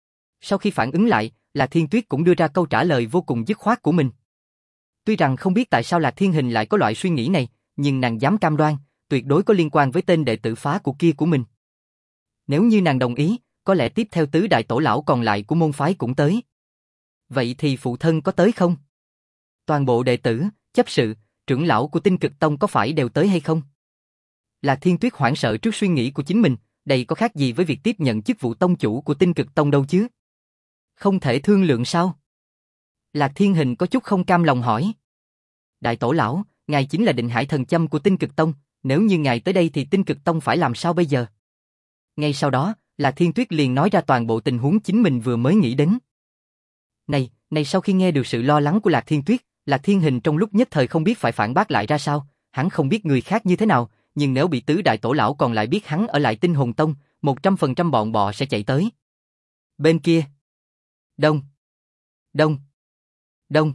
Sau khi phản ứng lại, Lạc Thiên Tuyết cũng đưa ra câu trả lời vô cùng dứt khoát của mình. Tuy rằng không biết tại sao Lạc Thiên Hình lại có loại suy nghĩ này, nhưng nàng dám cam đoan, tuyệt đối có liên quan với tên đệ tử phá của kia của mình. Nếu như nàng đồng ý, có lẽ tiếp theo tứ đại tổ lão còn lại của môn phái cũng tới. Vậy thì phụ thân có tới không? Toàn bộ đệ tử, chấp sự, trưởng lão của Tinh Cực Tông có phải đều tới hay không? Lạc Thiên Tuyết hoảng sợ trước suy nghĩ của chính mình, đây có khác gì với việc tiếp nhận chức vụ tông chủ của Tinh Cực Tông đâu chứ? Không thể thương lượng sao? Lạc Thiên Hình có chút không cam lòng hỏi. Đại tổ lão, ngài chính là định hải thần châm của Tinh Cực Tông, nếu như ngài tới đây thì Tinh Cực Tông phải làm sao bây giờ? Ngay sau đó, Lạc Thiên Tuyết liền nói ra toàn bộ tình huống chính mình vừa mới nghĩ đến. Này, này sau khi nghe được sự lo lắng của Lạc Thiên Tuyết, Lạc Thiên Hình trong lúc nhất thời không biết phải phản bác lại ra sao, hắn không biết người khác như thế nào, nhưng nếu bị tứ đại tổ lão còn lại biết hắn ở lại Tinh Hồn Tông, một trăm phần trăm bọn bọ sẽ chạy tới. Bên kia. Đông. Đông. Đông.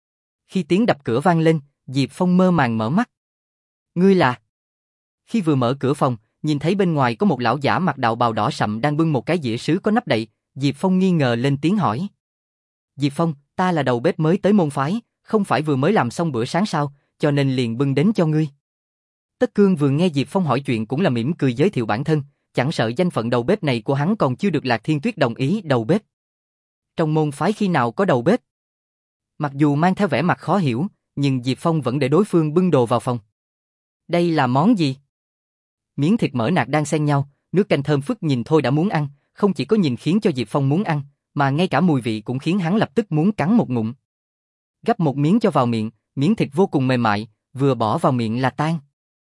Khi tiếng đập cửa vang lên, Diệp Phong mơ màng mở mắt. Ngươi là? Khi vừa mở cửa phòng, nhìn thấy bên ngoài có một lão giả mặc đạo bào đỏ sậm đang bưng một cái dĩa sứ có nắp đậy, Diệp Phong nghi ngờ lên tiếng hỏi. Diệp Phong, ta là đầu bếp mới tới môn phái, không phải vừa mới làm xong bữa sáng sao, cho nên liền bưng đến cho ngươi. Tất Cương vừa nghe Diệp Phong hỏi chuyện cũng là mỉm cười giới thiệu bản thân, chẳng sợ danh phận đầu bếp này của hắn còn chưa được Lạc Thiên Tuyết đồng ý đầu bếp. Trong môn phái khi nào có đầu bếp? Mặc dù mang theo vẻ mặt khó hiểu, nhưng Diệp Phong vẫn để đối phương bưng đồ vào phòng. Đây là món gì? Miếng thịt mỡ nạc đang xen nhau, nước canh thơm phức nhìn thôi đã muốn ăn, không chỉ có nhìn khiến cho Diệp Phong muốn ăn, mà ngay cả mùi vị cũng khiến hắn lập tức muốn cắn một ngụm. Gắp một miếng cho vào miệng, miếng thịt vô cùng mềm mại, vừa bỏ vào miệng là tan.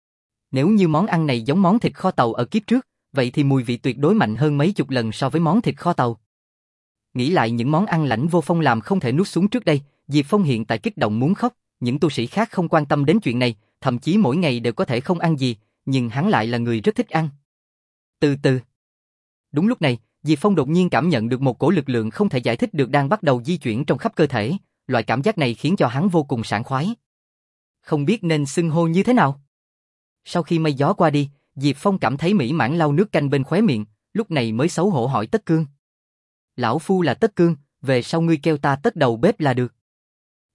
Nếu như món ăn này giống món thịt kho tàu ở kiếp trước, vậy thì mùi vị tuyệt đối mạnh hơn mấy chục lần so với món thịt kho tàu. Nghĩ lại những món ăn Lãnh Vô Phong làm không thể nuốt xuống trước đây, Diệp Phong hiện tại kích động muốn khóc, những tu sĩ khác không quan tâm đến chuyện này, thậm chí mỗi ngày đều có thể không ăn gì, nhưng hắn lại là người rất thích ăn. Từ từ. Đúng lúc này, Diệp Phong đột nhiên cảm nhận được một cổ lực lượng không thể giải thích được đang bắt đầu di chuyển trong khắp cơ thể, loại cảm giác này khiến cho hắn vô cùng sảng khoái. Không biết nên xưng hô như thế nào. Sau khi mây gió qua đi, Diệp Phong cảm thấy mỹ mãn lau nước canh bên khóe miệng, lúc này mới xấu hổ hỏi Tất Cương. Lão phu là Tất Cương, về sau ngươi kêu ta Tất đầu bếp là được.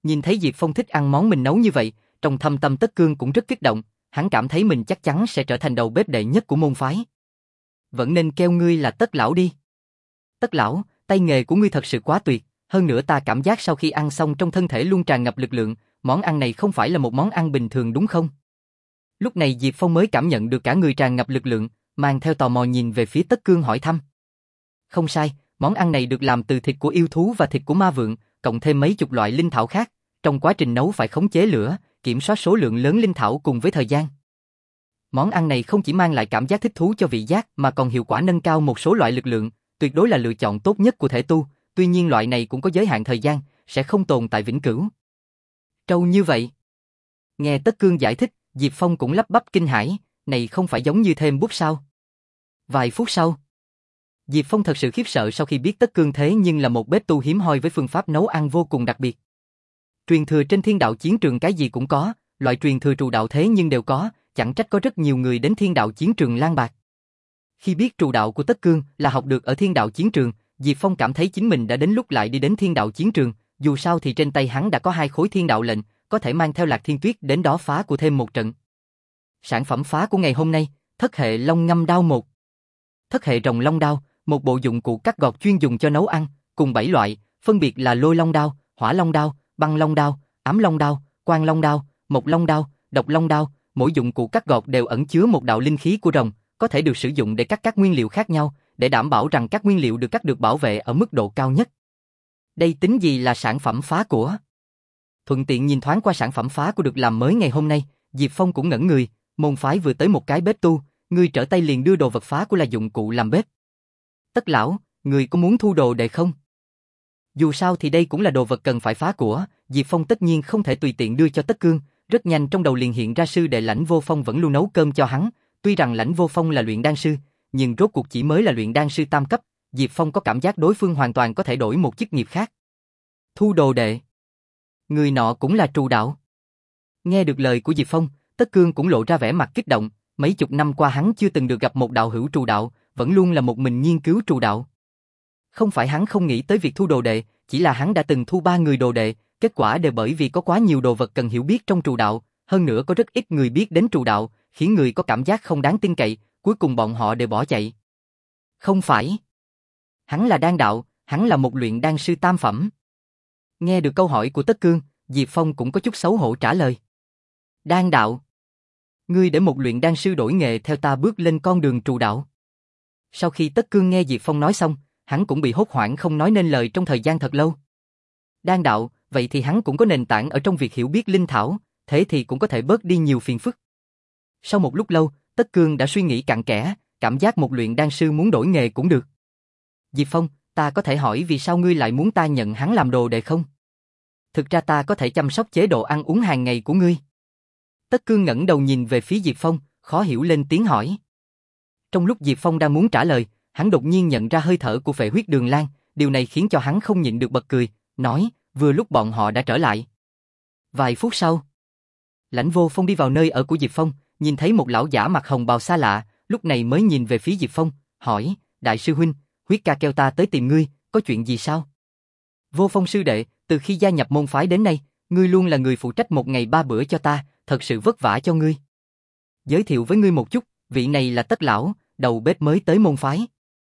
Nhìn thấy Diệp Phong thích ăn món mình nấu như vậy, trong thâm tâm Tất Cương cũng rất kích động, hắn cảm thấy mình chắc chắn sẽ trở thành đầu bếp đệ nhất của môn phái. Vẫn nên kêu ngươi là Tất lão đi. Tất lão, tay nghề của ngươi thật sự quá tuyệt, hơn nữa ta cảm giác sau khi ăn xong trong thân thể luôn tràn ngập lực lượng, món ăn này không phải là một món ăn bình thường đúng không? Lúc này Diệp Phong mới cảm nhận được cả người tràn ngập lực lượng, mang theo tò mò nhìn về phía Tất Cương hỏi thăm. Không sai, món ăn này được làm từ thịt của yêu thú và thịt của ma vượn, cộng thêm mấy chục loại linh thảo khác, trong quá trình nấu phải khống chế lửa, kiểm soát số lượng lớn linh thảo cùng với thời gian. Món ăn này không chỉ mang lại cảm giác thích thú cho vị giác mà còn hiệu quả nâng cao một số loại lực lượng, tuyệt đối là lựa chọn tốt nhất của thể tu, tuy nhiên loại này cũng có giới hạn thời gian, sẽ không tồn tại vĩnh cửu. Trâu như vậy. Nghe Tất Cương giải thích, Diệp Phong cũng lắp bắp kinh hãi, này không phải giống như thêm bút sao? Vài phút sau, Diệp Phong thật sự khiếp sợ sau khi biết Tất Cương thế nhưng là một bếp tu hiếm hoi với phương pháp nấu ăn vô cùng đặc biệt. Truyền thừa trên thiên đạo chiến trường cái gì cũng có, loại truyền thừa trù đạo thế nhưng đều có, chẳng trách có rất nhiều người đến thiên đạo chiến trường lang bạc. Khi biết trù đạo của Tất Cương là học được ở thiên đạo chiến trường, Diệp Phong cảm thấy chính mình đã đến lúc lại đi đến thiên đạo chiến trường, dù sao thì trên tay hắn đã có hai khối thiên đạo lệnh, có thể mang theo Lạc Thiên Tuyết đến đó phá của thêm một trận. Sản phẩm phá của ngày hôm nay, thất hệ long ngâm đao một. Thất hệ rồng long đao, một bộ dụng cụ cắt gọt chuyên dùng cho nấu ăn, cùng bảy loại, phân biệt là lôi long đao, hỏa long đao, băng long đao, ám long đao, quang long đao, mộc long đao, độc long đao, mỗi dụng cụ cắt gọt đều ẩn chứa một đạo linh khí của rồng, có thể được sử dụng để cắt các nguyên liệu khác nhau, để đảm bảo rằng các nguyên liệu được cắt được bảo vệ ở mức độ cao nhất. Đây tính gì là sản phẩm phá của? Thuận tiện nhìn thoáng qua sản phẩm phá của được làm mới ngày hôm nay, Diệp Phong cũng ngẩn người, môn phái vừa tới một cái bếp tu, người trở tay liền đưa đồ vật phá của là dụng cụ làm bếp. Tất lão, người có muốn thu đồ đệ không? Dù sao thì đây cũng là đồ vật cần phải phá của, Diệp Phong tất nhiên không thể tùy tiện đưa cho Tất Cương, rất nhanh trong đầu liền hiện ra sư đệ Lãnh Vô Phong vẫn luôn nấu cơm cho hắn, tuy rằng Lãnh Vô Phong là luyện đan sư, nhưng rốt cuộc chỉ mới là luyện đan sư tam cấp, Diệp Phong có cảm giác đối phương hoàn toàn có thể đổi một chức nghiệp khác. Thu đồ đệ. Người nọ cũng là trù đạo. Nghe được lời của Diệp Phong, Tất Cương cũng lộ ra vẻ mặt kích động, mấy chục năm qua hắn chưa từng được gặp một đạo hữu trù đạo, vẫn luôn là một mình nghiên cứu trù đạo. Không phải hắn không nghĩ tới việc thu đồ đệ, chỉ là hắn đã từng thu ba người đồ đệ, kết quả đều bởi vì có quá nhiều đồ vật cần hiểu biết trong trù đạo, hơn nữa có rất ít người biết đến trù đạo, khiến người có cảm giác không đáng tin cậy, cuối cùng bọn họ đều bỏ chạy. Không phải. Hắn là đan đạo, hắn là một luyện đan sư tam phẩm. Nghe được câu hỏi của Tất Cương, Diệp Phong cũng có chút xấu hổ trả lời. Đan đạo. Ngươi để một luyện đan sư đổi nghề theo ta bước lên con đường trù đạo. Sau khi Tất Cương nghe Diệp Phong nói xong, hắn cũng bị hốt hoảng không nói nên lời trong thời gian thật lâu. Đan đạo, vậy thì hắn cũng có nền tảng ở trong việc hiểu biết linh thảo, thế thì cũng có thể bớt đi nhiều phiền phức. Sau một lúc lâu, Tất Cương đã suy nghĩ cặn kẽ, cảm giác một luyện đan sư muốn đổi nghề cũng được. Diệp Phong, ta có thể hỏi vì sao ngươi lại muốn ta nhận hắn làm đồ đệ không? Thực ra ta có thể chăm sóc chế độ ăn uống hàng ngày của ngươi. Tất Cương ngẩng đầu nhìn về phía Diệp Phong, khó hiểu lên tiếng hỏi. Trong lúc Diệp Phong đang muốn trả lời, hắn đột nhiên nhận ra hơi thở của Phệ Huyết Đường Lan, điều này khiến cho hắn không nhịn được bật cười, nói, vừa lúc bọn họ đã trở lại. Vài phút sau, Lãnh Vô Phong đi vào nơi ở của Diệp Phong, nhìn thấy một lão giả mặc hồng bào xa lạ, lúc này mới nhìn về phía Diệp Phong, hỏi, đại sư huynh, Huyết ca kêu ta tới tìm ngươi, có chuyện gì sao? Vô Phong sư đệ, từ khi gia nhập môn phái đến nay, ngươi luôn là người phụ trách một ngày ba bữa cho ta, thật sự vất vả cho ngươi. Giới thiệu với ngươi một chút, vị này là Tất lão, đầu bếp mới tới môn phái.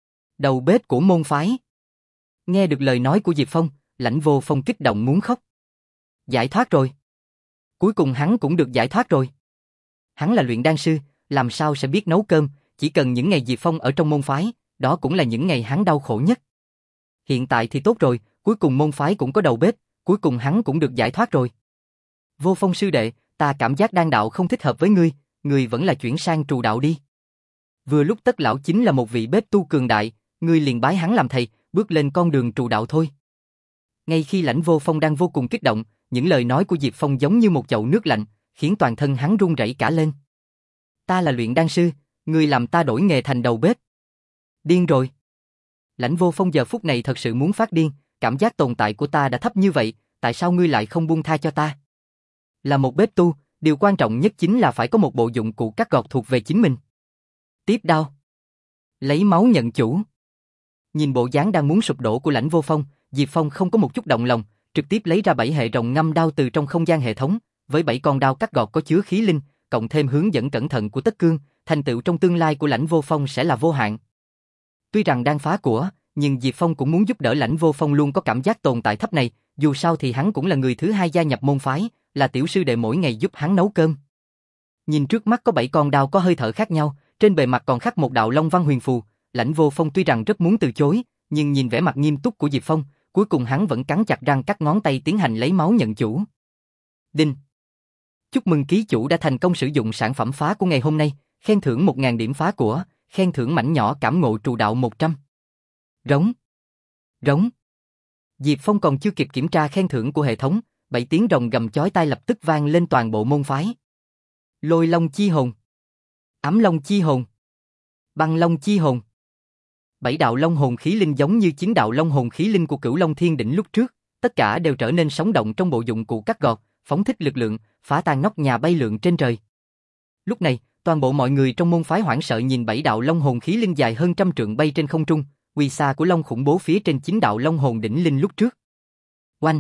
Đầu bếp của môn phái. Nghe được lời nói của Diệp Phong, Lãnh Vô Phong kích động muốn khóc. Giải thoát rồi. Cuối cùng hắn cũng được giải thoát rồi. Hắn là luyện đan sư, làm sao sẽ biết nấu cơm, chỉ cần những ngày Diệp Phong ở trong môn phái, đó cũng là những ngày hắn đau khổ nhất. Hiện tại thì tốt rồi, cuối cùng môn phái cũng có đầu bếp, cuối cùng hắn cũng được giải thoát rồi. Vô Phong sư đệ, ta cảm giác đan đạo không thích hợp với ngươi, ngươi vẫn là chuyển sang trù đạo đi. Vừa lúc Tất lão chính là một vị bếp tu cường đại, ngươi liền bái hắn làm thầy, bước lên con đường trù đạo thôi. Ngay khi Lãnh Vô Phong đang vô cùng kích động, những lời nói của Diệp Phong giống như một chậu nước lạnh, khiến toàn thân hắn run rẩy cả lên. Ta là luyện đan sư, ngươi làm ta đổi nghề thành đầu bếp. Điên rồi. Lãnh Vô Phong giờ phút này thật sự muốn phát điên, cảm giác tồn tại của ta đã thấp như vậy, tại sao ngươi lại không buông tha cho ta? Là một bếp tu, điều quan trọng nhất chính là phải có một bộ dụng cụ cắt gọt thuộc về chính mình. Tiếp đao. Lấy máu nhận chủ. Nhìn bộ dáng đang muốn sụp đổ của Lãnh Vô Phong, Diệp Phong không có một chút động lòng, trực tiếp lấy ra bảy hệ rồng ngâm đao từ trong không gian hệ thống, với bảy con đao cắt gọt có chứa khí linh, cộng thêm hướng dẫn cẩn thận của Tất Cương, thành tựu trong tương lai của Lãnh Vô Phong sẽ là vô hạn. Tuy rằng đang phá của, nhưng Diệp Phong cũng muốn giúp đỡ Lãnh Vô Phong luôn có cảm giác tồn tại thấp này, dù sao thì hắn cũng là người thứ hai gia nhập môn phái, là tiểu sư đệ mỗi ngày giúp hắn nấu cơm. Nhìn trước mắt có bảy con đao có hơi thở khác nhau, trên bề mặt còn khắc một đạo long văn huyền phù, Lãnh Vô Phong tuy rằng rất muốn từ chối, nhưng nhìn vẻ mặt nghiêm túc của Diệp Phong, cuối cùng hắn vẫn cắn chặt răng cắt ngón tay tiến hành lấy máu nhận chủ. Đinh. Chúc mừng ký chủ đã thành công sử dụng sản phẩm phá của ngày hôm nay, khen thưởng một nghìn điểm phá của, khen thưởng mảnh nhỏ cảm ngộ trụ đạo một trăm. Rống. Rống. Diệp Phong còn chưa kịp kiểm tra khen thưởng của hệ thống, bảy tiếng rồng gầm chói tai lập tức vang lên toàn bộ môn phái. Lôi long chi hồn, ám long chi hồn, băng long chi hồn. Bảy đạo long hồn khí linh giống như chín đạo long hồn khí linh của Cửu Long Thiên Đỉnh lúc trước, tất cả đều trở nên sống động trong bộ dụng cụ cắt gọt, phóng thích lực lượng, phá tan nóc nhà bay lượn trên trời. Lúc này, toàn bộ mọi người trong môn phái hoảng sợ nhìn bảy đạo long hồn khí linh dài hơn trăm trượng bay trên không trung, uy xa của long khủng bố phía trên chín đạo long hồn đỉnh linh lúc trước. Oanh!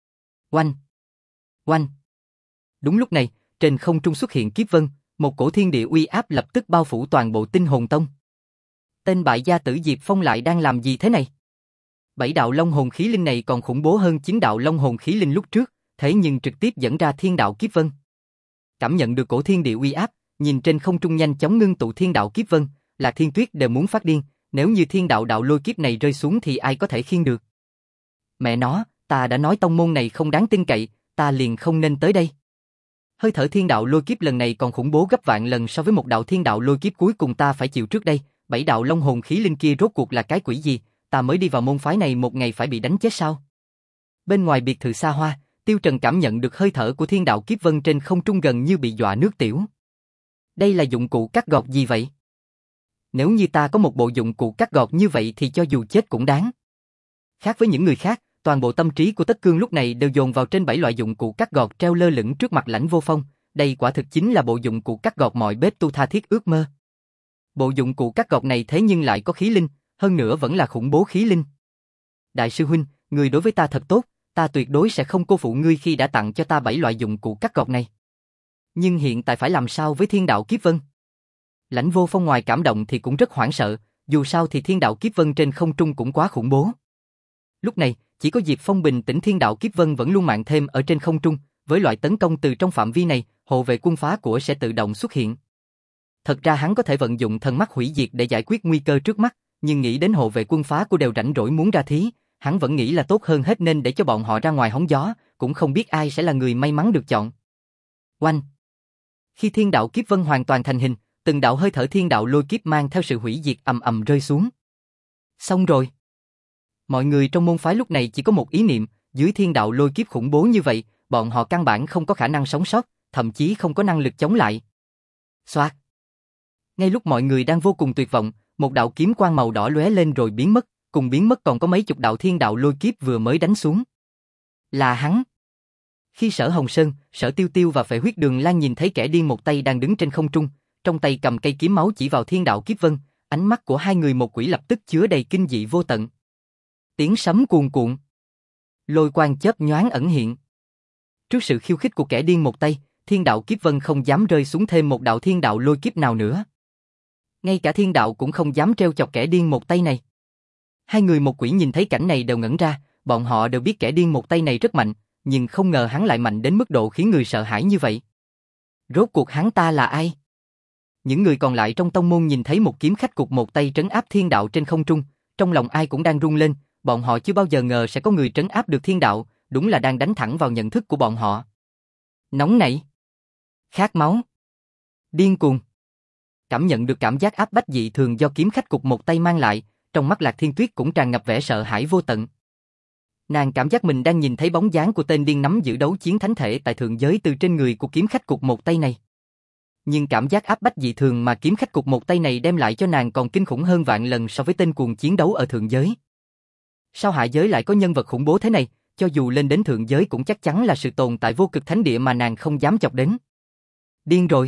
Oanh! Oanh! Đúng lúc này, trên không trung xuất hiện kiếp vân, một cổ thiên địa uy áp lập tức bao phủ toàn bộ Tinh Hồn Tông. Tên bại gia tử Diệp Phong lại đang làm gì thế này? Bảy đạo long hồn khí linh này còn khủng bố hơn chín đạo long hồn khí linh lúc trước, thế nhưng trực tiếp dẫn ra thiên đạo kiếp vân. Cảm nhận được cổ thiên địa uy áp, nhìn trên không trung nhanh chóng ngưng tụ thiên đạo kiếp vân, Lạc Thiên Tuyết đều muốn phát điên, nếu như thiên đạo đạo lôi kiếp này rơi xuống thì ai có thể khiêng được. Mẹ nó, ta đã nói tông môn này không đáng tin cậy, ta liền không nên tới đây. Hơi thở thiên đạo lôi kiếp lần này còn khủng bố gấp vạn lần so với một đạo thiên đạo lôi kiếp cuối cùng ta phải chịu trước đây, bảy đạo long hồn khí linh kia rốt cuộc là cái quỷ gì, ta mới đi vào môn phái này một ngày phải bị đánh chết sao? Bên ngoài biệt thự xa hoa, Tiêu Trần cảm nhận được hơi thở của thiên đạo kiếp vân trên không trung gần như bị dọa nước tiểu. Đây là dụng cụ cắt gọt gì vậy? Nếu như ta có một bộ dụng cụ cắt gọt như vậy thì cho dù chết cũng đáng. Khác với những người khác, toàn bộ tâm trí của Tất Cương lúc này đều dồn vào trên bảy loại dụng cụ cắt gọt treo lơ lửng trước mặt Lãnh Vô Phong, đây quả thực chính là bộ dụng cụ cắt gọt mọi bếp tu tha thiết ước mơ. Bộ dụng cụ cắt gọt này thế nhưng lại có khí linh, hơn nữa vẫn là khủng bố khí linh. Đại sư huynh, người đối với ta thật tốt, ta tuyệt đối sẽ không cô phụ ngươi khi đã tặng cho ta bảy loại dụng cụ cắt gọt này. Nhưng hiện tại phải làm sao với thiên đạo kiếp vân? Lãnh Vô Phong ngoài cảm động thì cũng rất hoảng sợ, dù sao thì thiên đạo kiếp vân trên không trung cũng quá khủng bố. Lúc này, chỉ có Diệp Phong bình tĩnh, thiên đạo kiếp vân vẫn luôn mạng thêm ở trên không trung, với loại tấn công từ trong phạm vi này, hộ vệ quân phá của sẽ tự động xuất hiện. Thật ra hắn có thể vận dụng thần mắt hủy diệt để giải quyết nguy cơ trước mắt, nhưng nghĩ đến hộ vệ quân phá của đều rảnh rỗi muốn ra thí, hắn vẫn nghĩ là tốt hơn hết nên để cho bọn họ ra ngoài hóng gió, cũng không biết ai sẽ là người may mắn được chọn. Oanh! Khi thiên đạo kiếp vân hoàn toàn thành hình, từng đạo hơi thở thiên đạo lôi kiếp mang theo sự hủy diệt ầm ầm rơi xuống. Xong rồi. Mọi người trong môn phái lúc này chỉ có một ý niệm, dưới thiên đạo lôi kiếp khủng bố như vậy, bọn họ căn bản không có khả năng sống sót, thậm chí không có năng lực chống lại. Xoạt. Ngay lúc mọi người đang vô cùng tuyệt vọng, một đạo kiếm quang màu đỏ lóe lên rồi biến mất, cùng biến mất còn có mấy chục đạo thiên đạo lôi kiếp vừa mới đánh xuống. Là hắn. Khi Sở Hồng Sơn, Sở Tiêu Tiêu và Phệ Huyết Đường Lan nhìn thấy kẻ điên một tay đang đứng trên không trung, trong tay cầm cây kiếm máu chỉ vào thiên đạo kiếp vân, ánh mắt của hai người một quỷ lập tức chứa đầy kinh dị vô tận. Tiếng sấm cuồn cuộn, lôi quang chớp nhoáng ẩn hiện. Trước sự khiêu khích của kẻ điên một tay, thiên đạo kiếp vân không dám rơi xuống thêm một đạo thiên đạo lôi kiếp nào nữa. Ngay cả thiên đạo cũng không dám trêu chọc kẻ điên một tay này. Hai người một quỷ nhìn thấy cảnh này đều ngẩn ra, bọn họ đều biết kẻ điên một tay này rất mạnh, nhưng không ngờ hắn lại mạnh đến mức độ khiến người sợ hãi như vậy. Rốt cuộc hắn ta là ai? Những người còn lại trong tông môn nhìn thấy một kiếm khách cụt một tay trấn áp thiên đạo trên không trung, trong lòng ai cũng đang rung lên, bọn họ chưa bao giờ ngờ sẽ có người trấn áp được thiên đạo, đúng là đang đánh thẳng vào nhận thức của bọn họ. Nóng nảy, khát máu, điên cuồng. Cảm nhận được cảm giác áp bách dị thường do kiếm khách cụt một tay mang lại, trong mắt Lạc Thiên Tuyết cũng tràn ngập vẻ sợ hãi vô tận. Nàng cảm giác mình đang nhìn thấy bóng dáng của tên điên nắm giữ đấu chiến thánh thể tại thượng giới từ trên người của kiếm khách cụt một tay này. Nhưng cảm giác áp bách dị thường mà kiếm khách cụt một tay này đem lại cho nàng còn kinh khủng hơn vạn lần so với tên cuồng chiến đấu ở thượng giới. Sao hạ giới lại có nhân vật khủng bố thế này, cho dù lên đến thượng giới cũng chắc chắn là sự tồn tại vô cực thánh địa mà nàng không dám chọc đến. Điên rồi.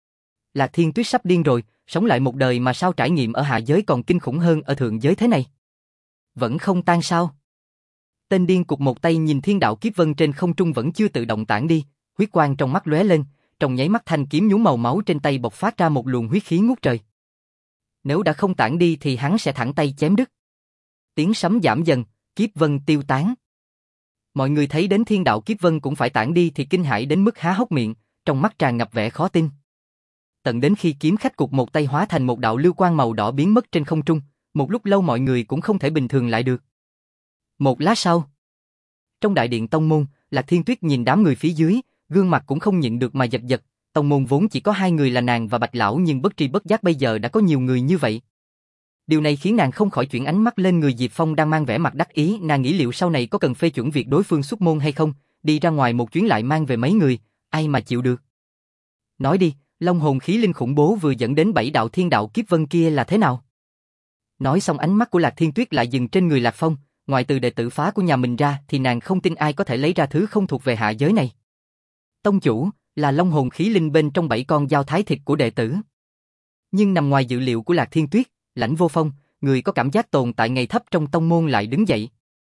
Lạc Thiên Tuyết sắp điên rồi, sống lại một đời mà sao trải nghiệm ở hạ giới còn kinh khủng hơn ở thượng giới thế này. Vẫn không tan sao? Tên điên cục một tay nhìn thiên đạo kiếp vân trên không trung vẫn chưa tự động tản đi, huyết quang trong mắt lóe lên, trong nháy mắt thanh kiếm nhuốm màu máu trên tay bộc phát ra một luồng huyết khí ngút trời. Nếu đã không tản đi thì hắn sẽ thẳng tay chém đứt. Tiếng sấm giảm dần, kiếp vân tiêu tán. Mọi người thấy đến thiên đạo kiếp vân cũng phải tản đi thì kinh hãi đến mức há hốc miệng, trong mắt tràn ngập vẻ khó tin. Tận đến khi kiếm khách cục một tay hóa thành một đạo lưu quang màu đỏ biến mất trên không trung, một lúc lâu mọi người cũng không thể bình thường lại được. Một lát sau, trong đại điện tông môn, Lạc Thiên Tuyết nhìn đám người phía dưới, gương mặt cũng không nhịn được mà giật giật. Tông môn vốn chỉ có hai người là nàng và Bạch lão, nhưng bất tri bất giác bây giờ đã có nhiều người như vậy. Điều này khiến nàng không khỏi chuyển ánh mắt lên người Diệp Phong đang mang vẻ mặt đắc ý. Nàng nghĩ liệu sau này có cần phê chuẩn việc đối phương xuất môn hay không, đi ra ngoài một chuyến lại mang về mấy người, ai mà chịu được. Nói đi, long hồn khí linh khủng bố vừa dẫn đến bảy đạo thiên đạo kiếp vân kia là thế nào? Nói xong ánh mắt của Lạc Thiên Tuyết lại dừng trên người Lạc Phong, ngoài từ đệ tử phá của nhà mình ra thì nàng không tin ai có thể lấy ra thứ không thuộc về hạ giới này. Tông chủ, là long hồn khí linh bên trong bảy con dao thái thịt của đệ tử. Nhưng nằm ngoài dự liệu của Lạc Thiên Tuyết, Lãnh Vô Phong, người có cảm giác tồn tại ngày thấp trong tông môn lại đứng dậy.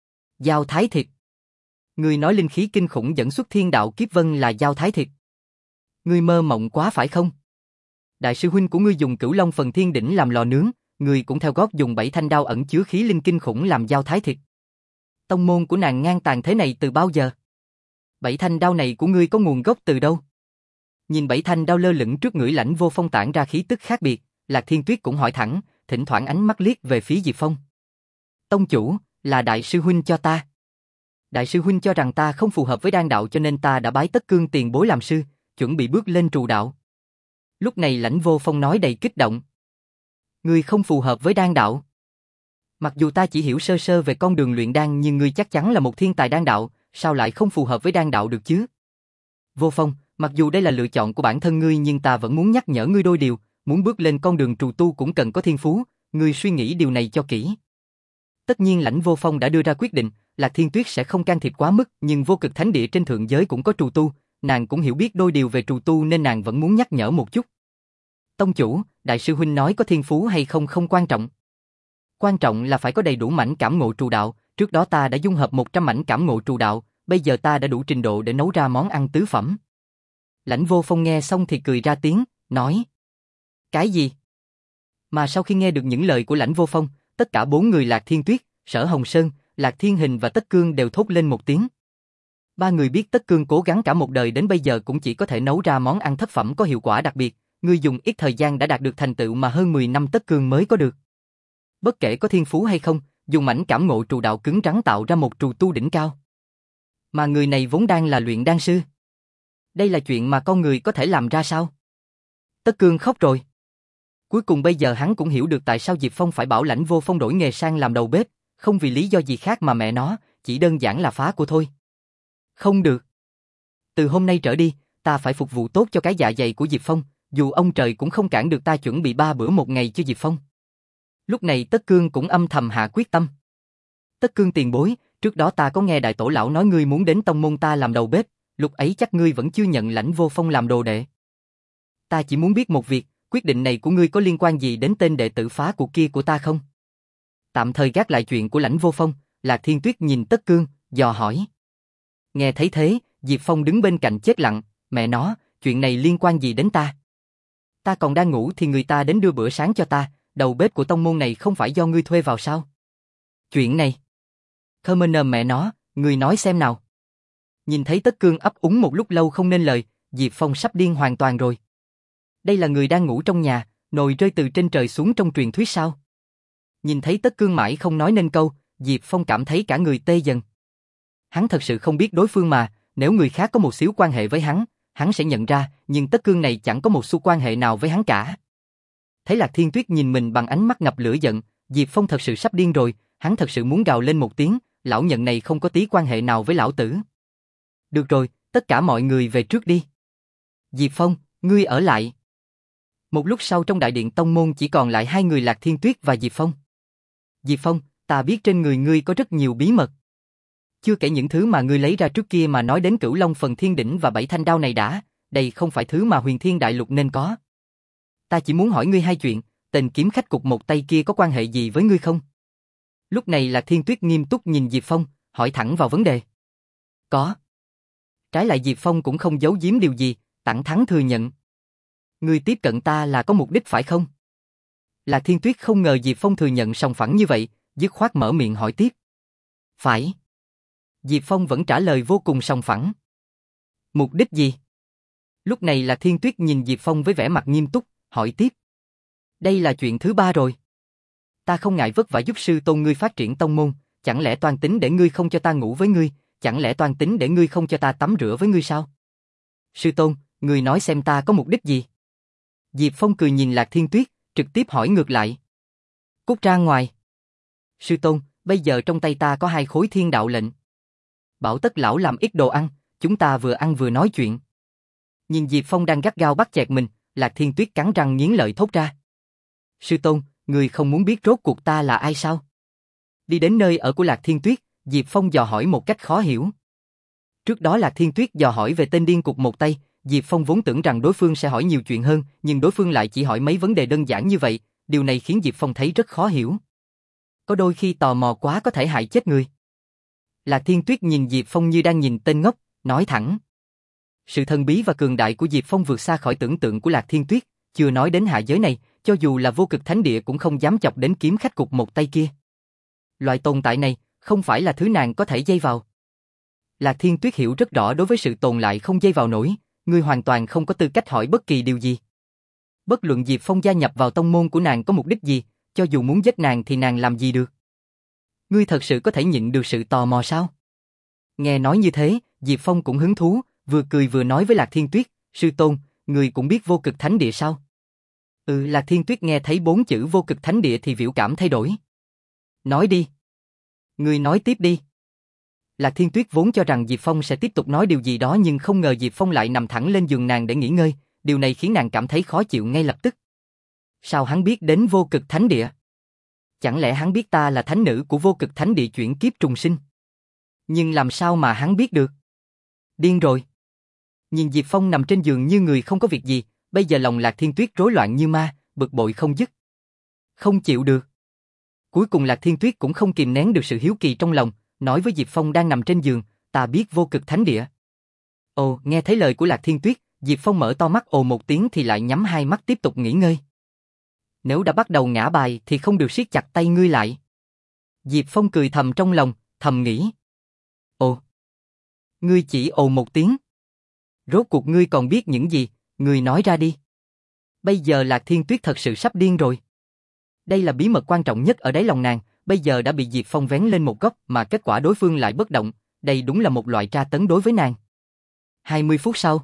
Dao thái thịt. Người nói linh khí kinh khủng dẫn xuất thiên đạo kiếp vân là dao thái thịt. Ngươi mơ mộng quá phải không? Đại sư huynh của ngươi dùng Cửu Long Phần Thiên Đỉnh làm lò nướng, ngươi cũng theo gót dùng bảy thanh đao ẩn chứa khí linh kinh khủng làm dao thái thịt. Tông môn của nàng ngang tàn thế này từ bao giờ? Bảy thanh đao này của ngươi có nguồn gốc từ đâu? Nhìn bảy thanh đao lơ lửng trước người Lãnh Vô Phong tản ra khí tức khác biệt, Lạc Thiên Tuyết cũng hỏi thẳng, thỉnh thoảng ánh mắt liếc về phía Diệp Phong. Tông chủ, là đại sư huynh cho ta. Đại sư huynh cho rằng ta không phù hợp với đan đạo cho nên ta đã bái Tất Cương tiền bối làm sư, chuẩn bị bước lên trù đạo. Lúc này Lãnh Vô Phong nói đầy kích động. Ngươi không phù hợp với đan đạo. Mặc dù ta chỉ hiểu sơ sơ về con đường luyện đan nhưng ngươi chắc chắn là một thiên tài đan đạo, sao lại không phù hợp với đan đạo được chứ? Vô Phong, mặc dù đây là lựa chọn của bản thân ngươi nhưng ta vẫn muốn nhắc nhở ngươi đôi điều, muốn bước lên con đường trù tu cũng cần có thiên phú, ngươi suy nghĩ điều này cho kỹ. Tất nhiên Lãnh Vô Phong đã đưa ra quyết định, Lạc Thiên Tuyết sẽ không can thiệp quá mức, nhưng vô cực thánh địa trên thượng giới cũng có trù tu, nàng cũng hiểu biết đôi điều về trù tu nên nàng vẫn muốn nhắc nhở một chút. Tông chủ, đại sư huynh nói có thiên phú hay không không quan trọng. Quan trọng là phải có đầy đủ mảnh cảm ngộ trù đạo, trước đó ta đã dung hợp một trăm mảnh cảm ngộ trù đạo, bây giờ ta đã đủ trình độ để nấu ra món ăn tứ phẩm. Lãnh Vô Phong nghe xong thì cười ra tiếng, nói. Cái gì? Mà sau khi nghe được những lời của Lãnh Vô Phong, tất cả bốn người Lạc Thiên Tuyết, Sở Hồng Sơn, Lạc Thiên Hình và Tất Cương đều thốt lên một tiếng. Ba người biết Tất Cương cố gắng cả một đời đến bây giờ cũng chỉ có thể nấu ra món ăn thất phẩm có hiệu quả đặc biệt, ngươi dùng ít thời gian đã đạt được thành tựu mà hơn mười năm Tất Cương mới có được. Bất kể có thiên phú hay không, dùng mảnh cảm ngộ trù đạo cứng rắn tạo ra một trù tu đỉnh cao. Mà người này vốn đang là luyện đan sư. Đây là chuyện mà con người có thể làm ra sao? Tất Cương khóc rồi. Cuối cùng bây giờ hắn cũng hiểu được tại sao Diệp Phong phải bảo Lãnh Vô Phong đổi nghề sang làm đầu bếp, không vì lý do gì khác mà mẹ nó, chỉ đơn giản là phá của thôi. Không được. Từ hôm nay trở đi, ta phải phục vụ tốt cho cái dạ dày của Diệp Phong, dù ông trời cũng không cản được ta chuẩn bị ba bữa một ngày cho Diệp Phong. Lúc này Tất Cương cũng âm thầm hạ quyết tâm. Tất Cương tiền bối, trước đó ta có nghe đại tổ lão nói ngươi muốn đến tông môn ta làm đầu bếp, lúc ấy chắc ngươi vẫn chưa nhận Lãnh Vô Phong làm đồ đệ. Ta chỉ muốn biết một việc, quyết định này của ngươi có liên quan gì đến tên đệ tử phá của kia của ta không? Tạm thời gác lại chuyện của Lãnh Vô Phong, Lạc Thiên Tuyết nhìn Tất Cương, dò hỏi. Nghe thấy thế, Diệp Phong đứng bên cạnh chết lặng, mẹ nó, chuyện này liên quan gì đến ta? Ta còn đang ngủ thì người ta đến đưa bữa sáng cho ta, đầu bếp của tông môn này không phải do ngươi thuê vào sao? Chuyện này. Khmer mẹ nó, ngươi nói xem nào. Nhìn thấy Tất Cương ấp úng một lúc lâu không nên lời, Diệp Phong sắp điên hoàn toàn rồi. Đây là người đang ngủ trong nhà, nồi rơi từ trên trời xuống trong truyền thuyết sao? Nhìn thấy Tất Cương mãi không nói nên câu, Diệp Phong cảm thấy cả người tê dần. Hắn thật sự không biết đối phương mà, nếu người khác có một xíu quan hệ với hắn, hắn sẽ nhận ra, nhưng Tất Cương này chẳng có một xu quan hệ nào với hắn cả. Thấy Lạc Thiên Tuyết nhìn mình bằng ánh mắt ngập lửa giận, Diệp Phong thật sự sắp điên rồi, hắn thật sự muốn gào lên một tiếng, lão nhận này không có tí quan hệ nào với lão tử. Được rồi, tất cả mọi người về trước đi. Diệp Phong, ngươi ở lại. Một lúc sau trong đại điện tông môn chỉ còn lại hai người Lạc Thiên Tuyết và Diệp Phong. Diệp Phong, ta biết trên người ngươi có rất nhiều bí mật. Chưa kể những thứ mà ngươi lấy ra trước kia mà nói đến Cửu Long Phần Thiên Đỉnh và bảy thanh đao này đã, đây không phải thứ mà Huyền Thiên Đại Lục nên có. Ta chỉ muốn hỏi ngươi hai chuyện, tên kiếm khách cục một tay kia có quan hệ gì với ngươi không? Lúc này Lạc Thiên Tuyết nghiêm túc nhìn Diệp Phong, hỏi thẳng vào vấn đề. Có. Trái lại Diệp Phong cũng không giấu giếm điều gì, thẳng thắn thừa nhận. Ngươi tiếp cận ta là có mục đích phải không? Lạc Thiên Tuyết không ngờ Diệp Phong thừa nhận sòng phẳng như vậy, dứt khoát mở miệng hỏi tiếp. Phải. Diệp Phong vẫn trả lời vô cùng sòng phẳng. Mục đích gì? Lúc này Lạc Thiên Tuyết nhìn Diệp Phong với vẻ mặt nghiêm túc, hỏi tiếp. Đây là chuyện thứ ba rồi. Ta không ngại vất vả giúp sư tôn ngươi phát triển tông môn, chẳng lẽ toan tính để ngươi không cho ta ngủ với ngươi, chẳng lẽ toan tính để ngươi không cho ta tắm rửa với ngươi sao? Sư tôn, ngươi nói xem ta có mục đích gì? Diệp Phong cười nhìn Lạc Thiên Tuyết, trực tiếp hỏi ngược lại. Cút ra ngoài. Sư tôn, bây giờ trong tay ta có hai khối thiên đạo lệnh. Bảo tất lão làm ít đồ ăn, chúng ta vừa ăn vừa nói chuyện. Nhìn Diệp Phong đang gắt gao bắt chẹt mình, Lạc Thiên Tuyết cắn răng nghiến lợi thốt ra. Sư tôn, ngươi không muốn biết rốt cuộc ta là ai sao? Đi đến nơi ở của Lạc Thiên Tuyết, Diệp Phong dò hỏi một cách khó hiểu. Trước đó Lạc Thiên Tuyết dò hỏi về tên điên cục một tay, Diệp Phong vốn tưởng rằng đối phương sẽ hỏi nhiều chuyện hơn, nhưng đối phương lại chỉ hỏi mấy vấn đề đơn giản như vậy, điều này khiến Diệp Phong thấy rất khó hiểu. Có đôi khi tò mò quá có thể hại chết người. Lạc Thiên Tuyết nhìn Diệp Phong như đang nhìn tên ngốc, nói thẳng. Sự thần bí và cường đại của Diệp Phong vượt xa khỏi tưởng tượng của Lạc Thiên Tuyết, chưa nói đến hạ giới này, cho dù là vô cực thánh địa cũng không dám chọc đến kiếm khách cục một tay kia. Loại tồn tại này, không phải là thứ nàng có thể dây vào. Lạc Thiên Tuyết hiểu rất rõ đối với sự tồn lại không dây vào nổi, ngươi hoàn toàn không có tư cách hỏi bất kỳ điều gì. Bất luận Diệp Phong gia nhập vào tông môn của nàng có mục đích gì, cho dù muốn giết nàng thì nàng làm gì được. Ngươi thật sự có thể nhịn được sự tò mò sao? Nghe nói như thế, Diệp Phong cũng hứng thú, vừa cười vừa nói với Lạc Thiên Tuyết, sư tôn, ngươi cũng biết vô cực thánh địa sao? Ừ, Lạc Thiên Tuyết nghe thấy bốn chữ vô cực thánh địa thì biểu cảm thay đổi. Nói đi. Ngươi nói tiếp đi. Lạc Thiên Tuyết vốn cho rằng Diệp Phong sẽ tiếp tục nói điều gì đó nhưng không ngờ Diệp Phong lại nằm thẳng lên giường nàng để nghỉ ngơi, điều này khiến nàng cảm thấy khó chịu ngay lập tức. Sao hắn biết đến vô cực thánh địa? Chẳng lẽ hắn biết ta là thánh nữ của vô cực thánh địa chuyển kiếp trùng sinh? Nhưng làm sao mà hắn biết được? Điên rồi. Nhìn Diệp Phong nằm trên giường như người không có việc gì, bây giờ lòng Lạc Thiên Tuyết rối loạn như ma, bực bội không dứt. Không chịu được. Cuối cùng Lạc Thiên Tuyết cũng không kìm nén được sự hiếu kỳ trong lòng, nói với Diệp Phong đang nằm trên giường, ta biết vô cực thánh địa. Ồ, nghe thấy lời của Lạc Thiên Tuyết, Diệp Phong mở to mắt ồ một tiếng thì lại nhắm hai mắt tiếp tục nghỉ ngơi. Nếu đã bắt đầu ngã bài thì không được siết chặt tay ngươi lại. Diệp Phong cười thầm trong lòng, thầm nghĩ. Ồ, ngươi chỉ ồ một tiếng. Rốt cuộc ngươi còn biết những gì, ngươi nói ra đi. Bây giờ Lạc Thiên Tuyết thật sự sắp điên rồi. Đây là bí mật quan trọng nhất ở đáy lòng nàng, bây giờ đã bị Diệp Phong vén lên một góc mà kết quả đối phương lại bất động, đây đúng là một loại tra tấn đối với nàng. hai mươi phút sau.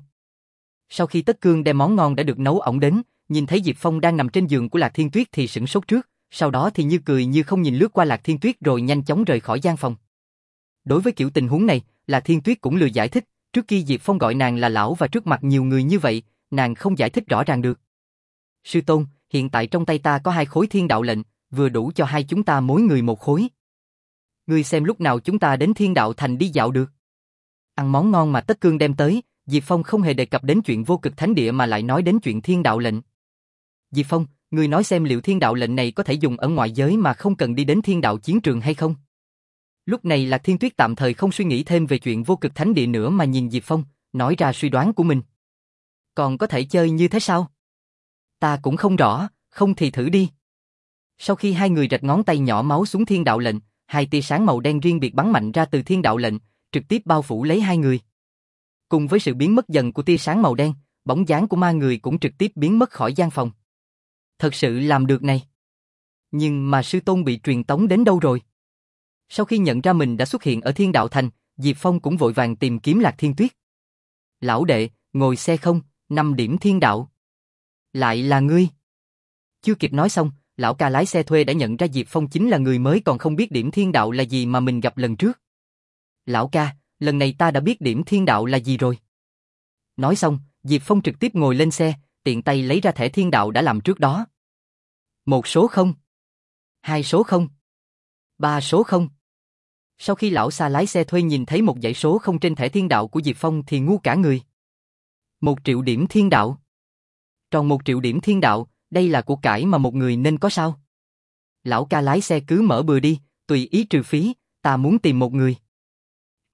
Sau khi Tất Cương đem món ngon đã được nấu ỏng đến, nhìn thấy Diệp Phong đang nằm trên giường của Lạc Thiên Tuyết thì sửng sốt trước, sau đó thì như cười như không nhìn lướt qua Lạc Thiên Tuyết rồi nhanh chóng rời khỏi gian phòng. Đối với kiểu tình huống này, Lạc Thiên Tuyết cũng lười giải thích, trước khi Diệp Phong gọi nàng là lão và trước mặt nhiều người như vậy, nàng không giải thích rõ ràng được. Sư tôn, hiện tại trong tay ta có hai khối thiên đạo lệnh, vừa đủ cho hai chúng ta mỗi người một khối. Ngươi xem lúc nào chúng ta đến Thiên Đạo Thành đi dạo được. Ăn món ngon mà Tất Cương đem tới, Diệp Phong không hề đề cập đến chuyện vô cực thánh địa mà lại nói đến chuyện thiên đạo lệnh. Diệp Phong, ngươi nói xem liệu thiên đạo lệnh này có thể dùng ở ngoại giới mà không cần đi đến thiên đạo chiến trường hay không? Lúc này Lạc Thiên Tuyết tạm thời không suy nghĩ thêm về chuyện vô cực thánh địa nữa mà nhìn Diệp Phong, nói ra suy đoán của mình. Còn có thể chơi như thế sao? Ta cũng không rõ, không thì thử đi. Sau khi hai người rạch ngón tay nhỏ máu xuống thiên đạo lệnh, hai tia sáng màu đen riêng biệt bắn mạnh ra từ thiên đạo lệnh, trực tiếp bao phủ lấy hai người. Cùng với sự biến mất dần của tia sáng màu đen, bóng dáng của ma người cũng trực tiếp biến mất khỏi gian phòng. Thật sự làm được này. Nhưng mà sư tôn bị truyền tống đến đâu rồi? Sau khi nhận ra mình đã xuất hiện ở Thiên Đạo Thành, Diệp Phong cũng vội vàng tìm kiếm Lạc Thiên Tuyết. Lão đệ, ngồi xe không, năm điểm thiên đạo. Lại là ngươi. Chưa kịp nói xong, lão ca lái xe thuê đã nhận ra Diệp Phong chính là người mới còn không biết điểm thiên đạo là gì mà mình gặp lần trước. Lão ca, lần này ta đã biết điểm thiên đạo là gì rồi. Nói xong, Diệp Phong trực tiếp ngồi lên xe, tiện tay lấy ra thẻ thiên đạo đã làm trước đó. Một số không. Hai số không. Ba số không. Sau khi lão xa lái xe thuê nhìn thấy một dãy số không trên thẻ thiên đạo của Diệp Phong thì ngu cả người. Một triệu điểm thiên đạo. Tròn một triệu điểm thiên đạo, đây là của cải mà một người nên có sao? Lão ca lái xe cứ mở bừa đi, tùy ý trừ phí, ta muốn tìm một người.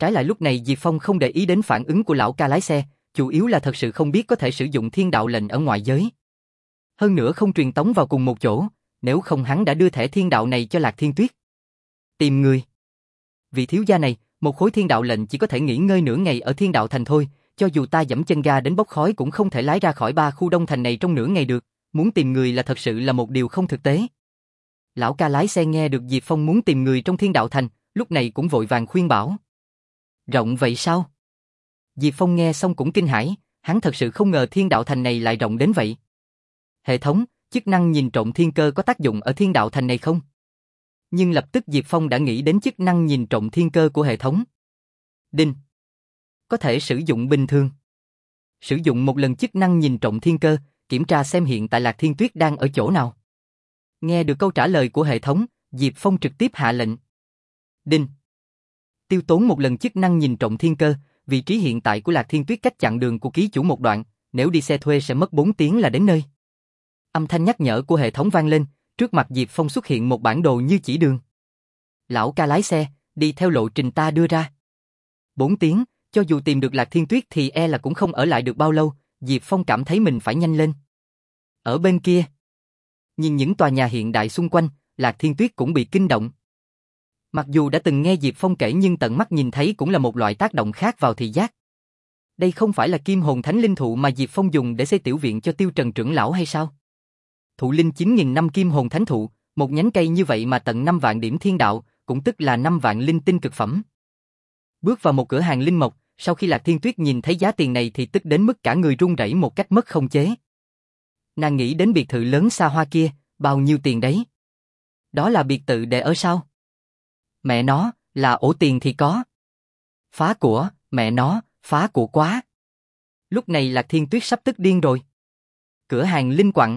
Trái lại lúc này Diệp Phong không để ý đến phản ứng của lão ca lái xe, chủ yếu là thật sự không biết có thể sử dụng thiên đạo lệnh ở ngoại giới. Hơn nữa không truyền tống vào cùng một chỗ, nếu không hắn đã đưa thẻ thiên đạo này cho Lạc Thiên Tuyết. Tìm người. Vị thiếu gia này, một khối thiên đạo lệnh chỉ có thể nghỉ ngơi nửa ngày ở thiên đạo thành thôi, cho dù ta giẫm chân ga đến bốc khói cũng không thể lái ra khỏi ba khu đông thành này trong nửa ngày được, muốn tìm người là thật sự là một điều không thực tế. Lão ca lái xe nghe được Diệp Phong muốn tìm người trong thiên đạo thành, lúc này cũng vội vàng khuyên bảo. Rộng vậy sao? Diệp Phong nghe xong cũng kinh hãi, hắn thật sự không ngờ thiên đạo thành này lại rộng đến vậy. Hệ thống, chức năng nhìn trộm thiên cơ có tác dụng ở thiên đạo thành này không? Nhưng lập tức Diệp Phong đã nghĩ đến chức năng nhìn trộm thiên cơ của hệ thống. Đinh. Có thể sử dụng bình thường. Sử dụng một lần chức năng nhìn trộm thiên cơ, kiểm tra xem hiện tại Lạc Thiên Tuyết đang ở chỗ nào. Nghe được câu trả lời của hệ thống, Diệp Phong trực tiếp hạ lệnh. Đinh. Tiêu tốn một lần chức năng nhìn trộm thiên cơ, vị trí hiện tại của Lạc Thiên Tuyết cách chặng đường của ký chủ một đoạn, nếu đi xe thuê sẽ mất bốn tiếng là đến nơi. Âm thanh nhắc nhở của hệ thống vang lên, trước mặt Diệp Phong xuất hiện một bản đồ như chỉ đường. Lão ca lái xe, đi theo lộ trình ta đưa ra. bốn tiếng, cho dù tìm được Lạc Thiên Tuyết thì e là cũng không ở lại được bao lâu, Diệp Phong cảm thấy mình phải nhanh lên. Ở bên kia, nhìn những tòa nhà hiện đại xung quanh, Lạc Thiên Tuyết cũng bị kinh động. Mặc dù đã từng nghe Diệp Phong kể nhưng tận mắt nhìn thấy cũng là một loại tác động khác vào thị giác. Đây không phải là kim hồn thánh linh thụ mà Diệp Phong dùng để xây tiểu viện cho Tiêu Trần trưởng lão hay sao? Thụ linh chín nghìn năm kim hồn thánh thụ, một nhánh cây như vậy mà tận năm vạn điểm thiên đạo, cũng tức là năm vạn linh tinh cực phẩm. Bước vào một cửa hàng linh mộc, sau khi Lạc Thiên Tuyết nhìn thấy giá tiền này thì tức đến mức cả người run rẩy một cách mất không chế. Nàng nghĩ đến biệt thự lớn xa hoa kia, bao nhiêu tiền đấy? Đó là biệt thự để ở sao? Mẹ nó, là ổ tiền thì có. Phá của, mẹ nó, phá của quá. Lúc này Lạc Thiên Tuyết sắp tức điên rồi. Cửa hàng linh quặng.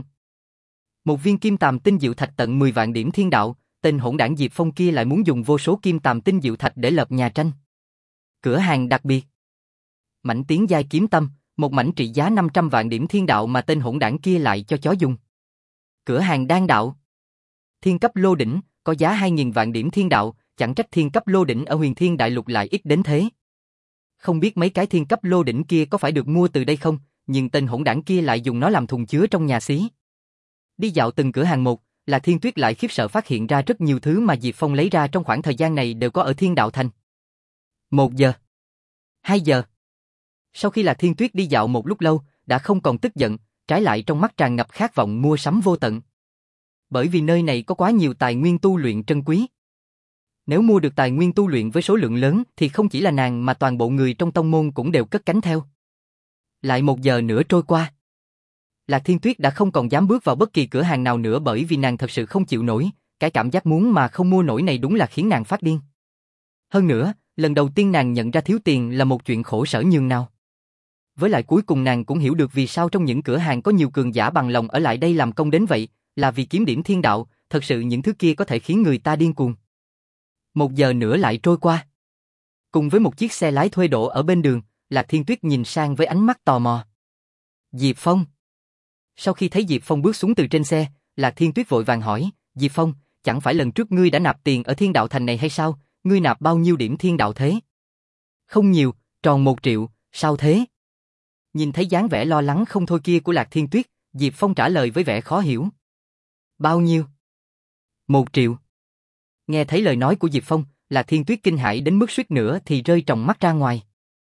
Một viên kim tàm tinh diệu thạch tận mười vạn điểm thiên đạo, tên hỗn đảng Diệp Phong kia lại muốn dùng vô số kim tàm tinh diệu thạch để lập nhà tranh. Cửa hàng đặc biệt. Mảnh tiến giai kiếm tâm, một mảnh trị giá năm trăm vạn điểm thiên đạo mà tên hỗn đảng kia lại cho chó dùng. Cửa hàng đan đạo. Thiên cấp lô đỉnh, có giá hai nghìn vạn điểm thiên đạo, chẳng trách thiên cấp lô đỉnh ở Huyền Thiên Đại Lục lại ít đến thế. Không biết mấy cái thiên cấp lô đỉnh kia có phải được mua từ đây không, nhưng tên hỗn đảng kia lại dùng nó làm thùng chứa trong nhà xí. Đi dạo từng cửa hàng một, Lạc Thiên Tuyết lại khiếp sợ phát hiện ra rất nhiều thứ mà Diệp Phong lấy ra trong khoảng thời gian này đều có ở Thiên Đạo Thành. Một giờ. Hai giờ. Sau khi Lạc Thiên Tuyết đi dạo một lúc lâu, đã không còn tức giận, trái lại trong mắt tràn ngập khát vọng mua sắm vô tận. Bởi vì nơi này có quá nhiều tài nguyên tu luyện trân quý. Nếu mua được tài nguyên tu luyện với số lượng lớn thì không chỉ là nàng mà toàn bộ người trong tông môn cũng đều cất cánh theo. Lại một giờ nữa trôi qua. Lạc Thiên Tuyết đã không còn dám bước vào bất kỳ cửa hàng nào nữa bởi vì nàng thật sự không chịu nổi, cái cảm giác muốn mà không mua nổi này đúng là khiến nàng phát điên. Hơn nữa, lần đầu tiên nàng nhận ra thiếu tiền là một chuyện khổ sở nhường nào. Với lại cuối cùng nàng cũng hiểu được vì sao trong những cửa hàng có nhiều cường giả bằng lòng ở lại đây làm công đến vậy, là vì kiếm điểm thiên đạo, thật sự những thứ kia có thể khiến người ta điên cuồng. Một giờ nữa lại trôi qua. Cùng với một chiếc xe lái thuê đổ ở bên đường, Lạc Thiên Tuyết nhìn sang với ánh mắt tò mò. Diệp Phong. Sau khi thấy Diệp Phong bước xuống từ trên xe, Lạc Thiên Tuyết vội vàng hỏi, Diệp Phong, chẳng phải lần trước ngươi đã nạp tiền ở Thiên Đạo Thành này hay sao, ngươi nạp bao nhiêu điểm thiên đạo thế? Không nhiều, tròn một triệu, sao thế? Nhìn thấy dáng vẻ lo lắng không thôi kia của Lạc Thiên Tuyết, Diệp Phong trả lời với vẻ khó hiểu. Bao nhiêu? Một triệu. Nghe thấy lời nói của Diệp Phong, Lạc Thiên Tuyết kinh hãi đến mức suýt nữa thì rơi tròng mắt ra ngoài.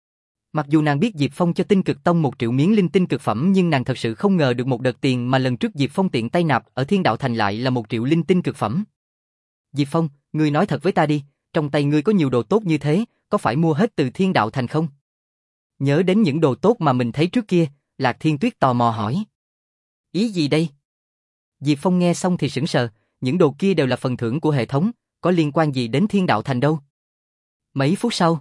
Mặc dù nàng biết Diệp Phong cho Tinh Cực Tông một triệu miếng linh tinh cực phẩm nhưng nàng thật sự không ngờ được một đợt tiền mà lần trước Diệp Phong tiện tay nạp ở Thiên Đạo Thành lại là một triệu linh tinh cực phẩm. Diệp Phong, ngươi nói thật với ta đi, trong tay ngươi có nhiều đồ tốt như thế, có phải mua hết từ Thiên Đạo Thành không? Nhớ đến những đồ tốt mà mình thấy trước kia, Lạc Thiên Tuyết tò mò hỏi. Ý gì đây? Diệp Phong nghe xong thì sững sờ, những đồ kia đều là phần thưởng của hệ thống, có liên quan gì đến Thiên Đạo Thành đâu. Mấy phút sau.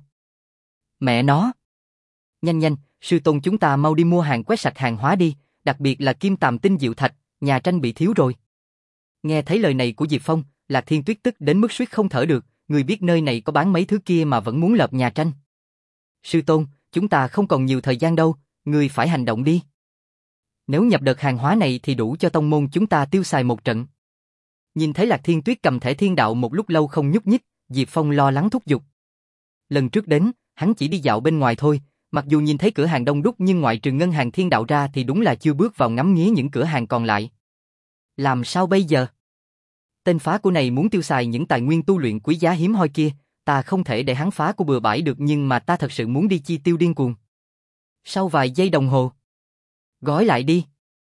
Mẹ nó. Nhanh nhanh, sư tôn chúng ta mau đi mua hàng quét sạch hàng hóa đi, đặc biệt là kim tàm tinh diệu thạch, nhà tranh bị thiếu rồi. Nghe thấy lời này của Diệp Phong, Lạc Thiên Tuyết tức đến mức suýt không thở được, người biết nơi này có bán mấy thứ kia mà vẫn muốn lợp nhà tranh. Sư tôn, chúng ta không còn nhiều thời gian đâu, người phải hành động đi. Nếu nhập đợt hàng hóa này thì đủ cho tông môn chúng ta tiêu xài một trận. Nhìn thấy Lạc Thiên Tuyết cầm thẻ thiên đạo một lúc lâu không nhúc nhích, Diệp Phong lo lắng thúc giục. Lần trước đến, hắn chỉ đi dạo bên ngoài thôi, mặc dù nhìn thấy cửa hàng đông đúc nhưng ngoại trừ ngân hàng thiên đạo ra thì đúng là chưa bước vào ngắm nghía những cửa hàng còn lại. Làm sao bây giờ? Tên phá của này muốn tiêu xài những tài nguyên tu luyện quý giá hiếm hoi kia, ta không thể để hắn phá của bừa bãi được nhưng mà ta thật sự muốn đi chi tiêu điên cuồng. Sau vài giây đồng hồ, gói lại đi.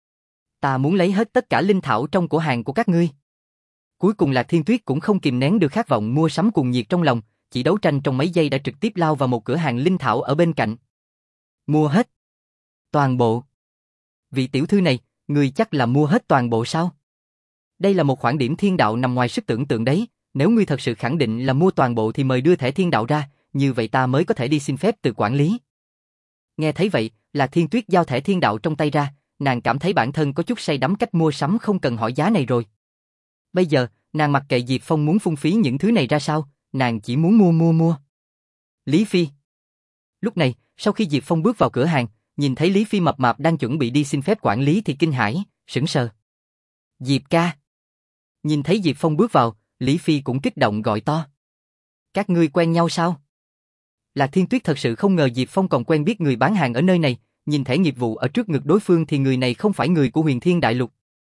Ta muốn lấy hết tất cả linh thảo trong cửa hàng của các ngươi. Cuối cùng Lạc Thiên Tuyết cũng không kìm nén được khát vọng mua sắm cuồng nhiệt trong lòng, chỉ đấu tranh trong mấy giây đã trực tiếp lao vào một cửa hàng linh thảo ở bên cạnh. Mua hết. Toàn bộ. Vị tiểu thư này, người chắc là mua hết toàn bộ sao? Đây là một khoản điểm thiên đạo nằm ngoài sức tưởng tượng đấy, nếu ngươi thật sự khẳng định là mua toàn bộ thì mời đưa thẻ thiên đạo ra, như vậy ta mới có thể đi xin phép từ quản lý. Nghe thấy vậy, Lạc Thiên Tuyết giao thẻ thiên đạo trong tay ra, nàng cảm thấy bản thân có chút say đắm cách mua sắm không cần hỏi giá này rồi. Bây giờ, nàng mặc kệ Diệp Phong muốn phung phí những thứ này ra sao, nàng chỉ muốn mua mua mua. Lý Phi. Lúc này, sau khi Diệp Phong bước vào cửa hàng, nhìn thấy Lý Phi mập mạp đang chuẩn bị đi xin phép quản lý thì kinh hãi, sững sờ. Diệp ca. Nhìn thấy Diệp Phong bước vào, Lý Phi cũng kích động gọi to. Các ngươi quen nhau sao? Lạc Thiên Tuyết thật sự không ngờ Diệp Phong còn quen biết người bán hàng ở nơi này, nhìn thẻ nghiệp vụ ở trước ngực đối phương thì người này không phải người của Huyền Thiên Đại Lục.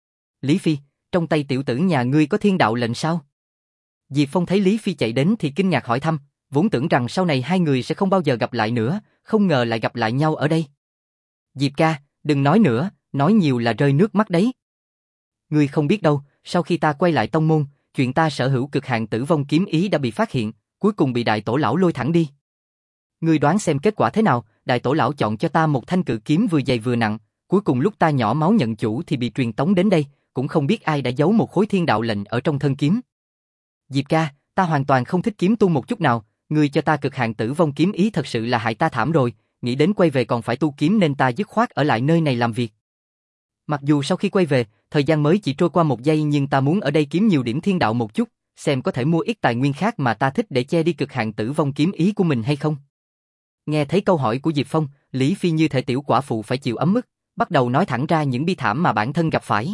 Lý Phi, trong tay tiểu tử nhà ngươi có thiên đạo lệnh sao? Diệp Phong thấy Lý Phi chạy đến thì kinh ngạc hỏi thăm, vốn tưởng rằng sau này hai người sẽ không bao giờ gặp lại nữa, không ngờ lại gặp lại nhau ở đây. Diệp ca, đừng nói nữa, nói nhiều là rơi nước mắt đấy. Ngươi không biết đâu, sau khi ta quay lại tông môn, chuyện ta sở hữu cực hạn tử vong kiếm ý đã bị phát hiện, cuối cùng bị đại tổ lão lôi thẳng đi. Ngươi đoán xem kết quả thế nào, đại tổ lão chọn cho ta một thanh cự kiếm vừa dày vừa nặng, cuối cùng lúc ta nhỏ máu nhận chủ thì bị truyền tống đến đây, cũng không biết ai đã giấu một khối thiên đạo lệnh ở trong thân kiếm. Diệp ca, ta hoàn toàn không thích kiếm tu một chút nào, ngươi cho ta cực hạn tử vong kiếm ý thật sự là hại ta thảm rồi, nghĩ đến quay về còn phải tu kiếm nên ta dứt khoát ở lại nơi này làm việc. Mặc dù sau khi quay về, thời gian mới chỉ trôi qua một giây nhưng ta muốn ở đây kiếm nhiều điểm thiên đạo một chút, xem có thể mua ít tài nguyên khác mà ta thích để che đi cực hạn tử vong kiếm ý của mình hay không. Nghe thấy câu hỏi của Diệp Phong, Lý Phi như thể tiểu quả phụ phải chịu ấm ức, bắt đầu nói thẳng ra những bi thảm mà bản thân gặp phải.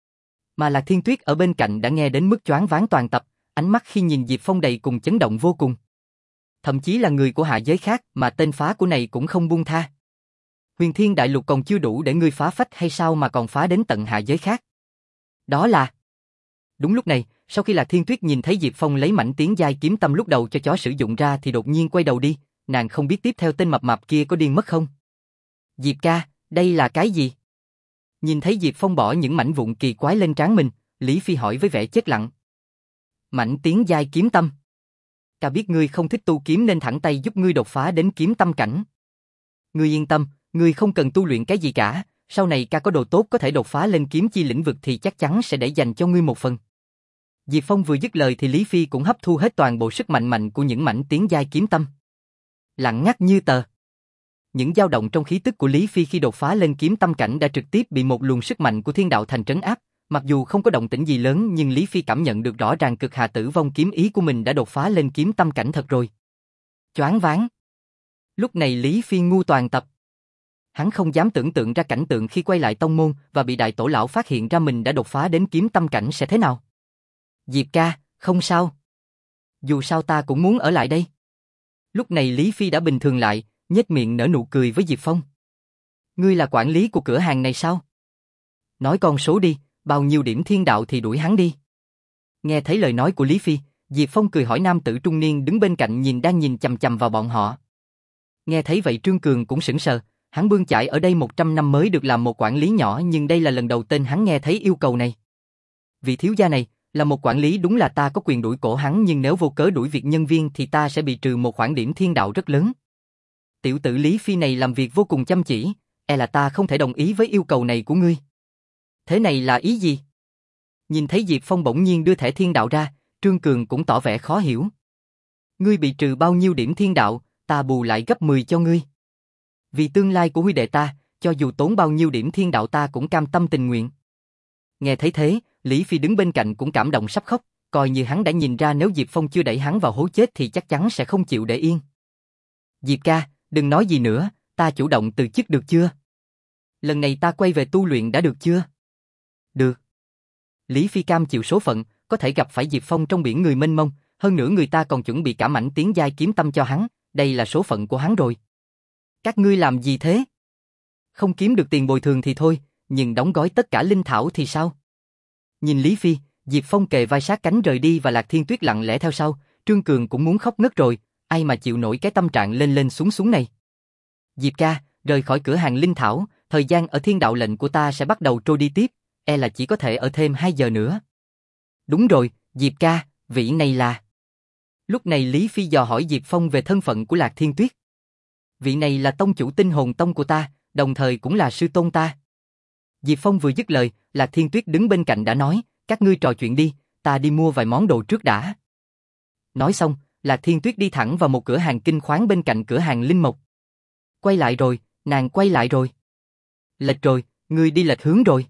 Mà Lạc Thiên Tuyết ở bên cạnh đã nghe đến mức choáng váng toàn tập, ánh mắt khi nhìn Diệp Phong đầy cùng chấn động vô cùng. Thậm chí là người của hạ giới khác mà tên phá của này cũng không buông tha. Huyền Thiên Đại Lục còn chưa đủ để ngươi phá phách hay sao mà còn phá đến tận hạ giới khác? Đó là... Đúng lúc này, sau khi Lạc Thiên Tuyết nhìn thấy Diệp Phong lấy mảnh tiến giai kiếm tâm lúc đầu cho chó sử dụng ra thì đột nhiên quay đầu đi, nàng không biết tiếp theo tên mập mạp kia có điên mất không? Diệp ca, đây là cái gì? Nhìn thấy Diệp Phong bỏ những mảnh vụn kỳ quái lên trán mình, Lý Phi hỏi với vẻ chết lặng. Mảnh tiến giai kiếm tâm. Ca biết ngươi không thích tu kiếm nên thẳng tay giúp ngươi đột phá đến kiếm tâm cảnh. Ngươi yên tâm, ngươi không cần tu luyện cái gì cả, sau này ca có đồ tốt có thể đột phá lên kiếm chi lĩnh vực thì chắc chắn sẽ để dành cho ngươi một phần. Diệp Phong vừa dứt lời thì Lý Phi cũng hấp thu hết toàn bộ sức mạnh mạnh của những mảnh tiến giai kiếm tâm. Lặng ngắt như tờ. Những dao động trong khí tức của Lý Phi khi đột phá lên kiếm tâm cảnh đã trực tiếp bị một luồng sức mạnh của thiên đạo thành trấn áp, mặc dù không có động tĩnh gì lớn nhưng Lý Phi cảm nhận được rõ ràng cực hạ tử vong kiếm ý của mình đã đột phá lên kiếm tâm cảnh thật rồi. Choáng váng. Lúc này Lý Phi ngu toàn tập. Hắn không dám tưởng tượng ra cảnh tượng khi quay lại tông môn và bị đại tổ lão phát hiện ra mình đã đột phá đến kiếm tâm cảnh sẽ thế nào. Diệp ca, không sao. Dù sao ta cũng muốn ở lại đây. Lúc này Lý Phi đã bình thường lại, nhếch miệng nở nụ cười với Diệp Phong. Ngươi là quản lý của cửa hàng này sao? Nói con số đi, bao nhiêu điểm thiên đạo thì đuổi hắn đi. Nghe thấy lời nói của Lý Phi, Diệp Phong cười hỏi nam tử trung niên đứng bên cạnh nhìn đang nhìn chằm chằm vào bọn họ. Nghe thấy vậy Trương Cường cũng sững sờ, hắn bươn chải ở đây một trăm năm mới được làm một quản lý nhỏ nhưng đây là lần đầu tên hắn nghe thấy yêu cầu này. Vị thiếu gia này, là một quản lý đúng là ta có quyền đuổi cổ hắn nhưng nếu vô cớ đuổi việc nhân viên thì ta sẽ bị trừ một khoản điểm thiên đạo rất lớn. Tiểu tử Lý Phi này làm việc vô cùng chăm chỉ, e là ta không thể đồng ý với yêu cầu này của ngươi. Thế này là ý gì? Nhìn thấy Diệp Phong bỗng nhiên đưa thẻ thiên đạo ra, Trương Cường cũng tỏ vẻ khó hiểu. Ngươi bị trừ bao nhiêu điểm thiên đạo, ta bù lại gấp mười cho ngươi. Vì tương lai của huy đệ ta, cho dù tốn bao nhiêu điểm thiên đạo ta cũng cam tâm tình nguyện. Nghe thấy thế, Lý Phi đứng bên cạnh cũng cảm động sắp khóc, coi như hắn đã nhìn ra nếu Diệp Phong chưa đẩy hắn vào hố chết thì chắc chắn sẽ không chịu để yên. Diệp ca, đừng nói gì nữa, ta chủ động từ chức được chưa? Lần này ta quay về tu luyện đã được chưa? Được. Lý Phi cam chịu số phận, có thể gặp phải Diệp Phong trong biển người mênh mông, hơn nữa người ta còn chuẩn bị cả mảnh tiến giai kiếm tâm cho hắn, đây là số phận của hắn rồi. Các ngươi làm gì thế? Không kiếm được tiền bồi thường thì thôi, nhưng đóng gói tất cả linh thảo thì sao? Nhìn Lý Phi, Diệp Phong kề vai sát cánh rời đi và Lạc Thiên Tuyết lặng lẽ theo sau, Trương Cường cũng muốn khóc ngất rồi, ai mà chịu nổi cái tâm trạng lên lên xuống xuống này. Diệp ca, rời khỏi cửa hàng linh thảo, thời gian ở thiên đạo lệnh của ta sẽ bắt đầu trôi đi tiếp, e là chỉ có thể ở thêm hai giờ nữa. Đúng rồi, Diệp ca, vị này là... Lúc này Lý Phi dò hỏi Diệp Phong về thân phận của Lạc Thiên Tuyết. Vị này là tông chủ tinh hồn tông của ta, đồng thời cũng là sư tôn ta. Diệp Phong vừa dứt lời, Lạc Thiên Tuyết đứng bên cạnh đã nói, các ngươi trò chuyện đi, ta đi mua vài món đồ trước đã. Nói xong, Lạc Thiên Tuyết đi thẳng vào một cửa hàng kinh khoáng bên cạnh cửa hàng linh mộc. Quay lại rồi, nàng quay lại rồi. Lệch rồi, ngươi đi lệch hướng rồi.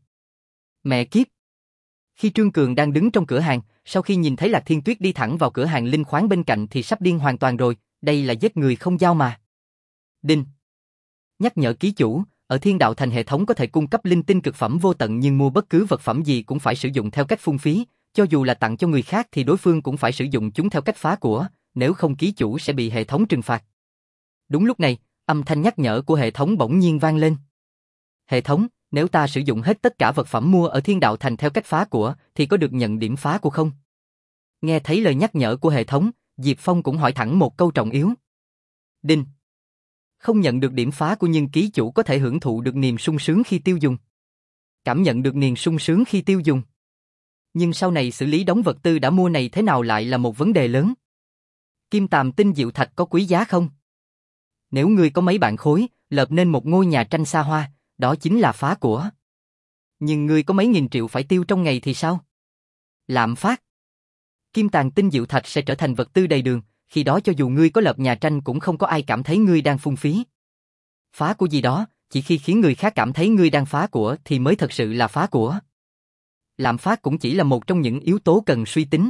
Mẹ kiếp. Khi Trương Cường đang đứng trong cửa hàng, sau khi nhìn thấy Lạc Thiên Tuyết đi thẳng vào cửa hàng linh khoáng bên cạnh thì sắp điên hoàn toàn rồi, đây là giết người không dao mà. Đinh. Nhắc nhở ký chủ, ở Thiên Đạo Thành hệ thống có thể cung cấp linh tinh cực phẩm vô tận nhưng mua bất cứ vật phẩm gì cũng phải sử dụng theo cách phung phí, cho dù là tặng cho người khác thì đối phương cũng phải sử dụng chúng theo cách phá của, nếu không ký chủ sẽ bị hệ thống trừng phạt. Đúng lúc này, âm thanh nhắc nhở của hệ thống bỗng nhiên vang lên. Hệ thống, nếu ta sử dụng hết tất cả vật phẩm mua ở Thiên Đạo Thành theo cách phá của, thì có được nhận điểm phá của không? Nghe thấy lời nhắc nhở của hệ thống, Diệp Phong cũng hỏi thẳng một câu trọng yếu. Đinh. Không nhận được điểm phá của nhưng ký chủ có thể hưởng thụ được niềm sung sướng khi tiêu dùng. Cảm nhận được niềm sung sướng khi tiêu dùng. Nhưng sau này xử lý đống vật tư đã mua này thế nào lại là một vấn đề lớn. Kim tàm tinh diệu thạch có quý giá không? Nếu ngươi có mấy bạn khối, lợp nên một ngôi nhà tranh xa hoa, đó chính là phá của. Nhưng ngươi có mấy nghìn triệu phải tiêu trong ngày thì sao? Lạm phát. Kim tàn tinh diệu thạch sẽ trở thành vật tư đầy đường, khi đó cho dù ngươi có lợp nhà tranh cũng không có ai cảm thấy ngươi đang phung phí. Phá của gì đó, chỉ khi khiến người khác cảm thấy ngươi đang phá của thì mới thật sự là phá của. Lạm phát cũng chỉ là một trong những yếu tố cần suy tính.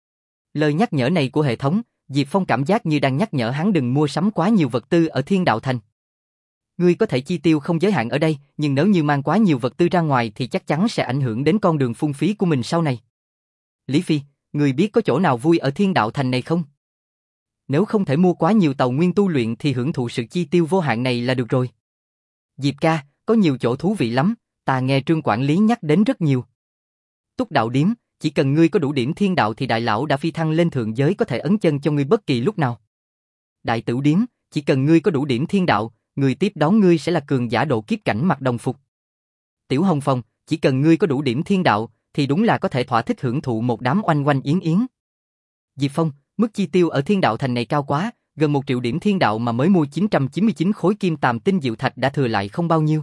Lời nhắc nhở này của hệ thống, Diệp Phong cảm giác như đang nhắc nhở hắn đừng mua sắm quá nhiều vật tư ở Thiên Đạo Thành. Ngươi có thể chi tiêu không giới hạn ở đây, nhưng nếu như mang quá nhiều vật tư ra ngoài thì chắc chắn sẽ ảnh hưởng đến con đường phung phí của mình sau này. Lý Phi, ngươi biết có chỗ nào vui ở Thiên Đạo Thành này không? Nếu không thể mua quá nhiều tàu nguyên tu luyện thì hưởng thụ sự chi tiêu vô hạn này là được rồi. Diệp ca, có nhiều chỗ thú vị lắm, ta nghe Trương quản lý nhắc đến rất nhiều. Túc đạo điếm, chỉ cần ngươi có đủ điểm thiên đạo thì đại lão đã phi thăng lên thượng giới có thể ấn chân cho ngươi bất kỳ lúc nào. Đại Tửu điếm, chỉ cần ngươi có đủ điểm thiên đạo, người tiếp đón ngươi sẽ là cường giả độ kiếp cảnh mặc đồng phục. Tiểu Hồng Phong, chỉ cần ngươi có đủ điểm thiên đạo thì đúng là có thể thỏa thích hưởng thụ một đám oanh oanh yến yến. Diệp Phong, mức chi tiêu ở Thiên Đạo Thành này cao quá, gần một triệu điểm thiên đạo mà mới mua chín trăm chín mươi chín khối kim tàm tinh diệu thạch đã thừa lại không bao nhiêu.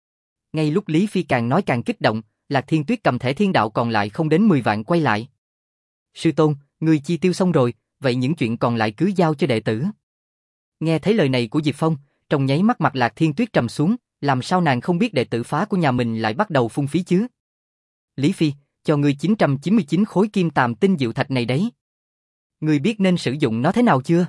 Ngay lúc Lý Phi càng nói càng kích động, Lạc Thiên Tuyết cầm thẻ thiên đạo còn lại không đến mười vạn quay lại. Sư tôn, ngươi chi tiêu xong rồi, vậy những chuyện còn lại cứ giao cho đệ tử. Nghe thấy lời này của Diệp Phong, trong nháy mắt mặt Lạc Thiên Tuyết trầm xuống, làm sao nàng không biết đệ tử phá của nhà mình lại bắt đầu phung phí chứ? Lý Phi, cho ngươi chín trăm chín mươi chín khối kim tàm tinh diệu thạch này đấy. Ngươi biết nên sử dụng nó thế nào chưa?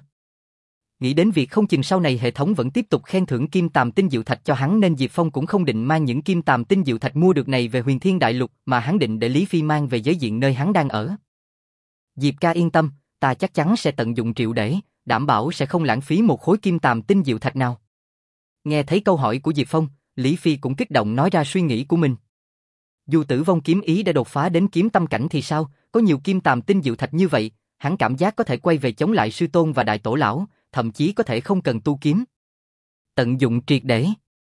Nghĩ đến việc không chừng sau này hệ thống vẫn tiếp tục khen thưởng kim tàm tinh diệu thạch cho hắn nên Diệp Phong cũng không định mang những kim tàm tinh diệu thạch mua được này về Huyền Thiên Đại Lục mà hắn định để Lý Phi mang về giới diện nơi hắn đang ở. Diệp ca yên tâm, ta chắc chắn sẽ tận dụng triệt để, đảm bảo sẽ không lãng phí một khối kim tàm tinh diệu thạch nào. Nghe thấy câu hỏi của Diệp Phong, Lý Phi cũng kích động nói ra suy nghĩ của mình. Dù Tử Vong kiếm ý đã đột phá đến kiếm tâm cảnh thì sao, có nhiều kim tàm tinh diệu thạch như vậy, hắn cảm giác có thể quay về chống lại sư tôn và đại tổ lão, thậm chí có thể không cần tu kiếm. Tận dụng triệt để.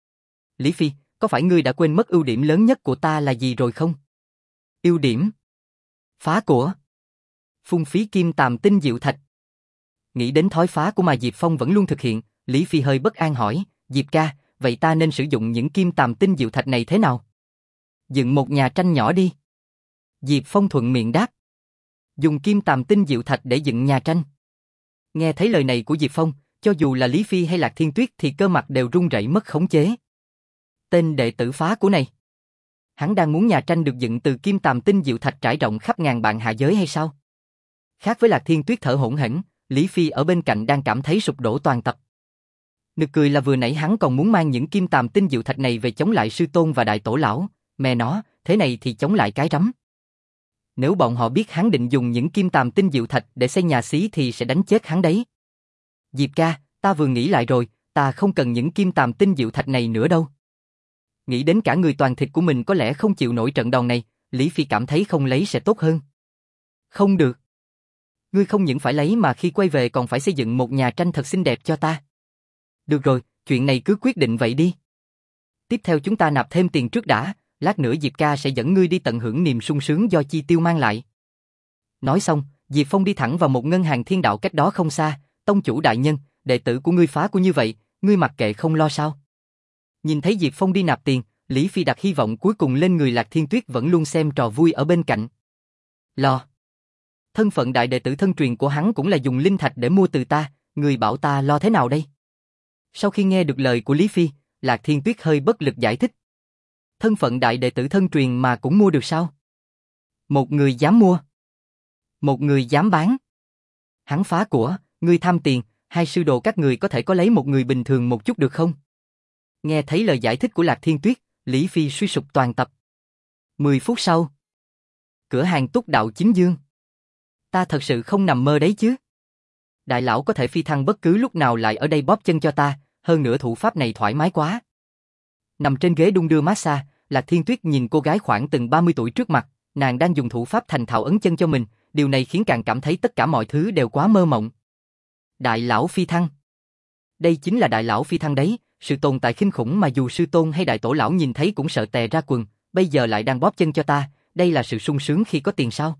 Lý Phi, có phải ngươi đã quên mất ưu điểm lớn nhất của ta là gì rồi không? Ưu điểm? Phá của. Phung phí kim tàm tinh diệu thạch. Nghĩ đến thói phá của mà Diệp Phong vẫn luôn thực hiện, Lý Phi hơi bất an hỏi, Diệp ca, vậy ta nên sử dụng những kim tàm tinh diệu thạch này thế nào? Dựng một nhà tranh nhỏ đi. Diệp Phong thuận miệng đáp. Dùng kim tàm tinh diệu thạch để dựng nhà tranh. Nghe thấy lời này của Diệp Phong, cho dù là Lý Phi hay Lạc Thiên Tuyết thì cơ mặt đều run rẩy mất khống chế. Tên đệ tử phá của này. Hắn đang muốn nhà tranh được dựng từ kim tàm tinh diệu thạch trải rộng khắp ngàn vạn hạ giới hay sao? Khác với Lạc Thiên Tuyết thở hổn hển, Lý Phi ở bên cạnh đang cảm thấy sụp đổ toàn tập. Nực cười là vừa nãy hắn còn muốn mang những kim tàm tinh diệu thạch này về chống lại sư tôn và đại tổ lão, mẹ nó, thế này thì chống lại cái rắm. Nếu bọn họ biết hắn định dùng những kim tàm tinh diệu thạch để xây nhà xí thì sẽ đánh chết hắn đấy. Diệp ca, Ta vừa nghĩ lại rồi, ta không cần những kim tàm tinh diệu thạch này nữa đâu. Nghĩ đến cả người toàn thịt của mình có lẽ không chịu nổi trận đòn này, Lý Phi cảm thấy không lấy sẽ tốt hơn. Không được. Ngươi không những phải lấy mà khi quay về còn phải xây dựng một nhà tranh thật xinh đẹp cho ta. Được rồi, chuyện này cứ quyết định vậy đi. Tiếp theo chúng ta nạp thêm tiền trước đã, lát nữa Diệp ca sẽ dẫn ngươi đi tận hưởng niềm sung sướng do chi tiêu mang lại. Nói xong, Diệp Phong đi thẳng vào một ngân hàng thiên đạo cách đó không xa. Tông chủ đại nhân, đệ tử của ngươi phá của như vậy, ngươi mặc kệ không lo sao? Nhìn thấy Diệp Phong đi nạp tiền, Lý Phi đặt hy vọng cuối cùng lên người Lạc Thiên Tuyết vẫn luôn xem trò vui ở bên cạnh. Lo. Thân phận đại đệ tử thân truyền của hắn cũng là dùng linh thạch để mua từ ta, người bảo ta lo thế nào đây? Sau khi nghe được lời của Lý Phi, Lạc Thiên Tuyết hơi bất lực giải thích. Thân phận đại đệ tử thân truyền mà cũng mua được sao? Một người dám mua, một người dám bán. Hắn phá của, ngươi tham tiền, hai sư đồ các người có thể có lấy một người bình thường một chút được không? Nghe thấy lời giải thích của Lạc Thiên Tuyết, Lý Phi suy sụp toàn tập. Mười phút sau, cửa hàng Túc Đạo Chính Dương. Ta thật sự không nằm mơ đấy chứ. Đại lão có thể phi thăng bất cứ lúc nào lại ở đây bóp chân cho ta, hơn nữa thủ pháp này thoải mái quá. Nằm trên ghế đung đưa massage, Lạc Thiên Tuyết nhìn cô gái khoảng từng ba mươi tuổi trước mặt, nàng đang dùng thủ pháp thành thạo ấn chân cho mình, điều này khiến càng cảm thấy tất cả mọi thứ đều quá mơ mộng. Đại lão phi thăng. Đây chính là đại lão phi thăng đấy, sự tồn tại kinh khủng mà dù sư tôn hay đại tổ lão nhìn thấy cũng sợ tè ra quần, bây giờ lại đang bóp chân cho ta, đây là sự sung sướng khi có tiền sao?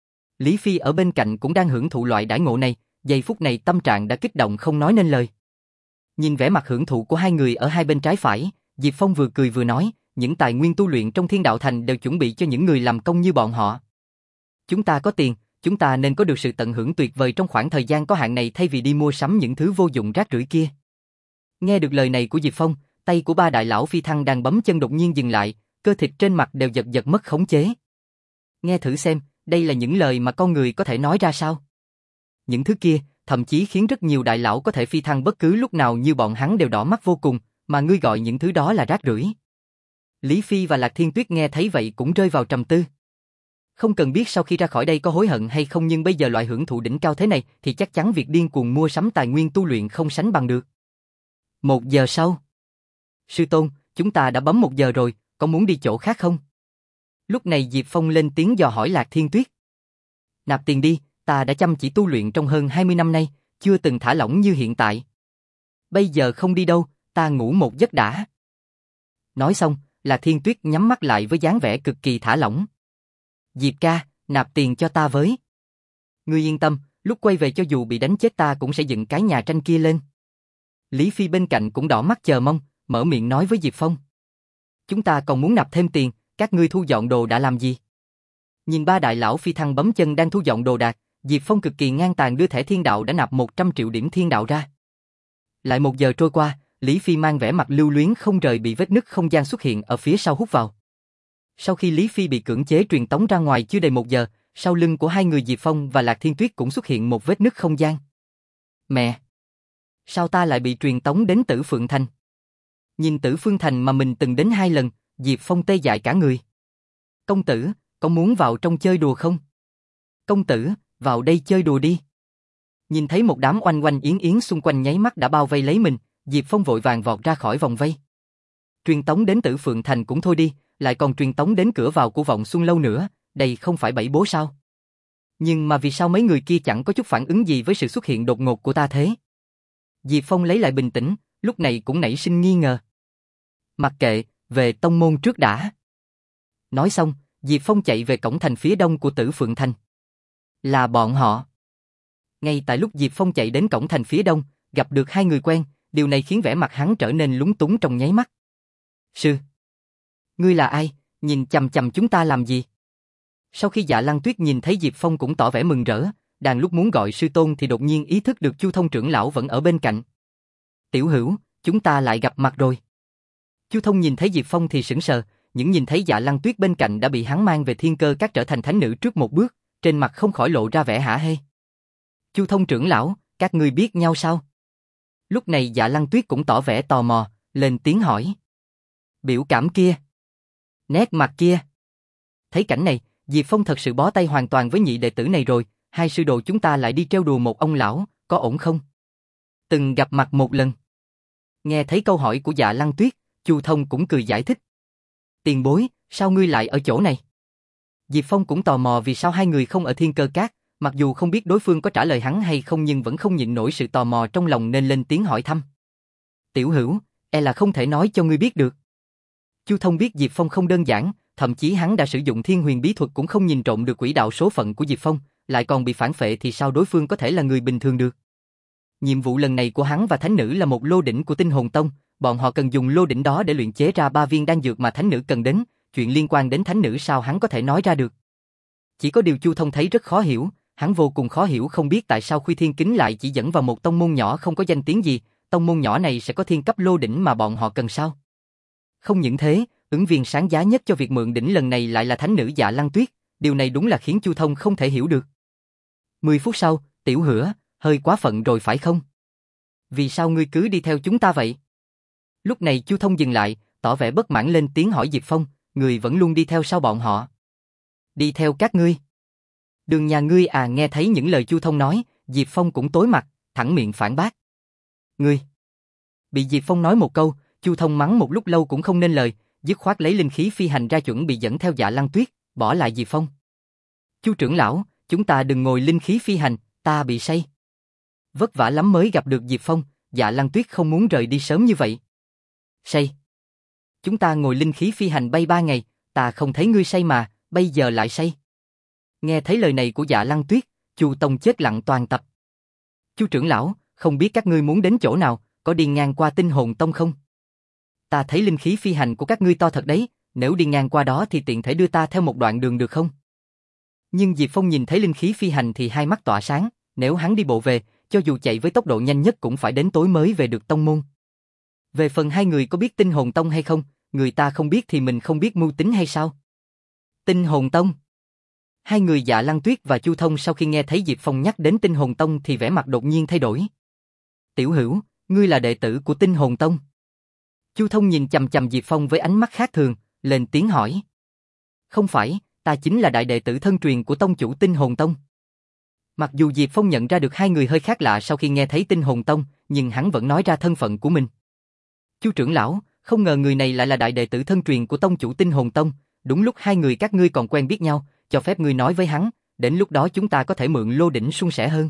Lý Phi ở bên cạnh cũng đang hưởng thụ loại đãi ngộ này, giây phút này tâm trạng đã kích động không nói nên lời. Nhìn vẻ mặt hưởng thụ của hai người ở hai bên trái phải, Diệp Phong vừa cười vừa nói, những tài nguyên tu luyện trong Thiên Đạo Thành đều chuẩn bị cho những người làm công như bọn họ. Chúng ta có tiền, chúng ta nên có được sự tận hưởng tuyệt vời trong khoảng thời gian có hạn này thay vì đi mua sắm những thứ vô dụng rác rưởi kia. Nghe được lời này của Diệp Phong, tay của ba đại lão phi thăng đang bấm chân đột nhiên dừng lại, cơ thịt trên mặt đều giật giật mất khống chế. Nghe thử xem, đây là những lời mà con người có thể nói ra sao? Những thứ kia, thậm chí khiến rất nhiều đại lão có thể phi thăng bất cứ lúc nào như bọn hắn đều đỏ mắt vô cùng, mà ngươi gọi những thứ đó là rác rưởi. Lý Phi và Lạc Thiên Tuyết nghe thấy vậy cũng rơi vào trầm tư. Không cần biết sau khi ra khỏi đây có hối hận hay không, nhưng bây giờ loại hưởng thụ đỉnh cao thế này thì chắc chắn việc điên cuồng mua sắm tài nguyên tu luyện không sánh bằng được. Một giờ sau. Sư tôn, chúng ta đã bấm một giờ rồi, có muốn đi chỗ khác không? Lúc này Diệp Phong lên tiếng dò hỏi Lạc Thiên Tuyết. Nạp tiền đi, ta đã chăm chỉ tu luyện trong hơn hai mươi năm nay, chưa từng thả lỏng như hiện tại. Bây giờ không đi đâu, ta ngủ một giấc đã. Nói xong, Lạc Thiên Tuyết nhắm mắt lại với dáng vẻ cực kỳ thả lỏng. Diệp ca, nạp tiền cho ta với. Ngươi yên tâm, lúc quay về cho dù bị đánh chết ta cũng sẽ dựng cái nhà tranh kia lên. Lý Phi bên cạnh cũng đỏ mắt chờ mong, mở miệng nói với Diệp Phong. Chúng ta còn muốn nạp thêm tiền, các ngươi thu dọn đồ đã làm gì? Nhìn ba đại lão phi thăng bấm chân đang thu dọn đồ đạc, Diệp Phong cực kỳ ngang tàn đưa thẻ thiên đạo đã nạp một trăm triệu điểm thiên đạo ra. Lại một giờ trôi qua, Lý Phi mang vẻ mặt lưu luyến không rời bị vết nứt không gian xuất hiện ở phía sau hút vào. Sau khi Lý Phi bị cưỡng chế truyền tống ra ngoài chưa đầy một giờ, sau lưng của hai người Diệp Phong và Lạc Thiên Tuyết cũng xuất hiện một vết nứt không gian. Mẹ! Sao ta lại bị truyền tống đến Tử Phượng Thành? Nhìn Tử Phương Thành mà mình từng đến hai lần, Diệp Phong tê dại cả người. Công tử, có muốn vào trong chơi đùa không? Công tử, vào đây chơi đùa đi. Nhìn thấy một đám oanh oanh yến yến xung quanh nháy mắt đã bao vây lấy mình, Diệp Phong vội vàng vọt ra khỏi vòng vây. Truyền tống đến Tử Phượng Thành cũng thôi đi, lại còn truyền tống đến cửa vào của Vọng Xuân Lâu nữa, đây không phải bẫy bố sao? Nhưng mà vì sao mấy người kia chẳng có chút phản ứng gì với sự xuất hiện đột ngột của ta thế? Diệp Phong lấy lại bình tĩnh, lúc này cũng nảy sinh nghi ngờ. Mặc kệ, về tông môn trước đã. Nói xong, Diệp Phong chạy về cổng thành phía đông của Tử Phượng Thành. Là bọn họ. Ngay tại lúc Diệp Phong chạy đến cổng thành phía đông, gặp được hai người quen, điều này khiến vẻ mặt hắn trở nên lúng túng trong nháy mắt. Sư! Ngươi là ai, nhìn chằm chằm chúng ta làm gì? Sau khi Dạ Lăng Tuyết nhìn thấy Diệp Phong cũng tỏ vẻ mừng rỡ, đang lúc muốn gọi sư tôn thì đột nhiên ý thức được Chu Thông trưởng lão vẫn ở bên cạnh. Tiểu Hữu, chúng ta lại gặp mặt rồi. Chu Thông nhìn thấy Diệp Phong thì sững sờ, những nhìn thấy Dạ Lăng Tuyết bên cạnh đã bị hắn mang về Thiên Cơ Các trở thành thánh nữ trước một bước, trên mặt không khỏi lộ ra vẻ hả hê. Chu Thông trưởng lão, các ngươi biết nhau sao? Lúc này Dạ Lăng Tuyết cũng tỏ vẻ tò mò, lên tiếng hỏi. Biểu cảm kia, nét mặt kia. Thấy cảnh này, Diệp Phong thật sự bó tay hoàn toàn với nhị đệ tử này rồi, hai sư đồ chúng ta lại đi trêu đùa một ông lão, có ổn không? Từng gặp mặt một lần. Nghe thấy câu hỏi của Dạ Lăng Tuyết, Chu Thông cũng cười giải thích. Tiền bối, sao ngươi lại ở chỗ này? Diệp Phong cũng tò mò vì sao hai người không ở Thiên Cơ Các, mặc dù không biết đối phương có trả lời hắn hay không nhưng vẫn không nhịn nổi sự tò mò trong lòng nên lên tiếng hỏi thăm. Tiểu Hữu, e là không thể nói cho ngươi biết được. Chu Thông biết Diệp Phong không đơn giản, thậm chí hắn đã sử dụng Thiên Huyền bí thuật cũng không nhìn trộm được quỹ đạo số phận của Diệp Phong, lại còn bị phản phệ thì sao đối phương có thể là người bình thường được. Nhiệm vụ lần này của hắn và thánh nữ là một lô đỉnh của Tinh Hồn Tông, bọn họ cần dùng lô đỉnh đó để luyện chế ra ba viên đan dược mà thánh nữ cần đến, chuyện liên quan đến thánh nữ sao hắn có thể nói ra được. Chỉ có điều Chu Thông thấy rất khó hiểu, hắn vô cùng khó hiểu không biết tại sao Khuy Thiên Kính lại chỉ dẫn vào một tông môn nhỏ không có danh tiếng gì, tông môn nhỏ này sẽ có thiên cấp lô đỉnh mà bọn họ cần sao? Không những thế, ứng viên sáng giá nhất cho việc mượn đỉnh lần này lại là thánh nữ Dạ Lăng Tuyết, điều này đúng là khiến Chu Thông không thể hiểu được. Mười phút sau, Tiểu Hửa, hơi quá phận rồi phải không? Vì sao ngươi cứ đi theo chúng ta vậy? Lúc này Chu Thông dừng lại, tỏ vẻ bất mãn lên tiếng hỏi Diệp Phong, người vẫn luôn đi theo sau bọn họ. Đi theo các ngươi? Đường nhà ngươi à? Nghe thấy những lời Chu Thông nói, Diệp Phong cũng tối mặt, thẳng miệng phản bác. Ngươi! Bị Diệp Phong nói một câu, Chu Thông mắng một lúc lâu cũng không nên lời, dứt khoát lấy linh khí phi hành ra chuẩn bị dẫn theo Dạ Lăng Tuyết, bỏ lại Diệp Phong. Chu trưởng lão, chúng ta đừng ngồi linh khí phi hành, ta bị say. Vất vả lắm mới gặp được Diệp Phong, Dạ Lăng Tuyết không muốn rời đi sớm như vậy. Say? Chúng ta ngồi linh khí phi hành bay ba ngày, ta không thấy ngươi say mà, bây giờ lại say. Nghe thấy lời này của Dạ Lăng Tuyết, Chu Tông chết lặng toàn tập. Chu trưởng lão, không biết các ngươi muốn đến chỗ nào, có đi ngang qua Tinh Hồn Tông không? Ta thấy linh khí phi hành của các ngươi to thật đấy, nếu đi ngang qua đó thì tiện thể đưa ta theo một đoạn đường được không? Nhưng Diệp Phong nhìn thấy linh khí phi hành thì hai mắt tỏa sáng, nếu hắn đi bộ về, cho dù chạy với tốc độ nhanh nhất cũng phải đến tối mới về được tông môn. Về phần hai người có biết Tinh Hồn Tông hay không, người ta không biết thì mình không biết mưu tính hay sao? Tinh Hồn Tông. Hai người Dạ Lăng Tuyết và Chu Thông sau khi nghe thấy Diệp Phong nhắc đến Tinh Hồn Tông thì vẻ mặt đột nhiên thay đổi. Tiểu Hữu, ngươi là đệ tử của Tinh Hồn Tông? Chu Thông nhìn chằm chằm Diệp Phong với ánh mắt khác thường, lên tiếng hỏi. Không phải, ta chính là đại đệ tử thân truyền của tông chủ Tinh Hồn Tông. Mặc dù Diệp Phong nhận ra được hai người hơi khác lạ sau khi nghe thấy Tinh Hồn Tông, nhưng hắn vẫn nói ra thân phận của mình. Chu trưởng lão, không ngờ người này lại là đại đệ tử thân truyền của tông chủ Tinh Hồn Tông, đúng lúc hai người các ngươi còn quen biết nhau, cho phép ngươi nói với hắn, đến lúc đó chúng ta có thể mượn lô đỉnh suôn sẻ hơn.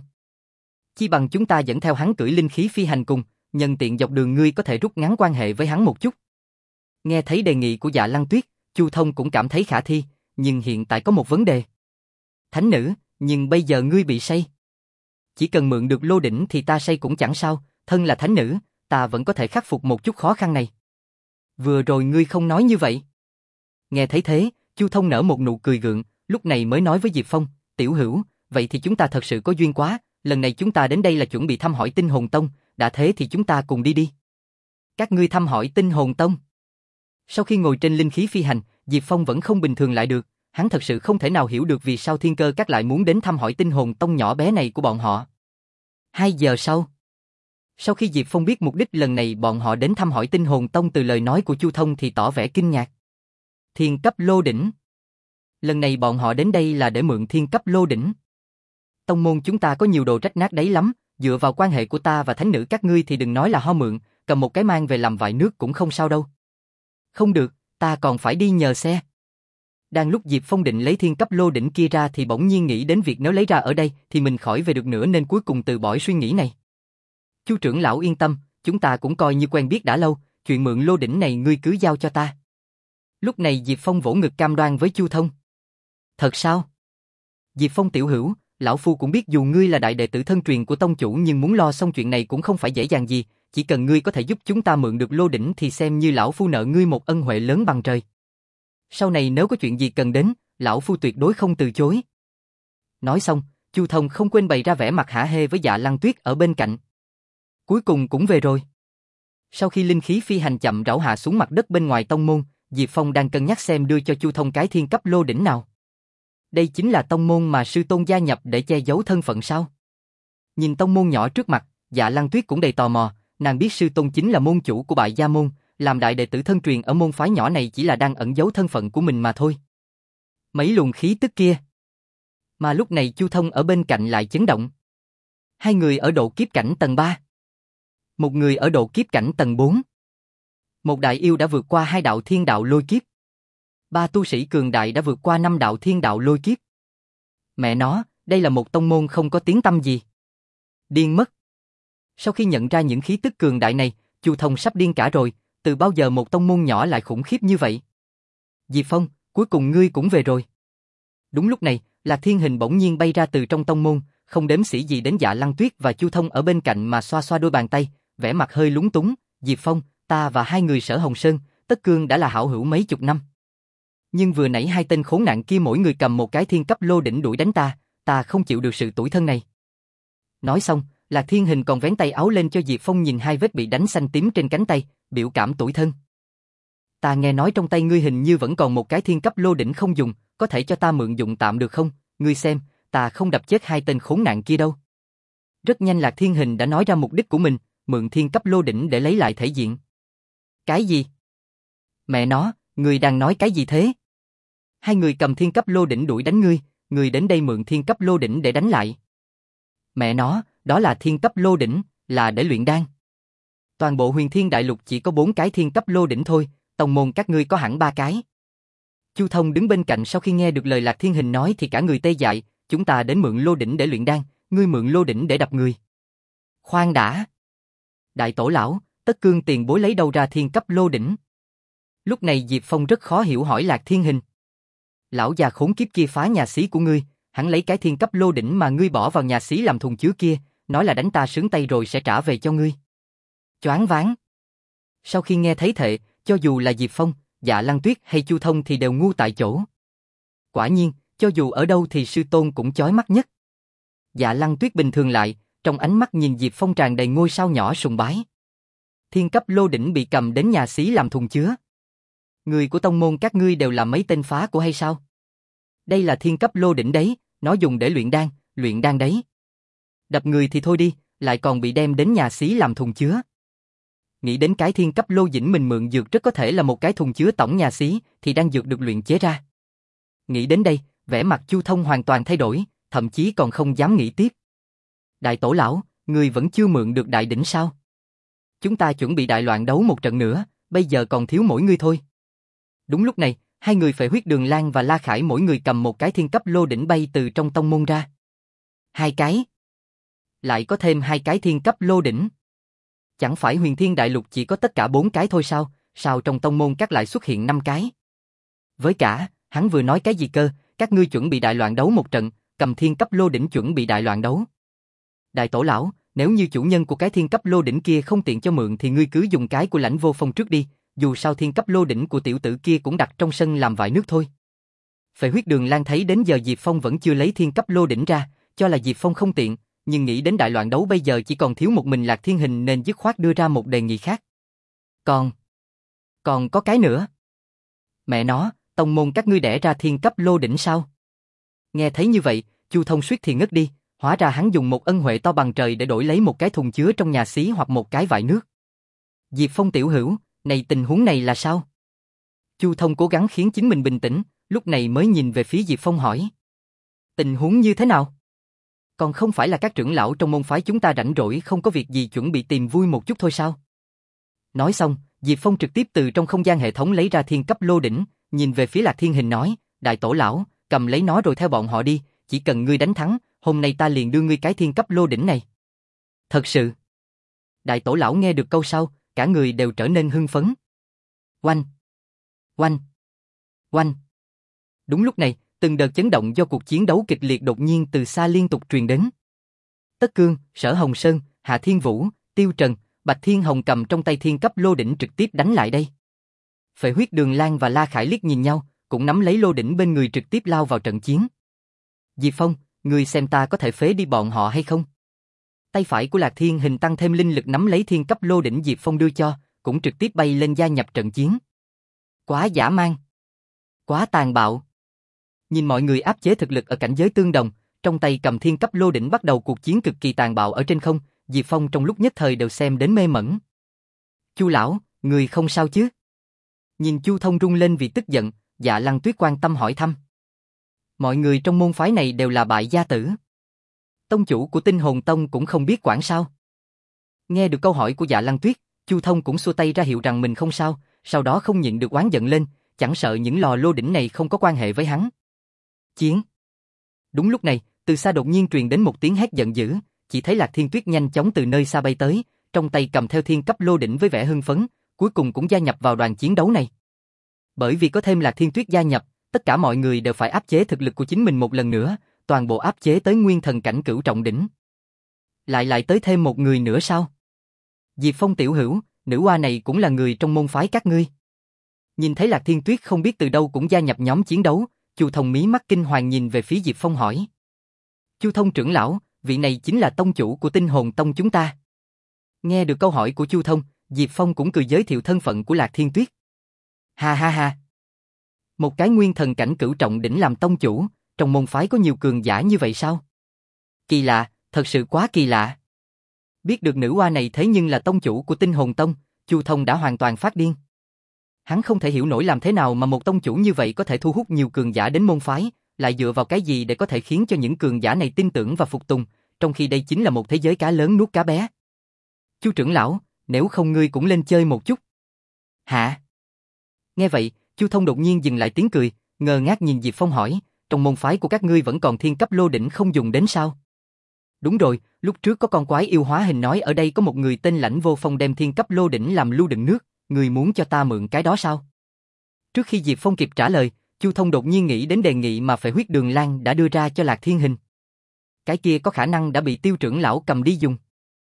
Chi bằng chúng ta dẫn theo hắn cưỡi linh khí phi hành cùng, nhân tiện dọc đường ngươi có thể rút ngắn quan hệ với hắn một chút. Nghe thấy đề nghị của Dạ Lăng Tuyết, Chu Thông cũng cảm thấy khả thi, nhưng hiện tại có một vấn đề. Thánh nữ, nhưng bây giờ ngươi bị say. Chỉ cần mượn được lô đỉnh thì ta say cũng chẳng sao, thân là thánh nữ, ta vẫn có thể khắc phục một chút khó khăn này. Vừa rồi ngươi không nói như vậy. Nghe thấy thế, Chu Thông nở một nụ cười gượng, lúc này mới nói với Diệp Phong, Tiểu Hữu, vậy thì chúng ta thật sự có duyên quá, lần này chúng ta đến đây là chuẩn bị thăm hỏi Tinh Hồn Tông, đã thế thì chúng ta cùng đi đi. Các ngươi thăm hỏi Tinh Hồn Tông? Sau khi ngồi trên linh khí phi hành, Diệp Phong vẫn không bình thường lại được, hắn thật sự không thể nào hiểu được vì sao Thiên Cơ Các lại muốn đến thăm hỏi Tinh Hồn Tông nhỏ bé này của bọn họ. Hai giờ sau, sau khi Diệp Phong biết mục đích lần này bọn họ đến thăm hỏi Tinh Hồn Tông từ lời nói của Chu Thông thì tỏ vẻ kinh ngạc. Thiên cấp lô đỉnh. Lần này bọn họ đến đây là để mượn thiên cấp lô đỉnh. Tông môn chúng ta có nhiều đồ rách nát đấy lắm, dựa vào quan hệ của ta và thánh nữ các ngươi thì đừng nói là ho mượn, cầm một cái mang về làm vại nước cũng không sao đâu. Không được, ta còn phải đi nhờ xe. Đang lúc Diệp Phong định lấy thiên cấp lô đỉnh kia ra thì bỗng nhiên nghĩ đến việc nếu lấy ra ở đây thì mình khỏi về được nữa nên cuối cùng từ bỏ suy nghĩ này. Chu trưởng lão yên tâm, chúng ta cũng coi như quen biết đã lâu, chuyện mượn lô đỉnh này ngươi cứ giao cho ta. Lúc này Diệp Phong vỗ ngực cam đoan với Chu Thông. Thật sao? Diệp Phong tiểu hữu, lão phu cũng biết dù ngươi là đại đệ tử thân truyền của tông chủ nhưng muốn lo xong chuyện này cũng không phải dễ dàng gì, chỉ cần ngươi có thể giúp chúng ta mượn được lô đỉnh thì xem như lão phu nợ ngươi một ân huệ lớn bằng trời. Sau này nếu có chuyện gì cần đến, lão phu tuyệt đối không từ chối. Nói xong, Chu Thông không quên bày ra vẻ mặt hả hê với Dạ Lăng Tuyết ở bên cạnh. Cuối cùng cũng về rồi. Sau khi linh khí phi hành chậm rãi hạ xuống mặt đất bên ngoài tông môn, Diệp Phong đang cân nhắc xem đưa cho Chu Thông cái thiên cấp lô đỉnh nào. Đây chính là tông môn mà sư tôn gia nhập để che giấu thân phận sao? Nhìn tông môn nhỏ trước mặt, Dạ Lăng Tuyết cũng đầy tò mò, nàng biết sư tôn chính là môn chủ của Bại Gia môn, làm đại đệ tử thân truyền ở môn phái nhỏ này chỉ là đang ẩn giấu thân phận của mình mà thôi. Mấy luồng khí tức kia. Mà lúc này Chu Thông ở bên cạnh lại chấn động. Hai người ở độ kiếp cảnh tầng ba. Một người ở độ kiếp cảnh tầng bốn. Một đại yêu đã vượt qua hai đạo thiên đạo lôi kiếp. Ba tu sĩ cường đại đã vượt qua năm đạo thiên đạo lôi kiếp. Mẹ nó, đây là một tông môn không có tiếng tăm gì. Điên mất. Sau khi nhận ra những khí tức cường đại này, Chu Thông sắp điên cả rồi, từ bao giờ một tông môn nhỏ lại khủng khiếp như vậy? Diệp Phong, cuối cùng ngươi cũng về rồi. Đúng lúc này, Lạc Thiên Hình bỗng nhiên bay ra từ trong tông môn, không đếm xỉa gì đến Dạ Lăng Tuyết và Chu Thông ở bên cạnh mà xoa xoa đôi bàn tay, vẻ mặt hơi lúng túng. Diệp Phong, ta và hai người Sở Hồng Sơn, Tất Cương đã là hảo hữu mấy chục năm. Nhưng vừa nãy hai tên khốn nạn kia mỗi người cầm một cái thiên cấp lô đỉnh đuổi đánh ta, ta không chịu được sự tủi thân này. Nói xong, Lạc Thiên Hình còn vén tay áo lên cho Diệp Phong nhìn hai vết bị đánh xanh tím trên cánh tay, biểu cảm tủi thân. Ta nghe nói trong tay ngươi hình như vẫn còn một cái thiên cấp lô đỉnh không dùng, có thể cho ta mượn dụng tạm được không? Ngươi xem, ta không đập chết hai tên khốn nạn kia đâu. Rất nhanh Lạc Thiên Hình đã nói ra mục đích của mình, mượn thiên cấp lô đỉnh để lấy lại thể diện. Cái gì? Mẹ nó, ngươi đang nói cái gì thế? Hai người cầm thiên cấp lô đỉnh đuổi đánh ngươi, ngươi đến đây mượn thiên cấp lô đỉnh để đánh lại. Mẹ nó, đó là thiên cấp lô đỉnh, là để luyện đan. Toàn bộ Huyền Thiên Đại Lục chỉ có bốn cái thiên cấp lô đỉnh thôi, tông môn các ngươi có hẳn ba cái. Chu Thông đứng bên cạnh sau khi nghe được lời Lạc Thiên Hình nói thì cả người tê dại, chúng ta đến mượn lô đỉnh để luyện đan, ngươi mượn lô đỉnh để đập người. Khoan đã. Đại tổ lão, Tất Cương tiền bối lấy đâu ra thiên cấp lô đỉnh? Lúc này Diệp Phong rất khó hiểu hỏi Lạc Thiên Hình. Lão già khốn kiếp kia phá nhà xí của ngươi, hắn lấy cái thiên cấp lô đỉnh mà ngươi bỏ vào nhà xí làm thùng chứa kia, nói là đánh ta sướng tay rồi sẽ trả về cho ngươi. Choáng váng. Sau khi nghe thấy thệ, cho dù là Diệp Phong, Dạ Lăng Tuyết hay Chu Thông thì đều ngu tại chỗ. Quả nhiên, cho dù ở đâu thì sư tôn cũng chói mắt nhất. Dạ Lăng Tuyết bình thường lại, trong ánh mắt nhìn Diệp Phong tràn đầy ngôi sao nhỏ sùng bái. Thiên cấp lô đỉnh bị cầm đến nhà xí làm thùng chứa. Người của tông môn các ngươi đều là mấy tên phá của hay sao? Đây là thiên cấp lô đỉnh đấy, nó dùng để luyện đan, luyện đan đấy. Đập người thì thôi đi, lại còn bị đem đến nhà xí làm thùng chứa. Nghĩ đến cái thiên cấp lô đỉnh mình mượn dược rất có thể là một cái thùng chứa tổng nhà xí, thì đang dược được luyện chế ra. Nghĩ đến đây, vẻ mặt Chu Thông hoàn toàn thay đổi, thậm chí còn không dám nghĩ tiếp. Đại tổ lão, người vẫn chưa mượn được đại đỉnh sao? Chúng ta chuẩn bị đại loạn đấu một trận nữa, bây giờ còn thiếu mỗi ngươi thôi. Đúng lúc này, hai người Phệ Huyết Đường Lan và La Khải mỗi người cầm một cái thiên cấp lô đỉnh bay từ trong tông môn ra. Hai cái. Lại có thêm hai cái thiên cấp lô đỉnh. Chẳng phải Huyền Thiên Đại Lục chỉ có tất cả bốn cái thôi sao, sao trong tông môn các lại xuất hiện năm cái? Với cả, hắn vừa nói cái gì cơ, các ngươi chuẩn bị đại loạn đấu một trận, cầm thiên cấp lô đỉnh chuẩn bị đại loạn đấu. Đại tổ lão, nếu như chủ nhân của cái thiên cấp lô đỉnh kia không tiện cho mượn thì ngươi cứ dùng cái của Lãnh Vô Phong trước đi, dù sao thiên cấp lô đỉnh của tiểu tử kia cũng đặt trong sân làm vại nước thôi. Phệ Huyết Đường Lan thấy đến giờ Diệp Phong vẫn chưa lấy thiên cấp lô đỉnh ra, cho là Diệp Phong không tiện, nhưng nghĩ đến đại loạn đấu bây giờ chỉ còn thiếu một mình Lạc Thiên Hình nên dứt khoát đưa ra một đề nghị khác. Còn, còn có cái nữa. Mẹ nó, tông môn các ngươi đẻ ra thiên cấp lô đỉnh sao? Nghe thấy như vậy, Chu Thông suýt thì ngất đi, hóa ra hắn dùng một ân huệ to bằng trời để đổi lấy một cái thùng chứa trong nhà xí hoặc một cái vại nước. Diệp Phong tiểu hữu, này tình huống này là sao? Chu Thông cố gắng khiến chính mình bình tĩnh, lúc này mới nhìn về phía Diệp Phong hỏi. Tình huống như thế nào? Còn không phải là các trưởng lão trong môn phái chúng ta rảnh rỗi không có việc gì chuẩn bị tìm vui một chút thôi sao? Nói xong, Diệp Phong trực tiếp từ trong không gian hệ thống lấy ra thiên cấp lô đỉnh, nhìn về phía Lạc Thiên Hình nói, đại tổ lão, cầm lấy nó rồi theo bọn họ đi, chỉ cần ngươi đánh thắng, hôm nay ta liền đưa ngươi cái thiên cấp lô đỉnh này. Thật sự. Đại tổ lão nghe được câu sau, cả người đều trở nên hưng phấn. Oanh! Oanh! Oanh! Đúng lúc này, từng đợt chấn động do cuộc chiến đấu kịch liệt đột nhiên từ xa liên tục truyền đến. Tất Cương, Sở Hồng Sơn, Hạ Thiên Vũ, Tiêu Trần, Bạch Thiên Hồng cầm trong tay thiên cấp lô đỉnh trực tiếp đánh lại đây. Phệ Huyết Đường Lan và La Khải liếc nhìn nhau, cũng nắm lấy lô đỉnh bên người trực tiếp lao vào trận chiến. Diệp Phong, ngươi xem ta có thể phế đi bọn họ hay không? Tay phải của Lạc Thiên Hình tăng thêm linh lực nắm lấy thiên cấp lô đỉnh Diệp Phong đưa cho, cũng trực tiếp bay lên gia nhập trận chiến. Quá dã man, quá tàn bạo. Nhìn mọi người áp chế thực lực ở cảnh giới tương đồng, trong tay cầm thiên cấp lô đỉnh bắt đầu cuộc chiến cực kỳ tàn bạo ở trên không, Diệp Phong trong lúc nhất thời đều xem đến mê mẩn. Chu lão, người không sao chứ? Nhìn Chu Thông rung lên vì tức giận, Dạ Lăng Tuyết quan tâm hỏi thăm. Mọi người trong môn phái này đều là bại gia tử. Tông chủ của Tinh Hồn Tông cũng không biết quản sao. Nghe được câu hỏi của Dạ Lăng Tuyết, Chu Thông cũng xua tay ra hiệu rằng mình không sao, sau đó không nhịn được oán giận lên, chẳng sợ những lò lô đỉnh này không có quan hệ với hắn. Chiến. Đúng lúc này, từ xa đột nhiên truyền đến một tiếng hét giận dữ, chỉ thấy Lạc Thiên Tuyết nhanh chóng từ nơi xa bay tới, trong tay cầm theo thiên cấp lô đỉnh với vẻ hưng phấn, cuối cùng cũng gia nhập vào đoàn chiến đấu này. Bởi vì có thêm Lạc Thiên Tuyết gia nhập, tất cả mọi người đều phải áp chế thực lực của chính mình một lần nữa, toàn bộ áp chế tới nguyên thần cảnh cửu trọng đỉnh. Lại lại tới thêm một người nữa sao? Diệp Phong tiểu hữu, nữ oa này cũng là người trong môn phái các ngươi. Nhìn thấy Lạc Thiên Tuyết không biết từ đâu cũng gia nhập nhóm chiến đấu, Chu Thông mí mắt kinh hoàng nhìn về phía Diệp Phong hỏi. Chu Thông trưởng lão, vị này chính là tông chủ của Tinh Hồn Tông chúng ta. Nghe được câu hỏi của Chu Thông, Diệp Phong cũng cười giới thiệu thân phận của Lạc Thiên Tuyết. Ha ha ha. Một cái nguyên thần cảnh cửu trọng đỉnh làm tông chủ, trong môn phái có nhiều cường giả như vậy sao? Kỳ lạ, thật sự quá kỳ lạ. Biết được nữ oa này thế nhưng là tông chủ của Tinh Hồn Tông, Chu Thông đã hoàn toàn phát điên. Hắn không thể hiểu nổi làm thế nào mà một tông chủ như vậy có thể thu hút nhiều cường giả đến môn phái, lại dựa vào cái gì để có thể khiến cho những cường giả này tin tưởng và phục tùng, trong khi đây chính là một thế giới cá lớn nuốt cá bé. Chu trưởng lão, nếu không ngươi cũng lên chơi một chút. Hả? Nghe vậy, Chu Thông đột nhiên dừng lại tiếng cười, ngơ ngác nhìn Diệp Phong hỏi, trong môn phái của các ngươi vẫn còn thiên cấp lô đỉnh không dùng đến sao? Đúng rồi, lúc trước có con quái yêu hóa hình nói ở đây có một người tên Lãnh Vô Phong đem thiên cấp lô đỉnh làm lưu đựng nước, người muốn cho ta mượn cái đó sao? Trước khi Diệp Phong kịp trả lời, Chu Thông đột nhiên nghĩ đến đề nghị mà Phệ Huyết Đường Lan đã đưa ra cho Lạc Thiên Hình. Cái kia có khả năng đã bị Tiêu trưởng lão cầm đi dùng.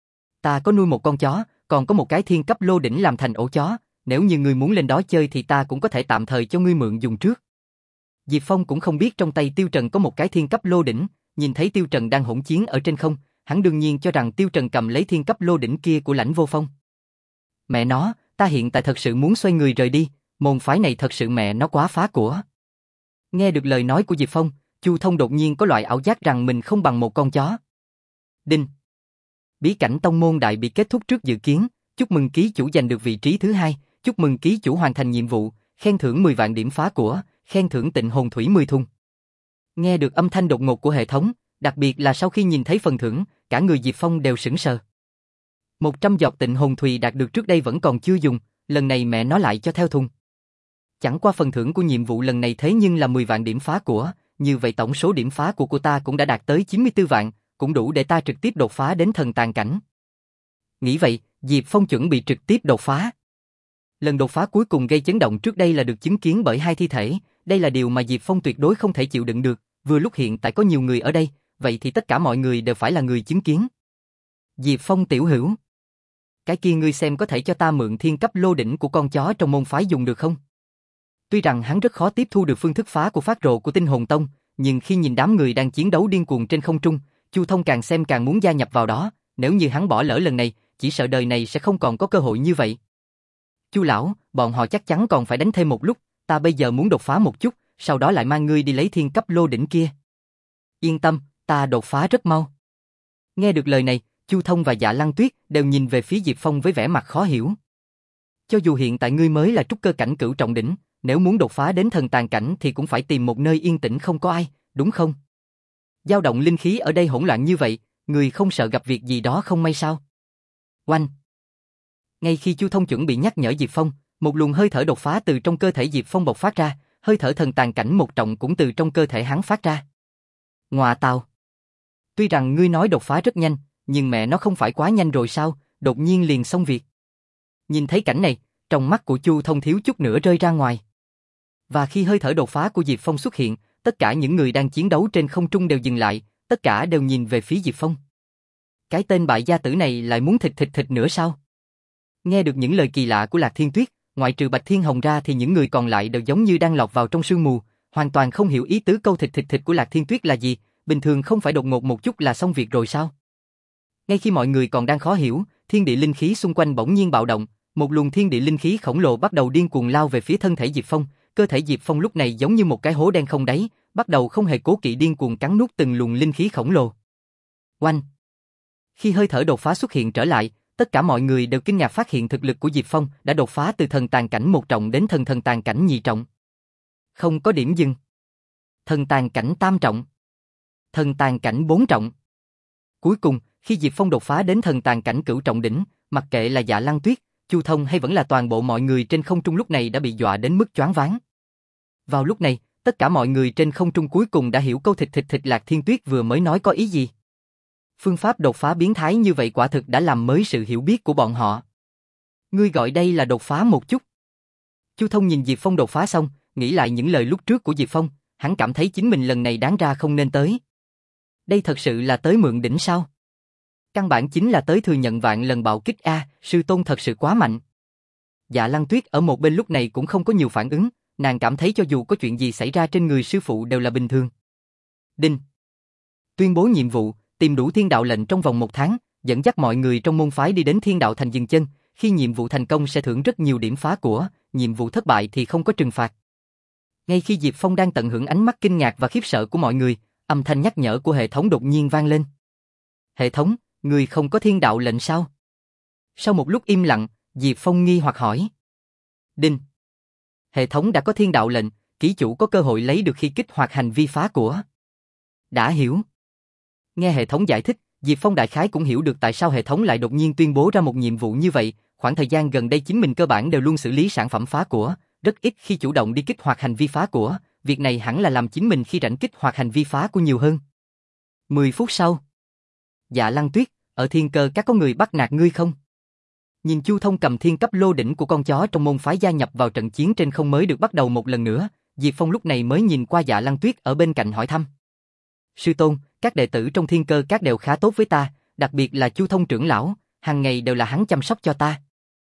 Ta có nuôi một con chó, còn có một cái thiên cấp lô đỉnh làm thành ổ chó, nếu như ngươi muốn lên đó chơi thì ta cũng có thể tạm thời cho ngươi mượn dùng trước. Diệp Phong cũng không biết trong tay Tiêu Trần có một cái thiên cấp lô đỉnh, nhìn thấy Tiêu Trần đang hỗn chiến ở trên không, hắn đương nhiên cho rằng Tiêu Trần cầm lấy thiên cấp lô đỉnh kia của Lãnh Vô Phong. Mẹ nó, ta hiện tại thật sự muốn xoay người rời đi, môn phái này thật sự mẹ nó quá phá của. Nghe được lời nói của Diệp Phong, Chu Thông đột nhiên có loại ảo giác rằng mình không bằng một con chó. Đinh. Bí cảnh tông môn đại bị kết thúc trước dự kiến, chúc mừng ký chủ giành được vị trí thứ hai, chúc mừng ký chủ hoàn thành nhiệm vụ, khen thưởng mười vạn điểm phá của, khen thưởng tịnh hồn thủy mười thùng. Nghe được âm thanh đột ngột của hệ thống, đặc biệt là sau khi nhìn thấy phần thưởng, cả người Diệp Phong đều sững sờ. một trăm giọt tịnh hồn thủy đạt được trước đây vẫn còn chưa dùng, lần này mẹ nó lại cho theo thùng. Chẳng qua phần thưởng của nhiệm vụ lần này thế nhưng là mười vạn điểm phá của, như vậy tổng số điểm phá của của ta cũng đã đạt tới chín mươi tư vạn, cũng đủ để ta trực tiếp đột phá đến thần tàn cảnh. Nghĩ vậy, Diệp Phong chuẩn bị trực tiếp đột phá. Lần đột phá cuối cùng gây chấn động trước đây là được chứng kiến bởi hai thi thể, đây là điều mà Diệp Phong tuyệt đối không thể chịu đựng được, vừa lúc hiện tại có nhiều người ở đây, vậy thì tất cả mọi người đều phải là người chứng kiến. Diệp Phong tiểu hữu, cái kia ngươi xem có thể cho ta mượn thiên cấp lô đỉnh của con chó trong môn phái dùng được không? Tuy rằng hắn rất khó tiếp thu được phương thức phá của phát rồ của Tinh Hồn Tông, nhưng khi nhìn đám người đang chiến đấu điên cuồng trên không trung, Chu Thông càng xem càng muốn gia nhập vào đó, nếu như hắn bỏ lỡ lần này, chỉ sợ đời này sẽ không còn có cơ hội như vậy. Chu lão, bọn họ chắc chắn còn phải đánh thêm một lúc, ta bây giờ muốn đột phá một chút, sau đó lại mang ngươi đi lấy thiên cấp lô đỉnh kia. Yên tâm, ta đột phá rất mau. Nghe được lời này, Chu Thông và Dạ Lăng Tuyết đều nhìn về phía Diệp Phong với vẻ mặt khó hiểu. Cho dù hiện tại ngươi mới là trúc cơ cảnh cửu trọng đỉnh, nếu muốn đột phá đến thần tàn cảnh thì cũng phải tìm một nơi yên tĩnh không có ai, đúng không? Dao động linh khí ở đây hỗn loạn như vậy, người không sợ gặp việc gì đó không may sao? Oanh! Ngay khi Chu Thông chuẩn bị nhắc nhở Diệp Phong, một luồng hơi thở đột phá từ trong cơ thể Diệp Phong bộc phát ra, hơi thở thần tàn cảnh một trọng cũng từ trong cơ thể hắn phát ra. Ngọa tào! Tuy rằng ngươi nói đột phá rất nhanh, nhưng mẹ nó không phải quá nhanh rồi sao, đột nhiên liền xong việc. Nhìn thấy cảnh này, trong mắt của Chu Thông thiếu chút nữa rơi ra ngoài. Và khi hơi thở đột phá của Diệp Phong xuất hiện, tất cả những người đang chiến đấu trên không trung đều dừng lại, tất cả đều nhìn về phía Diệp Phong. Cái tên bại gia tử này lại muốn thịt thịt thịt nữa sao? Nghe được những lời kỳ lạ của Lạc Thiên Tuyết, ngoại trừ Bạch Thiên Hồng ra thì những người còn lại đều giống như đang lọt vào trong sương mù, hoàn toàn không hiểu ý tứ câu thịt thịt thịt của Lạc Thiên Tuyết là gì, bình thường không phải đột ngột một chút là xong việc rồi sao? Ngay khi mọi người còn đang khó hiểu, thiên địa linh khí xung quanh bỗng nhiên bạo động, một luồng thiên địa linh khí khổng lồ bắt đầu điên cuồng lao về phía thân thể Diệp Phong, cơ thể Diệp Phong lúc này giống như một cái hố đen không đáy, bắt đầu không hề cố kỵ điên cuồng cắn nuốt từng luồng linh khí khổng lồ. Oanh! Khi hơi thở đột phá xuất hiện trở lại, tất cả mọi người đều kinh ngạc phát hiện thực lực của Diệp Phong đã đột phá từ thần tàn cảnh một trọng đến thần thần tàn cảnh nhị trọng. Không có điểm dừng. Thần tàn cảnh tam trọng. Thần tàn cảnh bốn trọng. Cuối cùng, khi Diệp Phong đột phá đến thần tàn cảnh cửu trọng đỉnh, mặc kệ là Dạ Lăng Tuyết, Chu Thông hay vẫn là toàn bộ mọi người trên không trung lúc này đã bị dọa đến mức choáng váng. Vào lúc này, tất cả mọi người trên không trung cuối cùng đã hiểu câu thịt thịt thịt Lạc Thiên Tuyết vừa mới nói có ý gì. Phương pháp đột phá biến thái như vậy quả thực đã làm mới sự hiểu biết của bọn họ. Ngươi gọi đây là đột phá một chút. Chu Thông nhìn Diệp Phong đột phá xong, nghĩ lại những lời lúc trước của Diệp Phong, hắn cảm thấy chính mình lần này đáng ra không nên tới. Đây thật sự là tới mượn đỉnh sao? Căn bản chính là tới thừa nhận vạn lần bạo kích a, sư tôn thật sự quá mạnh. Dạ Lăng Tuyết ở một bên lúc này cũng không có nhiều phản ứng, nàng cảm thấy cho dù có chuyện gì xảy ra trên người sư phụ đều là bình thường. Đinh. Tuyên bố nhiệm vụ, tìm đủ thiên đạo lệnh trong vòng một tháng, dẫn dắt mọi người trong môn phái đi đến thiên đạo thành dừng chân, khi nhiệm vụ thành công sẽ thưởng rất nhiều điểm phá của, nhiệm vụ thất bại thì không có trừng phạt. Ngay khi Diệp Phong đang tận hưởng ánh mắt kinh ngạc và khiếp sợ của mọi người, âm thanh nhắc nhở của hệ thống đột nhiên vang lên. Hệ thống, người không có thiên đạo lệnh sao? Sau một lúc im lặng, Diệp Phong nghi hoặc hỏi. Đinh. Hệ thống đã có thiên đạo lệnh, ký chủ có cơ hội lấy được khi kích hoạt hành vi phá của. Đã hiểu. Nghe hệ thống giải thích, Diệp Phong đại khái cũng hiểu được tại sao hệ thống lại đột nhiên tuyên bố ra một nhiệm vụ như vậy, khoảng thời gian gần đây chính mình cơ bản đều luôn xử lý sản phẩm phá của, rất ít khi chủ động đi kích hoạt hành vi phá của, việc này hẳn là làm chính mình khi rảnh kích hoạt hành vi phá của nhiều hơn. mười phút sau. Dạ Lăng Tuyết, ở thiên cơ các có người bắt nạt ngươi không? Nhìn Chu Thông cầm thiên cấp lô đỉnh của con chó trong môn phái gia nhập vào trận chiến trên không mới được bắt đầu một lần nữa, Diệp Phong lúc này mới nhìn qua Dạ Lăng Tuyết ở bên cạnh hỏi thăm. Sư tôn, các đệ tử trong thiên cơ các đều khá tốt với ta, đặc biệt là Chu Thông trưởng lão, hàng ngày đều là hắn chăm sóc cho ta.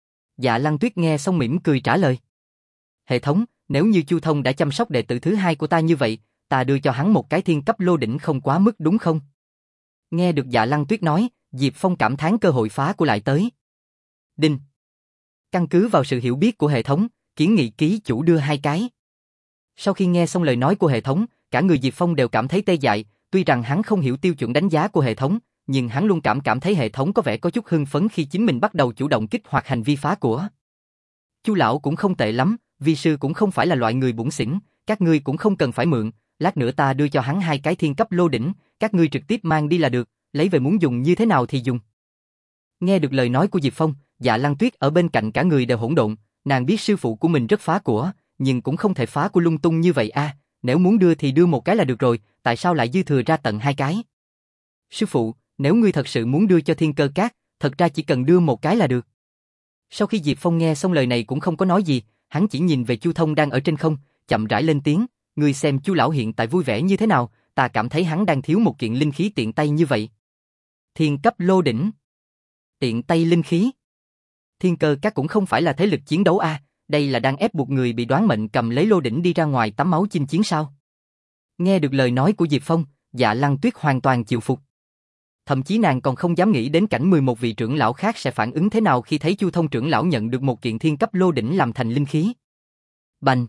Dạ Lăng Tuyết nghe xong mỉm cười trả lời. Hệ thống, nếu như Chu Thông đã chăm sóc đệ tử thứ hai của ta như vậy, ta đưa cho hắn một cái thiên cấp lô đỉnh không quá mức đúng không? Nghe được Dạ Lăng Tuyết nói, Diệp Phong cảm thán cơ hội phá của lại tới. Đinh. Căn cứ vào sự hiểu biết của hệ thống, kiến nghị ký chủ đưa hai cái. Sau khi nghe xong lời nói của hệ thống, cả người Diệp Phong đều cảm thấy tê dại, tuy rằng hắn không hiểu tiêu chuẩn đánh giá của hệ thống, nhưng hắn luôn cảm cảm thấy hệ thống có vẻ có chút hưng phấn khi chính mình bắt đầu chủ động kích hoạt hành vi phá của. Chu lão cũng không tệ lắm, vi sư cũng không phải là loại người bủn xỉn, các ngươi cũng không cần phải mượn, lát nữa ta đưa cho hắn hai cái thiên cấp lô đỉnh, các ngươi trực tiếp mang đi là được, lấy về muốn dùng như thế nào thì dùng. Nghe được lời nói của Diệp Phong, Dạ Lăng Tuyết ở bên cạnh cả người đều hỗn độn, nàng biết sư phụ của mình rất phá của, nhưng cũng không thể phá của lung tung như vậy a, nếu muốn đưa thì đưa một cái là được rồi, tại sao lại dư thừa ra tận hai cái? Sư phụ, nếu ngươi thật sự muốn đưa cho thiên cơ các, thật ra chỉ cần đưa một cái là được. Sau khi Diệp Phong nghe xong lời này cũng không có nói gì, hắn chỉ nhìn về Chu Thông đang ở trên không, chậm rãi lên tiếng, ngươi xem Chu lão hiện tại vui vẻ như thế nào, ta cảm thấy hắn đang thiếu một kiện linh khí tiện tay như vậy. Thiên cấp lô đỉnh. Tiện tay linh khí. Thiên cơ các cũng không phải là thế lực chiến đấu a, à, đây là đang ép buộc người bị đoán mệnh cầm lấy lô đỉnh đi ra ngoài tắm máu chinh chiến sao? Nghe được lời nói của Diệp Phong, Dạ Lăng Tuyết hoàn toàn chịu phục. Thậm chí nàng còn không dám nghĩ đến cảnh mười một vị trưởng lão khác sẽ phản ứng thế nào khi thấy Chu Thông trưởng lão nhận được một kiện thiên cấp lô đỉnh làm thành linh khí. Bành!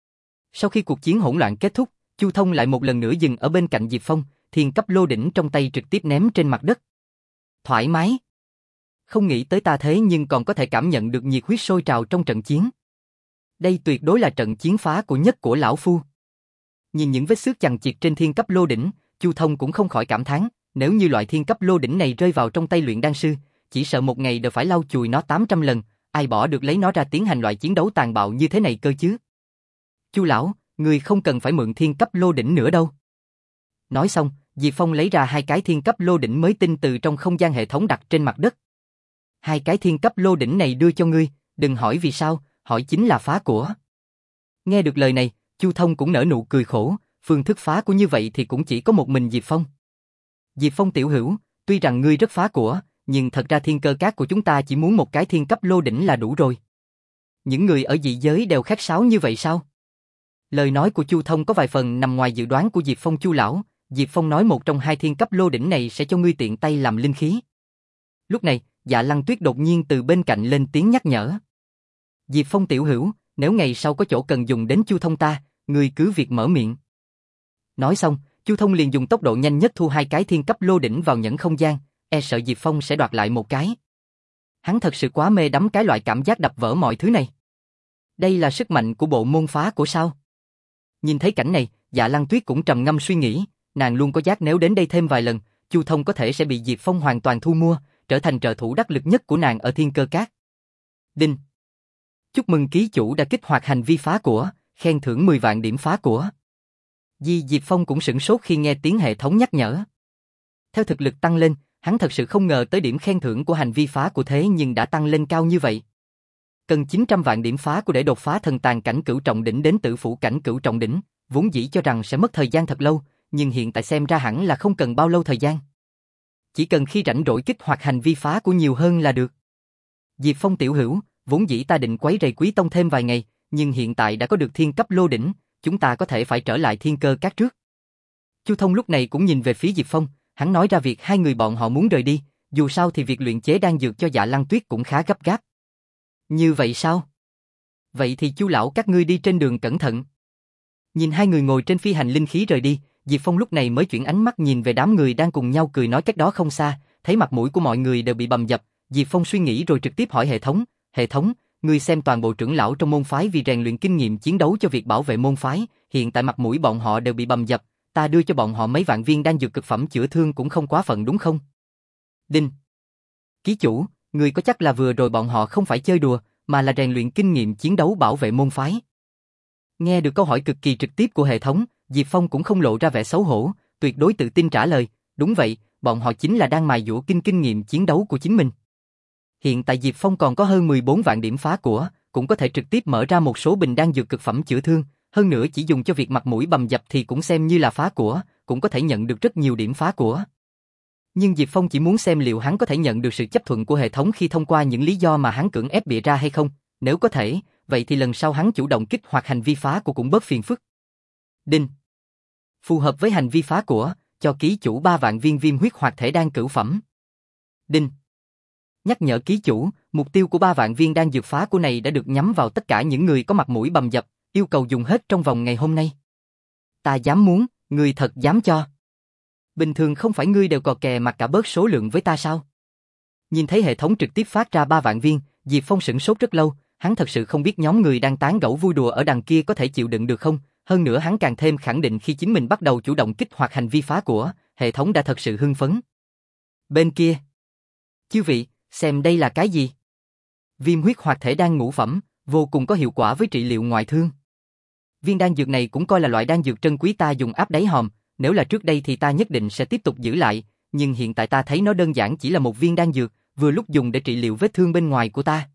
Sau khi cuộc chiến hỗn loạn kết thúc, Chu Thông lại một lần nữa dừng ở bên cạnh Diệp Phong, thiên cấp lô đỉnh trong tay trực tiếp ném trên mặt đất. Thoải mái! Không nghĩ tới ta thế nhưng còn có thể cảm nhận được nhiệt huyết sôi trào trong trận chiến. Đây tuyệt đối là trận chiến phá của nhất của lão phu. Nhìn những vết xước chằng chịt trên thiên cấp lô đỉnh, Chu Thông cũng không khỏi cảm thán, nếu như loại thiên cấp lô đỉnh này rơi vào trong tay luyện đan sư, chỉ sợ một ngày đều phải lau chùi nó tám trăm lần, ai bỏ được lấy nó ra tiến hành loại chiến đấu tàn bạo như thế này cơ chứ. Chu lão, người không cần phải mượn thiên cấp lô đỉnh nữa đâu. Nói xong, Diệp Phong lấy ra hai cái thiên cấp lô đỉnh mới tinh từ trong không gian hệ thống đặt trên mặt đất. Hai cái thiên cấp lô đỉnh này đưa cho ngươi, đừng hỏi vì sao, hỏi chính là phá của. Nghe được lời này, Chu Thông cũng nở nụ cười khổ, phương thức phá của như vậy thì cũng chỉ có một mình Diệp Phong. Diệp Phong tiểu hữu, tuy rằng ngươi rất phá của, nhưng thật ra thiên cơ các của chúng ta chỉ muốn một cái thiên cấp lô đỉnh là đủ rồi. Những người ở dị giới đều khách sáo như vậy sao? Lời nói của Chu Thông có vài phần nằm ngoài dự đoán của Diệp Phong Chu lão, Diệp Phong nói một trong hai thiên cấp lô đỉnh này sẽ cho ngươi tiện tay làm linh khí. Lúc này, Dạ Lăng Tuyết đột nhiên từ bên cạnh lên tiếng nhắc nhở. Diệp Phong tiểu hữu, nếu ngày sau có chỗ cần dùng đến Chu Thông ta, ngươi cứ việc mở miệng. Nói xong, Chu Thông liền dùng tốc độ nhanh nhất thu hai cái thiên cấp lô đỉnh vào nhẫn không gian, e sợ Diệp Phong sẽ đoạt lại một cái. Hắn thật sự quá mê đắm cái loại cảm giác đập vỡ mọi thứ này. Đây là sức mạnh của bộ môn phá của sao? Nhìn thấy cảnh này, Dạ Lăng Tuyết cũng trầm ngâm suy nghĩ, nàng luôn có giác nếu đến đây thêm vài lần, Chu Thông có thể sẽ bị Diệp Phong hoàn toàn thu mua, trở thành trợ thủ đắc lực nhất của nàng ở Thiên Cơ Các. Đinh. Chúc mừng ký chủ đã kích hoạt hành vi phá của, khen thưởng mười vạn điểm phá của. Di Diệp Phong cũng sửng sốt khi nghe tiếng hệ thống nhắc nhở. Theo thực lực tăng lên, hắn thật sự không ngờ tới điểm khen thưởng của hành vi phá của thế nhưng đã tăng lên cao như vậy. Cần chín trăm vạn điểm phá của để đột phá thần tàn cảnh cửu trọng đỉnh đến tử phủ cảnh cửu trọng đỉnh, vốn dĩ cho rằng sẽ mất thời gian thật lâu, nhưng hiện tại xem ra hẳn là không cần bao lâu thời gian. Chỉ cần khi rảnh rỗi kích hoạt hành vi phá của nhiều hơn là được. Diệp Phong tiểu hữu, vốn dĩ ta định quấy rầy Quý Tông thêm vài ngày, nhưng hiện tại đã có được thiên cấp lô đỉnh, chúng ta có thể phải trở lại Thiên Cơ Các trước. Chu Thông lúc này cũng nhìn về phía Diệp Phong, hắn nói ra việc hai người bọn họ muốn rời đi, dù sao thì việc luyện chế đan dược cho Dạ Lăng Tuyết cũng khá gấp gáp. Như vậy sao? Vậy thì Chu lão các ngươi đi trên đường cẩn thận. Nhìn hai người ngồi trên phi hành linh khí rời đi, Diệp Phong lúc này mới chuyển ánh mắt nhìn về đám người đang cùng nhau cười nói cách đó không xa, thấy mặt mũi của mọi người đều bị bầm dập, Diệp Phong suy nghĩ rồi trực tiếp hỏi hệ thống, hệ thống, ngươi xem toàn bộ trưởng lão trong môn phái vì rèn luyện kinh nghiệm chiến đấu cho việc bảo vệ môn phái, hiện tại mặt mũi bọn họ đều bị bầm dập, ta đưa cho bọn họ mấy vạn viên đan dược cực phẩm chữa thương cũng không quá phận đúng không? Đinh. Ký chủ, người có chắc là vừa rồi bọn họ không phải chơi đùa, mà là rèn luyện kinh nghiệm chiến đấu bảo vệ môn phái? Nghe được câu hỏi cực kỳ trực tiếp của hệ thống, Diệp Phong cũng không lộ ra vẻ xấu hổ, tuyệt đối tự tin trả lời, đúng vậy, bọn họ chính là đang mài dũa kinh kinh nghiệm chiến đấu của chính mình. Hiện tại Diệp Phong còn có hơn mười bốn vạn điểm phá của, cũng có thể trực tiếp mở ra một số bình đan dược cực phẩm chữa thương, hơn nữa chỉ dùng cho việc mặt mũi bầm dập thì cũng xem như là phá của, cũng có thể nhận được rất nhiều điểm phá của. Nhưng Diệp Phong chỉ muốn xem liệu hắn có thể nhận được sự chấp thuận của hệ thống khi thông qua những lý do mà hắn cưỡng ép bịa ra hay không, nếu có thể, vậy thì lần sau hắn chủ động kích hoạt hành vi phá của cũng bớt phiền phức. Đinh. Phù hợp với hành vi phá của, cho ký chủ ba vạn viên viêm huyết hoạt thể đan cửu phẩm. Đinh. Nhắc nhở ký chủ, mục tiêu của ba vạn viên đan dược phá của này đã được nhắm vào tất cả những người có mặt mũi bầm dập, yêu cầu dùng hết trong vòng ngày hôm nay. Ta dám muốn, ngươi thật dám cho. Bình thường không phải ngươi đều cò kè mà cả bớt số lượng với ta sao? Nhìn thấy hệ thống trực tiếp phát ra ba vạn viên, Diệp Phong sửng sốt rất lâu, hắn thật sự không biết nhóm người đang tán gẫu vui đùa ở đằng kia có thể chịu đựng được không, hơn nữa hắn càng thêm khẳng định khi chính mình bắt đầu chủ động kích hoạt hành vi phá của, hệ thống đã thật sự hưng phấn. Bên kia, chư vị, xem đây là cái gì? Viêm huyết hoạt thể đan ngũ phẩm, vô cùng có hiệu quả với trị liệu ngoại thương. Viên đan dược này cũng coi là loại đan dược trân quý ta dùng áp đáy hòm, nếu là trước đây thì ta nhất định sẽ tiếp tục giữ lại, nhưng hiện tại ta thấy nó đơn giản chỉ là một viên đan dược, vừa lúc dùng để trị liệu vết thương bên ngoài của ta.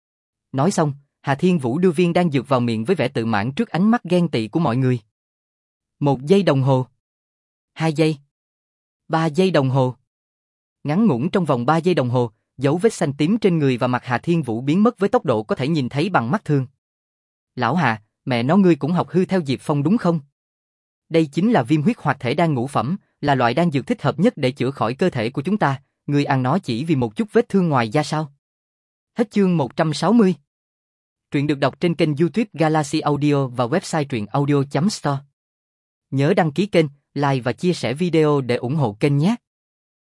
Nói xong, Hà Thiên Vũ đưa viên đan dược vào miệng với vẻ tự mãn trước ánh mắt ghen tị của mọi người. Một giây đồng hồ. Hai giây. Ba giây đồng hồ. Ngắn ngủn trong vòng ba giây đồng hồ, dấu vết xanh tím trên người và mặt Hà Thiên Vũ biến mất với tốc độ có thể nhìn thấy bằng mắt thường. Lão Hà, mẹ nó ngươi cũng học hư theo Diệp Phong đúng không? Đây chính là viêm huyết hoạt thể đan ngũ phẩm, là loại đan dược thích hợp nhất để chữa khỏi cơ thể của chúng ta, ngươi ăn nó chỉ vì một chút vết thương ngoài da sao? Hết chương một trăm sáu mươi. Truyện được đọc trên kênh YouTube Galaxy Audio và website truyện audio chấm store. Nhớ đăng ký kênh, like và chia sẻ video để ủng hộ kênh nhé.